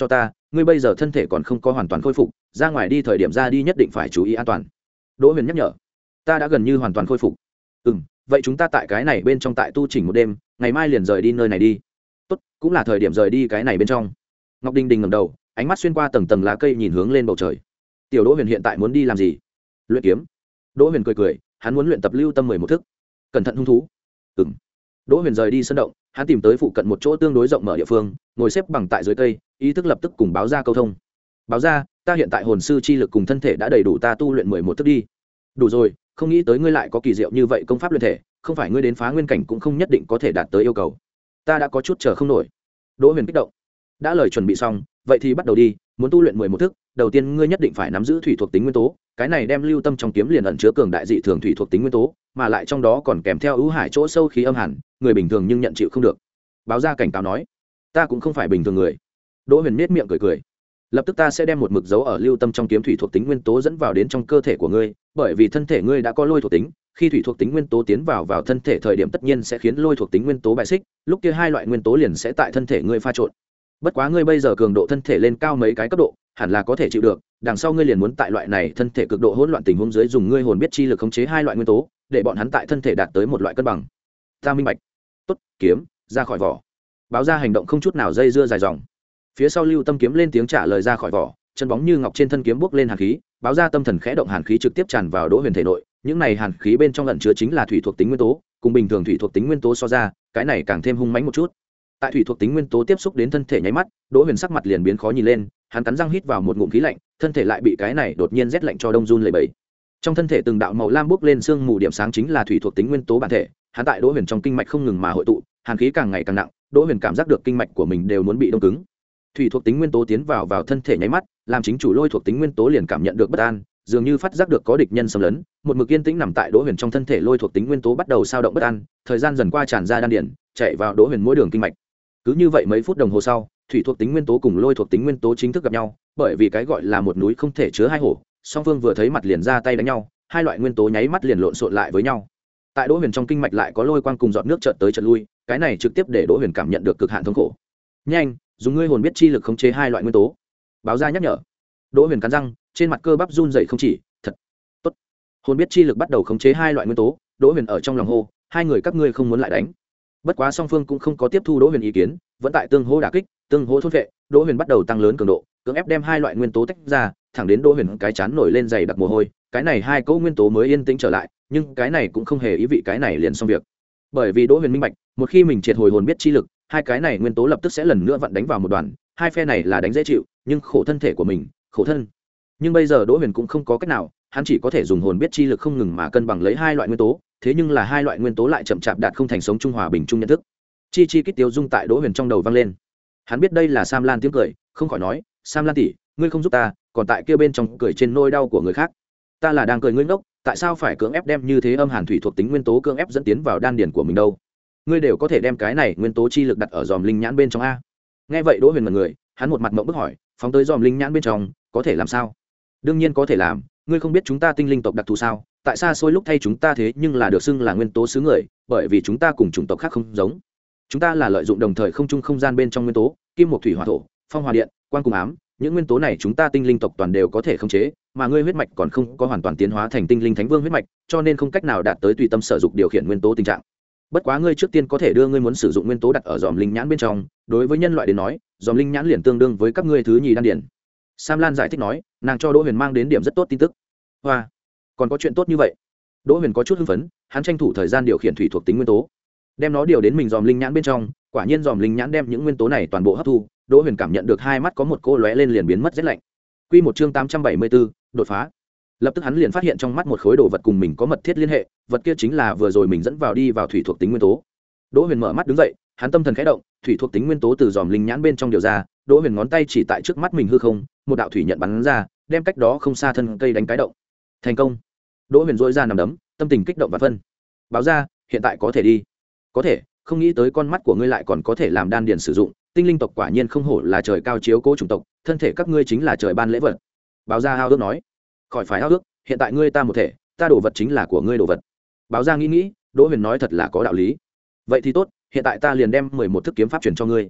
ngươi bây giờ thân thể còn không có hoàn toàn khôi phục, ra ngoài đi thời điểm ra đi nhất định phải chú ý an toàn. Đỗ Huyền nhắc nhở. Ta đã gần như hoàn toàn khôi phục. Ừm, vậy chúng ta tại cái này bên trong tại tu chỉnh một đêm, ngày mai liền rời đi nơi này đi. Tốt, cũng là thời điểm rời đi cái này bên trong. Ngọc Đình Đình ngẩng đầu, ánh mắt xuyên qua tầng tầng lá cây nhìn hướng lên bầu trời. Tiểu Đỗ Huyền hiện tại muốn đi làm gì? Luyện kiếm. Đỗ Huyền cười cười, hắn muốn luyện tập lưu tâm mười một thức. Cẩn thận hung thú. Ừm. Đỗ Huyền rời đi sân động, hắn tìm tới phụ cận một chỗ tương đối rộng mở địa phương, ngồi xếp bằng tại dưới cây, ý thức lập tức cùng báo ra câu thông. Báo ra, ta hiện tại hồn sư chi lực cùng thân thể đã đầy đủ ta tu luyện mười một thức đi. Đủ rồi, không nghĩ tới ngươi lại có kỳ diệu như vậy công pháp luyện thể, không phải ngươi đến phá nguyên cảnh cũng không nhất định có thể đạt tới yêu cầu. Ta đã có chút chờ không nổi. Đỗ Huyền kích động. Đã lời chuẩn bị xong, vậy thì bắt đầu đi, muốn tu luyện mười một thức, đầu tiên ngươi nhất định phải nắm giữ thủy thuộc tính nguyên tố, cái này đem lưu tâm trong kiếm liền ẩn chứa cường đại dị thường thủy thuộc tính nguyên tố, mà lại trong đó còn kèm theo ưu hải chỗ sâu khí âm hàn, người bình thường nhưng nhận chịu không được. Báo ra cảnh cáo nói, ta cũng không phải bình thường người. Đỗ Huyền nhếch miệng cười cười. Lập tức ta sẽ đem một mực dấu ở lưu tâm trong kiếm thủy thuộc tính nguyên tố dẫn vào đến trong cơ thể của ngươi, bởi vì thân thể ngươi đã có lôi thuộc tính, khi thủy thuộc tính nguyên tố tiến vào vào thân thể thời điểm tất nhiên sẽ khiến lôi thuộc tính nguyên tố bại xích, lúc kia hai loại nguyên tố liền sẽ tại thân thể ngươi pha trộn. Bất quá ngươi bây giờ cường độ thân thể lên cao mấy cái cấp độ, hẳn là có thể chịu được, đằng sau ngươi liền muốn tại loại này thân thể cực độ hỗn loạn tình huống dưới dùng ngươi hồn biết chi lực khống chế hai loại nguyên tố, để bọn hắn tại thân thể đạt tới một loại cân bằng. Ta minh bạch. Tốt, kiếm ra khỏi vỏ. Báo ra hành động không chút nào dây dưa dài dòng. Phía sau lưu tâm kiếm lên tiếng trả lời ra khỏi vỏ, chân bóng như ngọc trên thân kiếm bốc lên hàn khí, báo ra tâm thần khẽ động, hàn khí trực tiếp tràn vào Đỗ Huyền thể nội, những này hàn khí bên trong ẩn chứa chính là thủy thuộc tính nguyên tố, cùng bình thường thủy thuộc tính nguyên tố so ra, cái này càng thêm hung mãnh một chút. Tại thủy thuộc tính nguyên tố tiếp xúc đến thân thể nháy mắt, Đỗ Huyền sắc mặt liền biến khó nhìn lên, hắn cắn răng hít vào một ngụm khí lạnh, thân thể lại bị cái này đột nhiên rét lạnh cho đông run lẩy bẩy. Trong thân thể từng đạo màu lam bốc lên sương mù điểm sáng chính là thủy thuộc tính nguyên tố bản thể, hắn tại Đỗ Huyền trong kinh mạch không ngừng mà hội tụ, hàn khí càng ngày càng nặng, Đỗ Huyền cảm giác được kinh mạch của mình đều muốn bị đông cứng. Thủy thuộc tính nguyên tố tiến vào vào thân thể nháy mắt, làm chính chủ lôi thuộc tính nguyên tố liền cảm nhận được bất an, dường như phát giác được có địch nhân xâm lấn, một mực yên tĩnh nằm tại Đỗ Huyền trong thân thể lôi thuộc tính nguyên tố bắt đầu sao động bất an, thời gian dần qua tràn ra đan điền, chạy vào Đỗ Huyền mỗi đường kinh mạch. Cứ như vậy mấy phút đồng hồ sau, thủy thuộc tính nguyên tố cùng lôi thuộc tính nguyên tố chính thức gặp nhau, bởi vì cái gọi là một núi không thể chứa hai hổ, song phương vừa thấy mặt liền ra tay đánh nhau, hai loại nguyên tố nháy mắt liền lộn xộn lại với nhau. Tại Đỗ Huyền trong kinh mạch lại có lôi quang cùng giọt nước chợt tới chợt lui, cái này trực tiếp để Đỗ Huyền cảm nhận được cực hạn thống khổ. Nhanh, dùng ngươi hồn biết chi lực khống chế hai loại nguyên tố. Báo ra nhắc nhở. Đỗ Huyền cắn răng, trên mặt cơ bắp run rẩy không chỉ, thật tốt. Hồn biết chi lực bắt đầu khống chế hai loại nguyên tố, Đỗ Huyền ở trong lòng hô, hai người các ngươi không muốn lại đánh. Bất quá song phương cũng không có tiếp thu Đỗ Huyền ý kiến, vẫn tại tương hỗ đả kích, tương hỗ thôn vệ, Đỗ Huyền bắt đầu tăng lớn cường độ, cưỡng ép đem hai loại nguyên tố tách ra, thẳng đến Đỗ Huyền cái chán nổi lên dày đặc mồ hôi, cái này hai cỗ nguyên tố mới yên tĩnh trở lại, nhưng cái này cũng không hề ý vị cái này liền xong việc. Bởi vì Đỗ Huyền minh bạch, một khi mình triệt hồi hồn biết chi lực, hai cái này nguyên tố lập tức sẽ lần nữa vặn đánh vào một đoàn, hai phe này là đánh dễ chịu, nhưng khổ thân thể của mình, khổ thân. Nhưng bây giờ Đỗ Huyền cũng không có cách nào, hắn chỉ có thể dùng hồn biết chi lực không ngừng mà cân bằng lấy hai loại nguyên tố, thế nhưng là hai loại nguyên tố lại chậm chạp đạt không thành sống trung hòa bình chung nhận thức. Chi chi kít tiêu dung tại Đỗ Huyền trong đầu vang lên. Hắn biết đây là Sam Lan tiếng cười, không khỏi nói, Sam Lan tỷ, ngươi không giúp ta, còn tại kia bên trong cười trên nỗi đau của người khác. Ta là đang cười ngươi ngốc, tại sao phải cưỡng ép đem như thế âm hàn thủy thuộc tính nguyên tố cưỡng ép dẫn tiến vào đan điền của mình đâu? Ngươi đều có thể đem cái này nguyên tố chi lực đặt ở giòm linh nhãn bên trong a. Nghe vậy Đỗ Huyền mật người, hắn một mặt mộng bức hỏi, phóng tới giòm linh nhãn bên trong, có thể làm sao? Đương nhiên có thể làm, ngươi không biết chúng ta tinh linh tộc đặc thù sao? Tại sao xôi lúc thay chúng ta thế nhưng là được xưng là nguyên tố xứ người, bởi vì chúng ta cùng chủng tộc khác không giống. Chúng ta là lợi dụng đồng thời không trung không gian bên trong nguyên tố, kim một thủy hỏa thổ, phong hỏa điện, quang cùng ám, những nguyên tố này chúng ta tinh linh tộc toàn đều có thể khống chế, mà ngươi huyết mạch còn không có hoàn toàn tiến hóa thành tinh linh thánh vương huyết mạch, cho nên không cách nào đạt tới tùy tâm sở dụng điều khiển nguyên tố tình trạng. Bất quá ngươi trước tiên có thể đưa ngươi muốn sử dụng nguyên tố đặt ở giòm linh nhãn bên trong, đối với nhân loại đến nói, giòm linh nhãn liền tương đương với các ngươi thứ nhì đan điển. Sam Lan giải thích nói, nàng cho Đỗ Huyền mang đến điểm rất tốt tin tức. Hoa, còn có chuyện tốt như vậy? Đỗ Huyền có chút hưng phấn, hắn tranh thủ thời gian điều khiển thủy thuộc tính nguyên tố, đem nó điều đến mình giòm linh nhãn bên trong, quả nhiên giòm linh nhãn đem những nguyên tố này toàn bộ hấp thu, Đỗ Huyền cảm nhận được hai mắt có một cô lóe lên liền biến mất rét lạnh. Quy một chương tám trăm bảy mươi bốn, đột phá. Lập tức hắn liền phát hiện trong mắt một khối đồ vật cùng mình có mật thiết liên hệ, vật kia chính là vừa rồi mình dẫn vào đi vào thủy thuộc tính nguyên tố. Đỗ Huyền mở mắt đứng dậy, hắn tâm thần khẽ động, thủy thuộc tính nguyên tố từ giòm linh nhãn bên trong điều ra, Đỗ Huyền ngón tay chỉ tại trước mắt mình hư không, một đạo thủy nhận bắn ra, đem cách đó không xa thân cây đánh cái động. Thành công. Đỗ Huyền rũa ra nằm đấm, tâm tình kích động và phân. Báo ra, hiện tại có thể đi. Có thể, không nghĩ tới con mắt của ngươi lại còn có thể làm đan điền sử dụng, tinh linh tộc quả nhiên không hổ là trời cao chiếu cố chủng tộc, thân thể các ngươi chính là trời ban lễ vật. Báo ra hao ước nói. Khỏi phải hao ước, hiện tại ngươi ta một thể, ta đồ vật chính là của ngươi đồ vật. Báo ra nghĩ nghĩ, Đỗ Huyền nói thật là có đạo lý. Vậy thì tốt, hiện tại ta liền đem mười một thức kiếm pháp truyền cho ngươi.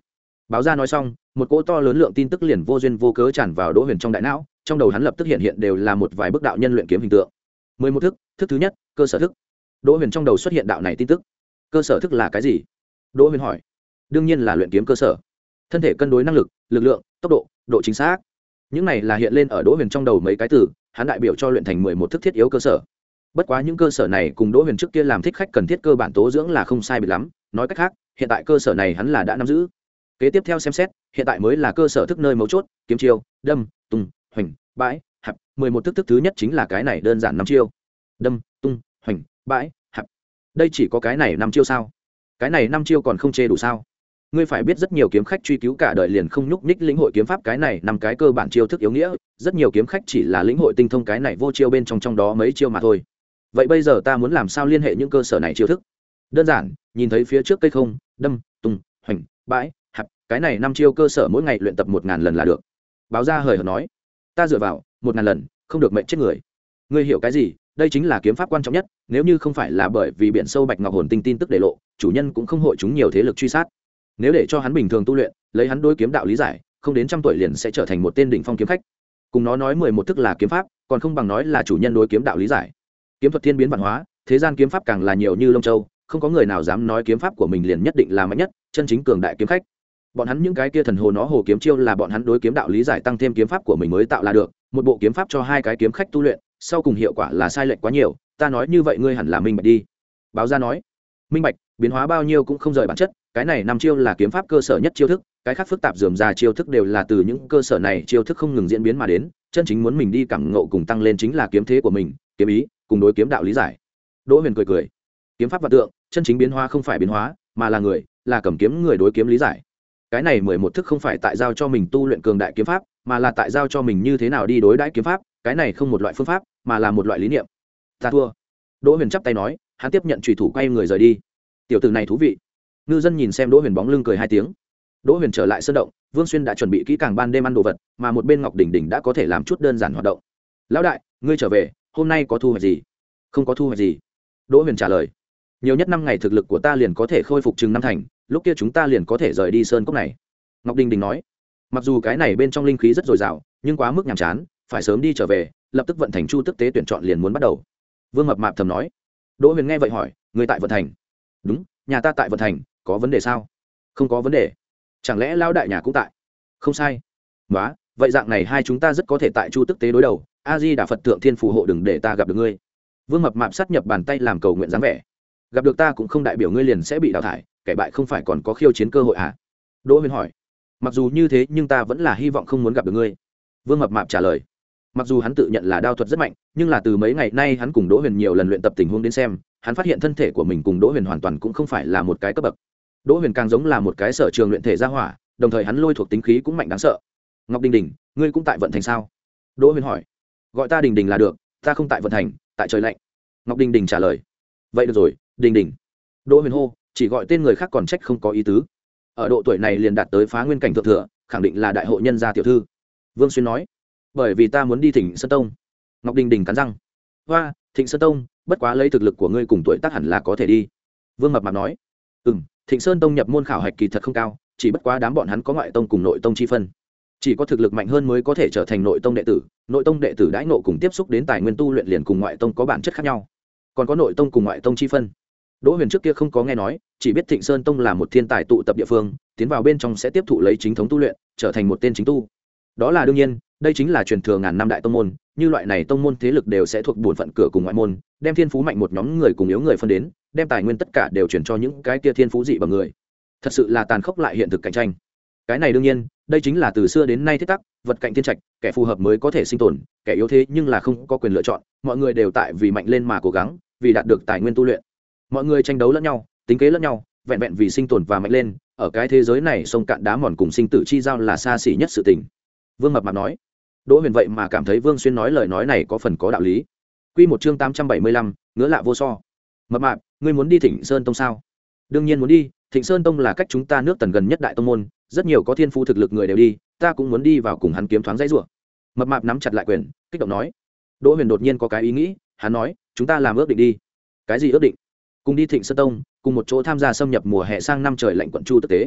Báo ra nói xong, một cỗ to lớn lượng tin tức liền vô duyên vô cớ tràn vào Đỗ Huyền trong đại não, trong đầu hắn lập tức hiện hiện đều là một vài bức đạo nhân luyện kiếm hình tượng. Mười một thức, thức thứ nhất, cơ sở thức. Đỗ Huyền trong đầu xuất hiện đạo này tin tức. Cơ sở thức là cái gì? Đỗ Huyền hỏi. Đương nhiên là luyện kiếm cơ sở. Thân thể cân đối năng lực, lực lượng, tốc độ, độ chính xác. Những này là hiện lên ở Đỗ Huyền trong đầu mấy cái từ, hắn đại biểu cho luyện thành mười một thức thiết yếu cơ sở. Bất quá những cơ sở này cùng Đỗ Huyền trước kia làm thích khách cần thiết cơ bản tố dưỡng là không sai biệt lắm, nói cách khác, hiện tại cơ sở này hắn là đã nắm giữ. Kế tiếp theo xem xét, hiện tại mới là cơ sở thức nơi mấu chốt, kiếm chiêu, đâm, tung, hoành, bãi, hạp, mười một thức thức thứ nhất chính là cái này đơn giản năm chiêu. Đâm, tung, hoành, bãi, hạp. Đây chỉ có cái này năm chiêu sao? Cái này năm chiêu còn không chê đủ sao? Ngươi phải biết rất nhiều kiếm khách truy cứu cả đời liền không nhúc nhích lĩnh hội kiếm pháp cái này năm cái cơ bản chiêu thức yếu nghĩa, rất nhiều kiếm khách chỉ là lĩnh hội tinh thông cái này vô chiêu bên trong trong đó mấy chiêu mà thôi. Vậy bây giờ ta muốn làm sao liên hệ những cơ sở này chiêu thức? Đơn giản, nhìn thấy phía trước cây không, đâm, tung, hoành, bãi, hạp, cái này năm chiêu cơ sở mỗi ngày luyện tập một ngàn lần là được. Báo ra hời hợt nói, ta dựa vào một ngàn lần, không được mệnh chết người. Ngươi hiểu cái gì? Đây chính là kiếm pháp quan trọng nhất, nếu như không phải là bởi vì biển sâu bạch ngọc hồn tinh tin tức để lộ, chủ nhân cũng không hội chúng nhiều thế lực truy sát. Nếu để cho hắn bình thường tu luyện, lấy hắn đối kiếm đạo lý giải, không đến trăm tuổi liền sẽ trở thành một tên đỉnh phong kiếm khách. Cùng nó nói mười một thức là kiếm pháp, còn không bằng nói là chủ nhân đối kiếm đạo lý giải. Kiếm thuật thiên biến vạn hóa, thế gian kiếm pháp càng là nhiều như lông châu, không có người nào dám nói kiếm pháp của mình liền nhất định là mạnh nhất, chân chính cường đại kiếm khách. Bọn hắn những cái kia thần hồ nó hồ kiếm chiêu là bọn hắn đối kiếm đạo lý giải tăng thêm kiếm pháp của mình mới tạo ra được, một bộ kiếm pháp cho hai cái kiếm khách tu luyện, sau cùng hiệu quả là sai lệch quá nhiều, ta nói như vậy ngươi hẳn là minh bạch đi. Báo ra nói, minh bạch, biến hóa bao nhiêu cũng không rời bản chất, cái này năm chiêu là kiếm pháp cơ sở nhất chiêu thức, cái khác phức tạp rườm rà chiêu thức đều là từ những cơ sở này chiêu thức không ngừng diễn biến mà đến, chân chính muốn mình đi cảm ngộ cùng tăng lên chính là kiếm thế của mình, kiếm ý, cùng đối kiếm đạo lý giải. Đỗ Huyền cười cười, kiếm pháp và tượng, chân chính biến hóa không phải biến hóa, mà là người, là cầm kiếm người đối kiếm lý giải. Cái này mười một thức không phải tại giao cho mình tu luyện cường đại kiếm pháp, mà là tại giao cho mình như thế nào đi đối đãi kiếm pháp, cái này không một loại phương pháp, mà là một loại lý niệm. Ta thua. Đỗ Huyền chắp tay nói, hắn tiếp nhận chùy thủ quay người rời đi. Tiểu tử này thú vị. Ngư dân nhìn xem Đỗ Huyền bóng lưng cười hai tiếng. Đỗ Huyền trở lại sơn động, Vương Xuyên đã chuẩn bị kỹ càng ban đêm ăn đồ vật, mà một bên Ngọc Đỉnh Đỉnh đã có thể làm chút đơn giản hoạt động. Lão đại, ngươi trở về, hôm nay có thu hoạch gì? Không có thu hoạch gì. Đỗ Huyền trả lời. Nhiều nhất năm ngày thực lực của ta liền có thể khôi phục chừng năm thành, lúc kia chúng ta liền có thể rời đi sơn cốc này. Ngọc Đỉnh Đỉnh nói. Mặc dù cái này bên trong linh khí rất dồi dào, nhưng quá mức nhàm chán, phải sớm đi trở về, lập tức vận thành chu tức tế tuyển chọn liền muốn bắt đầu. Vương Mập Mạp thầm nói. Đỗ Huyền nghe vậy hỏi, ngươi tại vận thành? Đúng, nhà ta tại vận thành, có vấn đề sao? Không có vấn đề. Chẳng lẽ lão đại nhà cũng tại? Không sai. Nói, vậy dạng này hai chúng ta rất có thể tại chu tức tế đối đầu, a di đà Phật tượng thiên phù hộ đừng để ta gặp được ngươi. Vương Mập Mạp sát nhập bàn tay làm cầu nguyện dáng vẻ. Gặp được ta cũng không đại biểu ngươi liền sẽ bị đào thải, kẻ bại không phải còn có khiêu chiến cơ hội à? Đỗ Huyền hỏi. Mặc dù như thế nhưng ta vẫn là hy vọng không muốn gặp được ngươi. Vương Mập Mạp trả lời. Mặc dù hắn tự nhận là đao thuật rất mạnh, nhưng là từ mấy ngày nay hắn cùng Đỗ Huyền nhiều lần luyện tập tình huống đến xem, hắn phát hiện thân thể của mình cùng Đỗ Huyền hoàn toàn cũng không phải là một cái cấp bậc. Đỗ Huyền càng giống là một cái sở trường luyện thể gia hỏa, đồng thời hắn lôi thuộc tính khí cũng mạnh đáng sợ. Ngọc Đình Đình, ngươi cũng tại vận thành sao? Đỗ Huyền hỏi. Gọi ta Đình Đình là được, ta không tại vận thành, tại trời lạnh. Ngọc Đình Đình trả lời. Vậy được rồi, Đình Đình. Đỗ Huyền hô, chỉ gọi tên người khác còn trách không có ý tứ. Ở độ tuổi này liền đạt tới phá nguyên cảnh thượng thừa, khẳng định là đại hội nhân gia tiểu thư. Vương Xuyên nói. Bởi vì ta muốn đi Thịnh Sơn Tông. Ngọc Đình Đình cắn răng. Hoa, Thịnh Sơn Tông, bất quá lấy thực lực của ngươi cùng tuổi tác hẳn là có thể đi. Vương Mập Mạp nói. Ừm, Thịnh Sơn Tông nhập môn khảo hạch kỳ thật không cao, chỉ bất quá đám bọn hắn có ngoại tông cùng nội tông chi phân. Chỉ có thực lực mạnh hơn mới có thể trở thành nội tông đệ tử, nội tông đệ tử đãi ngộ cùng tiếp xúc đến tài nguyên tu luyện liền cùng ngoại tông có bản chất khác nhau. Còn có nội tông cùng ngoại tông chi phân. Đỗ Huyền trước kia không có nghe nói, chỉ biết Thịnh Sơn Tông là một thiên tài tụ tập địa phương, tiến vào bên trong sẽ tiếp thụ lấy chính thống tu luyện, trở thành một tên chính tu. Đó là đương nhiên, đây chính là truyền thừa ngàn năm đại tông môn, như loại này tông môn thế lực đều sẽ thuộc bổn phận cửa cùng ngoại môn, đem thiên phú mạnh một nhóm người cùng yếu người phân đến, đem tài nguyên tất cả đều chuyển cho những cái kia thiên phú dị bằng người. Thật sự là tàn khốc lại hiện thực cạnh tranh. Cái này đương nhiên, đây chính là từ xưa đến nay thiết tắc, vật cạnh thiên trạch, kẻ phù hợp mới có thể sinh tồn, kẻ yếu thế nhưng là không có quyền lựa chọn, mọi người đều tại vì mạnh lên mà cố gắng, vì đạt được tài nguyên tu luyện. Mọi người tranh đấu lẫn nhau, tính kế lẫn nhau, vẹn vẹn vì sinh tồn và mạnh lên, ở cái thế giới này sông cạn đá mòn cùng sinh tử chi giao là xa xỉ nhất sự tình. Vương Mập Mạp nói. Đỗ Huyền vậy mà cảm thấy Vương Xuyên nói lời nói này có phần có đạo lý. Quy một chương tám trăm bảy mươi lăm, ngứa lạ vô so. Mập Mạp, ngươi muốn đi Thịnh Sơn Tông sao? Đương nhiên muốn đi, Thịnh Sơn Tông là cách chúng ta nước Tần gần nhất đại tông môn, rất nhiều có thiên phú thực lực người đều đi, ta cũng muốn đi vào cùng hắn kiếm thoáng dãy rủa. Mập Mạp nắm chặt lại quyền, kích động nói. Đỗ Huyền đột nhiên có cái ý nghĩ, hắn nói, chúng ta làm ước định đi. Cái gì ước định? Cùng đi Thịnh Sơn Tông, cùng một chỗ tham gia xâm nhập mùa hè sang năm trời lạnh quận Chu tức tế.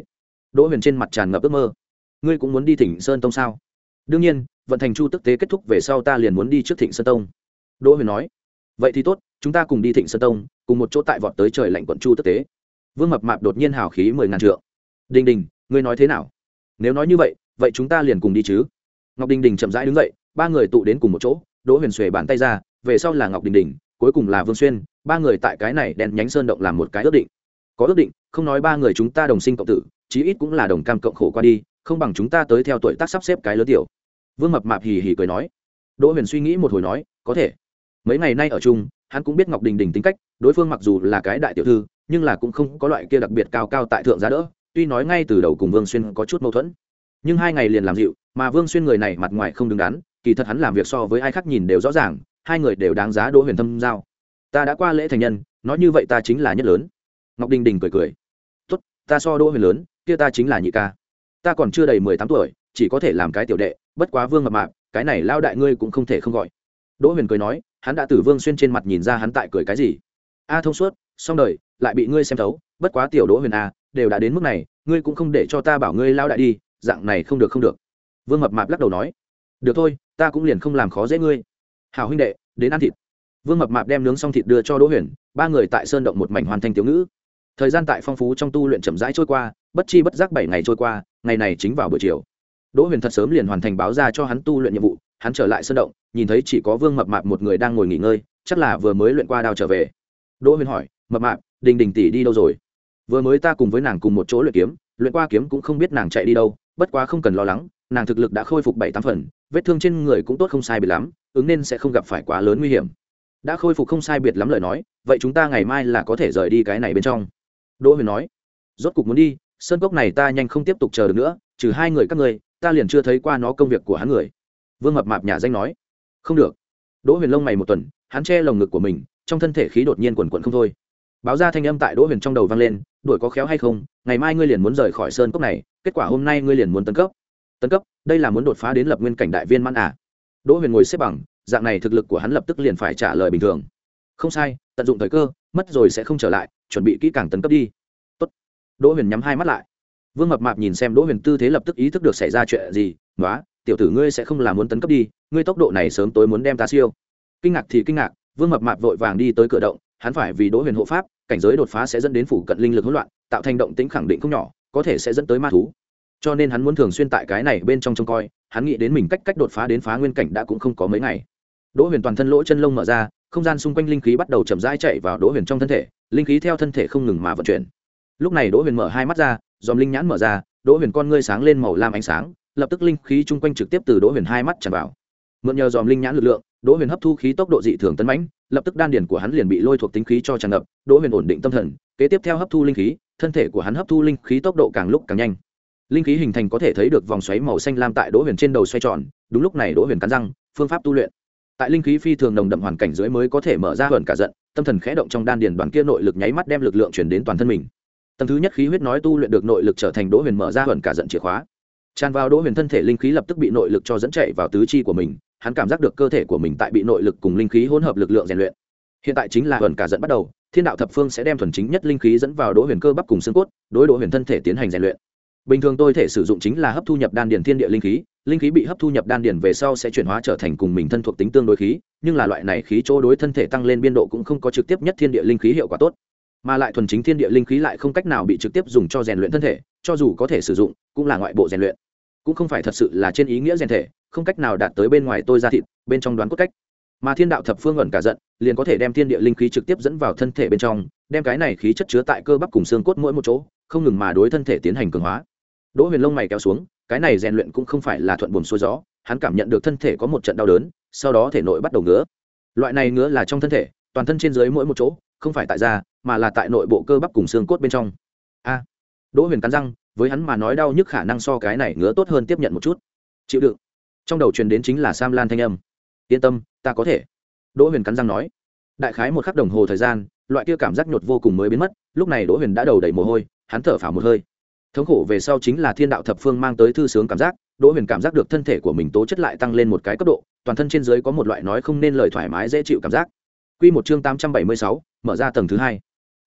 Đỗ Huyền trên mặt tràn ngập ước mơ. Ngươi cũng muốn đi Thịnh Sơn Tông sao? Đương nhiên, vận thành chu tức tế kết thúc về sau ta liền muốn đi trước Thịnh Sơn Tông. Đỗ Huyền nói. Vậy thì tốt, chúng ta cùng đi Thịnh Sơn Tông, cùng một chỗ tại vọt tới trời lạnh quận chu tức tế. Vương Mập Mạp đột nhiên hào khí mười ngàn trượng. Đình Đình, ngươi nói thế nào? Nếu nói như vậy, vậy chúng ta liền cùng đi chứ? Ngọc Đình Đình chậm rãi đứng dậy, ba người tụ đến cùng một chỗ. Đỗ Huyền xuề bàn tay ra, về sau là Ngọc Đình Đình, cuối cùng là Vương Xuyên, ba người tại cái này đèn nhánh sơn động làm một cái ước định. Có ước định, không nói ba người chúng ta đồng sinh cộng tử, chí ít cũng là đồng cam cộng khổ qua đi, không bằng chúng ta tới theo tuổi tác sắp xếp cái lớn tiểu. Vương Mập Mạp hì hì cười nói. Đỗ Huyền suy nghĩ một hồi nói, có thể. Mấy ngày nay ở chung, hắn cũng biết Ngọc Đình Đình tính cách, đối phương mặc dù là cái đại tiểu thư, nhưng là cũng không có loại kia đặc biệt cao cao tại thượng giá đỡ, tuy nói ngay từ đầu cùng Vương Xuyên có chút mâu thuẫn, nhưng hai ngày liền làm dịu, mà Vương Xuyên người này mặt ngoài không đứng đắn, kỳ thật hắn làm việc so với ai khác nhìn đều rõ ràng, hai người đều đáng giá Đỗ Huyền thâm giao. Ta đã qua lễ thành nhân, nói như vậy ta chính là nhất lớn. Ngọc Đình Đình cười cười. Tốt, ta so Đỗ Huyền lớn, kia ta chính là nhị ca. Ta còn chưa đầy mười tám tuổi, chỉ có thể làm cái tiểu đệ, bất quá Vương Mập Mạp, cái này lao đại ngươi cũng không thể không gọi. Đỗ Huyền cười nói, hắn đã từ Vương Xuyên trên mặt nhìn ra hắn tại cười cái gì. A thông suốt, xong đời, lại bị ngươi xem thấu, bất quá tiểu Đỗ Huyền a, đều đã đến mức này, ngươi cũng không để cho ta bảo ngươi lao đại đi, dạng này không được không được. Vương Mập Mạp lắc đầu nói, được thôi, ta cũng liền không làm khó dễ ngươi. Hảo huynh đệ, đến ăn thịt. Vương Mập Mạp đem nướng xong thịt đưa cho Đỗ Huyền, ba người tại sơn động một mảnh hoàn thành tiểu ngữ. Thời gian tại phong phú trong tu luyện chậm rãi trôi qua, bất chi bất giác bảy ngày trôi qua, ngày này chính vào buổi chiều. Đỗ Huyền thật sớm liền hoàn thành báo ra cho hắn tu luyện nhiệm vụ, hắn trở lại sơn động, nhìn thấy chỉ có Vương Mập Mạp một người đang ngồi nghỉ ngơi, chắc là vừa mới luyện qua đao trở về. Đỗ Huyền hỏi, Mập Mạp, Đình Đình tỷ đi đâu rồi? Vừa mới ta cùng với nàng cùng một chỗ luyện kiếm, luyện qua kiếm cũng không biết nàng chạy đi đâu, bất quá không cần lo lắng, nàng thực lực đã khôi phục bảy tám phần, vết thương trên người cũng tốt không sai biệt lắm, ứng nên sẽ không gặp phải quá lớn nguy hiểm. Đã khôi phục không sai biệt lắm lời nói, vậy chúng ta ngày mai là có thể rời đi cái này bên trong. Đỗ Huyền nói, rốt cục muốn đi, sơn cốc này ta nhanh không tiếp tục chờ được nữa, trừ hai người các ngươi, ta liền chưa thấy qua nó công việc của hắn người. Vương Mập Mạp nhà danh nói, không được. Đỗ Huyền lông mày một tuần, hắn che lồng ngực của mình, trong thân thể khí đột nhiên quần quần không thôi. Báo ra thanh âm tại Đỗ Huyền trong đầu vang lên, đuổi có khéo hay không, ngày mai ngươi liền muốn rời khỏi sơn cốc này, kết quả hôm nay ngươi liền muốn tấn cấp. Tấn cấp, đây là muốn đột phá đến lập nguyên cảnh đại viên mãn à? Đỗ Huyền ngồi xếp bằng, dạng này thực lực của hắn lập tức liền phải trả lời bình thường. Không sai, tận dụng thời cơ, mất rồi sẽ không trở lại, chuẩn bị kỹ càng tấn cấp đi. Tốt. Đỗ Huyền nhắm hai mắt lại. Vương Mập Mạp nhìn xem Đỗ Huyền tư thế lập tức ý thức được xảy ra chuyện gì, "Nóa, tiểu tử ngươi sẽ không là muốn tấn cấp đi, ngươi tốc độ này sớm tối muốn đem ta siêu." Kinh ngạc thì kinh ngạc, Vương Mập Mạp vội vàng đi tới cửa động, hắn phải vì Đỗ Huyền hộ pháp, cảnh giới đột phá sẽ dẫn đến phủ cận linh lực hỗn loạn, tạo thành động tĩnh khẳng định không nhỏ, có thể sẽ dẫn tới ma thú. Cho nên hắn muốn thường xuyên tại cái này bên trong trông coi, hắn nghĩ đến mình cách cách đột phá đến phá nguyên cảnh đã cũng không có mấy ngày. Đỗ Huyền toàn thân lỗ chân lông mở ra, không gian xung quanh linh khí bắt đầu chậm rãi chạy vào Đỗ Huyền trong thân thể, linh khí theo thân thể không ngừng mà vận chuyển. Lúc này Đỗ Huyền mở hai mắt ra, dòm linh nhãn mở ra, Đỗ Huyền con ngươi sáng lên màu lam ánh sáng, lập tức linh khí chung quanh trực tiếp từ Đỗ Huyền hai mắt tràn vào. Mượn nhờ dòm linh nhãn lực lượng, Đỗ Huyền hấp thu khí tốc độ dị thường tấn mãnh, lập tức đan điền của hắn liền bị lôi thuộc tính khí cho tràn ngập, Đỗ Huyền ổn định tâm thần, kế tiếp theo hấp thu linh khí, thân thể của hắn hấp thu linh khí tốc độ càng lúc càng nhanh. Linh khí hình thành có thể thấy được vòng xoáy màu xanh lam tại Đỗ Huyền trên đầu xoay tròn, đúng lúc này Đỗ Huyền cắn răng, phương pháp tu luyện. Tại linh khí phi thường nồng đậm hoàn cảnh dưới mới có thể mở ra huyền cả giận, tâm thần khẽ động trong đan điền đoàn kia nội lực nháy mắt đem lực lượng truyền đến toàn thân mình. Tầng thứ nhất khí huyết nói tu luyện được nội lực trở thành Đỗ Huyền mở ra huyền cả giận chìa khóa. Tràn vào Đỗ Huyền thân thể linh khí lập tức bị nội lực cho dẫn chạy vào tứ chi của mình, hắn cảm giác được cơ thể của mình tại bị nội lực cùng linh khí hỗn hợp lực lượng rèn luyện. Hiện tại chính là huyền cả giận bắt đầu, Thiên đạo thập phương sẽ đem thuần chính nhất linh khí dẫn vào Đỗ Huyền cơ bắp cùng xương cốt, đối Đỗ Huyền thân thể tiến hành rèn luyện. Bình thường tôi thể sử dụng chính là hấp thu nhập đan điền thiên địa linh khí, linh khí bị hấp thu nhập đan điền về sau sẽ chuyển hóa trở thành cùng mình thân thuộc tính tương đối khí, nhưng là loại này khí chỗ đối thân thể tăng lên biên độ cũng không có trực tiếp nhất thiên địa linh khí hiệu quả tốt, mà lại thuần chính thiên địa linh khí lại không cách nào bị trực tiếp dùng cho rèn luyện thân thể, cho dù có thể sử dụng, cũng là ngoại bộ rèn luyện, cũng không phải thật sự là trên ý nghĩa rèn thể, không cách nào đạt tới bên ngoài tôi ra thịt, bên trong đoán cốt cách. Mà Thiên đạo thập phương ẩn cả giận, liền có thể đem thiên địa linh khí trực tiếp dẫn vào thân thể bên trong, đem cái này khí chất chứa tại cơ bắp cùng xương cốt mỗi một chỗ, không ngừng mà đối thân thể tiến hành cường hóa. Đỗ Huyền lông mày kéo xuống, cái này rèn luyện cũng không phải là thuận buồm xuôi gió, hắn cảm nhận được thân thể có một trận đau đớn, sau đó thể nội bắt đầu ngứa. Loại này ngứa là trong thân thể, toàn thân trên dưới mỗi một chỗ, không phải tại da, mà là tại nội bộ cơ bắp cùng xương cốt bên trong. A. Đỗ Huyền cắn răng, với hắn mà nói đau nhức khả năng so cái này ngứa tốt hơn tiếp nhận một chút. Chịu đựng. Trong đầu truyền đến chính là Sam Lan thanh âm. Yên tâm, ta có thể. Đỗ Huyền cắn răng nói. Đại khái một khắc đồng hồ thời gian, loại kia cảm giác nhột vô cùng mới biến mất, lúc này Đỗ Huyền đã đầu đầy mồ hôi, hắn thở phào một hơi. Thống khổ về sau chính là Thiên đạo thập phương mang tới thư sướng cảm giác, Đỗ Huyền cảm giác được thân thể của mình tố chất lại tăng lên một cái cấp độ, toàn thân trên dưới có một loại nói không nên lời thoải mái dễ chịu cảm giác. Quy một chương tám trăm bảy mươi sáu, mở ra tầng thứ hai.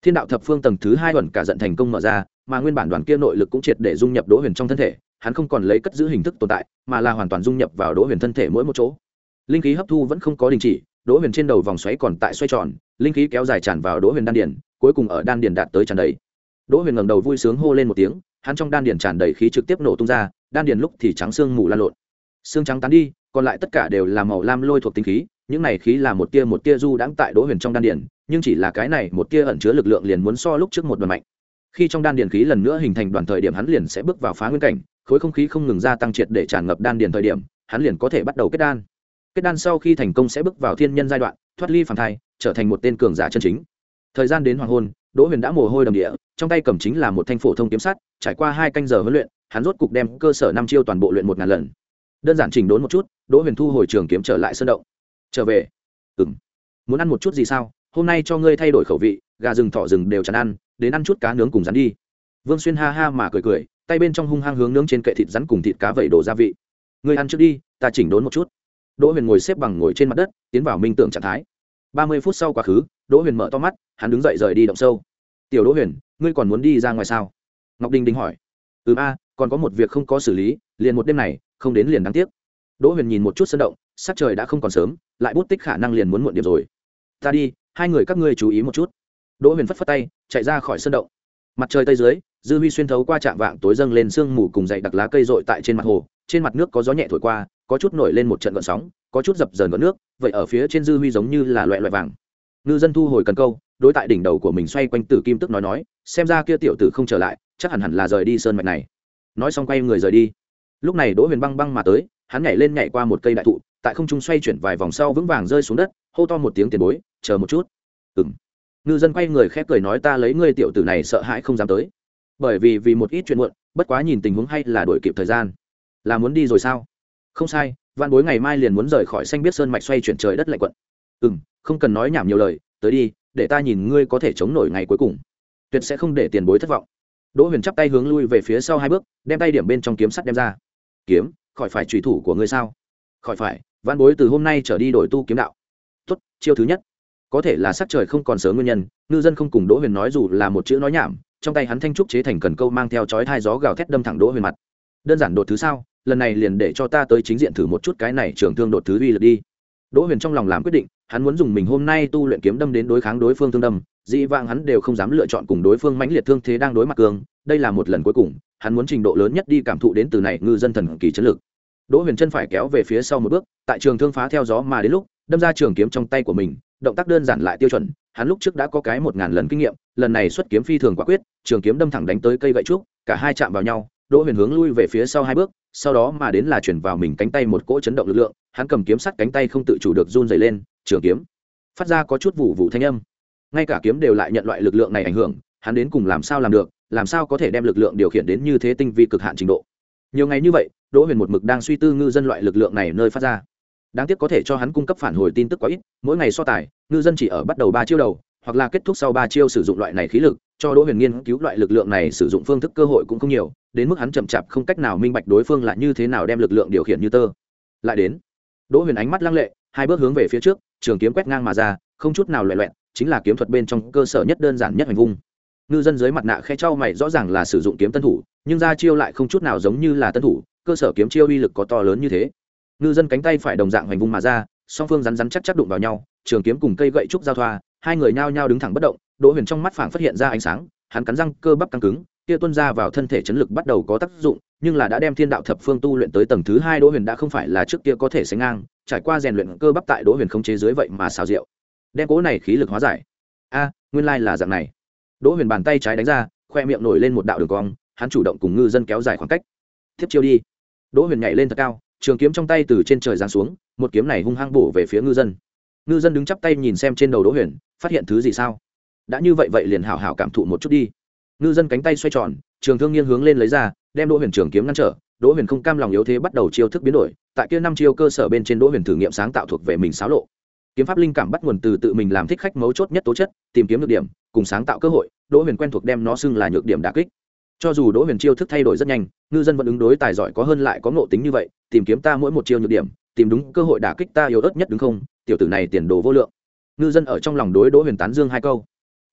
Thiên đạo thập phương tầng thứ hai ẩn cả giận thành công mở ra, mà nguyên bản đoàn kia nội lực cũng triệt để dung nhập Đỗ Huyền trong thân thể, hắn không còn lấy cất giữ hình thức tồn tại, mà là hoàn toàn dung nhập vào Đỗ Huyền thân thể mỗi một chỗ. Linh khí hấp thu vẫn không có đình chỉ, Đỗ Huyền trên đầu vòng xoáy còn tại xoay tròn, linh khí kéo dài tràn vào Đỗ Huyền đan điền, cuối cùng ở đan điền đạt tới tràn đầy. Đỗ Huyền ngẩng đầu vui sướng hô lên một tiếng, hắn trong đan điền tràn đầy khí trực tiếp nổ tung ra, đan điền lúc thì trắng xương mù lan lộn. Xương trắng tán đi, còn lại tất cả đều là màu lam lôi thuộc tinh khí, những này khí là một tia một tia du đãng tại Đỗ Huyền trong đan điền, nhưng chỉ là cái này một tia ẩn chứa lực lượng liền muốn so lúc trước một đoàn mạnh. Khi trong đan điền khí lần nữa hình thành đoàn thời điểm hắn liền sẽ bước vào phá nguyên cảnh, khối không khí không ngừng gia tăng triệt để tràn ngập đan điền thời điểm, hắn liền có thể bắt đầu kết đan. Kết đan sau khi thành công sẽ bước vào thiên nhân giai đoạn, thoát ly phàm thai, trở thành một tên cường giả chân chính. Thời gian đến hoàng hôn, Đỗ Huyền đã mồ hôi đầm địa, trong tay cầm chính là một thanh phổ thông kiếm sắt, trải qua hai canh giờ huấn luyện, hắn rốt cục đem cơ sở năm chiêu toàn bộ luyện một ngàn lần. Đơn giản chỉnh đốn một chút, Đỗ Huyền thu hồi trường kiếm trở lại sơn động. Trở về. Ừm. Muốn ăn một chút gì sao? Hôm nay cho ngươi thay đổi khẩu vị, gà rừng thỏ rừng đều chán ăn, đến ăn chút cá nướng cùng rắn đi. Vương Xuyên ha ha mà cười cười, tay bên trong hung hăng hướng nướng trên kệ thịt rắn cùng thịt cá vẩy đổ gia vị. Ngươi ăn trước đi, ta chỉnh đốn một chút. Đỗ Huyền ngồi xếp bằng ngồi trên mặt đất, tiến vào minh tưởng trạng thái. ba mươi phút sau quá khứ, Đỗ Huyền mở to mắt, hắn đứng dậy rời đi động sâu. "Tiểu Đỗ Huyền, ngươi còn muốn đi ra ngoài sao?" Ngọc Đình Đình hỏi. "Ừm a, còn có một việc không có xử lý, liền một đêm này, không đến liền đáng tiếc." Đỗ Huyền nhìn một chút sân động, sắc trời đã không còn sớm, lại bút tích khả năng liền muốn muộn điểm rồi. "Ta đi, hai người các ngươi chú ý một chút." Đỗ Huyền phất phất tay, chạy ra khỏi sân động. Mặt trời tây dưới, dư huy xuyên thấu qua trạm vạng tối dâng lên sương mù cùng dày đặc lá cây rọi tại trên mặt hồ, trên mặt nước có gió nhẹ thổi qua, có chút nổi lên một trận gợn sóng, có chút dập dờn gợn nước, vậy ở phía trên dư huy giống như là loẹt loẹt vàng. Ngư dân thu hồi cần câu, đối tại đỉnh đầu của mình xoay quanh Tử Kim Tức nói nói, xem ra kia tiểu tử không trở lại, chắc hẳn hẳn là rời đi sơn mạch này. Nói xong quay người rời đi. Lúc này Đỗ Huyền băng băng mà tới, hắn nhảy lên nhảy qua một cây đại thụ, tại không trung xoay chuyển vài vòng sau vững vàng rơi xuống đất, hô to một tiếng tiền bối, chờ một chút. Ừm. Ngư dân quay người khép cười nói ta lấy ngươi tiểu tử này sợ hãi không dám tới. Bởi vì vì một ít chuyện muộn, bất quá nhìn tình huống hay là đuổi kịp thời gian. Là muốn đi rồi sao? Không sai, Vạn Bối ngày mai liền muốn rời khỏi xanh biết sơn mạch xoay chuyển trời đất lạnh quận. Ừm, không cần nói nhảm nhiều lời, tới đi, để ta nhìn ngươi có thể chống nổi ngày cuối cùng. Tuyệt sẽ không để tiền bối thất vọng. Đỗ Huyền chắp tay hướng lui về phía sau hai bước, đem tay điểm bên trong kiếm sắt đem ra. Kiếm, khỏi phải chủy thủ của ngươi sao? Khỏi phải, Vạn Bối từ hôm nay trở đi đổi tu kiếm đạo. Tốt, chiêu thứ nhất. Có thể là sắc trời không còn sớm nguyên nhân, ngư dân không cùng Đỗ Huyền nói dù là một chữ nói nhảm, trong tay hắn thanh trúc chế thành cần câu mang theo chói tai gió gào thét đâm thẳng Đỗ Huyền mặt. Đơn giản đột thứ sao? Lần này liền để cho ta tới chính diện thử một chút cái này trường thương đột thứ uy lực đi. Đỗ Huyền trong lòng làm quyết định, hắn muốn dùng mình hôm nay tu luyện kiếm đâm đến đối kháng đối phương thương đâm, dị vãng hắn đều không dám lựa chọn cùng đối phương mãnh liệt thương thế đang đối mặt cường, đây là một lần cuối cùng, hắn muốn trình độ lớn nhất đi cảm thụ đến từ này ngư dân thần kỳ chiến lực. Đỗ Huyền chân phải kéo về phía sau một bước, tại trường thương phá theo gió mà đến lúc, đâm ra trường kiếm trong tay của mình, động tác đơn giản lại tiêu chuẩn, hắn lúc trước đã có cái một ngàn lần kinh nghiệm, lần này xuất kiếm phi thường quả quyết, trường kiếm đâm thẳng đánh tới cây gậy trúc, cả hai chạm vào nhau, Đỗ Huyền hướng lui về phía sau hai bước, sau đó mà đến là chuyển vào mình cánh tay một cỗ chấn động lực lượng, hắn cầm kiếm sắt cánh tay không tự chủ được run rẩy lên, trường kiếm phát ra có chút vụ vụ thanh âm. Ngay cả kiếm đều lại nhận loại lực lượng này ảnh hưởng, hắn đến cùng làm sao làm được, làm sao có thể đem lực lượng điều khiển đến như thế tinh vi cực hạn trình độ. Nhiều ngày như vậy, Đỗ Huyền một mực đang suy tư ngư dân loại lực lượng này nơi phát ra. Đáng tiếc có thể cho hắn cung cấp phản hồi tin tức quá ít, mỗi ngày so tài, ngư dân chỉ ở bắt đầu ba chiêu đầu, hoặc là kết thúc sau ba chiêu sử dụng loại này khí lực, cho Đỗ Huyền nghiên cứu loại lực lượng này sử dụng phương thức cơ hội cũng không nhiều, đến mức hắn chậm chạp không cách nào minh bạch đối phương là như thế nào đem lực lượng điều khiển như tơ. Lại đến, Đỗ Huyền ánh mắt lăng lệ, hai bước hướng về phía trước, trường kiếm quét ngang mà ra, không chút nào loẹt loẹt, chính là kiếm thuật bên trong cơ sở nhất đơn giản nhất hành vung. Ngư dân dưới mặt nạ khẽ trao mày rõ ràng là sử dụng kiếm tân thủ, nhưng ra chiêu lại không chút nào giống như là tân thủ, cơ sở kiếm chiêu uy lực có to lớn như thế. Ngư dân cánh tay phải đồng dạng hành vung mà ra, song phương rắn rắn chắc chắc đụng vào nhau, trường kiếm cùng cây gậy trúc giao thoa, hai người nhao nhao đứng thẳng bất động. Đỗ Huyền trong mắt phảng phát hiện ra ánh sáng, hắn cắn răng, cơ bắp căng cứng, kia tuôn ra vào thân thể chấn lực bắt đầu có tác dụng, nhưng là đã đem thiên đạo thập phương tu luyện tới tầng thứ hai, Đỗ Huyền đã không phải là trước kia có thể sánh ngang, trải qua rèn luyện cơ bắp tại Đỗ Huyền không chế dưới vậy mà xào rượu, đem cố này khí lực hóa giải. A, nguyên lai là dạng này. Đỗ Huyền bàn tay trái đánh ra, khoe miệng nổi lên một đạo đường cong, hắn chủ động cùng ngư dân kéo dài khoảng cách. Tiếp chiêu đi. Đỗ Huyền nhảy lên thật cao, trường kiếm trong tay từ trên trời giáng xuống, một kiếm này hung hăng bổ về phía ngư dân. Ngư dân đứng chắp tay nhìn xem trên đầu Đỗ Huyền, phát hiện thứ gì sao? Đã như vậy vậy liền hảo hảo cảm thụ một chút đi. Ngư dân cánh tay xoay tròn, trường thương nghiêng hướng lên lấy ra, đem Đỗ Huyền trường kiếm ngăn trở. Đỗ Huyền không cam lòng yếu thế bắt đầu chiêu thức biến đổi, tại kia năm chiêu cơ sở bên trên Đỗ Huyền thử nghiệm sáng tạo thuộc về mình xáo lộ. Kiếm pháp linh cảm bắt nguồn từ tự mình làm thích khách mấu chốt nhất tố chất, tìm kiếm nhược điểm, cùng sáng tạo cơ hội, Đỗ Huyền quen thuộc đem nó xưng là nhược điểm đả kích. Cho dù Đỗ Huyền chiêu thức thay đổi rất nhanh, ngư dân vẫn ứng đối tài giỏi có hơn lại có ngộ tính như vậy, tìm kiếm ta mỗi một chiêu nhược điểm, tìm đúng cơ hội đả kích ta yếu ớt nhất đúng không? Tiểu tử này tiền đồ vô lượng. Ngư dân ở trong lòng đối Đỗ Huyền tán dương hai câu. Đáng tiếc,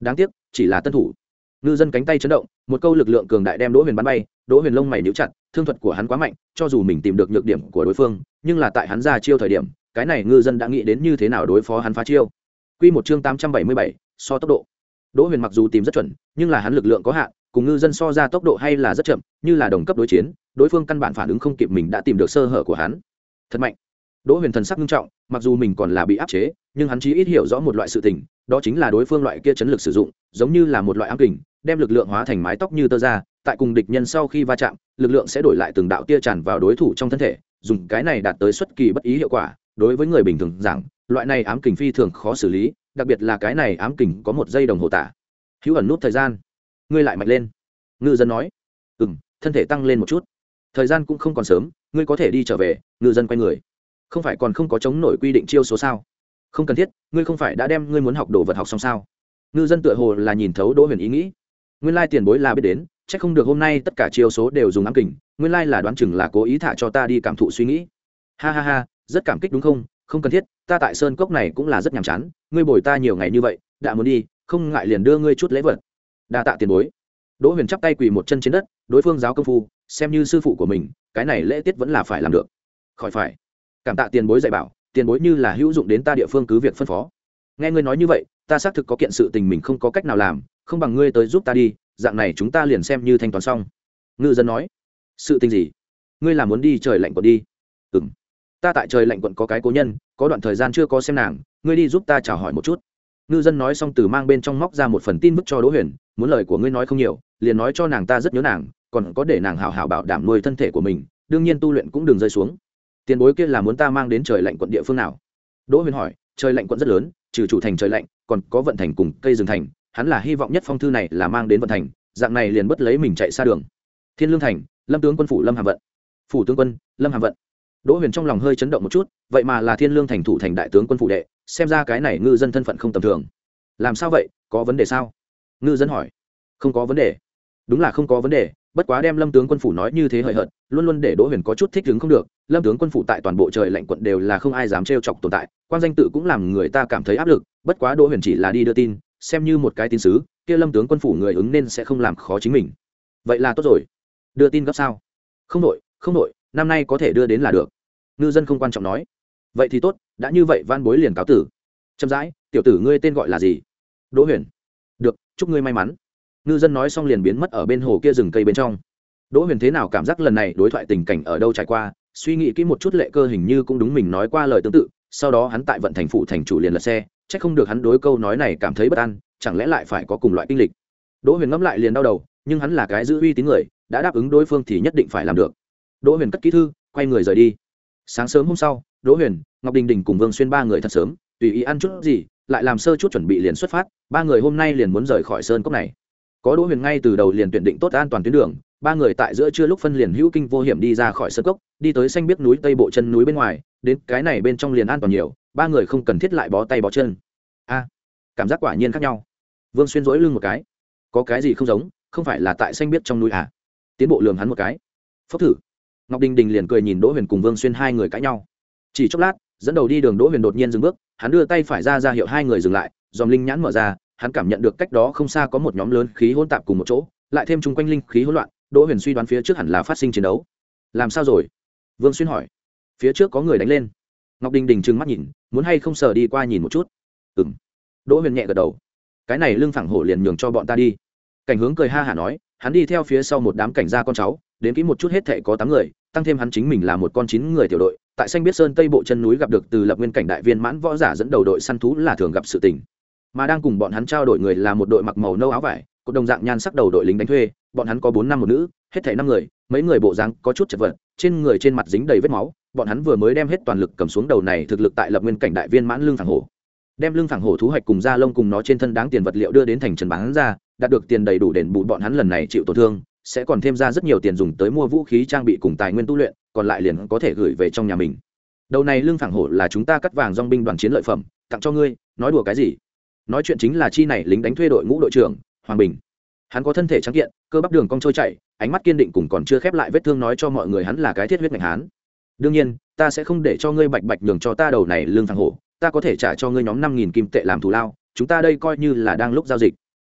chỉ là tân thủ. Ngư dân cánh tay chấn động, một câu lực lượng cường đại đem Đỗ Huyền bắn bay. Đỗ Huyền lông mày nhíu chặt, thương thuật của hắn quá mạnh, cho dù mình tìm được nhược điểm của đối phương, nhưng là tại hắn ra chiêu thời điểm, cái này ngư dân đã nghĩ đến như thế nào đối phó hắn phá chiêu. Quy một chương tám trăm bảy mươi bảy, so tốc độ. Đỗ Huyền mặc dù tìm rất chuẩn, nhưng là hắn lực lượng có hạn, cùng ngư dân so ra tốc độ hay là rất chậm, như là đồng cấp đối chiến, đối phương căn bản phản ứng không kịp mình đã tìm được sơ hở của hắn. Thật mạnh. Đỗ Huyền thần sắc nghiêm trọng, mặc dù mình còn là bị áp chế, nhưng hắn chí ít hiểu rõ một loại sự tình, đó chính là đối phương loại kia chấn lực sử dụng, giống như là một loại ám kình, đem lực lượng hóa thành mái tóc như tơ ra, tại cùng địch nhân sau khi va chạm, lực lượng sẽ đổi lại từng đạo tia tràn vào đối thủ trong thân thể, dùng cái này đạt tới xuất kỳ bất ý hiệu quả. Đối với người bình thường giảng, loại này ám kình phi thường khó xử lý, đặc biệt là cái này ám kình có một giây đồng hồ tả. Hữu ẩn nút thời gian, ngươi lại mạnh lên. Ngư dân nói, ừm, thân thể tăng lên một chút. Thời gian cũng không còn sớm, ngươi có thể đi trở về. Ngư dân quay người, không phải còn không có chống nổi quy định chiêu số sao? Không cần thiết, ngươi không phải đã đem ngươi muốn học đồ vật học xong sao? Ngư dân tựa hồ là nhìn thấu Đỗ Huyền ý nghĩ, nguyên lai tiền bối là biết đến, chắc không được hôm nay tất cả chiêu số đều dùng ám kình, nguyên lai là đoán chừng là cố ý thả cho ta đi cảm thụ suy nghĩ. Ha ha ha, rất cảm kích đúng không? Không cần thiết, ta tại sơn cốc này cũng là rất nhàm chán, ngươi bồi ta nhiều ngày như vậy, đã muốn đi, không ngại liền đưa ngươi chút lễ vật. Đa tạ tiền bối. Đỗ Huyền chắp tay quỳ một chân trên đất, đối phương giáo công phu, xem như sư phụ của mình, cái này lễ tiết vẫn là phải làm được. Khỏi phải. Cảm tạ tiền bối dạy bảo, tiền bối như là hữu dụng đến ta địa phương cứ việc phân phó. Nghe ngươi nói như vậy, ta xác thực có kiện sự tình mình không có cách nào làm, không bằng ngươi tới giúp ta đi, dạng này chúng ta liền xem như thanh toán xong. Ngư dân nói, sự tình gì? Ngươi là muốn đi trời lạnh quận đi? Ừm, ta tại trời lạnh quận có cái cố nhân, có đoạn thời gian chưa có xem nàng, ngươi đi giúp ta chào hỏi một chút. Ngư dân nói xong từ mang bên trong móc ra một phần tin bức cho Đỗ Huyền, muốn lời của ngươi nói không nhiều, liền nói cho nàng ta rất nhớ nàng, còn có để nàng hảo hảo bảo đảm nuôi thân thể của mình, đương nhiên tu luyện cũng đừng rơi xuống. Tiền bối kia là muốn ta mang đến trời lạnh quận địa phương nào? Đỗ Huyền hỏi. Trời lạnh quận rất lớn, trừ chủ thành trời lạnh, còn có vận thành cùng cây rừng thành, hắn là hy vọng nhất phong thư này là mang đến vận thành, dạng này liền bất lấy mình chạy xa đường. Thiên Lương thành, Lâm tướng quân phủ Lâm Hàm vận. Phủ tướng quân, Lâm Hàm vận. Đỗ Huyền trong lòng hơi chấn động một chút, vậy mà là Thiên Lương thành thủ thành đại tướng quân phủ đệ, xem ra cái này ngư dân thân phận không tầm thường. Làm sao vậy, có vấn đề sao? Ngư dân hỏi. Không có vấn đề. Đúng là không có vấn đề, bất quá đem Lâm tướng quân phủ nói như thế hời hợt, luôn luôn để Đỗ Huyền có chút thích ứng không được. Lâm tướng quân phủ tại toàn bộ trời lạnh quận đều là không ai dám trêu chọc tồn tại, quan danh tự cũng làm người ta cảm thấy áp lực. Bất quá Đỗ Huyền chỉ là đi đưa tin, xem như một cái tín sứ, kia Lâm tướng quân phủ người ứng nên sẽ không làm khó chính mình. Vậy là tốt rồi. Đưa tin gấp sao? Không đội, không đội, năm nay có thể đưa đến là được. Ngư dân không quan trọng nói. Vậy thì tốt, đã như vậy van bối liền cáo tử. Chậm rãi, tiểu tử ngươi tên gọi là gì? Đỗ Huyền. Được, chúc ngươi may mắn. Ngư dân nói xong liền biến mất ở bên hồ kia rừng cây bên trong. Đỗ Huyền thế nào cảm giác lần này đối thoại tình cảnh ở đâu trải qua, suy nghĩ kỹ một chút lệ cơ hình như cũng đúng mình nói qua lời tương tự. Sau đó hắn tại vận thành phủ thành chủ liền lật xe, chắc không được hắn đối câu nói này cảm thấy bất an, chẳng lẽ lại phải có cùng loại kinh lịch. Đỗ Huyền ngẫm lại liền đau đầu, nhưng hắn là cái giữ uy tín người, đã đáp ứng đối phương thì nhất định phải làm được. Đỗ Huyền cất kỹ thư, quay người rời đi. Sáng sớm hôm sau, Đỗ Huyền, Ngọc Đình Đình cùng Vương Xuyên ba người thật sớm, tùy ý ăn chút gì, lại làm sơ chút chuẩn bị liền xuất phát, ba người hôm nay liền muốn rời khỏi sơn cốc này. Có Đỗ Huyền ngay từ đầu liền tuyển định tốt an toàn tuyến đường, ba người tại giữa trưa lúc phân liền hữu kinh vô hiểm đi ra khỏi sơn cốc, đi tới xanh biếc núi tây bộ chân núi bên ngoài, đến cái này bên trong liền an toàn nhiều, ba người không cần thiết lại bó tay bó chân. A, cảm giác quả nhiên khác nhau. Vương Xuyên dỗi lưng một cái, có cái gì không giống, không phải là tại xanh biếc trong núi à? Tiến bộ lườm hắn một cái. Phốc thử. Ngọc Đình Đình liền cười nhìn Đỗ Huyền cùng Vương Xuyên hai người cãi nhau. Chỉ chốc lát, dẫn đầu đi đường Đỗ Huyền đột nhiên dừng bước, hắn đưa tay phải ra ra hiệu hai người dừng lại, dòm linh nhãn mở ra, hắn cảm nhận được cách đó không xa có một nhóm lớn khí hỗn tạp cùng một chỗ, lại thêm chung quanh linh khí hỗn loạn, Đỗ Huyền suy đoán phía trước hẳn là phát sinh chiến đấu. Làm sao rồi? Vương Xuyên hỏi. Phía trước có người đánh lên. Ngọc Đình Đình trừng mắt nhìn, muốn hay không sờ đi qua nhìn một chút. Ừm. Đỗ Huyền nhẹ gật đầu. Cái này lưng phẳng hổ liền nhường cho bọn ta đi. Cảnh Hướng cười ha hả nói, hắn đi theo phía sau một đám cảnh gia con cháu, đến kỹ một chút hết thảy có tám người, tăng thêm hắn chính mình là một con chín người tiểu đội, tại xanh biết sơn tây bộ chân núi gặp được từ lập nguyên cảnh đại viên mãn võ giả dẫn đầu đội săn thú là thường gặp sự tình. Mà đang cùng bọn hắn trao đổi người là một đội mặc màu nâu áo vải, có đồng dạng nhan sắc đầu đội lính đánh thuê, bọn hắn có bốn nam một nữ, hết thảy năm người, mấy người bộ dáng có chút chật vật, trên người trên mặt dính đầy vết máu, bọn hắn vừa mới đem hết toàn lực cầm xuống đầu này thực lực tại lập nguyên cảnh đại viên mãn lưng phẳng hổ. Đem lưng phẳng hổ thú hoạch cùng da lông cùng nó trên thân đáng tiền vật liệu đưa đến thành trần bán ra, đạt được tiền đầy đủ đền bù bọn hắn lần này chịu tổn thương, sẽ còn thêm ra rất nhiều tiền dùng tới mua vũ khí trang bị cùng tài nguyên tu luyện, còn lại liền có thể gửi về trong nhà mình. Đầu này lưng phẳng hổ là chúng ta cắt vàng dòng binh đoàn chiến lợi phẩm, tặng cho ngươi, nói đùa cái gì? Nói chuyện chính là chi này lính đánh thuê đội ngũ đội trưởng Hoàng Bình. Hắn có thân thể trắng kiện, cơ bắp đường cong trôi chảy, ánh mắt kiên định cùng còn chưa khép lại vết thương nói cho mọi người hắn là cái thiết huyết ngành hán. Đương nhiên, ta sẽ không để cho ngươi bạch bạch nhường cho ta đầu này lưng phẳng hổ, ta có thể trả cho ngươi nhóm năm nghìn kim tệ làm thù lao, chúng ta đây coi như là đang lúc giao dịch.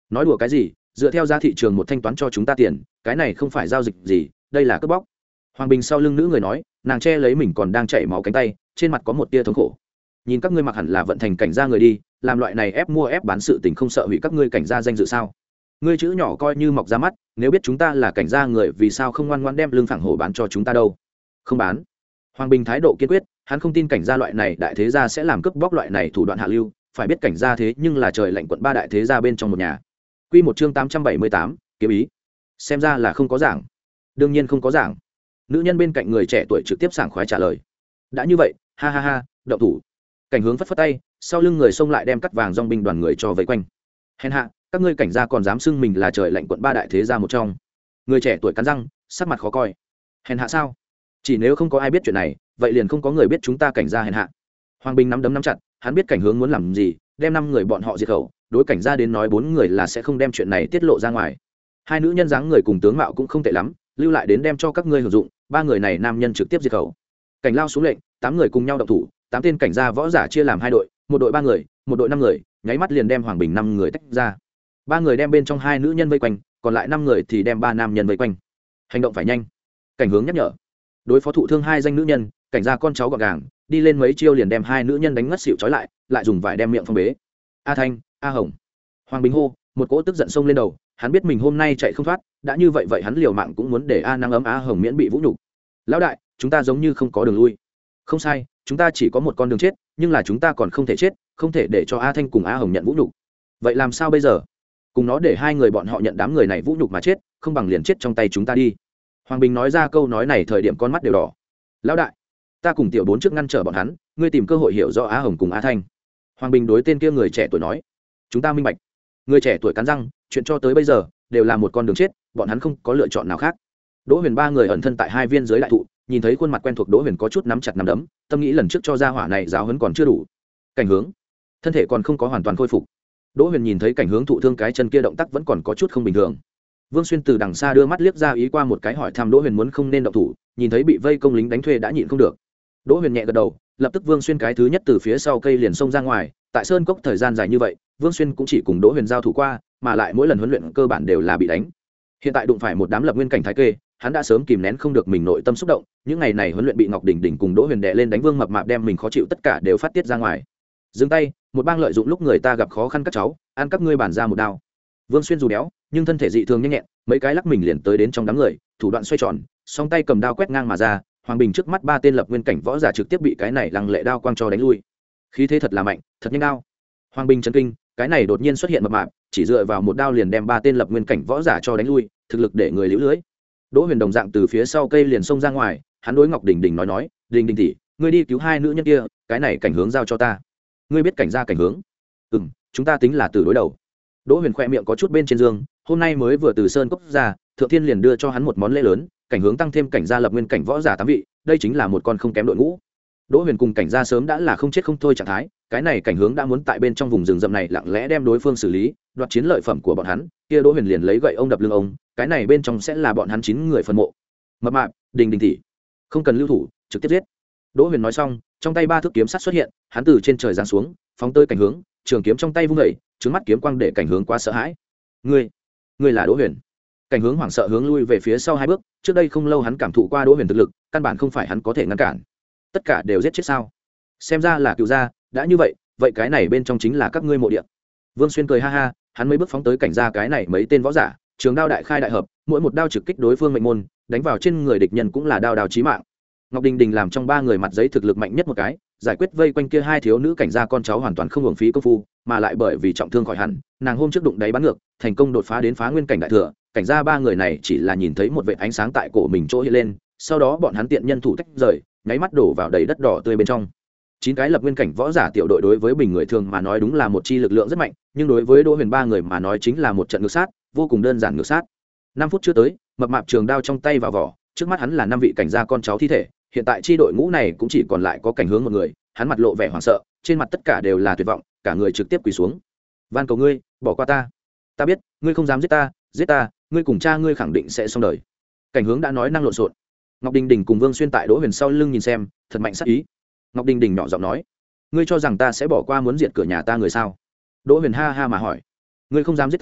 nói đùa cái gì, dựa theo giá thị trường một thanh toán cho chúng ta tiền, cái này không phải giao dịch gì, đây là cướp bóc. Hoàng Bình sau lưng nữ người nói, nàng che lấy mình còn đang chảy máu cánh tay, trên mặt có một tia thống khổ. Nhìn các ngươi mặc hẳn là vận thành cảnh gia người đi, làm loại này ép mua ép bán sự tình không sợ hủy các ngươi cảnh gia danh dự sao? Ngươi chữ nhỏ coi như mọc ra mắt, nếu biết chúng ta là cảnh gia người vì sao không ngoan ngoãn đem lương phẳng hổ bán cho chúng ta đâu? Không bán. Hoàng Bình thái độ kiên quyết, hắn không tin cảnh gia loại này đại thế gia sẽ làm cướp bóc loại này thủ đoạn hạ lưu, phải biết cảnh gia thế nhưng là trời lạnh quận ba đại thế gia bên trong một nhà. Quy một chương tám trăm bảy mươi tám, kiếm ý. Xem ra là không có giảng. Đương nhiên không có giảng. Nữ nhân bên cạnh người trẻ tuổi trực tiếp sảng khoái trả lời. Đã như vậy, ha ha ha, động thủ. Cảnh Hướng phất phất tay, sau lưng người xông lại đem cắt vàng dòng binh đoàn người cho vây quanh. Hèn hạ, các ngươi cảnh gia còn dám xưng mình là trời lạnh quận ba đại thế gia một trong. Người trẻ tuổi cắn răng, sắc mặt khó coi. Hèn hạ sao? Chỉ nếu không có ai biết chuyện này, vậy liền không có người biết chúng ta cảnh gia hèn hạ. Hoàng Bình nắm đấm nắm chặt, hắn biết Cảnh Hướng muốn làm gì, đem năm người bọn họ diệt khẩu, đối cảnh gia đến nói bốn người là sẽ không đem chuyện này tiết lộ ra ngoài. Hai nữ nhân dáng người cùng tướng mạo cũng không tệ lắm, lưu lại đến đem cho các ngươi hưởng dụng, ba người này nam nhân trực tiếp diệt khẩu. Cảnh lao xuống lệnh, tám người cùng nhau động thủ, tám tên cảnh gia võ giả chia làm hai đội, một đội ba người, một đội năm người, nháy mắt liền đem Hoàng Bình năm người tách ra. Ba người đem bên trong hai nữ nhân vây quanh, còn lại năm người thì đem ba nam nhân vây quanh. Hành động phải nhanh. Cảnh Hướng nhắc nhở. Đối phó thụ thương hai danh nữ nhân, cảnh gia con cháu gọn gàng, đi lên mấy chiêu liền đem hai nữ nhân đánh ngất xỉu trói lại, lại dùng vải đem miệng phong bế. A Thanh, A Hồng. Hoàng Bình hô, một cỗ tức giận xông lên đầu, hắn biết mình hôm nay chạy không thoát, đã như vậy vậy hắn liều mạng cũng muốn để A Năng ấm A Hồng miễn bị vũ nhục. Lão đại, chúng ta giống như không có đường lui. Không sai, chúng ta chỉ có một con đường chết, nhưng là chúng ta còn không thể chết, không thể để cho A Thanh cùng A Hồng nhận vũ nhục. Vậy làm sao bây giờ? Cùng nó để hai người bọn họ nhận đám người này vũ nhục mà chết, không bằng liền chết trong tay chúng ta đi. Hoàng Bình nói ra câu nói này thời điểm con mắt đều đỏ. Lão đại, ta cùng tiểu bốn trước ngăn trở bọn hắn, ngươi tìm cơ hội hiểu rõ A Hồng cùng A Thanh. Hoàng Bình đối tên kia người trẻ tuổi nói. Chúng ta minh bạch. Người trẻ tuổi cắn răng, chuyện cho tới bây giờ đều là một con đường chết, bọn hắn không có lựa chọn nào khác. Đỗ Huyền ba người ẩn thân tại hai viên dưới đại thụ, nhìn thấy khuôn mặt quen thuộc Đỗ Huyền có chút nắm chặt nắm đấm, tâm nghĩ lần trước cho ra hỏa này giáo huấn còn chưa đủ. Cảnh Hướng, thân thể còn không có hoàn toàn khôi phục. Đỗ Huyền nhìn thấy Cảnh Hướng thụ thương cái chân kia động tác vẫn còn có chút không bình thường. Vương Xuyên từ đằng xa đưa mắt liếc ra ý qua một cái hỏi thăm Đỗ Huyền muốn không nên động thủ, nhìn thấy bị vây công lính đánh thuê đã nhịn không được. Đỗ Huyền nhẹ gật đầu, lập tức Vương Xuyên cái thứ nhất từ phía sau cây liền xông ra ngoài, tại sơn cốc thời gian dài như vậy, Vương Xuyên cũng chỉ cùng Đỗ Huyền giao thủ qua, mà lại mỗi lần huấn luyện cơ bản đều là bị đánh. Hiện tại đụng phải một đám lập nguyên cảnh thái kê, hắn đã sớm kìm nén không được mình nội tâm xúc động, những ngày này huấn luyện bị Ngọc Đỉnh Đỉnh cùng Đỗ Huyền đè lên đánh Vương Mập Mạp đem mình khó chịu tất cả đều phát tiết ra ngoài. Dừng tay, một bang lợi dụng lúc người ta gặp khó khăn các cháu, ăn các ngươi bản ra một đao. Vương Xuyên dù béo, nhưng thân thể dị thường nhanh nhẹn, mấy cái lắc mình liền tới đến trong đám người, thủ đoạn xoay tròn, song tay cầm đao quét ngang mà ra, Hoàng Bình trước mắt ba tên lập nguyên cảnh võ giả trực tiếp bị cái này lăng lệ đao quang cho đánh lui. Khí thế thật là mạnh, thật nhanh đao. Hoàng Bình chấn kinh, cái này đột nhiên xuất hiện mập mạp, chỉ dựa vào một đao liền đem ba tên lập nguyên cảnh võ giả cho đánh lui, thực lực để người liễu lưới. Đỗ Huyền đồng dạng từ phía sau cây liền xông ra ngoài, hắn đối Ngọc Đình Đình nói nói, "Đình Đình tỷ, ngươi đi cứu hai nữ nhân kia, cái này Cảnh Hướng giao cho ta." "Ngươi biết cảnh gia Cảnh Hướng?" "Ừm, chúng ta tính là từ đối đầu." Đỗ Huyền khẽ miệng có chút bên trên dương, hôm nay mới vừa từ sơn cốc ra, Thượng Thiên liền đưa cho hắn một món lễ lớn, Cảnh Hướng tăng thêm cảnh gia lập nguyên cảnh võ giả tám vị, đây chính là một con không kém đội ngũ. Đỗ Huyền cùng cảnh gia sớm đã là không chết không thôi trạng thái, cái này Cảnh Hướng đã muốn tại bên trong vùng rừng rậm này lặng lẽ đem đối phương xử lý, đoạt chiến lợi phẩm của bọn hắn, kia Đỗ Huyền liền lấy gậy ông đập lưng ông, cái này bên trong sẽ là bọn hắn chín người phân mộ. Mập mạp, Đình Đình tỷ, không cần lưu thủ, trực tiếp giết. Đỗ Huyền nói xong, trong tay ba thước kiếm sắt xuất hiện, hắn từ trên trời giáng xuống, phóng tới Cảnh Hướng, trường kiếm trong tay vung dậy, trừng mắt kiếm quang để Cảnh Hướng quá sợ hãi. "Ngươi, ngươi là Đỗ Huyền?" Cảnh Hướng hoảng sợ hướng lui về phía sau hai bước, trước đây không lâu hắn cảm thụ qua Đỗ Huyền thực lực, căn bản không phải hắn có thể ngăn cản. Tất cả đều giết chết sao? Xem ra là cựu gia, đã như vậy, vậy cái này bên trong chính là các ngươi mộ địa. Vương Xuyên cười ha ha, hắn mấy bước phóng tới cảnh gia cái này mấy tên võ giả, trường đao đại khai đại hợp, mỗi một đao trực kích đối phương mệnh môn, đánh vào trên người địch nhân cũng là đao đao chí mạng. Ngọc Đình Đình làm trong ba người mặt giấy thực lực mạnh nhất một cái, giải quyết vây quanh kia hai thiếu nữ cảnh gia con cháu hoàn toàn không hưởng phí công phu, mà lại bởi vì trọng thương khỏi hẳn, nàng hôm trước đụng đáy bắn ngược, thành công đột phá đến phá nguyên cảnh đại thừa, cảnh gia ba người này chỉ là nhìn thấy một vệt ánh sáng tại cổ mình chỗ hiện lên, sau đó bọn hắn tiện nhân thủ tách rời, nháy mắt đổ vào đầy đất đỏ tươi bên trong. Chín cái lập nguyên cảnh võ giả tiểu đội đối với bình người thường mà nói đúng là một chi lực lượng rất mạnh, nhưng đối với Đỗ Huyền ba người mà nói chính là một trận ngược sát, vô cùng đơn giản ngược sát. Năm phút chưa tới, mập mạp trường đao trong tay vào vỏ, trước mắt hắn là năm vị cảnh gia con cháu thi thể, hiện tại chi đội ngũ này cũng chỉ còn lại có Cảnh Hướng một người, hắn mặt lộ vẻ hoảng sợ, trên mặt tất cả đều là tuyệt vọng, cả người trực tiếp quỳ xuống. "Van cầu ngươi, bỏ qua ta. Ta biết, ngươi không dám giết ta, giết ta, ngươi cùng cha ngươi khẳng định sẽ xong đời." Cảnh Hướng đã nói năng lộn xộn. Ngọc Đình Đình cùng Vương Xuyên tại Đỗ Huyền sau lưng nhìn xem, thật mạnh sát ý. Ngọc Đình Đình nhỏ giọng nói, "Ngươi cho rằng ta sẽ bỏ qua muốn diệt cửa nhà ta người sao?" Đỗ Huyền ha ha mà hỏi, "Ngươi không dám giết ta,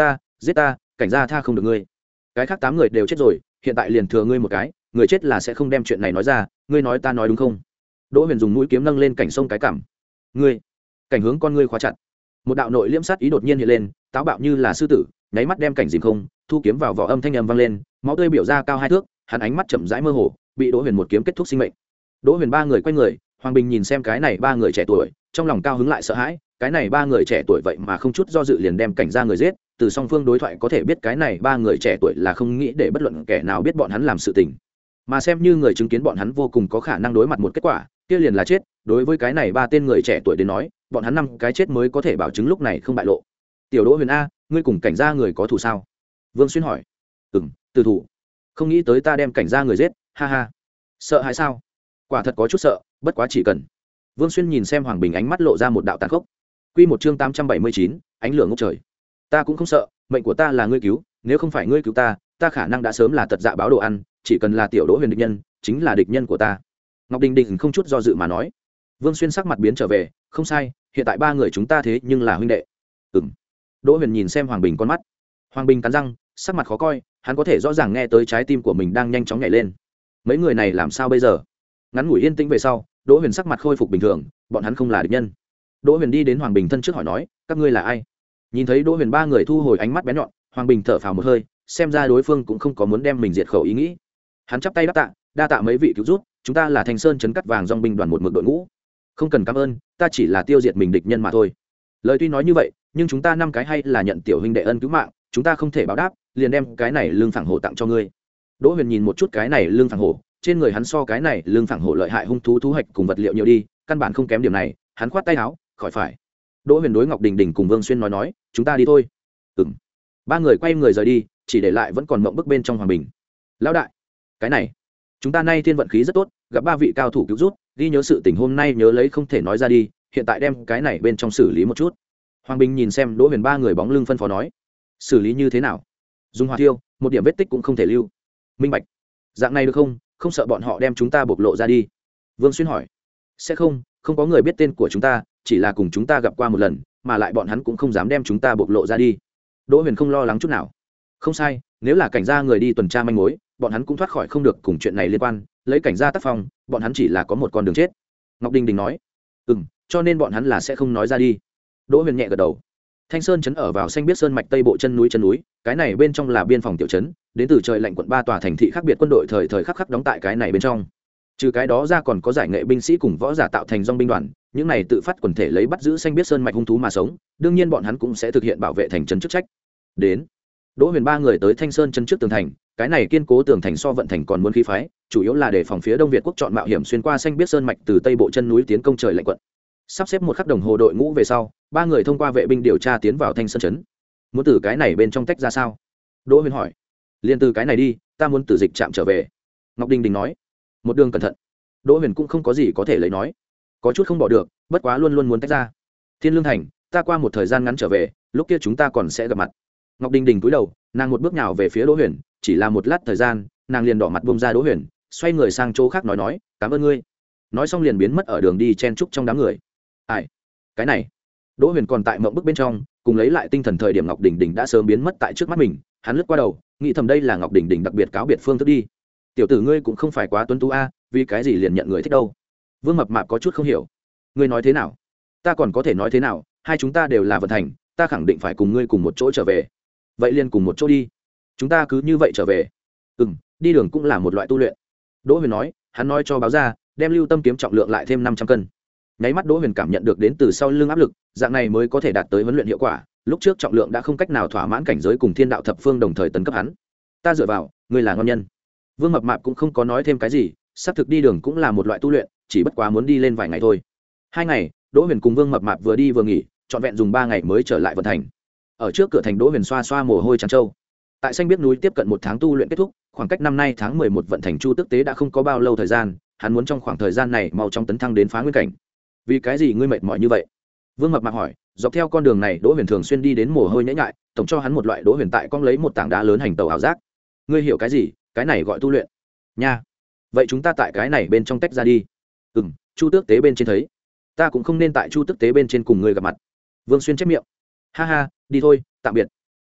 giết ta, cảnh gia tha không được ngươi. Cái khác tám người đều chết rồi, hiện tại liền thừa ngươi một cái, người chết là sẽ không đem chuyện này nói ra, ngươi nói ta nói đúng không? Đỗ Huyền dùng mũi kiếm nâng lên cảnh sông cái cảm. Ngươi, cảnh hướng con ngươi khóa chặt. Một đạo nội liễm sát ý đột nhiên hiện lên, táo bạo như là sư tử, nháy mắt đem cảnh dìm không, thu kiếm vào vỏ, âm thanh âm vang lên, máu tươi biểu ra cao hai thước, hắn ánh mắt chậm rãi mơ hồ, bị Đỗ Huyền một kiếm kết thúc sinh mệnh. Đỗ Huyền ba người quay người, Hoàng Bình nhìn xem cái này ba người trẻ tuổi, trong lòng cao hứng lại sợ hãi, cái này ba người trẻ tuổi vậy mà không chút do dự liền đem cảnh gia người giết, từ song phương đối thoại có thể biết cái này ba người trẻ tuổi là không nghĩ để bất luận kẻ nào biết bọn hắn làm sự tình, mà xem như người chứng kiến bọn hắn vô cùng có khả năng đối mặt một kết quả, kia liền là chết. Đối với cái này ba tên người trẻ tuổi đến nói, bọn hắn năm cái chết mới có thể bảo chứng lúc này không bại lộ. Tiểu Đỗ Huyền a, ngươi cùng cảnh gia người có thù sao? Vương Xuyên hỏi. Ừm, từ thủ. Không nghĩ tới ta đem cảnh gia người giết, ha ha. Sợ hãi sao? Quả thật có chút sợ, bất quá chỉ cần. Vương Xuyên nhìn xem Hoàng Bình, ánh mắt lộ ra một đạo tàn khốc. Quy một chương tám trăm bảy mươi chín, ánh lửa ngút trời. Ta cũng không sợ, mệnh của ta là ngươi cứu, nếu không phải ngươi cứu ta, ta khả năng đã sớm là tật dạ báo đồ ăn, chỉ cần là Tiểu Đỗ Huyền địch nhân, chính là địch nhân của ta. Ngọc Đình Đình không chút do dự mà nói. Vương Xuyên sắc mặt biến trở về, không sai, hiện tại ba người chúng ta thế nhưng là huynh đệ. Ừm. Đỗ Huyền nhìn xem Hoàng Bình con mắt. Hoàng Bình cắn răng, sắc mặt khó coi, hắn có thể rõ ràng nghe tới trái tim của mình đang nhanh chóng nhảy lên. Mấy người này làm sao bây giờ? Ngắn ngủi yên tĩnh về sau, Đỗ Huyền sắc mặt khôi phục bình thường, bọn hắn không là địch nhân. Đỗ Huyền đi đến Hoàng Bình thân trước hỏi nói, các ngươi là ai? Nhìn thấy Đỗ Huyền ba người thu hồi ánh mắt bén nhọn, Hoàng Bình thở phào một hơi, xem ra đối phương cũng không có muốn đem mình diệt khẩu ý nghĩ. Hắn chắp tay đáp tạ, đa tạ mấy vị cứu giúp, chúng ta là Thanh Sơn trấn cắt vàng dòng binh đoàn một mực đội ngũ. Không cần cảm ơn, ta chỉ là tiêu diệt mình địch nhân mà thôi. Lời tuy nói như vậy, nhưng chúng ta năm cái hay là nhận tiểu huynh đệ ân cứu mạng, chúng ta không thể báo đáp, liền đem cái này lương phẳng hổ tặng cho ngươi. Đỗ Huyền nhìn một chút cái này lương phẳng hổ, trên người hắn so cái này lương phẳng hổ lợi hại hung thú thú hạch cùng vật liệu nhiều đi, căn bản không kém điểm này, hắn khoát tay áo, khỏi phải. Đỗ Huyền đối Ngọc Đình Đình cùng Vương Xuyên nói nói, chúng ta đi thôi. Ừm. Ba người quay người rời đi, chỉ để lại vẫn còn mộng bức bên trong Hoàng Bình. Lão đại, cái này, chúng ta nay thiên vận khí rất tốt, gặp ba vị cao thủ cứu giúp, ghi nhớ sự tình hôm nay nhớ lấy không thể nói ra đi, hiện tại đem cái này bên trong xử lý một chút. Hoàng Bình nhìn xem Đỗ Huyền ba người bóng lưng phân phó nói, xử lý như thế nào? Dùng hỏa thiêu, một điểm vết tích cũng không thể lưu. Minh bạch. Dạng này được không? Không sợ bọn họ đem chúng ta bộc lộ ra đi? Vương Xuyên hỏi. Sẽ không, không có người biết tên của chúng ta, chỉ là cùng chúng ta gặp qua một lần, mà lại bọn hắn cũng không dám đem chúng ta bộc lộ ra đi. Đỗ Huyền không lo lắng chút nào. Không sai, nếu là cảnh gia người đi tuần tra manh mối, bọn hắn cũng thoát khỏi không được cùng chuyện này liên quan, lấy cảnh gia tác phong, bọn hắn chỉ là có một con đường chết. Ngọc Đình Đình nói. Ừm, cho nên bọn hắn là sẽ không nói ra đi. Đỗ Huyền nhẹ gật đầu. Thanh Sơn trấn ở vào xanh biết sơn mạch tây bộ chân núi chân núi, cái này bên trong là biên phòng tiểu trấn, đến từ trời lạnh quận ba tòa thành thị khác biệt quân đội thời thời khắc khắc đóng tại cái này bên trong. Trừ cái đó ra còn có giải nghệ binh sĩ cùng võ giả tạo thành dòng binh đoàn, những này tự phát quần thể lấy bắt giữ xanh biết sơn mạch hung thú mà sống, đương nhiên bọn hắn cũng sẽ thực hiện bảo vệ thành trấn chức trách. Đến, Đỗ Huyền ba người tới Thanh Sơn trấn trước tường thành, cái này kiên cố tường thành so vận thành còn muốn khí phái, chủ yếu là để phòng phía Đông Việt quốc chọn mạo hiểm xuyên qua xanh biết sơn mạch từ tây bộ chân núi tiến công trời lạnh quận. Sắp xếp một khắc đồng hồ đội ngũ về sau, ba người thông qua vệ binh điều tra tiến vào Thanh Sơn trấn. Muốn từ cái này bên trong tách ra sao? Đỗ Huyền hỏi. Liên từ cái này đi, ta muốn từ dịch trạm trở về. Ngọc Đình Đình nói. Một đường cẩn thận. Đỗ Huyền cũng không có gì có thể lấy nói, có chút không bỏ được, bất quá luôn luôn muốn tách ra. Thiên Lương thành, ta qua một thời gian ngắn trở về, lúc kia chúng ta còn sẽ gặp mặt. Ngọc Đình Đình cúi đầu, nàng một bước nhào về phía Đỗ Huyền, chỉ là một lát thời gian, nàng liền đỏ mặt buông ra Đỗ Huyền, xoay người sang chỗ khác nói nói, cảm ơn ngươi. Nói xong liền biến mất ở đường đi chen trúc trong đám người. Ai? Cái này? Đỗ Huyền còn tại mộng bức bên trong, cùng lấy lại tinh thần thời điểm Ngọc Đình Đình đã sớm biến mất tại trước mắt mình, hắn lướt qua đầu, nghĩ thầm đây là Ngọc Đình Đình đặc biệt cáo biệt phương thức đi. Tiểu tử ngươi cũng không phải quá tuấn tú a, vì cái gì liền nhận người thích đâu? Vương Mập Mạp có chút không hiểu. Ngươi nói thế nào? Ta còn có thể nói thế nào, hai chúng ta đều là vận thành, ta khẳng định phải cùng ngươi cùng một chỗ trở về. Vậy liền cùng một chỗ đi. Chúng ta cứ như vậy trở về. Ừm, đi đường cũng là một loại tu luyện. Đỗ Huyền nói, hắn nói cho báo ra, đem Lưu Tâm kiếm trọng lượng lại thêm năm trăm cân. Nháy mắt Đỗ Huyền cảm nhận được đến từ sau lưng áp lực, dạng này mới có thể đạt tới huấn luyện hiệu quả. Lúc trước trọng lượng đã không cách nào thỏa mãn cảnh giới cùng Thiên Đạo thập phương đồng thời tấn cấp hắn. Ta dựa vào, ngươi là ngon nhân. Vương Mập Mạp cũng không có nói thêm cái gì, xác thực đi đường cũng là một loại tu luyện, chỉ bất quá muốn đi lên vài ngày thôi. Hai ngày, Đỗ Huyền cùng Vương Mập Mạp vừa đi vừa nghỉ, trọn vẹn dùng ba ngày mới trở lại vận thành. Ở trước cửa thành Đỗ Huyền xoa xoa mồ hôi tràn trâu. Tại xanh biết núi tiếp cận một tháng tu luyện kết thúc, khoảng cách năm nay tháng mười một vận thành chu tức tế đã không có bao lâu thời gian, hắn muốn trong khoảng thời gian này mau chóng tấn thăng đến phá nguyên cảnh. Vì cái gì ngươi mệt mỏi như vậy? Vương Mập Mạp hỏi. Dọc theo con đường này Đỗ Huyền thường xuyên đi đến mồ hôi nhễ nhại, tổng cho hắn một loại Đỗ Huyền tại cong lấy một tảng đá lớn hành tàu ảo giác. Ngươi hiểu cái gì? Cái này gọi tu luyện nha. Vậy chúng ta tại cái này bên trong tách ra đi. Ừm, chu tước tế bên trên thấy, ta cũng không nên tại chu tước tế bên trên cùng ngươi gặp mặt. Vương Xuyên chép miệng. Ha ha, đi thôi, tạm biệt.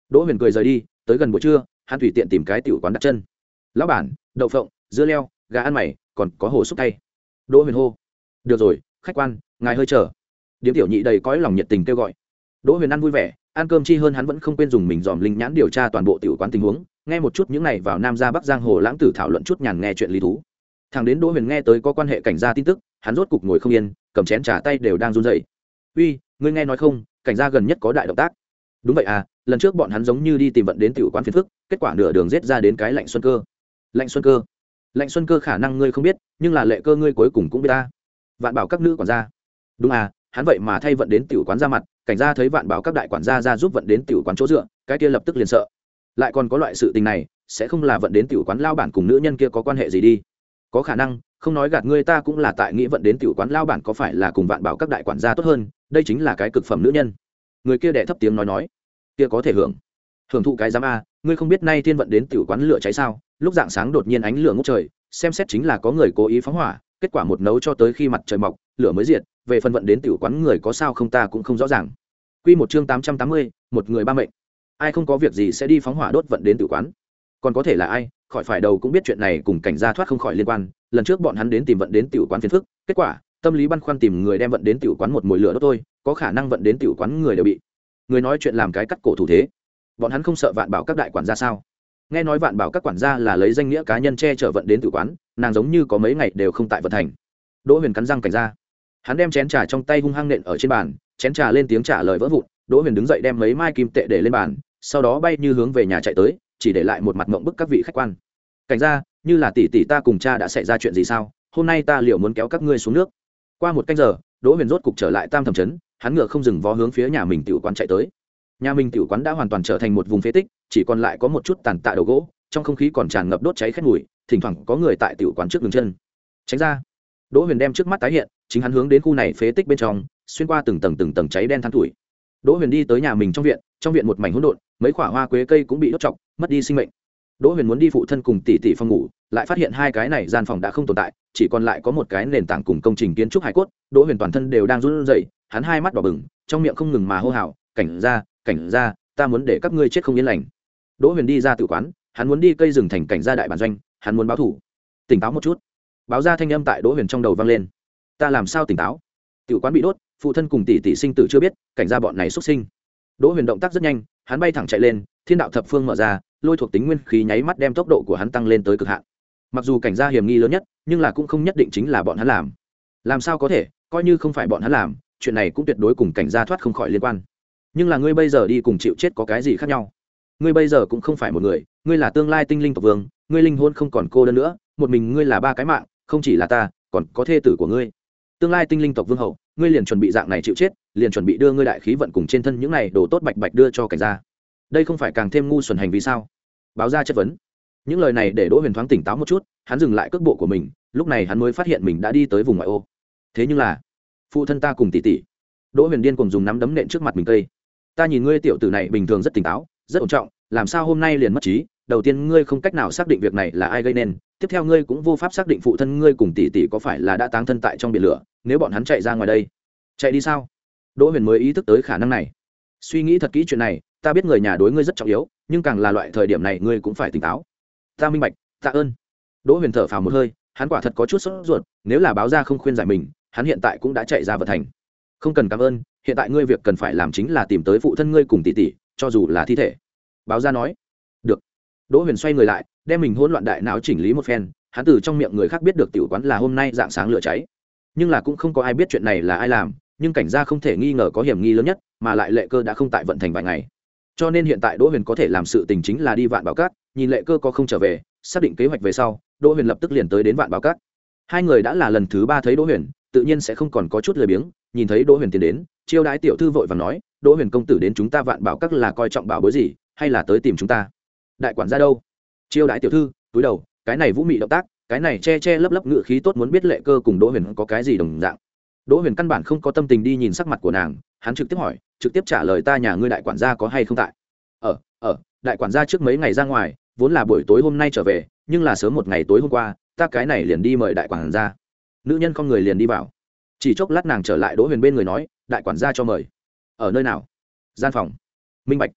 Đỗ Huyền cười rời đi. Tới gần buổi trưa, hắn tùy tiện tìm cái tiểu quán đặt chân. Lão bản, đậu phộng, dưa leo, gà ăn mày, còn có hồ xúc tay. Đỗ Huyền hô. Được rồi, khách quan, ngài hơi chờ. Điếm tiểu nhị đầy cõi lòng nhiệt tình kêu gọi. Đỗ Huyền ăn vui vẻ, ăn cơm chi hơn hắn vẫn không quên dùng mình dòm linh nhãn điều tra toàn bộ tiểu quán tình huống, nghe một chút những này vào nam ra bắc giang hồ lãng tử thảo luận chút nhàn nghe chuyện lý thú. Thằng đến Đỗ Huyền nghe tới có quan hệ cảnh gia tin tức, hắn rốt cục ngồi không yên, cầm chén trà tay đều đang run rẩy. "Uy, ngươi nghe nói không, cảnh gia gần nhất có đại động tác." "Đúng vậy à, lần trước bọn hắn giống như đi tìm vận đến tiểu quán phiền phức, kết quả nửa đường giết ra đến cái Lạnh Xuân Cơ." "Lạnh Xuân Cơ?" "Lạnh Xuân Cơ khả năng ngươi không biết, nhưng là Lệ Cơ ngươi cuối cùng cũng biết ta." "Vạn Bảo các nữ quản gia." "Đúng à, hắn vậy mà thay vận đến tiểu quán ra mặt, cảnh gia thấy Vạn Bảo các đại quản gia ra giúp vận đến tiểu quán chỗ dựa, cái kia lập tức liền sợ. Lại còn có loại sự tình này, sẽ không là vận đến tiểu quán lao bản cùng nữ nhân kia có quan hệ gì đi?" "Có khả năng, không nói gạt ngươi, ta cũng là tại nghĩ vận đến tiểu quán lao bản có phải là cùng Vạn Bảo các đại quản gia tốt hơn, đây chính là cái cực phẩm nữ nhân." Người kia đệ thấp tiếng nói nói. "Kia có thể hưởng hưởng thụ cái giám a, ngươi không biết nay thiên vận đến tiểu quán lửa cháy sao? Lúc dạng sáng đột nhiên ánh lửa ngút trời, xem xét chính là có người cố ý phóng hỏa, kết quả một nấu cho tới khi mặt trời mọc, lửa mới diệt, về phần vận đến tiểu quán người có sao không ta cũng không rõ ràng." Quy một chương tám trăm tám mươi, một người ba mệnh. Ai không có việc gì sẽ đi phóng hỏa đốt vận đến tiểu quán? Còn có thể là ai? Khỏi phải đầu cũng biết chuyện này cùng cảnh gia thoát không khỏi liên quan, lần trước bọn hắn đến tìm vận đến tiểu quán phiền phức, kết quả tâm lý băn khoăn tìm người đem vận đến tiểu quán một mồi lửa đốt thôi, có khả năng vận đến tiểu quán người đều bị. Người nói chuyện làm cái cắt cổ thủ thế. Bọn hắn không sợ Vạn Bảo các đại quản gia sao? Nghe nói Vạn Bảo các quản gia là lấy danh nghĩa cá nhân che chở vận đến tiểu quán, nàng giống như có mấy ngày đều không tại vận thành. Đỗ Huyền cắn răng cảnh ra. Hắn đem chén trà trong tay hung hăng nện ở trên bàn, chén trà lên tiếng trả lời vỡ vụn. Đỗ Huyền đứng dậy đem mấy mai kim tệ để lên bàn, sau đó bay như hướng về nhà chạy tới, chỉ để lại một mặt ngậm bức các vị khách quan. "Cảnh gia, như là tỷ tỷ ta cùng cha đã xảy ra chuyện gì sao? Hôm nay ta liệu muốn kéo các ngươi xuống nước." Qua một canh giờ, Đỗ Huyền rốt cục trở lại Tam Thẩm trấn, hắn ngựa không dừng vó hướng phía nhà mình tiểu quán chạy tới. Nhà mình tiểu quán đã hoàn toàn trở thành một vùng phế tích, chỉ còn lại có một chút tàn tạ đầu gỗ, trong không khí còn tràn ngập đốt cháy khét mùi, thỉnh thoảng có người tại tiểu quán trước dừng chân. "Tránh ra!" Đỗ Huyền đem trước mắt tái hiện, chính hắn hướng đến khu này phế tích bên trong, xuyên qua từng tầng từng tầng cháy đen than tuổi. Đỗ Huyền đi tới nhà mình trong viện, trong viện một mảnh hỗn độn, mấy quả hoa quế cây cũng bị đốt trọc, mất đi sinh mệnh. Đỗ Huyền muốn đi phụ thân cùng tỷ tỷ phòng ngủ, lại phát hiện hai cái này gian phòng đã không tồn tại, chỉ còn lại có một cái nền tảng cùng công trình kiến trúc hải cốt. Đỗ Huyền toàn thân đều đang run rẩy, hắn hai mắt đỏ bừng, trong miệng không ngừng mà hô hào, "Cảnh gia, cảnh gia, ta muốn để các ngươi chết không yên lành." Đỗ Huyền đi ra tự quán, hắn muốn đi cây rừng thành cảnh gia đại bản doanh, hắn muốn báo thủ. "Tỉnh táo một chút." Báo ra thanh âm tại Đỗ Huyền trong đầu vang lên. "Ta làm sao tỉnh táo? Tự quán bị đốt, phụ thân cùng tỷ tỷ sinh tử chưa biết, cảnh gia bọn này xuất sinh." Đỗ Huyền động tác rất nhanh, hắn bay thẳng chạy lên, thiên đạo thập phương mở ra, lôi thuộc tính nguyên khí nháy mắt đem tốc độ của hắn tăng lên tới cực hạn. Mặc dù cảnh gia hiểm nghi lớn nhất, nhưng là cũng không nhất định chính là bọn hắn làm. Làm sao có thể, coi như không phải bọn hắn làm, chuyện này cũng tuyệt đối cùng cảnh gia thoát không khỏi liên quan. Nhưng là ngươi bây giờ đi cùng chịu chết có cái gì khác nhau? Ngươi bây giờ cũng không phải một người, ngươi là tương lai tinh linh tộc vương, ngươi linh hồn không còn cô đơn nữa, một mình ngươi là ba cái mạng, không chỉ là ta, còn có thê tử của ngươi. Tương lai tinh linh tộc vương hậu, ngươi liền chuẩn bị dạng này chịu chết, liền chuẩn bị đưa ngươi đại khí vận cùng trên thân những này đồ tốt bạch bạch đưa cho cảnh gia. Đây không phải càng thêm ngu xuẩn hành vi sao? Báo ra chất vấn. Những lời này để Đỗ Huyền thoáng tỉnh táo một chút, hắn dừng lại cước bộ của mình, lúc này hắn mới phát hiện mình đã đi tới vùng ngoại ô. Thế nhưng là, phụ thân ta cùng tỷ tỷ. Đỗ Huyền điên cuồng dùng nắm đấm nện trước mặt mình cây. "Ta nhìn ngươi tiểu tử này bình thường rất tỉnh táo, rất ổn trọng, làm sao hôm nay liền mất trí? Đầu tiên ngươi không cách nào xác định việc này là ai gây nên, tiếp theo ngươi cũng vô pháp xác định phụ thân ngươi cùng tỷ tỷ có phải là đã táng thân tại trong biển lửa, nếu bọn hắn chạy ra ngoài đây." "Chạy đi sao?" Đỗ Huyền mới ý thức tới khả năng này. "Suy nghĩ thật kỹ chuyện này, ta biết người nhà đối ngươi rất trọng yếu, nhưng càng là loại thời điểm này ngươi cũng phải tỉnh táo." "Ta minh bạch, tạ ơn." Đỗ Huyền thở phào một hơi, hắn quả thật có chút sốt ruột, nếu là báo ra không khuyên giải mình, hắn hiện tại cũng đã chạy ra vận thành. "Không cần cảm ơn, hiện tại ngươi việc cần phải làm chính là tìm tới phụ thân ngươi cùng tỷ tỷ, cho dù là thi thể." Báo ra nói. "Được." Đỗ Huyền xoay người lại, đem mình hỗn loạn đại não chỉnh lý một phen, hắn từ trong miệng người khác biết được tiểu quán là hôm nay dạng sáng lửa cháy, nhưng là cũng không có ai biết chuyện này là ai làm, nhưng cảnh gia không thể nghi ngờ có hiểm nghi lớn nhất, mà lại Lệ Cơ đã không tại vận thành vài ngày. Cho nên hiện tại Đỗ Huyền có thể làm sự tình chính là đi Vạn Bảo Các, nhìn Lệ Cơ có không trở về, xác định kế hoạch về sau, Đỗ Huyền lập tức liền tới đến Vạn Bảo Các. Hai người đã là lần thứ ba thấy Đỗ Huyền, tự nhiên sẽ không còn có chút lười biếng, nhìn thấy Đỗ Huyền tiến đến, chiêu đãi tiểu thư vội vàng nói, "Đỗ Huyền công tử đến chúng ta Vạn Bảo Các là coi trọng bảo bối gì, hay là tới tìm chúng ta?" "Đại quản gia đâu?" Chiêu đãi tiểu thư túi đầu, cái này vũ mị động tác, cái này che che lấp lấp ngựa khí tốt muốn biết Lệ Cơ cùng Đỗ Huyền có cái gì đồng dạng. Đỗ Huyền căn bản không có tâm tình đi nhìn sắc mặt của nàng, hắn trực tiếp hỏi, trực tiếp trả lời, "Ta nhà ngươi đại quản gia có hay không tại?" "Ở, ở, đại quản gia trước mấy ngày ra ngoài, vốn là buổi tối hôm nay trở về, nhưng là sớm một ngày tối hôm qua, ta cái này liền đi mời đại quản gia." Nữ nhân con người liền đi vào. Chỉ chốc lát nàng trở lại Đỗ Huyền bên người nói, "Đại quản gia cho mời." "Ở nơi nào?" "Gian phòng." "Minh bạch."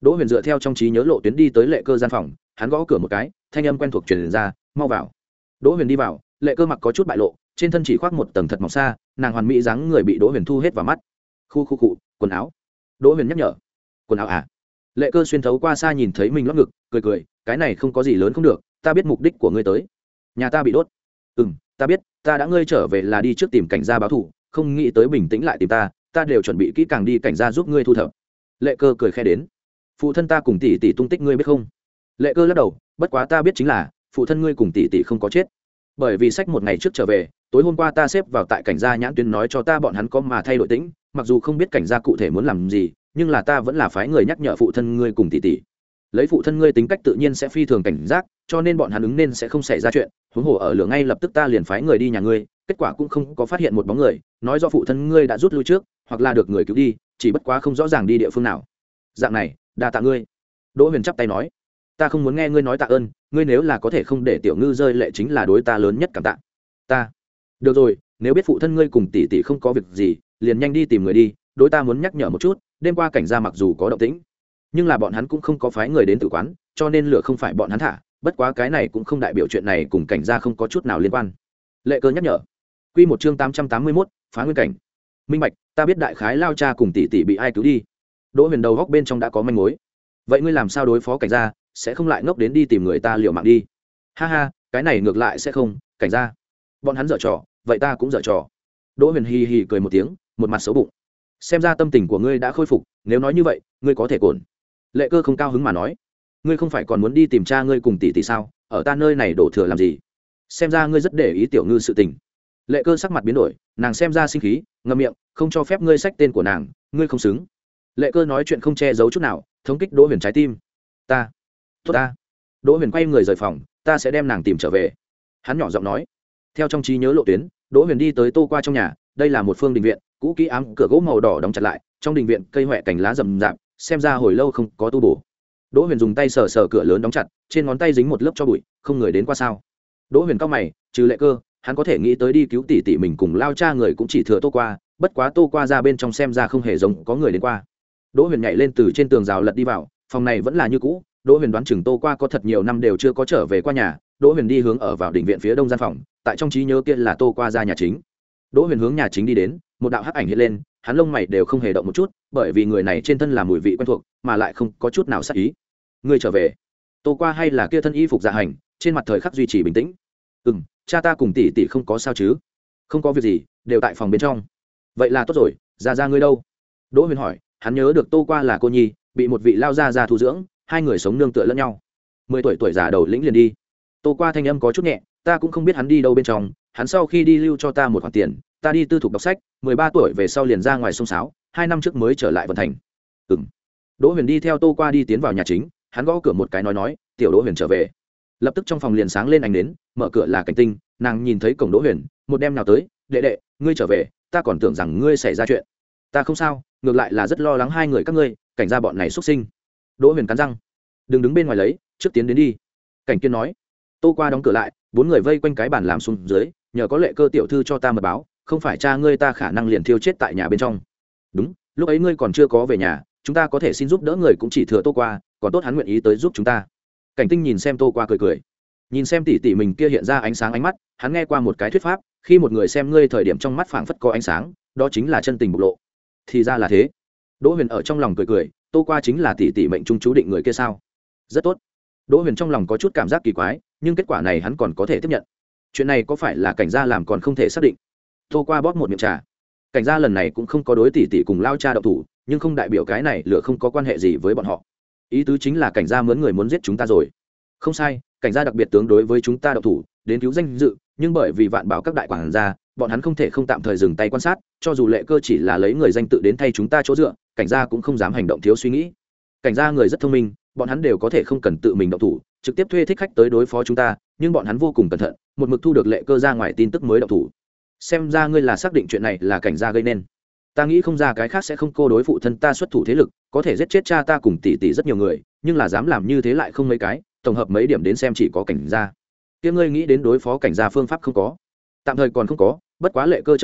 Đỗ Huyền dựa theo trong trí nhớ lộ tuyến đi tới Lệ Cơ gian phòng, hắn gõ cửa một cái, thanh âm quen thuộc truyền ra, "Mau vào." Đỗ Huyền đi vào, Lệ Cơ mặc có chút bại lộ, trên thân chỉ khoác một tầng thật mỏng xa, nàng hoàn mỹ dáng người bị Đỗ Huyền thu hết vào mắt. Khu khu cụ, quần áo. Đỗ Huyền nhắc nhở. "Quần áo à?" Lệ Cơ xuyên thấu qua xa nhìn thấy mình lót ngực, cười cười, "Cái này không có gì lớn không được, ta biết mục đích của ngươi tới. Nhà ta bị đốt." "Ừm, ta biết, ta đã ngươi trở về là đi trước tìm cảnh gia báo thù, không nghĩ tới bình tĩnh lại tìm ta, ta đều chuẩn bị kỹ càng đi cảnh gia giúp ngươi thu thập." Lệ Cơ cười khẽ đến. "Phụ thân ta cùng tỷ tỷ tung tích ngươi biết không?" Lệ Cơ lắc đầu, "Bất quá ta biết chính là phụ thân ngươi cùng tỷ tỷ không có chết, bởi vì sách một ngày trước trở về, tối hôm qua ta xếp vào tại cảnh gia nhãn tuyến nói cho ta bọn hắn có mà thay đổi tĩnh, mặc dù không biết cảnh gia cụ thể muốn làm gì, nhưng là ta vẫn là phái người nhắc nhở phụ thân ngươi cùng tỷ tỷ. Lấy phụ thân ngươi tính cách tự nhiên sẽ phi thường cảnh giác, cho nên bọn hắn ứng nên sẽ không xảy ra chuyện. Huống hồ ở lửa ngay lập tức ta liền phái người đi nhà ngươi, kết quả cũng không có phát hiện một bóng người, nói do phụ thân ngươi đã rút lui trước, hoặc là được người cứu đi, chỉ bất quá không rõ ràng đi địa phương nào. Dạng này, đa tạ ngươi." Đỗ Huyền chắp tay nói, "Ta không muốn nghe ngươi nói tạ ơn, ngươi nếu là có thể không để tiểu ngư rơi lệ chính là đối ta lớn nhất cảm tạ." "Ta được rồi, nếu biết phụ thân ngươi cùng tỷ tỷ không có việc gì, liền nhanh đi tìm người đi, đối ta muốn nhắc nhở một chút, đêm qua cảnh gia mặc dù có động tĩnh, nhưng là bọn hắn cũng không có phái người đến tử quán, cho nên lửa không phải bọn hắn thả, bất quá cái này cũng không đại biểu chuyện này cùng cảnh gia không có chút nào liên quan." Lệ Cơ nhắc nhở. Quy một chương tám trăm tám mươi mốt, phá nguyên cảnh. "Minh bạch, ta biết đại khái lao cha cùng tỷ tỷ bị ai cứu đi." Đỗ Huyền đầu góc bên trong đã có manh mối. "Vậy ngươi làm sao đối phó cảnh gia, sẽ không lại ngốc đến đi tìm người ta liều mạng đi?" "Ha ha, cái này ngược lại sẽ không, cảnh gia bọn hắn dở trò, vậy ta cũng dở trò." Đỗ Huyền hì hì cười một tiếng, một mặt xấu bụng. "Xem ra tâm tình của ngươi đã khôi phục, nếu nói như vậy, ngươi có thể cồn." Lệ Cơ không cao hứng mà nói, "Ngươi không phải còn muốn đi tìm cha ngươi cùng tỷ tỷ sao, ở ta nơi này đổ thừa làm gì? Xem ra ngươi rất để ý tiểu ngư sự tình." Lệ Cơ sắc mặt biến đổi, nàng xem ra sinh khí, ngậm miệng, "Không cho phép ngươi xách tên của nàng, ngươi không xứng." Lệ Cơ nói chuyện không che giấu chút nào, thống kích Đỗ Huyền trái tim. "Ta, tốt ta." Đỗ Huyền quay người rời phòng, "Ta sẽ đem nàng tìm trở về." Hắn nhỏ giọng nói. Theo trong trí nhớ lộ tuyến, Đỗ Huyền đi tới Tô Qua trong nhà, đây là một phương đình viện, cũ kỹ ám cửa gỗ màu đỏ đóng chặt lại, trong đình viện cây hoè cành lá rậm rạp, xem ra hồi lâu không có tu bổ. Đỗ Huyền dùng tay sờ sờ cửa lớn đóng chặt, trên ngón tay dính một lớp cho bụi, không người đến qua sao? Đỗ Huyền cau mày, trừ Lệ Cơ, hắn có thể nghĩ tới đi cứu tỷ tỷ mình cùng lao cha người cũng chỉ thừa Tô Qua, bất quá Tô Qua ra bên trong xem ra không hề giống có người đến qua. Đỗ Huyền nhảy lên từ trên tường rào lật đi vào, phòng này vẫn là như cũ. Đỗ Huyền đoán chừng Tô Qua có thật nhiều năm đều chưa có trở về qua nhà. Đỗ Huyền đi hướng ở vào đỉnh viện phía đông gian phòng, tại trong trí nhớ kia là Tô Qua ra nhà chính. Đỗ Huyền hướng nhà chính đi đến, một đạo hắc ảnh hiện lên, hắn lông mày đều không hề động một chút, bởi vì người này trên thân là mùi vị quen thuộc, mà lại không có chút nào sát ý. "Ngươi trở về?" Tô Qua hay là kia thân y phục dạ hành, trên mặt thời khắc duy trì bình tĩnh. "Ừm, cha ta cùng tỷ tỷ không có sao chứ?" "Không có việc gì, đều tại phòng bên trong." "Vậy là tốt rồi, gia gia ngươi đâu?" Đỗ Huyền hỏi, hắn nhớ được Tô Qua là cô nhi, bị một vị lao gia gia thu dưỡng, hai người sống nương tựa lẫn nhau. Mười tuổi tuổi già đầu lĩnh liền đi. Tô Qua thanh âm có chút nhẹ, "Ta cũng không biết hắn đi đâu bên trong, hắn sau khi đi lưu cho ta một khoản tiền, ta đi tư thục đọc sách, mười ba tuổi về sau liền ra ngoài sông sáo, hai năm trước mới trở lại Vân Thành." Ừm. Đỗ Huyền đi theo Tô Qua đi tiến vào nhà chính, hắn gõ cửa một cái nói nói, "Tiểu Đỗ Huyền trở về." Lập tức trong phòng liền sáng lên ánh đến, mở cửa là Cảnh Tinh, nàng nhìn thấy cổng Đỗ Huyền, một đem nào tới, "Đệ đệ, ngươi trở về, ta còn tưởng rằng ngươi xảy ra chuyện." "Ta không sao, ngược lại là rất lo lắng hai người các ngươi, cảnh gia bọn này xuất sinh." Đỗ Huyền cắn răng, "Đừng đứng bên ngoài lấy, trước tiến đến đi." Cảnh Kiên nói. Tô Qua đóng cửa lại, bốn người vây quanh cái bàn làm xuống dưới, "Nhờ có Lệ Cơ tiểu thư cho ta mật báo, không phải cha ngươi ta khả năng liền thiêu chết tại nhà bên trong." "Đúng, lúc ấy ngươi còn chưa có về nhà, chúng ta có thể xin giúp đỡ người cũng chỉ thừa Tô Qua, còn tốt hắn nguyện ý tới giúp chúng ta." Cảnh Tinh nhìn xem Tô Qua cười cười, nhìn xem tỷ tỷ mình kia hiện ra ánh sáng ánh mắt, hắn nghe qua một cái thuyết pháp, khi một người xem ngươi thời điểm trong mắt phảng phất có ánh sáng, đó chính là chân tình bộc lộ. Thì ra là thế. Đỗ Huyền ở trong lòng cười cười, Tô Qua chính là tỷ tỷ mệnh trung chú định người kia sao? Rất tốt. Đỗ Huyền trong lòng có chút cảm giác kỳ quái, nhưng kết quả này hắn còn có thể tiếp nhận. Chuyện này có phải là cảnh gia làm còn không thể xác định. Tô Qua bóp một miệng trà. Cảnh gia lần này cũng không có đối tỷ tỷ cùng lao cha động thủ, nhưng không đại biểu cái này lựa không có quan hệ gì với bọn họ. Ý tứ chính là cảnh gia mướn người muốn giết chúng ta rồi. Không sai, cảnh gia đặc biệt tướng đối với chúng ta động thủ, đến cứu danh dự, nhưng bởi vì Vạn Bảo các đại quản gia, bọn hắn không thể không tạm thời dừng tay quan sát, cho dù Lệ Cơ chỉ là lấy người danh tự đến thay chúng ta chỗ dựa, cảnh gia cũng không dám hành động thiếu suy nghĩ. Cảnh gia người rất thông minh, bọn hắn đều có thể không cần tự mình động thủ, trực tiếp thuê thích khách tới đối phó chúng ta, nhưng bọn hắn vô cùng cẩn thận, một mực thu được Lệ Cơ ra ngoài tin tức mới động thủ. Xem ra ngươi là xác định chuyện này là cảnh gia gây nên. Ta nghĩ không ra cái khác sẽ không cô đối phụ thân ta xuất thủ thế lực, có thể giết chết cha ta cùng tỷ tỷ rất nhiều người, nhưng là dám làm như thế lại không mấy cái, tổng hợp mấy điểm đến xem chỉ có cảnh gia. Kia ngươi nghĩ đến đối phó cảnh gia phương pháp không có? Tạm thời còn không có, bất quá Lệ Cơ trở về,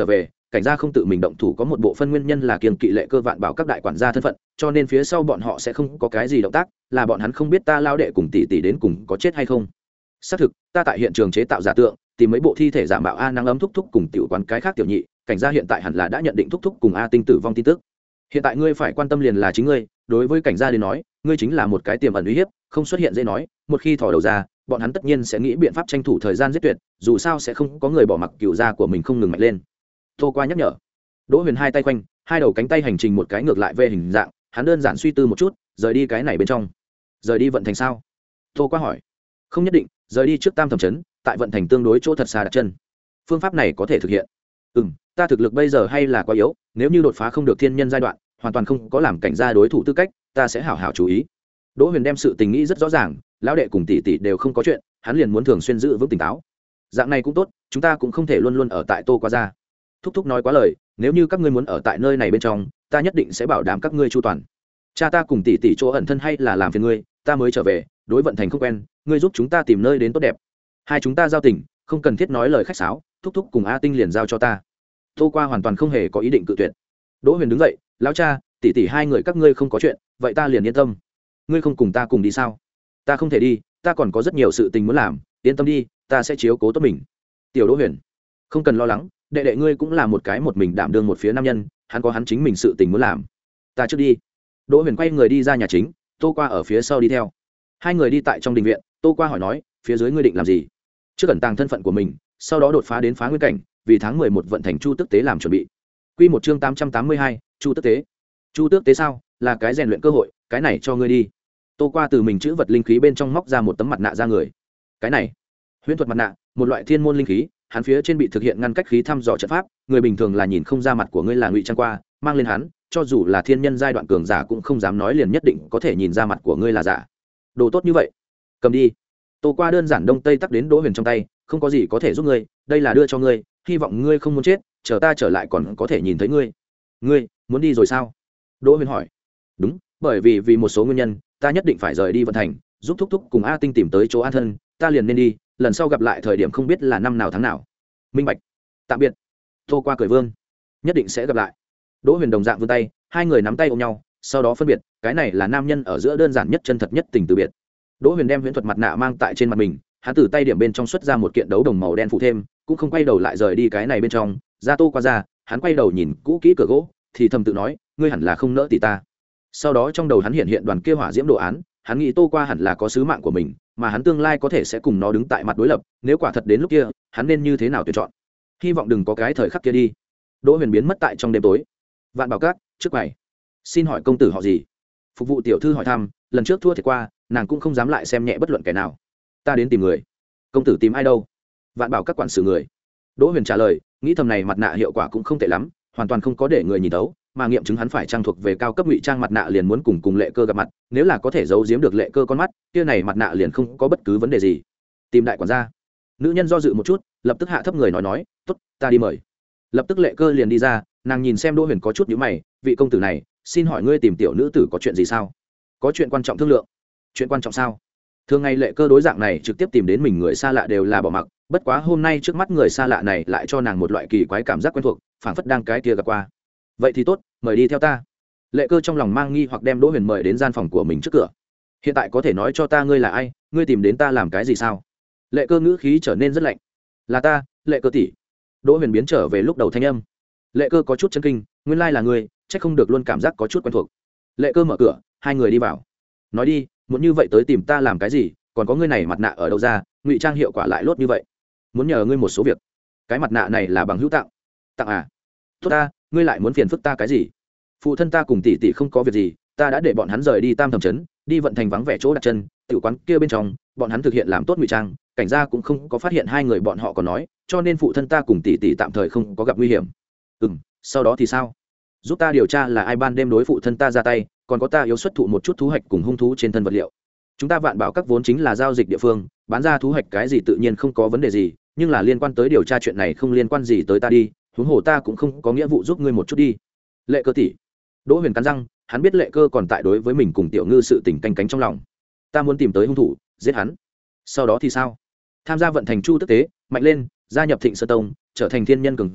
cảnh gia không tự mình động thủ có một bộ phân nguyên nhân là kiêng kỵ Lệ Cơ Vạn Bảo các đại quản gia thân phận, cho nên phía sau bọn họ sẽ không có cái gì động tác, là bọn hắn không biết ta lao đệ cùng tỷ tỷ đến cùng có chết hay không. Xác thực, ta tại hiện trường chế tạo giả tượng, tìm mấy bộ thi thể giả mạo a năng ấm thúc thúc cùng tiểu quán cái khác tiểu nhị, cảnh gia hiện tại hẳn là đã nhận định thúc thúc cùng a tinh tử vong tin tức. Hiện tại ngươi phải quan tâm liền là chính ngươi, đối với cảnh gia đến nói, ngươi chính là một cái tiềm ẩn uy hiếp, không xuất hiện dễ nói, một khi thò đầu ra, bọn hắn tất nhiên sẽ nghĩ biện pháp tranh thủ thời gian giết tuyệt, dù sao sẽ không có người bỏ mặc cựu gia của mình không ngừng mạnh lên. Tô Qua nhắc nhở. Đỗ Huyền hai tay quanh, hai đầu cánh tay hành trình một cái ngược lại về hình dạng, hắn đơn giản suy tư một chút, rời đi cái này bên trong. Rời đi vận thành sao? Tô Qua hỏi. Không nhất định, rời đi trước Tam Thẩm trấn, tại vận thành tương đối chỗ thật xa đặt chân. Phương pháp này có thể thực hiện. Ừm, ta thực lực bây giờ hay là quá yếu, nếu như đột phá không được thiên nhân giai đoạn, hoàn toàn không có làm cảnh gia đối thủ tư cách, ta sẽ hảo hảo chú ý. Đỗ Huyền đem sự tình nghĩ rất rõ ràng, lão đệ cùng tỷ tỷ đều không có chuyện, hắn liền muốn thường xuyên giữ vững tỉnh táo. Dạng này cũng tốt, chúng ta cũng không thể luôn luôn ở tại Tô Qua gia. Thúc thúc nói quá lời, nếu như các ngươi muốn ở tại nơi này bên trong, ta nhất định sẽ bảo đảm các ngươi chu toàn. Cha ta cùng tỷ tỷ chỗ ẩn thân hay là làm phiền ngươi, ta mới trở về, đối vận thành không quen, ngươi giúp chúng ta tìm nơi đến tốt đẹp. Hai chúng ta giao tình, không cần thiết nói lời khách sáo, thúc thúc cùng A Tinh liền giao cho ta. Tô Qua hoàn toàn không hề có ý định cự tuyệt. Đỗ Huyền đứng dậy, lão cha, tỷ tỷ hai người các ngươi không có chuyện, vậy ta liền yên tâm. Ngươi không cùng ta cùng đi sao? Ta không thể đi, ta còn có rất nhiều sự tình muốn làm, yên tâm đi, ta sẽ chiếu cố tốt mình. Tiểu Đỗ Huyền, không cần lo lắng, đệ đệ ngươi cũng là một cái một mình đảm đương một phía nam nhân, hắn có hắn chính mình sự tình muốn làm. Ta trước đi. Đỗ Huyền quay người đi ra nhà chính, Tô Qua ở phía sau đi theo. Hai người đi tại trong đình viện, Tô Qua hỏi nói, phía dưới ngươi định làm gì? Trước ẩn tàng thân phận của mình, sau đó đột phá đến phá nguyên cảnh, vì tháng mười một vận thành Chu Tước Tế làm chuẩn bị. Quy một chương tám trăm tám mươi hai, Chu Tước Tế. Chu Tước Tế sao? Là cái rèn luyện cơ hội, cái này cho ngươi đi. Tô Qua từ mình chữ vật linh khí bên trong móc ra một tấm mặt nạ ra người. Cái này, huyễn thuật mặt nạ, một loại thiên môn linh khí, hắn phía trên bị thực hiện ngăn cách khí thăm dò trận pháp, người bình thường là nhìn không ra mặt của ngươi là ngụy trang qua, mang lên hắn, cho dù là thiên nhân giai đoạn cường giả cũng không dám nói liền nhất định có thể nhìn ra mặt của ngươi là giả. Đồ tốt như vậy, cầm đi. Tô Qua đơn giản đông tây tắc đến Đỗ Huyền trong tay, không có gì có thể giúp ngươi, đây là đưa cho ngươi, hy vọng ngươi không muốn chết, chờ ta trở lại còn có thể nhìn thấy ngươi. Ngươi muốn đi rồi sao? Đỗ Huyền hỏi. Đúng, bởi vì vì một số nguyên nhân, ta nhất định phải rời đi vận thành, giúp thúc thúc cùng A Tinh tìm tới chỗ an thân, ta liền nên đi, lần sau gặp lại thời điểm không biết là năm nào tháng nào. Minh bạch. Tạm biệt. Tô Qua cười vương. Nhất định sẽ gặp lại. Đỗ Huyền đồng dạng vươn tay, hai người nắm tay ôm nhau, sau đó phân biệt, cái này là nam nhân ở giữa đơn giản nhất chân thật nhất tình từ biệt. Đỗ Huyền đem huyễn thuật mặt nạ mang tại trên mặt mình, hắn từ tay điểm bên trong xuất ra một kiện đấu đồng màu đen phụ thêm, cũng không quay đầu lại rời đi cái này bên trong, ra Tô Qua ra, hắn quay đầu nhìn cũ kỹ cửa gỗ, thì thầm tự nói, ngươi hẳn là không nỡ tỷ ta. Sau đó trong đầu hắn hiện hiện đoàn kia hỏa diễm đồ án, hắn nghĩ Tô Qua hẳn là có sứ mạng của mình, mà hắn tương lai có thể sẽ cùng nó đứng tại mặt đối lập, nếu quả thật đến lúc kia, hắn nên như thế nào tuyển chọn? Hy vọng đừng có cái thời khắc kia đi. Đỗ Huyền biến mất tại trong đêm tối. Vạn Bảo Các, trước quầy. Xin hỏi công tử họ gì? Phục vụ tiểu thư hỏi thăm, lần trước thua thiệt qua, nàng cũng không dám lại xem nhẹ bất luận kẻ nào. Ta đến tìm người. Công tử tìm ai đâu? Vạn Bảo Các quản sự người. Đỗ Huyền trả lời, nghĩ thầm này mặt nạ hiệu quả cũng không tệ lắm, hoàn toàn không có để người nhìn thấu, mà nghiệm chứng hắn phải trang thuộc về cao cấp ngụy trang mặt nạ liền muốn cùng cùng Lệ Cơ gặp mặt, nếu là có thể giấu giếm được Lệ Cơ con mắt, kia này mặt nạ liền không có bất cứ vấn đề gì. Tìm đại quản gia. Nữ nhân do dự một chút, lập tức hạ thấp người nói nói, "Tốt, ta đi mời." Lập tức Lệ Cơ liền đi ra, nàng nhìn xem Đỗ Huyền có chút nhíu mày, "Vị công tử này, xin hỏi ngươi tìm tiểu nữ tử có chuyện gì sao?" "Có chuyện quan trọng thương lượng." "Chuyện quan trọng sao?" Thường ngày Lệ Cơ đối dạng này trực tiếp tìm đến mình người xa lạ đều là bỏ mặc, bất quá hôm nay trước mắt người xa lạ này lại cho nàng một loại kỳ quái cảm giác quen thuộc, phảng phất đang cái kia gặp qua. "Vậy thì tốt, mời đi theo ta." Lệ Cơ trong lòng mang nghi hoặc đem Đỗ Huyền mời đến gian phòng của mình trước cửa. "Hiện tại có thể nói cho ta ngươi là ai, ngươi tìm đến ta làm cái gì sao?" Lệ Cơ ngữ khí trở nên rất lạnh. "Là ta, Lệ Cơ tỷ." Đỗ Huyền biến trở về lúc đầu thanh âm. Lệ Cơ có chút chấn kinh, nguyên lai là ngươi, chắc không được luôn cảm giác có chút quen thuộc. Lệ Cơ mở cửa, hai người đi vào. "Nói đi, muốn như vậy tới tìm ta làm cái gì, còn có ngươi này mặt nạ ở đâu ra, ngụy trang hiệu quả lại lốt như vậy?" "Muốn nhờ ngươi một số việc." "Cái mặt nạ này là bằng hữu tặng." "Tặng à? Tốt ta, ngươi lại muốn phiền phức ta cái gì?" "Phụ thân ta cùng tỷ tỷ không có việc gì, ta đã để bọn hắn rời đi Tam Thẩm trấn, đi vận thành vắng vẻ chỗ đặt chân, tiểu quán kia bên trong, bọn hắn thực hiện làm tốt ngụy trang, cảnh gia cũng không có phát hiện hai người bọn họ còn nói, cho nên phụ thân ta cùng tỷ tỷ tạm thời không có gặp nguy hiểm." "Ừm, sau đó thì sao?" "Giúp ta điều tra là ai ban đêm đối phụ thân ta ra tay, còn có ta yếu xuất thụ một chút thú hạch cùng hung thú trên thân vật liệu. Chúng ta Vạn Bảo Các vốn chính là giao dịch địa phương, bán ra thú hạch cái gì tự nhiên không có vấn đề gì, nhưng là liên quan tới điều tra chuyện này không liên quan gì tới ta đi, huống hồ ta cũng không có nghĩa vụ giúp ngươi một chút đi." "Lệ Cơ tỷ." Đỗ Huyền cắn răng, hắn biết Lệ Cơ còn tại đối với mình cùng Tiểu Ngư sự tình canh cánh trong lòng. "Ta muốn tìm tới hung thủ, giết hắn." "Sau đó thì sao?" "Tham gia vận thành Chu Tước Tế, mạnh lên, gia nhập Thịnh Sơn Tông, trở thành thiên nhân cường giả,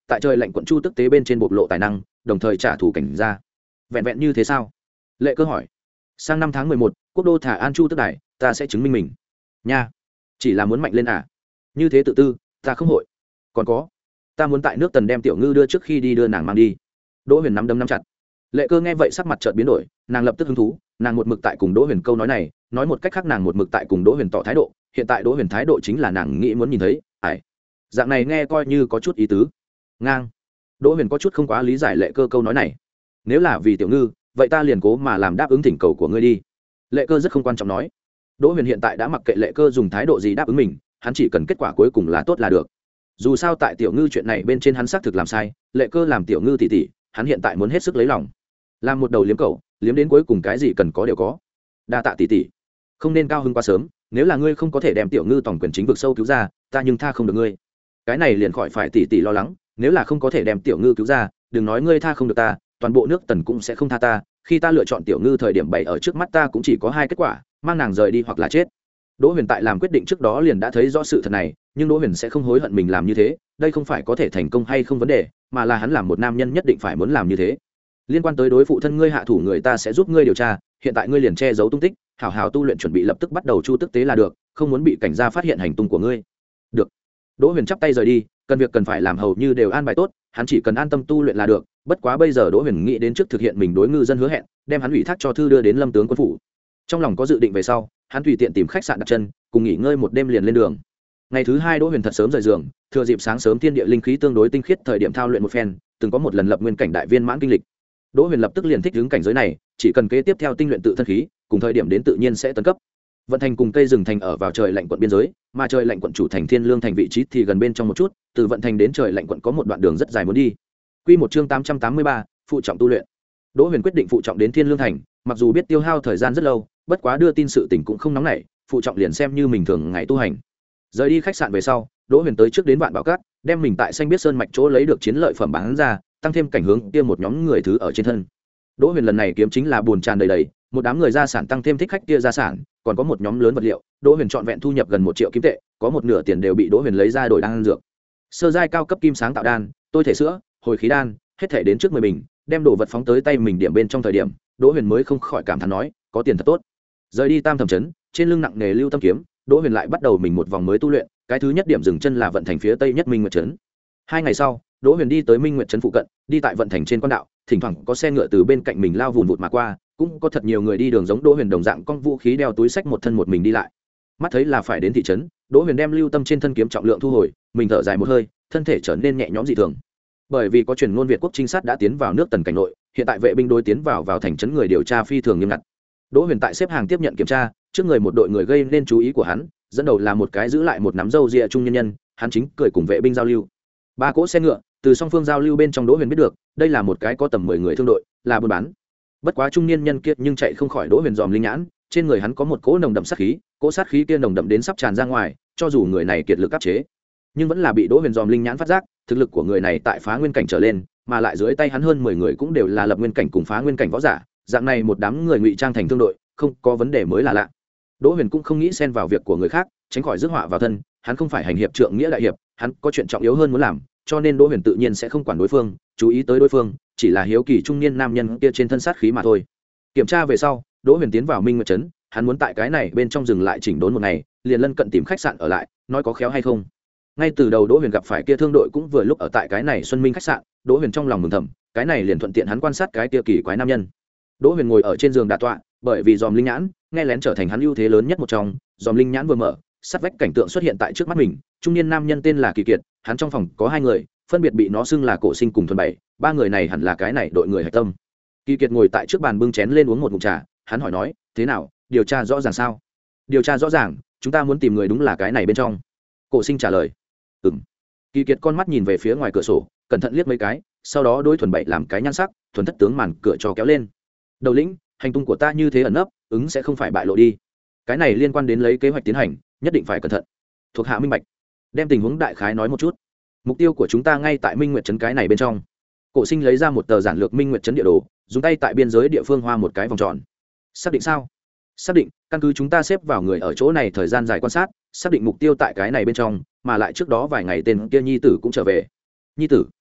tại trời lạnh quận chu tức tế bên trên bộc lộ tài năng, đồng thời trả thù cảnh ra. Vẹn vẹn như thế sao? Lệ Cơ hỏi. Sang năm tháng mười một, quốc đô thả an chu tức đài, ta sẽ chứng minh mình. Nha, chỉ là muốn mạnh lên à? Như thế tự tư, ta không hội. Còn có, ta muốn tại nước Tần đem Tiểu Ngư đưa trước khi đi đưa nàng mang đi. Đỗ Huyền nắm đấm nắm chặt. Lệ Cơ nghe vậy sắc mặt chợt biến đổi, nàng lập tức hứng thú, nàng một mực tại cùng Đỗ Huyền câu nói này, nói một cách khác nàng một mực tại cùng Đỗ Huyền tỏ thái độ, hiện tại Đỗ Huyền thái độ chính là nàng nghĩ muốn nhìn thấy, ải. Dạng này nghe coi như có chút ý tứ. Ngang. Đỗ Huyền có chút không quá lý giải Lệ Cơ câu nói này. Nếu là vì Tiểu Ngư, vậy ta liền cố mà làm đáp ứng thỉnh cầu của ngươi đi. Lệ Cơ rất không quan trọng nói. Đỗ Huyền hiện tại đã mặc kệ Lệ Cơ dùng thái độ gì đáp ứng mình, hắn chỉ cần kết quả cuối cùng là tốt là được. Dù sao tại Tiểu Ngư chuyện này bên trên hắn xác thực làm sai, Lệ Cơ làm Tiểu Ngư tỷ tỷ, hắn hiện tại muốn hết sức lấy lòng. Làm một đầu liếm cầu, liếm đến cuối cùng cái gì cần có đều có. Đa tạ tỷ tỷ. Không nên cao hứng quá sớm, nếu là ngươi không có thể đem Tiểu Ngư tổng quyền chính vực sâu cứu ra, ta nhưng tha không được ngươi. Cái này liền khỏi phải tỷ tỷ lo lắng, nếu là không có thể đem Tiểu Ngư cứu ra, đừng nói ngươi tha không được ta, toàn bộ nước Tần cũng sẽ không tha ta. Khi ta lựa chọn Tiểu Ngư thời điểm bày ở trước mắt ta cũng chỉ có hai kết quả, mang nàng rời đi hoặc là chết. Đỗ Huyền tại làm quyết định trước đó liền đã thấy rõ sự thật này, nhưng Đỗ Huyền sẽ không hối hận mình làm như thế, đây không phải có thể thành công hay không vấn đề, mà là hắn làm một nam nhân nhất định phải muốn làm như thế. Liên quan tới đối phụ thân ngươi hạ thủ người ta sẽ giúp ngươi điều tra, hiện tại ngươi liền che giấu tung tích, hảo hảo tu luyện chuẩn bị lập tức bắt đầu chu tức tế là được, không muốn bị cảnh gia phát hiện hành tung của ngươi. Được. Đỗ Huyền chắp tay rời đi, cần việc cần phải làm hầu như đều an bài tốt, hắn chỉ cần an tâm tu luyện là được, bất quá bây giờ Đỗ Huyền nghĩ đến trước thực hiện mình đối ngư dân hứa hẹn, đem hắn ủy thác cho thư đưa đến Lâm tướng quân phủ. Trong lòng có dự định về sau, hắn tùy tiện tìm khách sạn đặt chân, cùng nghỉ ngơi một đêm liền lên đường. Ngày thứ hai Đỗ Huyền thật sớm rời giường, thừa dịp sáng sớm thiên địa linh khí tương đối tinh khiết thời điểm thao luyện một phen, từng có một lần lập nguyên cảnh đại viên mãn kinh lịch. Đỗ Huyền lập tức liền thích ứng cảnh giới này, chỉ cần kế tiếp theo tinh luyện tự thân khí, cùng thời điểm đến tự nhiên sẽ tấn cấp. Vận thành cùng cây rừng thành ở vào trời lạnh quận biên giới, mà trời lạnh quận chủ thành Thiên Lương thành vị trí thì gần bên trong một chút, từ vận thành đến trời lạnh quận có một đoạn đường rất dài muốn đi. Quy một chương tám trăm tám mươi ba, phụ trọng tu luyện. Đỗ Huyền quyết định phụ trọng đến Thiên Lương thành, mặc dù biết tiêu hao thời gian rất lâu, bất quá đưa tin sự tình cũng không nóng nảy, phụ trọng liền xem như mình thường ngày tu hành. Rời đi khách sạn về sau, Đỗ Huyền tới trước đến Vạn Bảo Các, đem mình tại Xanh Biết Sơn mạch chỗ lấy được chiến lợi phẩm bán ra, tăng thêm cảnh hướng kia một nhóm người thứ ở trên thân. Đỗ Huyền lần này kiếm chính là buồn tràn đầy đầy, một đám người gia sản tăng thêm thích khách kia gia sản, còn có một nhóm lớn vật liệu, Đỗ Huyền trọn vẹn thu nhập gần một triệu kim tệ, có một nửa tiền đều bị Đỗ Huyền lấy ra đổi đan dược. Sơ giai cao cấp kim sáng tạo đan, tôi thể sữa, hồi khí đan, hết thể đến trước mười bình, đem đồ vật phóng tới tay mình điểm bên trong thời điểm, Đỗ Huyền mới không khỏi cảm thán nói, có tiền thật tốt. Rời đi Tam Thẩm trấn, trên lưng nặng nghề lưu tâm kiếm, Đỗ Huyền lại bắt đầu mình một vòng mới tu luyện, cái thứ nhất điểm dừng chân là vận thành phía tây nhất Minh Nguyệt trấn. Hai ngày sau, Đỗ Huyền đi tới Minh Nguyệt trấn phụ cận, đi tại vận thành trên quan đạo, thỉnh thoảng có xe ngựa từ bên cạnh mình lao vụn vụt mà qua, cũng có thật nhiều người đi đường giống Đỗ Huyền đồng dạng con vũ khí đeo túi xách một thân một mình đi lại. Mắt thấy là phải đến thị trấn, Đỗ Huyền đem lưu tâm trên thân kiếm trọng lượng thu hồi, mình thở dài một hơi, thân thể trở nên nhẹ nhõm dị thường. Bởi vì có truyền ngôn Việt quốc trinh sát đã tiến vào nước Tần cảnh nội, hiện tại vệ binh đối tiến vào vào thành trấn người điều tra phi thường nghiêm ngặt. Đỗ Huyền tại xếp hàng tiếp nhận kiểm tra, trước người một đội người gây nên chú ý của hắn, dẫn đầu là một cái giữ lại một nắm râu ria trung nhân nhân, hắn chính cười cùng vệ binh giao lưu. Ba cỗ xe ngựa, từ song phương giao lưu bên trong Đỗ Huyền biết được, đây là một cái có tầm mười người thương đội, là buôn bán. Bất quá trung niên nhân kia nhưng chạy không khỏi Đỗ Huyền dòm linh nhãn, trên người hắn có một cỗ nồng đậm sát khí, cỗ sát khí kia nồng đậm đến sắp tràn ra ngoài, cho dù người này kiệt lực áp chế, nhưng vẫn là bị Đỗ Huyền dòm linh nhãn phát giác, thực lực của người này tại phá nguyên cảnh trở lên, mà lại dưới tay hắn hơn mười người cũng đều là lập nguyên cảnh cùng phá nguyên cảnh võ giả, dạng này một đám người ngụy trang thành thương đội, không có vấn đề mới là lạ. Đỗ Huyền cũng không nghĩ xen vào việc của người khác, tránh khỏi rước họa vào thân, hắn không phải hành hiệp trượng nghĩa đại hiệp, hắn có chuyện trọng yếu hơn muốn làm, cho nên Đỗ Huyền tự nhiên sẽ không quản đối phương, chú ý tới đối phương, chỉ là hiếu kỳ trung niên nam nhân kia trên thân sát khí mà thôi. Kiểm tra về sau, Đỗ Huyền tiến vào Minh Nguyệt trấn, hắn muốn tại cái này bên trong dừng lại chỉnh đốn một ngày, liền lân cận tìm khách sạn ở lại, nói có khéo hay không. Ngay từ đầu Đỗ Huyền gặp phải kia thương đội cũng vừa lúc ở tại cái này Xuân Minh khách sạn, Đỗ Huyền trong lòng mừng thầm, cái này liền thuận tiện hắn quan sát cái kia kỳ quái nam nhân. Đỗ Huyền ngồi ở trên giường đả tọa, bởi vì dòm linh nhãn, nghe lén trở thành hắn ưu thế lớn nhất một trong, dòm linh nhãn vừa mở, sát vách cảnh tượng xuất hiện tại trước mắt mình, trung niên nam nhân tên là Kỳ Kiệt, hắn trong phòng có hai người, phân biệt bị nó xưng là Cổ Sinh cùng Thuần Bảy, ba người này hẳn là cái này đội người hạch tâm. Kỳ Kiệt ngồi tại trước bàn bưng chén lên uống một ngụm trà, hắn hỏi nói, thế nào, điều tra rõ ràng sao? Điều tra rõ ràng, chúng ta muốn tìm người đúng là cái này bên trong. Cổ Sinh trả lời. Ừm. Kỳ Kiệt con mắt nhìn về phía ngoài cửa sổ, cẩn thận liếc mấy cái, sau đó đối Thuần Bảy làm cái nhan sắc, Thuần Thất tướng màn cửa cho kéo lên. Đầu lĩnh, hành tung của ta như thế ẩn nấp, ứng sẽ không phải bại lộ đi. Cái này liên quan đến lấy kế hoạch tiến hành, nhất định phải cẩn thận. Thuộc hạ minh bạch. Đem tình huống đại khái nói một chút. Mục tiêu của chúng ta ngay tại Minh Nguyệt trấn cái này bên trong. Cổ Sinh lấy ra một tờ giản lược Minh Nguyệt trấn địa đồ, dùng tay tại biên giới địa phương hoa một cái vòng tròn. Xác định sao? Xác định, căn cứ chúng ta xếp vào người ở chỗ này thời gian dài quan sát, xác định mục tiêu tại cái này bên trong, mà lại trước đó vài ngày tên kia nhi tử cũng trở về. Nhi tử?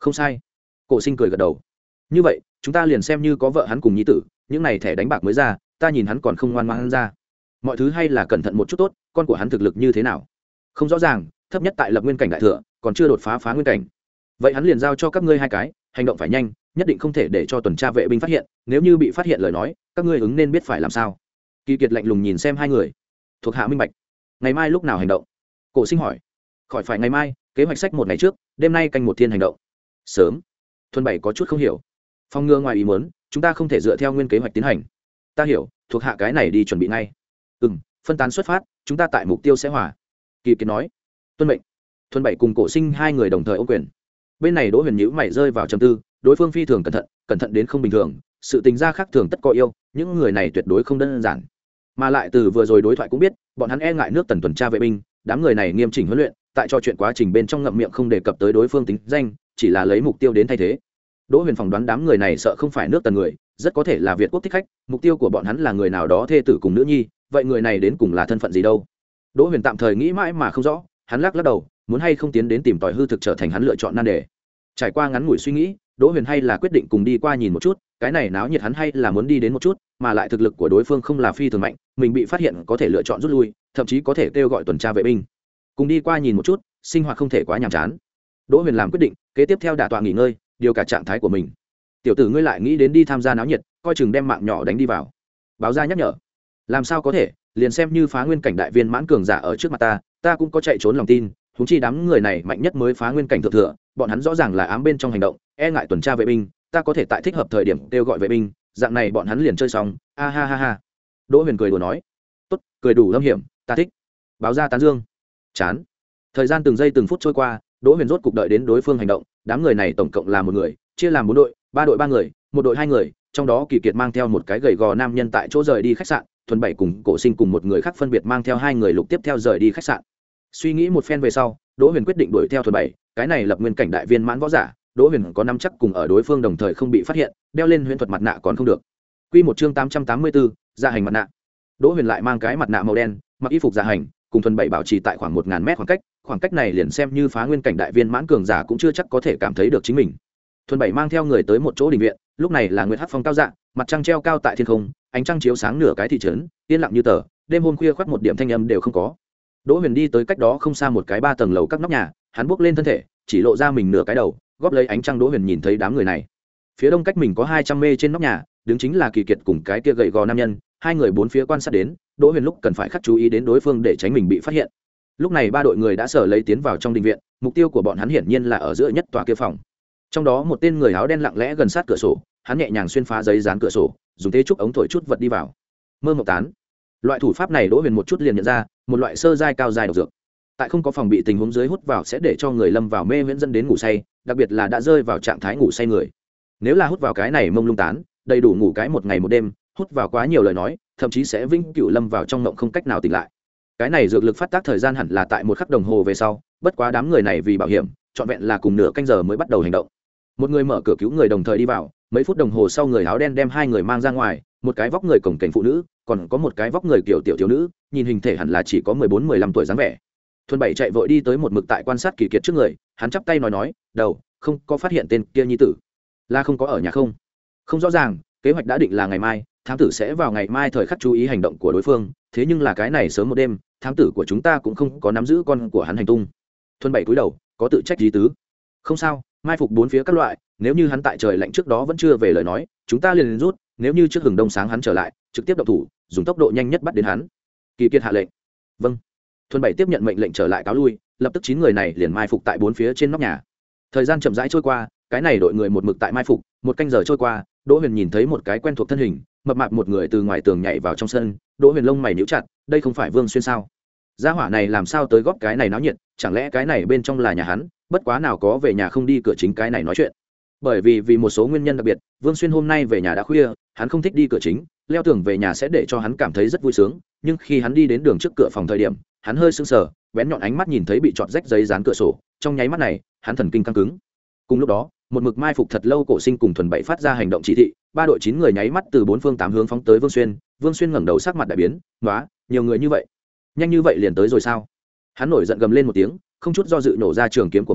không sai. Cổ Sinh cười gật đầu. Như vậy chúng ta liền xem như có vợ hắn cùng nhi tử, những này thẻ đánh bạc mới ra, ta nhìn hắn còn không ngoan ngoãn ra. Mọi thứ hay là cẩn thận một chút tốt, con của hắn thực lực như thế nào không rõ ràng, thấp nhất tại lập nguyên cảnh đại thừa, còn chưa đột phá phá nguyên cảnh. Vậy hắn liền giao cho các ngươi hai cái, hành động phải nhanh, nhất định không thể để cho tuần tra vệ binh phát hiện, nếu như bị phát hiện lời nói, các ngươi ứng nên biết phải làm sao. Kỳ Kiệt lạnh lùng nhìn xem hai người. Thuộc hạ minh bạch. Ngày mai lúc nào hành động? Cổ Sinh hỏi. Khỏi phải ngày mai, kế hoạch sách một ngày trước, đêm nay canh một thiên hành động. Sớm. Thuần Bảy có chút không hiểu. Phong ngừa ngoài ý muốn, chúng ta không thể dựa theo nguyên kế hoạch tiến hành. Ta hiểu, thuộc hạ cái này đi chuẩn bị ngay. Ừm, phân tán xuất phát, chúng ta tại mục tiêu sẽ hòa. Kỳ Kiệt nói. Tuân mệnh. Thuần Bảy cùng Cổ Sinh hai người đồng thời ôm quyền. Bên này Đỗ Huyền nhíu mày rơi vào trầm tư, đối phương phi thường cẩn thận, cẩn thận đến không bình thường, sự tình gia khác thường tất có yêu, những người này tuyệt đối không đơn giản. Mà lại từ vừa rồi đối thoại cũng biết, bọn hắn e ngại nước Tần tuần tra vệ binh, đám người này nghiêm chỉnh huấn luyện, tại trò chuyện quá trình bên trong ngậm miệng không đề cập tới đối phương tính danh, chỉ là lấy mục tiêu đến thay thế. Đỗ Huyền phỏng đoán đám người này sợ không phải nước Tần người, rất có thể là Việt quốc thích khách, mục tiêu của bọn hắn là người nào đó thê tử cùng nữ nhi, vậy người này đến cùng là thân phận gì đâu? Đỗ Huyền tạm thời nghĩ mãi mà không rõ, hắn lắc lắc đầu, muốn hay không tiến đến tìm tòi hư thực trở thành hắn lựa chọn nan đề. Trải qua ngắn ngủi suy nghĩ, Đỗ Huyền hay là quyết định cùng đi qua nhìn một chút, cái này náo nhiệt hắn hay là muốn đi đến một chút, mà lại thực lực của đối phương không là phi thường mạnh, mình bị phát hiện có thể lựa chọn rút lui, thậm chí có thể kêu gọi tuần tra vệ binh. Cùng đi qua nhìn một chút, sinh hoạt không thể quá nhàm chán. Đỗ Huyền làm quyết định, kế tiếp theo đả tọa nghỉ ngơi, điều cả trạng thái của mình. Tiểu tử ngươi lại nghĩ đến đi tham gia náo nhiệt, coi chừng đem mạng nhỏ đánh đi vào. Báo ra nhắc nhở. Làm sao có thể, liền xem như phá nguyên cảnh đại viên mãn cường giả ở trước mặt ta, ta cũng có chạy trốn lòng tin, huống chi đám người này mạnh nhất mới phá nguyên cảnh thượng thừa, bọn hắn rõ ràng là ám bên trong hành động, e ngại tuần tra vệ binh, ta có thể tại thích hợp thời điểm kêu gọi vệ binh, dạng này bọn hắn liền chơi xong. A ha ha ha. Đỗ Huyền cười đùa nói. Tốt, cười đủ lâm hiểm, ta thích. Báo ra tán dương. Chán. Thời gian từng giây từng phút trôi qua, Đỗ Huyền rốt cục đợi đến đối phương hành động, đám người này tổng cộng là một người, chia làm bốn đội, ba đội ba người, một đội hai người, trong đó Kỳ Kiệt mang theo một cái gầy gò nam nhân tại chỗ rời đi khách sạn, Thuần Bảy cùng Cổ Sinh cùng một người khác phân biệt mang theo hai người lục tiếp theo rời đi khách sạn. Suy nghĩ một phen về sau, Đỗ Huyền quyết định đuổi theo Thuần Bảy, cái này lập nguyên cảnh đại viên mãn võ giả, Đỗ Huyền có năm chắc cùng ở đối phương đồng thời không bị phát hiện, đeo lên huyền thuật mặt nạ còn không được. Quy một chương tám trăm tám mươi tư, dạ hành mặt nạ. Đỗ Huyền lại mang cái mặt nạ màu đen, mặc y phục dạ hành, cùng Thuần Bảy bảo trì tại khoảng một ngàn mét khoảng cách, khoảng cách này liền xem như phá nguyên cảnh đại viên mãn cường giả cũng chưa chắc có thể cảm thấy được chính mình. Thuần Bảy mang theo người tới một chỗ đình viện, lúc này là nguyệt hắc phong cao dạ, mặt trăng treo cao tại thiên không, ánh trăng chiếu sáng nửa cái thị trấn, yên lặng như tờ, đêm hôm khuya khoắt một điểm thanh âm đều không có. Đỗ Huyền đi tới cách đó không xa một cái ba tầng lầu các nóc nhà, hắn bước lên thân thể, chỉ lộ ra mình nửa cái đầu, góp lấy ánh trăng. Đỗ Huyền nhìn thấy đám người này. Phía đông cách mình có hai trăm mê trên nóc nhà, đứng chính là Kỳ Kiệt cùng cái kia gầy gò nam nhân, hai người bốn phía quan sát đến, Đỗ Huyền lúc cần phải khắc chú ý đến đối phương để tránh mình bị phát hiện. Lúc này ba đội người đã sở lấy tiến vào trong đình viện, mục tiêu của bọn hắn hiển nhiên là ở giữa nhất tòa kia phòng. Trong đó một tên người áo đen lặng lẽ gần sát cửa sổ, hắn nhẹ nhàng xuyên phá giấy dán cửa sổ, dùng thế trúc ống thổi chút vật đi vào. Mơ mộng tán. Loại thủ pháp này Đỗ Huyền một chút liền nhận ra, một loại sơ giai cao giai độc dược. Tại không có phòng bị tình huống dưới hút vào sẽ để cho người lâm vào mê viễn dẫn đến ngủ say, đặc biệt là đã rơi vào trạng thái ngủ say người. Nếu là hút vào cái này mông lung tán, đầy đủ ngủ cái một ngày một đêm, hút vào quá nhiều lời nói, thậm chí sẽ vĩnh cửu lâm vào trong mộng không cách nào tỉnh lại. Cái này dược lực phát tác thời gian hẳn là tại một khắc đồng hồ về sau, bất quá đám người này vì bảo hiểm, trọn vẹn là cùng nửa canh giờ mới bắt đầu hành động. Một người mở cửa cứu người đồng thời đi vào, mấy phút đồng hồ sau người áo đen đem hai người mang ra ngoài, một cái vóc người cổng cảnh phụ nữ, còn có một cái vóc người kiểu tiểu thiếu nữ, nhìn hình thể hẳn là chỉ có mười bốn mười lăm tuổi dáng vẻ. Thuần Bảy chạy vội đi tới một mực tại quan sát Kỳ Kiệt trước người, hắn chắp tay nói nói, "Đầu, không có phát hiện tên kia nhi tử, là không có ở nhà không?" "Không rõ ràng, kế hoạch đã định là ngày mai, thám tử sẽ vào ngày mai thời khắc chú ý hành động của đối phương, thế nhưng là cái này sớm một đêm, thám tử của chúng ta cũng không có nắm giữ con của hắn hành tung." Thuần Bảy cúi đầu, có tự trách lý tứ. "Không sao, mai phục bốn phía các loại, nếu như hắn tại trời lạnh trước đó vẫn chưa về lời nói, chúng ta liền rút, nếu như trước hừng đông sáng hắn trở lại, trực tiếp động thủ, dùng tốc độ nhanh nhất bắt đến hắn." Kỳ Kiệt hạ lệnh. "Vâng." Thuần Bảy tiếp nhận mệnh lệnh trở lại cáo lui, lập tức chín người này liền mai phục tại bốn phía trên nóc nhà. Thời gian chậm rãi trôi qua, cái này đội người một mực tại mai phục, một canh giờ trôi qua, Đỗ Huyền nhìn thấy một cái quen thuộc thân hình, mập mạp một người từ ngoài tường nhảy vào trong sân. Đỗ Huyền lông mày nhíu chặt, đây không phải Vương Xuyên sao? Gia hỏa này làm sao tới góp cái này náo nhiệt, chẳng lẽ cái này bên trong là nhà hắn, bất quá nào có về nhà không đi cửa chính cái này nói chuyện. Bởi vì vì một số nguyên nhân đặc biệt, Vương Xuyên hôm nay về nhà đã khuya, hắn không thích đi cửa chính, leo tường về nhà sẽ để cho hắn cảm thấy rất vui sướng, nhưng khi hắn đi đến đường trước cửa phòng thời điểm, hắn hơi sững sờ, bén nhọn ánh mắt nhìn thấy bị chọt rách giấy dán cửa sổ, trong nháy mắt này, hắn thần kinh căng cứng. Cùng lúc đó, một mực mai phục thật lâu Cổ Sinh cùng Thuần Bảy phát ra hành động chỉ thị, ba đội chín người nháy mắt từ bốn phương tám hướng phóng tới Vương Xuyên. Vương Xuyên ngẩng đầu sắc mặt đại biến, "Nóa, nhiều người như vậy, nhanh như vậy liền tới rồi sao?" Hắn nổi giận gầm lên một tiếng, không chút do dự nổ ra trường kiếm của mình,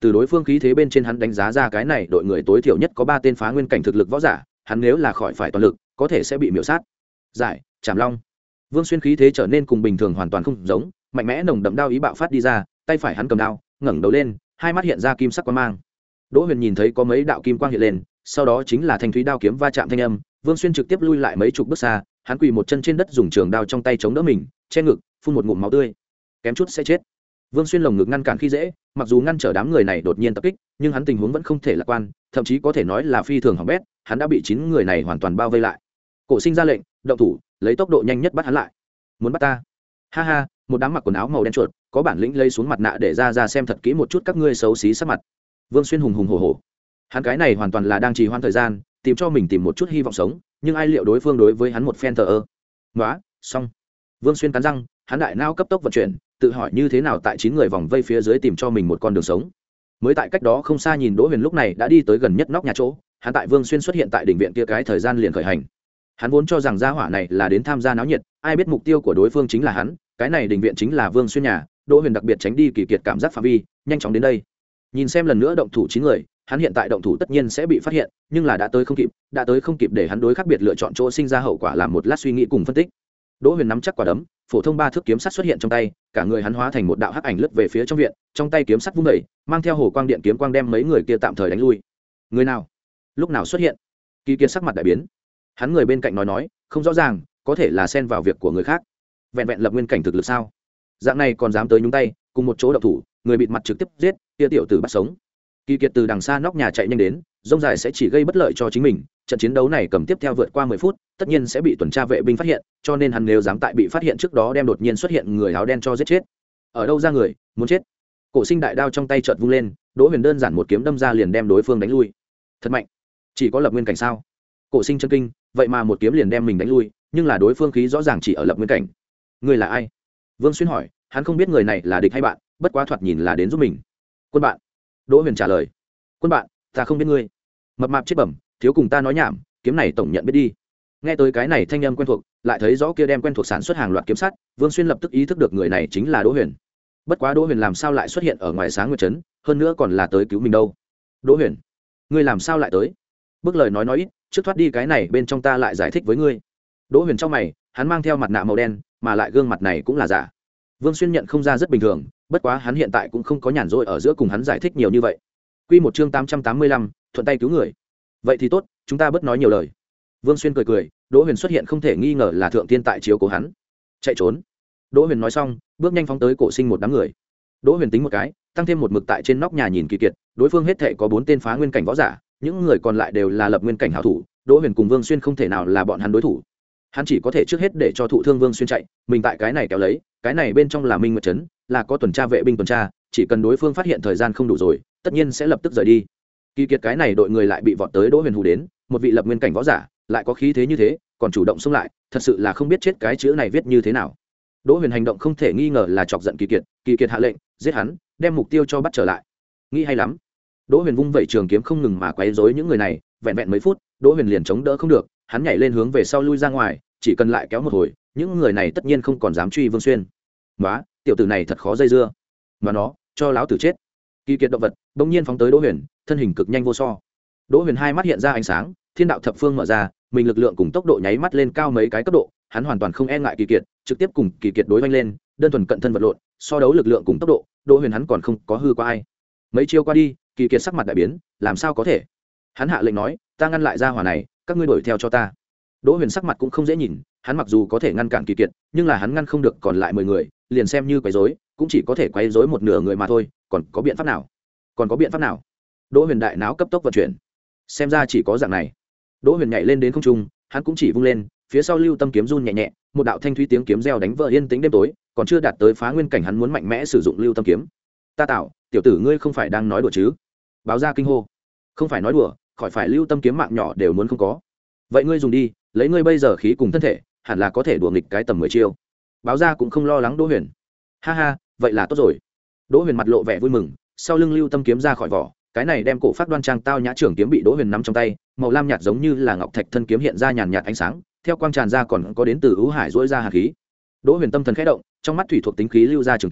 từ đối phương khí thế bên trên hắn đánh giá ra cái này đội người tối thiểu nhất có ba tên phá nguyên cảnh thực lực võ giả, hắn nếu là khỏi phải toàn lực có thể sẽ bị miểu sát. Giải Trảm Long. Vương Xuyên khí thế trở nên cùng bình thường hoàn toàn không giống, mạnh mẽ nồng đậm đao ý bạo phát đi ra, tay phải hắn cầm đao ngẩng đầu lên, hai mắt hiện ra kim sắc quang mang. Đỗ Huyền nhìn thấy có mấy đạo kim quang hiện lên, sau đó chính là thanh thúy đao kiếm va chạm thanh âm. Vương Xuyên trực tiếp lui lại mấy chục bước xa, hắn quỳ một chân trên đất dùng trường đao trong tay chống đỡ mình, che ngực phun một ngụm máu tươi, kém chút sẽ chết. Vương Xuyên lồng ngực ngăn cản khi dễ, mặc dù ngăn trở đám người này đột nhiên tập kích, nhưng hắn tình huống vẫn không thể lạc quan, thậm chí có thể nói là phi thường hỏng bét, hắn đã bị chín người này hoàn toàn bao vây lại. Cổ Sinh ra lệnh, động thủ, lấy tốc độ nhanh nhất bắt hắn lại. Muốn bắt ta? Ha ha, một đám mặc quần áo màu đen chuột, có bản lĩnh lấy xuống mặt nạ để ra ra xem thật kỹ một chút các ngươi xấu xí sắc mặt. Vương Xuyên hùng hùng hổ hổ. Hắn cái này hoàn toàn là đang trì hoãn thời gian, tìm cho mình tìm một chút hy vọng sống, nhưng ai liệu đối phương đối với hắn một phen thờ ơ. Nóa, xong. Vương Xuyên cắn răng, hắn đại não cấp tốc vận chuyển, tự hỏi như thế nào tại chín người vòng vây phía dưới tìm cho mình một con đường sống. Mới tại cách đó không xa nhìn Đỗ Huyền lúc này đã đi tới gần nhất nóc nhà chỗ, hắn tại Vương Xuyên xuất hiện tại đỉnh viện kia cái thời gian liền khởi hành. Hắn vốn cho rằng gia hỏa này là đến tham gia náo nhiệt, ai biết mục tiêu của đối phương chính là hắn, cái này đỉnh viện chính là Vương Xuyên nhà. Đỗ Huyền đặc biệt tránh đi kỳ kiệt cảm giác phạm vi, nhanh chóng đến đây. Nhìn xem lần nữa động thủ chín người, hắn hiện tại động thủ tất nhiên sẽ bị phát hiện, nhưng là đã tới không kịp, đã tới không kịp để hắn đối khác biệt lựa chọn chỗ sinh ra hậu quả làm một lát suy nghĩ cùng phân tích. Đỗ Huyền nắm chắc quả đấm, phổ thông ba thước kiếm sắt xuất hiện trong tay, cả người hắn hóa thành một đạo hắc ảnh lướt về phía trong viện, trong tay kiếm sắt vung đẩy, mang theo hồ quang điện kiếm quang đem mấy người kia tạm thời đánh lui. Người nào? Lúc nào xuất hiện? Kỳ Kiệt sắc mặt đại biến. Hắn người bên cạnh nói nói, không rõ ràng, có thể là xen vào việc của người khác. Vẹn vẹn lập nguyên cảnh thực lực sao? Dạng này còn dám tới nhúng tay, cùng một chỗ động thủ, người bịt mặt trực tiếp giết, kia tiểu tử bắt sống. Kỳ Kiệt từ đằng xa nóc nhà chạy nhanh đến, rông dài sẽ chỉ gây bất lợi cho chính mình, trận chiến đấu này cầm tiếp theo vượt qua mười phút, tất nhiên sẽ bị tuần tra vệ binh phát hiện, cho nên hắn nếu dám tại bị phát hiện trước đó đem đột nhiên xuất hiện người áo đen cho giết chết. Ở đâu ra người, muốn chết. Cổ Sinh đại đao trong tay chợt vung lên, Đỗ Huyền đơn giản một kiếm đâm ra liền đem đối phương đánh lui. Thật mạnh, chỉ có lập nguyên cảnh sao? Cổ Sinh chân kinh, vậy mà một kiếm liền đem mình đánh lui, nhưng là đối phương khí rõ ràng chỉ ở lập nguyên cảnh. Người là ai? Vương Xuyên hỏi, hắn không biết người này là địch hay bạn, bất quá thoạt nhìn là đến giúp mình. Quân bạn. Đỗ Huyền trả lời. Quân bạn, ta không biết ngươi. Mập mạp chết bẩm, thiếu cùng ta nói nhảm, kiếm này tổng nhận biết đi. Nghe tới cái này thanh âm quen thuộc, lại thấy rõ kia đem quen thuộc sản xuất hàng loạt kiếm sắt, Vương Xuyên lập tức ý thức được người này chính là Đỗ Huyền. Bất quá Đỗ Huyền làm sao lại xuất hiện ở ngoài Sáng Nguyệt trấn, hơn nữa còn là tới cứu mình đâu? Đỗ Huyền, ngươi làm sao lại tới? Bước lời nói nói ít, trước thoát đi cái này bên trong ta lại giải thích với ngươi. Đỗ Huyền trong mày, hắn mang theo mặt nạ màu đen, mà lại gương mặt này cũng là giả. Vương Xuyên nhận không ra rất bình thường, bất quá hắn hiện tại cũng không có nhàn rỗi ở giữa cùng hắn giải thích nhiều như vậy. Quy một chương tám trăm tám mươi lăm, thuận tay cứu người. Vậy thì tốt, chúng ta bớt nói nhiều lời. Vương Xuyên cười cười, Đỗ Huyền xuất hiện không thể nghi ngờ là thượng tiên tại chiếu cố hắn. Chạy trốn. Đỗ Huyền nói xong, bước nhanh phóng tới Cổ Sinh một đám người. Đỗ Huyền tính một cái, tăng thêm một mực tại trên nóc nhà nhìn Kỳ Kiệt, đối phương hết thảy có bốn tên phá nguyên cảnh võ giả, những người còn lại đều là lập nguyên cảnh hảo thủ, Đỗ Huyền cùng Vương Xuyên không thể nào là bọn hắn đối thủ. Hắn chỉ có thể trước hết để cho thụ thương Vương Xuyên chạy, mình tại cái này kéo lấy, cái này bên trong là Minh Nguyệt trấn, là có tuần tra vệ binh tuần tra, chỉ cần đối phương phát hiện thời gian không đủ rồi, tất nhiên sẽ lập tức rời đi. Kỳ Kiệt cái này đội người lại bị vọt tới Đỗ Huyền hù đến, một vị lập nguyên cảnh võ giả, lại có khí thế như thế, còn chủ động xông lại, thật sự là không biết chết cái chữ này viết như thế nào. Đỗ Huyền hành động không thể nghi ngờ là chọc giận Kỳ Kiệt, Kỳ Kiệt hạ lệnh, giết hắn, đem mục tiêu cho bắt trở lại. Nghĩ hay lắm. Đỗ Huyền vung vẩy trường kiếm không ngừng mà quấy rối những người này, vẹn vẹn mấy phút, Đỗ Huyền liền chống đỡ không được, hắn nhảy lên hướng về sau lui ra ngoài, chỉ cần lại kéo một hồi, những người này tất nhiên không còn dám truy Vương Xuyên. "Nóa, tiểu tử này thật khó dây dưa." Mà nó, cho láo tử chết. Kỳ Kiệt động vật, bỗng nhiên phóng tới Đỗ Huyền, thân hình cực nhanh vô so. Đỗ Huyền hai mắt hiện ra ánh sáng, thiên đạo thập phương mở ra, mình lực lượng cùng tốc độ nháy mắt lên cao mấy cái cấp độ, hắn hoàn toàn không e ngại Kỳ Kiệt, trực tiếp cùng Kỳ Kiệt đối vanh lên, đơn thuần cận thân vật lộn, so đấu lực lượng cùng tốc độ, Đỗ Huyền hắn còn không có hư qua ai. Mấy chiêu qua đi, Kỳ Kiệt sắc mặt đại biến, làm sao có thể? Hắn hạ lệnh nói, ta ngăn lại gia hỏa này, các ngươi đuổi theo cho ta. Đỗ Huyền sắc mặt cũng không dễ nhìn, hắn mặc dù có thể ngăn cản Kỳ Kiệt, nhưng là hắn ngăn không được còn lại mười người, liền xem như quấy rối, cũng chỉ có thể quấy rối một nửa người mà thôi, còn có biện pháp nào? Còn có biện pháp nào? Đỗ Huyền đại não cấp tốc vận chuyển. Xem ra chỉ có dạng này. Đỗ Huyền nhảy lên đến không trung, hắn cũng chỉ vung lên, phía sau lưu tâm kiếm run nhẹ nhẹ, một đạo thanh thúy tiếng kiếm reo đánh vỡ yên tĩnh đêm tối, còn chưa đạt tới phá nguyên cảnh hắn muốn mạnh mẽ sử dụng lưu tâm kiếm. Ta tạo, tiểu tử ngươi không phải đang nói đùa chứ? Báo ra kinh hô. Không phải nói đùa, khỏi phải lưu tâm kiếm mạng nhỏ đều muốn không có. Vậy ngươi dùng đi, lấy ngươi bây giờ khí cùng thân thể, hẳn là có thể đùa nghịch cái tầm mười chiêu. Báo ra cũng không lo lắng Đỗ Huyền. Ha ha, vậy là tốt rồi. Đỗ Huyền mặt lộ vẻ vui mừng, sau lưng lưu tâm kiếm ra khỏi vỏ, cái này đem cổ phát đoan trang tao nhã trưởng kiếm bị Đỗ Huyền nắm trong tay, màu lam nhạt giống như là ngọc thạch thân kiếm hiện ra nhàn nhạt ánh sáng, theo quang tràn ra còn có đến từ ưu hải rỗi ra hàn khí. Đỗ Huyền tâm thần khẽ động, trong mắt thủy thuộc tính khí lưu ra trường kiếm,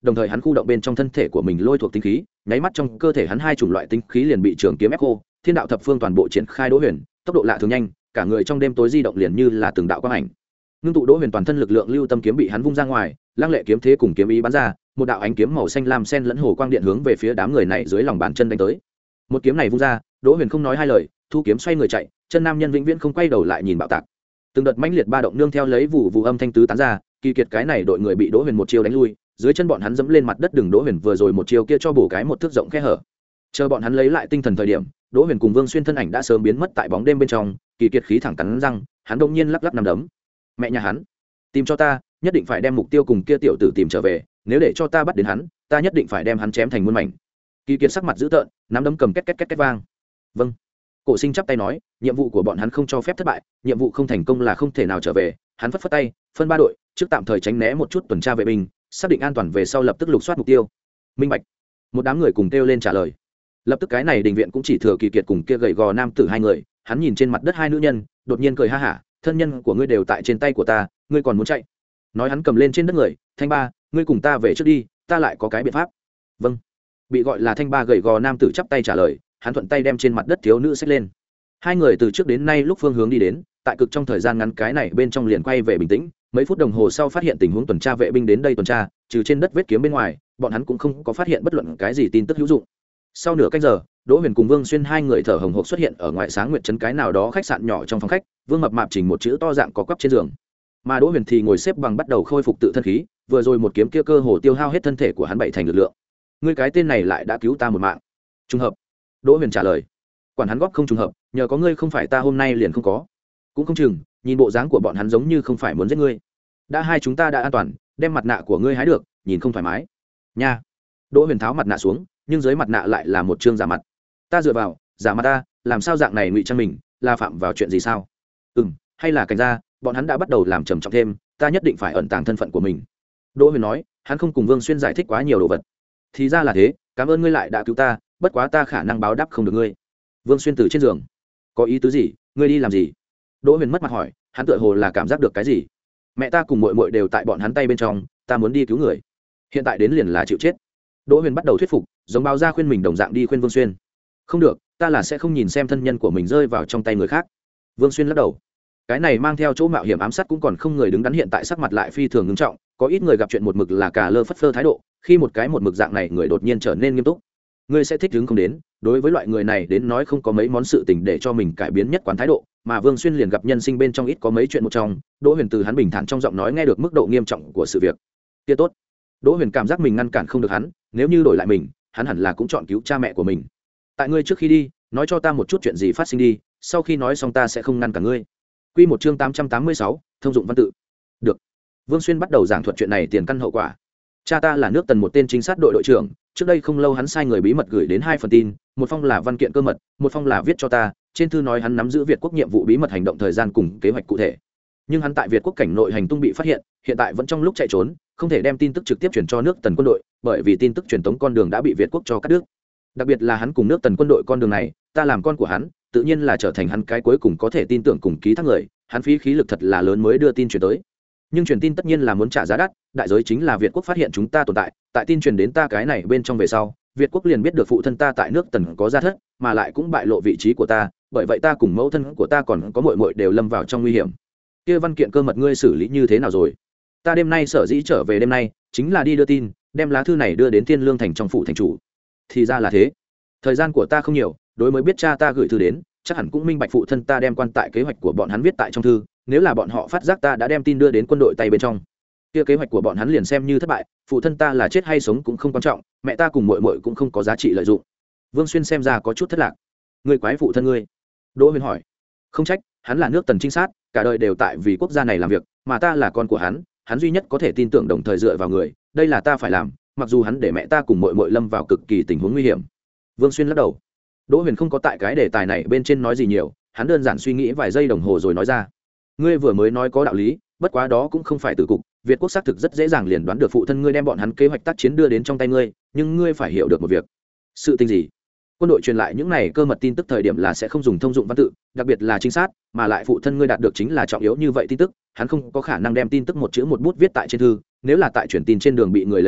đồng thời hắn khu động bên trong thân thể của mình lôi thuộc tinh khí, nháy mắt trong cơ thể hắn hai chủng loại tinh khí liền bị trường kiếm ép khô, thiên đạo thập phương toàn bộ triển khai. Đỗ Huyền tốc độ lạ thường nhanh, cả người trong đêm tối di động liền như là từng đạo quang ảnh. Ngưng tụ Đỗ Huyền toàn thân lực lượng lưu tâm kiếm bị hắn vung ra ngoài, lăng lệ kiếm thế cùng kiếm ý bắn ra, một đạo ánh kiếm màu xanh lam xen lẫn hồ quang điện hướng về phía đám người này dưới lòng bàn chân đánh tới. Một kiếm này vung ra, Đỗ Huyền không nói hai lời, thu kiếm xoay người chạy, chân nam nhân vĩnh viễn không quay đầu lại nhìn bạo tạc. Từng đợt mãnh liệt ba động nương theo lấy vụ vụ âm thanh tứ tán ra, kỳ kiệt cái này đội người bị Đỗ Huyền một chiêu đánh lui, dưới chân bọn hắn dẫm lên mặt đất, đừng Đỗ Huyền vừa rồi một chiêu kia cho bổ cái một thước rộng khe hở. Chờ bọn hắn lấy lại tinh thần thời điểm, Đỗ Huyền cùng Vương Xuyên thân ảnh đã sớm biến mất tại bóng đêm bên trong, kỳ kiệt khí thẳng cắn răng, hắn đột nhiên lắc lắc nằm đấm. Mẹ nhà hắn, tìm cho ta, nhất định phải đem mục tiêu cùng kia tiểu tử tìm trở về, nếu để cho ta bắt đến hắn, ta nhất định phải đem hắn chém thành muôn mảnh. Kỳ kiệt sắc mặt dữ tợn, nắm đấm cầm két két két két vang. Vâng. Cổ Sinh chắp tay nói, nhiệm vụ của bọn hắn không cho phép thất bại, nhiệm vụ không thành công là không thể nào trở về. Hắn phất phất tay, phân ba đội, trước tạm thời tránh né một chút tuần tra vệ binh, xác định an toàn về sau lập tức lục soát mục tiêu. Minh bạch. Một đám người cùng kêu lên trả lời. Lập tức cái này đình viện cũng chỉ thừa Kỳ Kiệt cùng kia gầy gò nam tử hai người, hắn nhìn trên mặt đất hai nữ nhân, đột nhiên cười ha hả, thân nhân của ngươi đều tại trên tay của ta, ngươi còn muốn chạy? Nói hắn cầm lên trên đất người, Thanh Ba, ngươi cùng ta về trước đi, ta lại có cái biện pháp. Vâng. Bị gọi là Thanh Ba gầy gò nam tử chắp tay trả lời, hắn thuận tay đem trên mặt đất thiếu nữ xách lên. Hai người từ trước đến nay lúc phương hướng đi đến, tại cực trong thời gian ngắn cái này bên trong liền quay về bình tĩnh. Mấy phút đồng hồ sau phát hiện tình huống tuần tra vệ binh đến đây tuần tra, trừ trên đất vết kiếm bên ngoài, bọn hắn cũng không có phát hiện bất luận cái gì tin tức hữu dụng. Sau nửa canh giờ, Đỗ Huyền cùng Vương Xuyên hai người thở hồng hộc xuất hiện ở ngoại Sáng Nguyệt trấn cái nào đó khách sạn nhỏ trong phòng khách. Vương Mập Mạp chỉnh một chữ to dạng có quắp trên giường, mà Đỗ Huyền thì ngồi xếp bằng bắt đầu khôi phục tự thân khí. Vừa rồi một kiếm kia cơ hồ tiêu hao hết thân thể của hắn bảy thành lực lượng. Ngươi cái tên này lại đã cứu ta một mạng. Trùng hợp. Đỗ Huyền trả lời. Quản hắn góp không trùng hợp, nhờ có ngươi không phải ta hôm nay liền không có. Cũng không chừng, nhìn bộ dáng của bọn hắn giống như không phải muốn giết ngươi. Đã hai chúng ta đã an toàn, đem mặt nạ của ngươi hái được, nhìn không thoải mái. Nha. Đỗ Huyền tháo mặt nạ xuống, nhưng dưới mặt nạ lại là một trương giả mặt. Ta dựa vào, giả mặt ta, làm sao dạng này ngụy trang mình, là phạm vào chuyện gì sao? Ừm, hay là cảnh gia, bọn hắn đã bắt đầu làm trầm trọng thêm, ta nhất định phải ẩn tàng thân phận của mình. Đỗ Huyền nói, hắn không cùng Vương Xuyên giải thích quá nhiều đồ vật. Thì ra là thế, cảm ơn ngươi lại đã cứu ta, bất quá ta khả năng báo đáp không được ngươi. Vương Xuyên từ trên giường, có ý tứ gì, ngươi đi làm gì? Đỗ Huyền mất mặt hỏi, hắn tựa hồ là cảm giác được cái gì. Mẹ ta cùng muội muội đều tại bọn hắn tay bên trong, ta muốn đi cứu người. Hiện tại đến liền là chịu chết. Đỗ Huyền bắt đầu thuyết phục, giống báo ra khuyên mình đồng dạng đi khuyên Vương Xuyên. Không được, ta là sẽ không nhìn xem thân nhân của mình rơi vào trong tay người khác. Vương Xuyên lắc đầu. Cái này mang theo chỗ mạo hiểm ám sát cũng còn không người đứng đắn, hiện tại sắc mặt lại phi thường nghiêm trọng, có ít người gặp chuyện một mực là cà lơ phất phơ thái độ, khi một cái một mực dạng này người đột nhiên trở nên nghiêm túc. Ngươi sẽ thích đứng không đến, đối với loại người này đến nói không có mấy món sự tình để cho mình cải biến nhất quán thái độ, mà Vương Xuyên liền gặp nhân sinh bên trong ít có mấy chuyện một trong. Đỗ Huyền từ hắn bình thản trong giọng nói nghe được mức độ nghiêm trọng của sự việc. Kia tốt. Đỗ Huyền cảm giác mình ngăn cản không được hắn, nếu như đổi lại mình, hắn hẳn là cũng chọn cứu cha mẹ của mình. Tại ngươi trước khi đi, nói cho ta một chút chuyện gì phát sinh đi, sau khi nói xong ta sẽ không ngăn cản ngươi. Quy một chương tám trăm tám mươi sáu, thông dụng văn tự. Được. Vương Xuyên bắt đầu giảng thuật chuyện này tiền căn hậu quả. Cha ta là nước Tần một tên trinh sát đội đội trưởng, trước đây không lâu hắn sai người bí mật gửi đến hai phần tin, một phong là văn kiện cơ mật, một phong là viết cho ta, trên thư nói hắn nắm giữ Việt quốc nhiệm vụ bí mật hành động thời gian cùng kế hoạch cụ thể. Nhưng hắn tại Việt quốc cảnh nội hành tung bị phát hiện, hiện tại vẫn trong lúc chạy trốn, không thể đem tin tức trực tiếp chuyển cho nước Tần quân đội, bởi vì tin tức truyền tống con đường đã bị Việt quốc cho cắt đứt. Đặc biệt là hắn cùng nước Tần quân đội con đường này, ta làm con của hắn, tự nhiên là trở thành hắn cái cuối cùng có thể tin tưởng cùng ký thác người, hắn phí khí lực thật là lớn mới đưa tin truyền tới. Nhưng truyền tin tất nhiên là muốn trả giá đắt, đại giới chính là Việt quốc phát hiện chúng ta tồn tại, tại tin truyền đến ta cái này bên trong về sau, Việt quốc liền biết được phụ thân ta tại nước Tần có gia thất, mà lại cũng bại lộ vị trí của ta, bởi vậy ta cùng mẫu thân của ta còn có muội muội đều lâm vào trong nguy hiểm. Kia văn kiện cơ mật ngươi xử lý như thế nào rồi? Ta đêm nay sở dĩ trở về đêm nay, chính là đi đưa tin, đem lá thư này đưa đến Thiên Lương thành trong phủ thành chủ. Thì ra là thế. Thời gian của ta không nhiều, đối mới biết cha ta gửi thư đến, chắc hẳn cũng minh bạch phụ thân ta đem quan tại kế hoạch của bọn hắn viết tại trong thư, nếu là bọn họ phát giác ta đã đem tin đưa đến quân đội tay bên trong, kia kế hoạch của bọn hắn liền xem như thất bại, phụ thân ta là chết hay sống cũng không quan trọng, mẹ ta cùng muội muội cũng không có giá trị lợi dụng. Vương Xuyên xem ra có chút thất lạc. Ngươi quái phụ thân ngươi? Đỗ Huyền hỏi. Không trách, hắn là nước Tần trinh sát, cả đời đều tại vì quốc gia này làm việc, mà ta là con của hắn, hắn duy nhất có thể tin tưởng đồng thời dựa vào người, đây là ta phải làm, mặc dù hắn để mẹ ta cùng muội muội lâm vào cực kỳ tình huống nguy hiểm. Vương Xuyên lắc đầu. Đỗ Huyền không có tại cái đề tài này bên trên nói gì nhiều, hắn đơn giản suy nghĩ vài giây đồng hồ rồi nói ra. Ngươi vừa mới nói có đạo lý, bất quá đó cũng không phải tử cục, Việt quốc xác thực rất dễ dàng liền đoán được phụ thân ngươi đem bọn hắn kế hoạch tác chiến đưa đến trong tay ngươi, nhưng ngươi phải hiểu được một việc. Sự tình gì? Quân đội truyền lại những này cơ mật tin tức thời điểm là sẽ không dùng thông dụng văn tự, đặc biệt là trinh sát, mà lại phụ thân ngươi đạt được chính là trọng yếu như vậy tin tức, hắn không có khả năng đem tin tức một chữ một bút viết tại trên thư, nếu là tại truyền tin trên đường bị người lấy ra,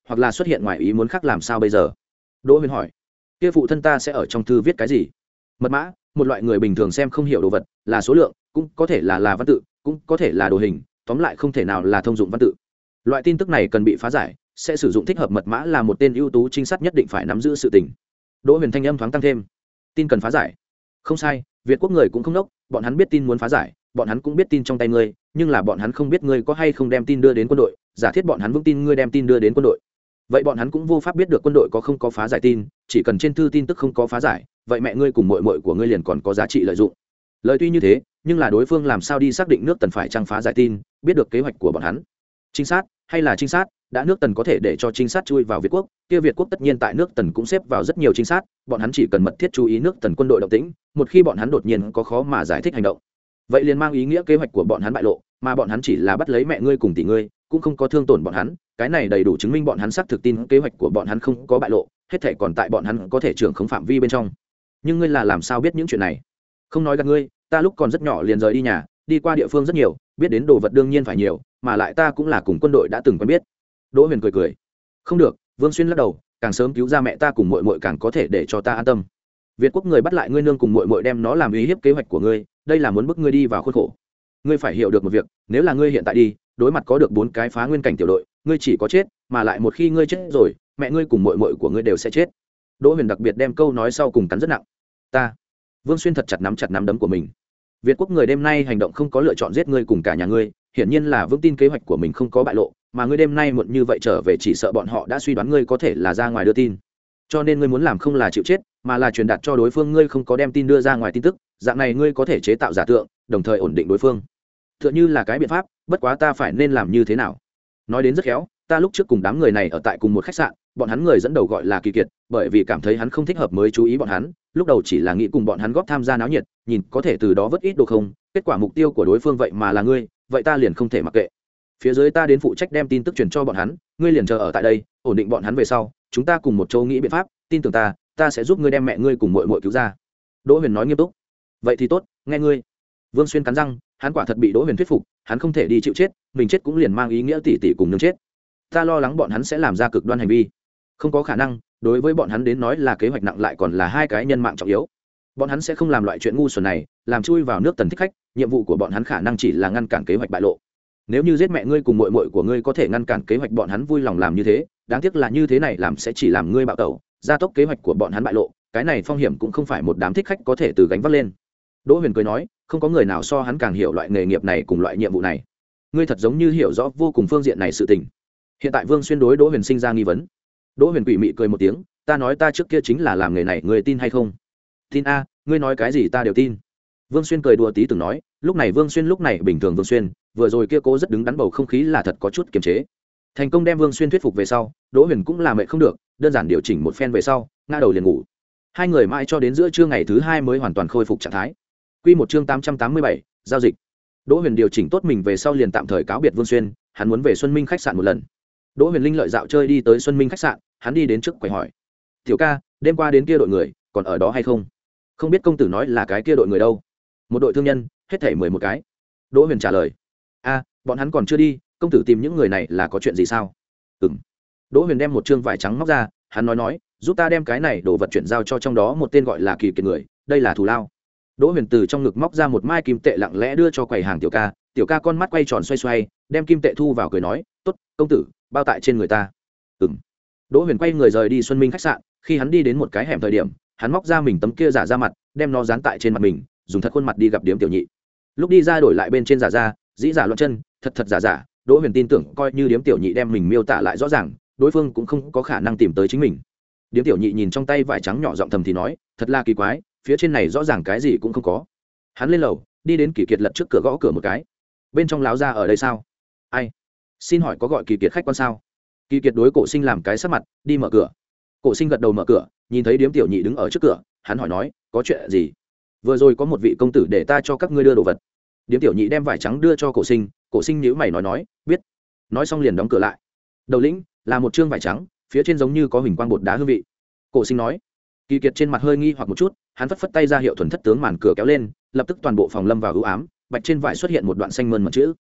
hoặc là xuất hiện ngoài ý muốn khác làm sao bây giờ? Đỗ Huyền hỏi. Kia phụ thân ta sẽ ở trong thư viết cái gì? Mật mã, một loại người bình thường xem không hiểu đồ vật, là số lượng, cũng có thể là là văn tự, cũng có thể là đồ hình, tóm lại không thể nào là thông dụng văn tự. Loại tin tức này cần bị phá giải, sẽ sử dụng thích hợp mật mã là một tên ưu tú trinh sát nhất định phải nắm giữ sự tình. Đỗ Huyền thanh âm thoáng tăng thêm. Tin cần phá giải. Không sai, Việt quốc người cũng không đốc, bọn hắn biết tin muốn phá giải, bọn hắn cũng biết tin trong tay ngươi, nhưng là bọn hắn không biết ngươi có hay không đem tin đưa đến quân đội, giả thiết bọn hắn vững tin ngươi đem tin đưa đến quân đội. Vậy bọn hắn cũng vô pháp biết được quân đội có không có phá giải tin, chỉ cần trên thư tin tức không có phá giải, vậy mẹ ngươi cùng muội muội của ngươi liền còn có giá trị lợi dụng. Lời tuy như thế, nhưng là đối phương làm sao đi xác định nước Tần phải trang phá giải tin, biết được kế hoạch của bọn hắn. Trinh sát, hay là trinh sát, đã nước Tần có thể để cho trinh sát chui vào Việt quốc, kia Việt quốc tất nhiên tại nước Tần cũng xếp vào rất nhiều trinh sát, bọn hắn chỉ cần mật thiết chú ý nước Tần quân đội động tĩnh, một khi bọn hắn đột nhiên có khó mà giải thích hành động, vậy liền mang ý nghĩa kế hoạch của bọn hắn bại lộ, mà bọn hắn chỉ là bắt lấy mẹ ngươi cùng tỷ ngươi, cũng không có thương tổn bọn hắn, cái này đầy đủ chứng minh bọn hắn xác thực tin kế hoạch của bọn hắn không có bại lộ, hết thảy còn tại bọn hắn có thể trưởng khống phạm vi bên trong. Nhưng ngươi là làm sao biết những chuyện này? Không nói gạt ngươi, ta lúc còn rất nhỏ liền rời đi nhà, đi qua địa phương rất nhiều, biết đến đồ vật đương nhiên phải nhiều, mà lại ta cũng là cùng quân đội đã từng quen biết. Đỗ Huyền cười cười. Không được, Vương Xuyên lắc đầu, càng sớm cứu ra mẹ ta cùng muội muội càng có thể để cho ta an tâm. Việt quốc người bắt lại ngươi nương cùng muội muội đem nó làm uy hiếp kế hoạch của ngươi, đây là muốn bức ngươi đi vào khuôn khổ. Ngươi phải hiểu được một việc, nếu là ngươi hiện tại đi, đối mặt có được bốn cái phá nguyên cảnh tiểu đội, ngươi chỉ có chết, mà lại một khi ngươi chết rồi, mẹ ngươi cùng muội muội của ngươi đều sẽ chết. Đỗ Huyền đặc biệt đem câu nói sau cùng cắn rất nặng. Ta. Vương Xuyên thật chặt nắm chặt nắm đấm của mình. Việt quốc người đêm nay hành động không có lựa chọn giết ngươi cùng cả nhà ngươi, hiển nhiên là vững tin kế hoạch của mình không có bại lộ, mà ngươi đêm nay muộn như vậy trở về chỉ sợ bọn họ đã suy đoán ngươi có thể là ra ngoài đưa tin. Cho nên ngươi muốn làm không là chịu chết, mà là truyền đạt cho đối phương ngươi không có đem tin đưa ra ngoài tin tức, dạng này ngươi có thể chế tạo giả tượng, đồng thời ổn định đối phương. Tựa như là cái biện pháp, bất quá ta phải nên làm như thế nào? Nói đến rất khéo, ta lúc trước cùng đám người này ở tại cùng một khách sạn, bọn hắn người dẫn đầu gọi là Kỳ Kiệt, bởi vì cảm thấy hắn không thích hợp mới chú ý bọn hắn, lúc đầu chỉ là nghĩ cùng bọn hắn góp tham gia náo nhiệt, nhìn có thể từ đó vớt ít đồ không, kết quả mục tiêu của đối phương vậy mà là ngươi, vậy ta liền không thể mặc kệ. Phía dưới ta đến phụ trách đem tin tức truyền cho bọn hắn, ngươi liền chờ ở tại đây, ổn định bọn hắn về sau, chúng ta cùng một chỗ nghĩ biện pháp, tin tưởng ta, ta sẽ giúp ngươi đem mẹ ngươi cùng muội muội cứu ra. Đỗ Huyền nói nghiêm túc. Vậy thì tốt, nghe ngươi. Vương Xuyên cắn răng, hắn quả thật bị Đỗ Huyền thuyết phục, hắn không thể đi chịu chết, mình chết cũng liền mang ý nghĩa tỷ tỷ cùng nương chết. Ta lo lắng bọn hắn sẽ làm ra cực đoan hành vi. Không có khả năng, đối với bọn hắn đến nói là kế hoạch nặng lại còn là hai cái nhân mạng trọng yếu. Bọn hắn sẽ không làm loại chuyện ngu xuẩn này, làm chui vào nước Tần thích khách, nhiệm vụ của bọn hắn khả năng chỉ là ngăn cản kế hoạch bại lộ. Nếu như giết mẹ ngươi cùng muội muội của ngươi có thể ngăn cản kế hoạch bọn hắn vui lòng làm như thế, đáng tiếc là như thế này làm sẽ chỉ làm ngươi bạo tẩu, gia tốc kế hoạch của bọn hắn bại lộ, cái này phong hiểm cũng không phải một đám thích khách có thể từ gánh vác lên. Đỗ Huyền cười nói, không có người nào so hắn càng hiểu loại nghề nghiệp này cùng loại nhiệm vụ này. Ngươi thật giống như hiểu rõ vô cùng phương diện này sự tình. Hiện tại Vương Xuyên đối Đỗ Huyền sinh ra nghi vấn. Đỗ Huyền quỷ mị cười một tiếng, ta nói ta trước kia chính là làm nghề này, ngươi tin hay không? Tin a, ngươi nói cái gì ta đều tin. Vương Xuyên cười đùa tí từng nói, lúc này Vương Xuyên lúc này bình thường Vương Xuyên, vừa rồi kia cố rất đứng đắn bầu không khí là thật có chút kiềm chế. Thành công đem Vương Xuyên thuyết phục về sau, Đỗ Huyền cũng là mệt không được, đơn giản điều chỉnh một phen về sau, ngã đầu liền ngủ. Hai người mãi cho đến giữa trưa ngày thứ hai mới hoàn toàn khôi phục trạng thái. Quy một chương tám trăm tám mươi bảy, giao dịch. Đỗ Huyền điều chỉnh tốt mình về sau liền tạm thời cáo biệt Vương Xuyên, hắn muốn về Xuân Minh khách sạn một lần. Đỗ Huyền linh lợi dạo chơi đi tới Xuân Minh khách sạn, hắn đi đến trước quầy hỏi: "Tiểu ca, đêm qua đến kia đội người, còn ở đó hay không? Không biết công tử nói là cái kia đội người đâu?" "Một đội thương nhân, hết thảy mười một cái." Đỗ Huyền trả lời. "A, bọn hắn còn chưa đi, công tử tìm những người này là có chuyện gì sao?" "Ừm." Đỗ Huyền đem một trương vải trắng móc ra, hắn nói nói, "Giúp ta đem cái này đồ vật chuyển giao cho trong đó một tên gọi là Kỳ Kiệt người, đây là thù lao." Đỗ Huyền từ trong ngực móc ra một mai kim tệ lặng lẽ đưa cho quầy hàng tiểu ca, tiểu ca con mắt quay tròn xoay xoay, đem kim tệ thu vào cười nói, "Tốt, công tử, bao tại trên người ta." Ừm. Đỗ Huyền quay người rời đi Xuân Minh khách sạn, khi hắn đi đến một cái hẻm thời điểm, hắn móc ra mình tấm kia giả ra mặt, đem nó dán tại trên mặt mình, dùng thật khuôn mặt đi gặp điếm tiểu nhị. Lúc đi ra đổi lại bên trên giả ra, dĩ giả loạn chân, thật thật giả giả, Đỗ Huyền tin tưởng coi như điếm tiểu nhị đem mình miêu tả lại rõ ràng, đối phương cũng không có khả năng tìm tới chính mình. Điếm tiểu nhị nhìn trong tay vải trắng nhỏ giọng thầm thì nói, thật là kỳ quái, phía trên này rõ ràng cái gì cũng không có. Hắn lên lầu, đi đến Kỳ Kiệt lật trước cửa gõ cửa một cái. Bên trong láo ra ở đây sao? Ai? Xin hỏi có gọi Kỳ Kiệt khách quan sao? Kỳ Kiệt đối Cổ Sinh làm cái sắc mặt, đi mở cửa. Cổ Sinh gật đầu mở cửa, nhìn thấy điếm tiểu nhị đứng ở trước cửa, hắn hỏi nói, có chuyện gì? Vừa rồi có một vị công tử để ta cho các ngươi đưa đồ vật. Điếm tiểu nhị đem vải trắng đưa cho Cổ Sinh, Cổ Sinh nhíu mày nói nói, biết. Nói xong liền đóng cửa lại. Đầu lĩnh là một trương vải trắng, phía trên giống như có huỳnh quang bột đá hương vị. Cổ Sinh nói. Kỳ Kiệt trên mặt hơi nghi hoặc một chút, hắn phất phất tay ra hiệu thuần thất tướng màn cửa kéo lên, lập tức toàn bộ phòng lâm vào u ám, bạch trên vải xuất hiện một đoạn xanh mơn mật chữ.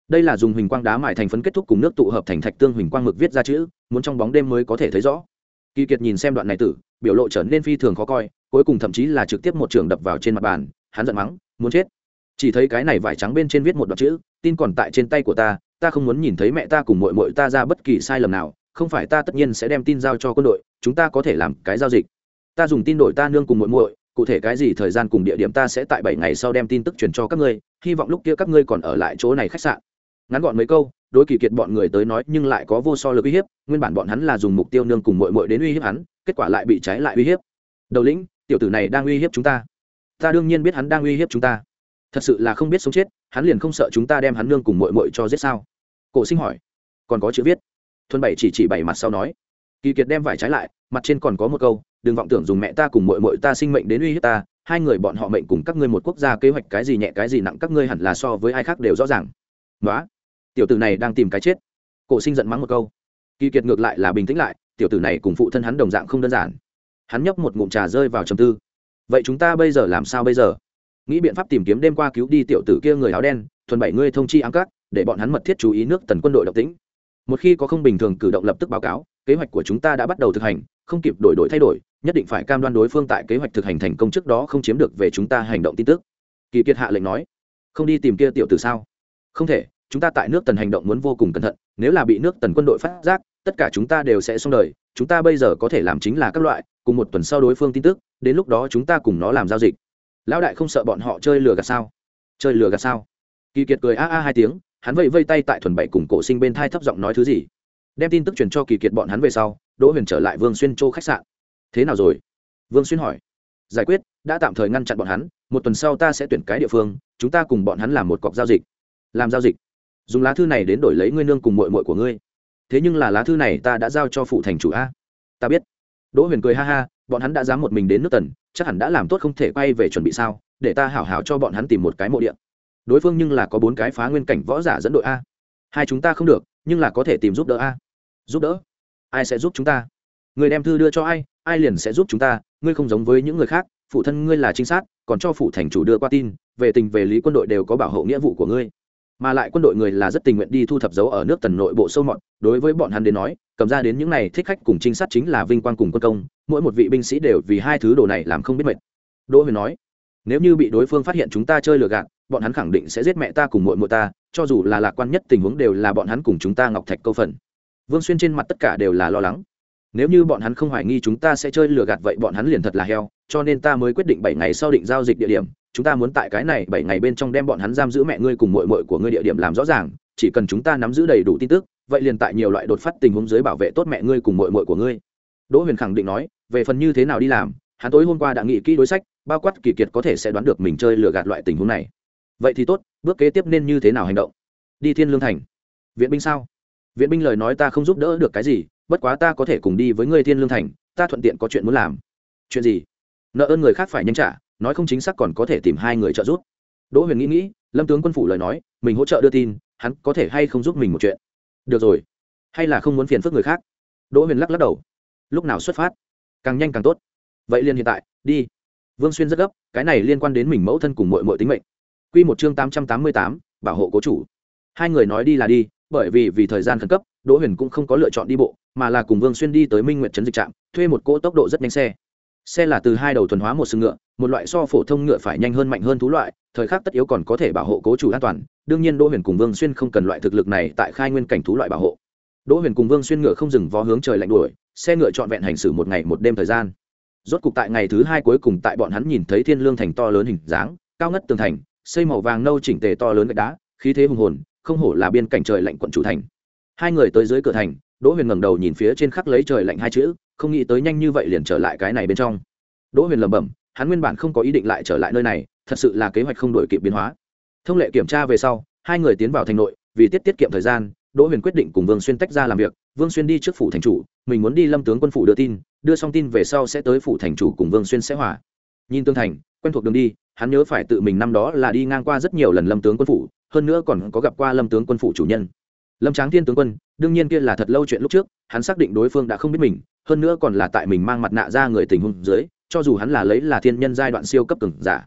đây là dùng huỳnh quang đá mài thành phấn kết thúc cùng nước tụ hợp thành thạch tương huỳnh quang mực viết ra chữ, muốn trong bóng đêm mới có thể thấy rõ. Kỳ Kiệt nhìn xem đoạn này tử, biểu lộ trở nên phi thường khó coi, cuối cùng thậm chí là trực tiếp một trường đập vào trên mặt bàn, hắn giận mắng, muốn chết. Chỉ thấy cái này vải trắng bên trên viết một đoạn chữ, tin còn tại trên tay của ta, ta không muốn nhìn thấy mẹ ta cùng muội muội ta ra bất kỳ sai lầm nào, không phải ta tất nhiên sẽ đem tin giao cho quân đội, chúng ta có thể làm cái giao dịch. Ta dùng tin đổi ta nương cùng muội muội, cụ thể cái gì thời gian cùng địa điểm ta sẽ tại bảy ngày sau đem tin tức truyền cho các ngươi, hy vọng lúc kia các ngươi còn ở lại chỗ này khách sạn. Ngắn gọn mấy câu, đối Kỳ Kiệt bọn người tới nói nhưng lại có vô so lực uy hiếp, nguyên bản bọn hắn là dùng mục tiêu nương cùng muội muội đến uy hiếp hắn, kết quả lại bị trái lại uy hiếp. Đầu lĩnh, tiểu tử này đang uy hiếp chúng ta. Ta đương nhiên biết hắn đang uy hiếp chúng ta. Thật sự là không biết sống chết, hắn liền không sợ chúng ta đem hắn nương cùng muội muội cho giết sao? Cổ Sinh hỏi. Còn có chữ viết. Thuần Bảy chỉ chỉ bảy mặt sau nói. Kỳ Kiệt đem vải trái lại, mặt trên còn có một câu, đừng vọng tưởng dùng mẹ ta cùng muội muội ta sinh mệnh đến uy hiếp ta, hai người bọn họ mệnh cùng các ngươi một quốc gia kế hoạch cái gì nhẹ cái gì nặng các ngươi hẳn là so với ai khác đều rõ ràng. Nóa, tiểu tử này đang tìm cái chết. Cổ Sinh giận mắng một câu. Kỳ Kiệt ngược lại là bình tĩnh lại, tiểu tử này cùng phụ thân hắn đồng dạng không đơn giản. Hắn nhấp một ngụm trà rơi vào trầm tư. Vậy chúng ta bây giờ làm sao bây giờ? Nghĩ biện pháp tìm kiếm đêm qua cứu đi tiểu tử kia người áo đen, Thuần Bảy ngươi thông chi ám các, để bọn hắn mật thiết chú ý nước Tần quân đội động tĩnh. Một khi có không bình thường cử động lập tức báo cáo, kế hoạch của chúng ta đã bắt đầu thực hành, không kịp đổi đổi thay đổi, nhất định phải cam đoan đối phương tại kế hoạch thực hành thành công trước đó không chiếm được về chúng ta hành động tin tức. Kỳ Kiệt hạ lệnh nói. Không đi tìm kia tiểu tử sao? Không thể, chúng ta tại nước Tần hành động muốn vô cùng cẩn thận, nếu là bị nước Tần quân đội phát giác, tất cả chúng ta đều sẽ xong đời. Chúng ta bây giờ có thể làm chính là các loại, cùng một tuần sau đối phương tin tức, đến lúc đó chúng ta cùng nó làm giao dịch. Lão đại không sợ bọn họ chơi lừa gạt sao? Chơi lừa gạt sao? Kỳ Kiệt cười a a hai tiếng, hắn vẫy vây tay tại Thuần Bảy cùng Cổ Sinh bên thai thấp giọng nói thứ gì. Đem tin tức truyền cho Kỳ Kiệt bọn hắn về sau, Đỗ Huyền trở lại Vương Xuyên Châu khách sạn. Thế nào rồi? Vương Xuyên hỏi. Giải quyết, đã tạm thời ngăn chặn bọn hắn, một tuần sau ta sẽ tuyển cái địa phương, chúng ta cùng bọn hắn làm một cọc giao dịch. Làm giao dịch? Dùng lá thư này đến đổi lấy ngươi nương cùng muội muội của ngươi. Thế nhưng là lá thư này ta đã giao cho phụ thành chủ a. Ta biết. Đỗ Huyền cười ha ha, bọn hắn đã dám một mình đến nước Tần, chắc hẳn đã làm tốt không thể quay về chuẩn bị sao, để ta hảo hảo cho bọn hắn tìm một cái mộ địa. Đối phương nhưng là có bốn cái phá nguyên cảnh võ giả dẫn đội a. Hai chúng ta không được, nhưng là có thể tìm giúp đỡ a. Giúp đỡ? Ai sẽ giúp chúng ta? Người đem thư đưa cho ai, ai liền sẽ giúp chúng ta, ngươi không giống với những người khác, phụ thân ngươi là trinh sát, còn cho phụ thành chủ đưa qua tin, về tình về lý quân đội đều có bảo hộ nghĩa vụ của ngươi. Mà lại quân đội người là rất tình nguyện đi thu thập dấu ở nước Tần nội bộ sâu mọt, đối với bọn hắn đến nói, cầm ra đến những này thích khách cùng trinh sát chính là vinh quang cùng quân công, mỗi một vị binh sĩ đều vì hai thứ đồ này làm không biết mệt. Đỗ Huyền nói, nếu như bị đối phương phát hiện chúng ta chơi lừa gạt, bọn hắn khẳng định sẽ giết mẹ ta cùng muội muội ta, cho dù là lạc quan nhất tình huống đều là bọn hắn cùng chúng ta ngọc thạch câu phần. Vương Xuyên trên mặt tất cả đều là lo lắng. Nếu như bọn hắn không hoài nghi chúng ta sẽ chơi lừa gạt vậy bọn hắn liền thật là heo, cho nên ta mới quyết định bảy ngày sau định giao dịch địa điểm, chúng ta muốn tại cái này bảy ngày bên trong đem bọn hắn giam giữ mẹ ngươi cùng muội muội của ngươi địa điểm làm rõ ràng, chỉ cần chúng ta nắm giữ đầy đủ tin tức, vậy liền tại nhiều loại đột phát tình huống dưới bảo vệ tốt mẹ ngươi cùng muội muội của ngươi. Đỗ Huyền khẳng định nói, về phần như thế nào đi làm, hắn tối hôm qua đã nghĩ kỹ đối sách, bao quát Kỳ Kiệt có thể sẽ đoán được mình chơi lừa gạt loại tình huống này. Vậy thì tốt, bước kế tiếp nên như thế nào hành động? Đi Thiên Lương thành. Viện binh sao? Viện binh lời nói ta không giúp đỡ được cái gì, bất quá ta có thể cùng đi với ngươi Thiên Lương thành, ta thuận tiện có chuyện muốn làm. Chuyện gì? Nợ ơn người khác phải nhanh trả, nói không chính xác còn có thể tìm hai người trợ giúp. Đỗ Huyền nghĩ nghĩ, Lâm tướng quân phủ lời nói, mình hỗ trợ đưa tin, hắn có thể hay không giúp mình một chuyện? Được rồi, hay là không muốn phiền phức người khác? Đỗ Huyền lắc lắc đầu. Lúc nào xuất phát? Càng nhanh càng tốt. Vậy liền hiện tại, đi. Vương Xuyên rất gấp, cái này liên quan đến mình mẫu thân cùng muội muội tính mệnh. Quy một chương tám trăm tám mươi tám, bảo hộ cố chủ. Hai người nói đi là đi, bởi vì vì thời gian khẩn cấp, Đỗ Huyền cũng không có lựa chọn đi bộ, mà là cùng Vương Xuyên đi tới Minh Nguyệt trấn dịch trạm, thuê một cỗ tốc độ rất nhanh xe. Xe là từ hai đầu thuần hóa một sừng ngựa, một loại so phổ thông ngựa phải nhanh hơn mạnh hơn thú loại, thời khắc tất yếu còn có thể bảo hộ cố chủ an toàn. Đương nhiên Đỗ Huyền cùng Vương Xuyên không cần loại thực lực này tại khai nguyên cảnh thú loại bảo hộ. Đỗ Huyền cùng Vương Xuyên ngựa không dừng vó hướng trời lạnh đuổi, xe ngựa trọn vẹn hành xử một ngày một đêm thời gian. Rốt cục tại ngày thứ hai cuối cùng tại bọn hắn nhìn thấy Thiên Lương thành to lớn hình dáng, cao ngất tường thành, xây màu vàng nâu chỉnh tề to lớn gạch đá, khí thế hùng hồn, không hổ là biên cảnh trời lạnh quận chủ thành. Hai người tới dưới cửa thành, Đỗ Huyền ngẩng đầu nhìn phía trên khắc lấy trời lạnh hai chữ, không nghĩ tới nhanh như vậy liền trở lại cái này bên trong. Đỗ Huyền lẩm bẩm, hắn nguyên bản không có ý định lại trở lại nơi này, thật sự là kế hoạch không đổi kịp biến hóa. Thông lệ kiểm tra về sau, hai người tiến vào thành nội, vì tiết tiết kiệm thời gian, Đỗ Huyền quyết định cùng Vương Xuyên tách ra làm việc, Vương Xuyên đi trước phủ thành chủ, mình muốn đi Lâm tướng quân phủ đưa tin, đưa xong tin về sau sẽ tới phủ thành chủ cùng Vương Xuyên sẽ hòa. Nhìn tương thành, quen thuộc đường đi, hắn nhớ phải tự mình năm đó là đi ngang qua rất nhiều lần Lâm tướng quân phủ, hơn nữa còn có gặp qua Lâm tướng quân phủ chủ nhân. Lâm Tráng Thiên tướng quân, đương nhiên kia là thật lâu chuyện lúc trước, hắn xác định đối phương đã không biết mình, hơn nữa còn là tại mình mang mặt nạ ra người tình huống dưới, cho dù hắn là lấy là thiên nhân giai đoạn siêu cấp cường giả.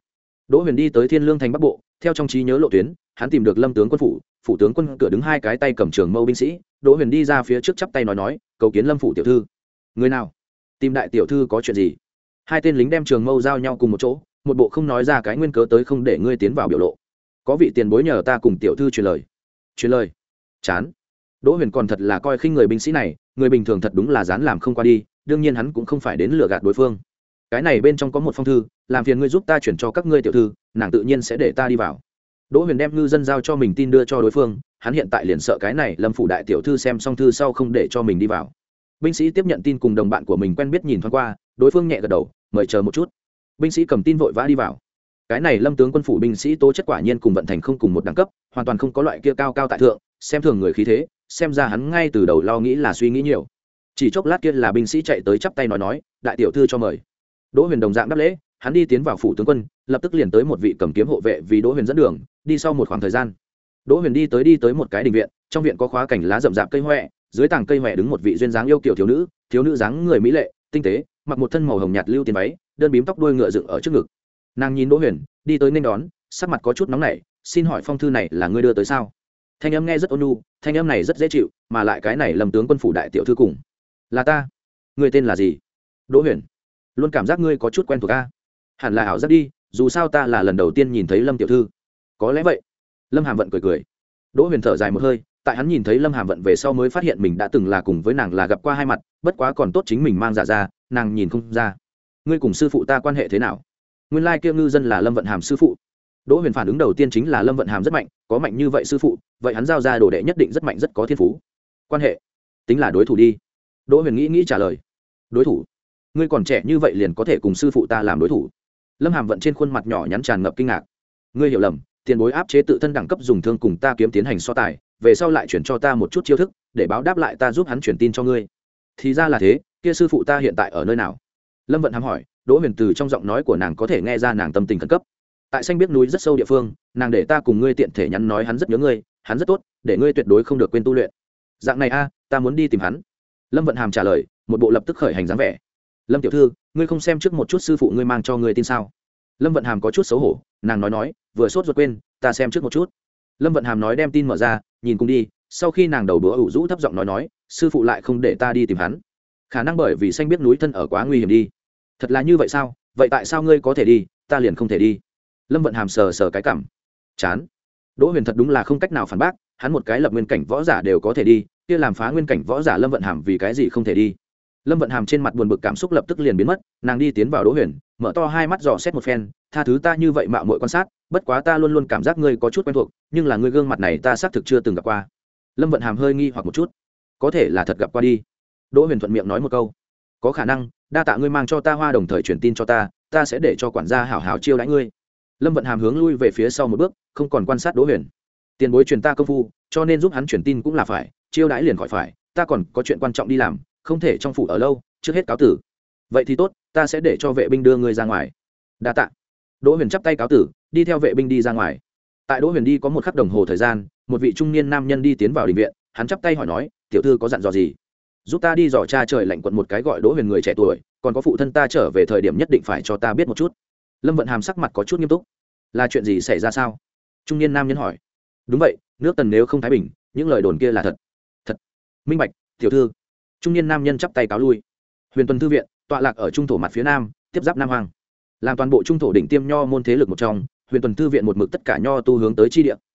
Đỗ Huyền đi tới Thiên Lương thành Bắc Bộ, theo trong trí nhớ lộ tuyến, hắn tìm được Lâm tướng quân phủ, phủ tướng quân cửa đứng hai cái tay cầm trường mâu binh sĩ. Đỗ Huyền đi ra phía trước chắp tay nói nói, cầu kiến Lâm phủ tiểu thư. Người nào? Tìm đại tiểu thư có chuyện gì? Hai tên lính đem trường mâu giao nhau cùng một chỗ, một bộ không nói ra cái nguyên cớ tới không để ngươi tiến vào biểu lộ. Có vị tiền bối nhờ ta cùng tiểu thư truyền lời. Truyền lời? Chán. Đỗ Huyền còn thật là coi khinh người binh sĩ này, người bình thường thật đúng là dán làm không qua đi, đương nhiên hắn cũng không phải đến lừa gạt đối phương. Cái này bên trong có một phong thư, làm phiền ngươi giúp ta chuyển cho các ngươi tiểu thư, nàng tự nhiên sẽ để ta đi vào. Đỗ Huyền đem ngư dân giao cho mình tin đưa cho đối phương, hắn hiện tại liền sợ cái này Lâm phủ đại tiểu thư xem xong thư sau không để cho mình đi vào. Binh sĩ tiếp nhận tin cùng đồng bạn của mình quen biết nhìn thoáng qua, đối phương nhẹ gật đầu, mời chờ một chút. Binh sĩ cầm tin vội vã đi vào. Cái này Lâm tướng quân phủ binh sĩ tố chất quả nhiên cùng vận thành không cùng một đẳng cấp, hoàn toàn không có loại kia cao cao tại thượng, xem thường người khí thế, xem ra hắn ngay từ đầu lo nghĩ là suy nghĩ nhiều. Chỉ chốc lát kia là binh sĩ chạy tới chắp tay nói nói, đại tiểu thư cho mời. Đỗ Huyền đồng dạng đáp lễ, hắn đi tiến vào phủ tướng quân, lập tức liền tới một vị cầm kiếm hộ vệ vì Đỗ Huyền dẫn đường, đi sau một khoảng thời gian. Đỗ Huyền đi tới đi tới một cái đình viện, trong viện có khóa cảnh lá rậm rạp cây hoè, dưới tàng cây hoè đứng một vị duyên dáng yêu kiều thiếu nữ, thiếu nữ dáng người mỹ lệ, tinh tế, mặc một thân màu hồng nhạt lưu tiền váy, đơn bím tóc đuôi ngựa dựng ở trước ngực. Nàng nhìn Đỗ Huyền, đi tới nên đón, sắc mặt có chút nóng nảy, xin hỏi phong thư này là ngươi đưa tới sao? Thanh âm nghe rất ôn nhu, thanh âm này rất dễ chịu, mà lại cái này Lâm tướng quân phủ đại tiểu thư cùng. Là ta. Ngươi tên là gì? Đỗ Huyền. Luôn cảm giác ngươi có chút quen thuộc a. Hẳn là ảo giác đi, dù sao ta là lần đầu tiên nhìn thấy Lâm tiểu thư. Có lẽ vậy. Lâm Hàm Vận cười cười. Đỗ Huyền thở dài một hơi, tại hắn nhìn thấy Lâm Hàm Vận về sau mới phát hiện mình đã từng là cùng với nàng là gặp qua hai mặt, bất quá còn tốt chính mình mang giả ra, nàng nhìn không ra. Ngươi cùng sư phụ ta quan hệ thế nào? Nguyên lai kia ngư dân là Lâm Vận Hàm sư phụ. Đỗ Huyền phản ứng đầu tiên chính là Lâm Vận Hàm rất mạnh, có mạnh như vậy sư phụ, vậy hắn giao ra đồ đệ nhất định rất mạnh rất có thiên phú. Quan hệ tính là đối thủ đi. Đỗ Huyền nghĩ nghĩ trả lời. Đối thủ? Ngươi còn trẻ như vậy liền có thể cùng sư phụ ta làm đối thủ? Lâm Hàm Vận trên khuôn mặt nhỏ nhắn tràn ngập kinh ngạc. Ngươi hiểu lầm, tiền bối áp chế tự thân đẳng cấp dùng thương cùng ta kiếm tiến hành so tài, về sau lại chuyển cho ta một chút chiêu thức, để báo đáp lại ta giúp hắn chuyển tin cho ngươi. Thì ra là thế, kia sư phụ ta hiện tại ở nơi nào? Lâm Vận Hàm hỏi. Đỗ Huyền từ trong giọng nói của nàng có thể nghe ra nàng tâm tình khẩn cấp. Tại xanh biết núi rất sâu địa phương, nàng để ta cùng ngươi tiện thể nhắn nói hắn rất nhớ ngươi, hắn rất tốt, để ngươi tuyệt đối không được quên tu luyện. Dạng này a, ta muốn đi tìm hắn. Lâm Vận Hàm trả lời, một bộ lập tức khởi hành dáng vẻ. Lâm tiểu thư, ngươi không xem trước một chút sư phụ ngươi mang cho ngươi tin sao? Lâm Vận Hàm có chút xấu hổ, nàng nói nói, vừa sốt ruột quên, ta xem trước một chút. Lâm Vận Hàm nói đem tin mở ra, nhìn cùng đi. Sau khi nàng đầu đũa ủ rũ thấp giọng nói nói, sư phụ lại không để ta đi tìm hắn, khả năng bởi vì xanh biết núi thân ở quá nguy hiểm đi. Thật là như vậy sao? Vậy tại sao ngươi có thể đi, ta liền không thể đi? Lâm Vận Hàm sờ sờ cái cảm, chán. Đỗ Huyền thật đúng là không cách nào phản bác, hắn một cái lập nguyên cảnh võ giả đều có thể đi, kia làm phá nguyên cảnh võ giả Lâm Vận Hàm vì cái gì không thể đi? Lâm Vận Hàm trên mặt buồn bực cảm xúc lập tức liền biến mất, nàng đi tiến vào Đỗ Huyền, mở to hai mắt dò xét một phen, tha thứ ta như vậy mạo muội quan sát, bất quá ta luôn luôn cảm giác ngươi có chút quen thuộc, nhưng là ngươi gương mặt này ta xác thực chưa từng gặp qua. Lâm Vận Hàm hơi nghi hoặc một chút, có thể là thật gặp qua đi. Đỗ Huyền thuận miệng nói một câu, có khả năng, đa tạ ngươi mang cho ta hoa đồng thời truyền tin cho ta, ta sẽ để cho quản gia hảo hảo chiêu đãi ngươi. Lâm Vận Hàm hướng lui về phía sau một bước, không còn quan sát Đỗ Huyền. Tiền bối truyền ta công phu, cho nên giúp hắn truyền tin cũng là phải, chiêu đãi liền khỏi phải, ta còn có chuyện quan trọng đi làm, không thể trong phủ ở lâu, trước hết cáo tử. Vậy thì tốt, ta sẽ để cho vệ binh đưa ngươi ra ngoài. Đa tạ. Đỗ Huyền chắp tay cáo tử, đi theo vệ binh đi ra ngoài. Tại Đỗ Huyền đi có một khắc đồng hồ thời gian, một vị trung niên nam nhân đi tiến vào đình viện, hắn chắp tay hỏi nói, tiểu thư có dặn dò gì? Giúp ta đi dò cha trời lạnh quận một cái gọi Đỗ Huyền người trẻ tuổi, còn có phụ thân ta trở về thời điểm nhất định phải cho ta biết một chút. Lâm Vận Hàm sắc mặt có chút nghiêm túc. Là chuyện gì xảy ra sao? Trung niên nam nhân hỏi. Đúng vậy, nước Tần nếu không thái bình, những lời đồn kia là thật. Thật. Minh bạch, tiểu thư. Trung niên nam nhân chắp tay cáo lui. Huyền Tuần thư viện tọa lạc ở trung thổ mặt phía nam, tiếp giáp Nam Hoàng, làm toàn bộ trung thổ đỉnh tiêm nho môn thế lực một trong. Huyền Tuần thư viện một mực tất cả nho tu hướng tới chi địa.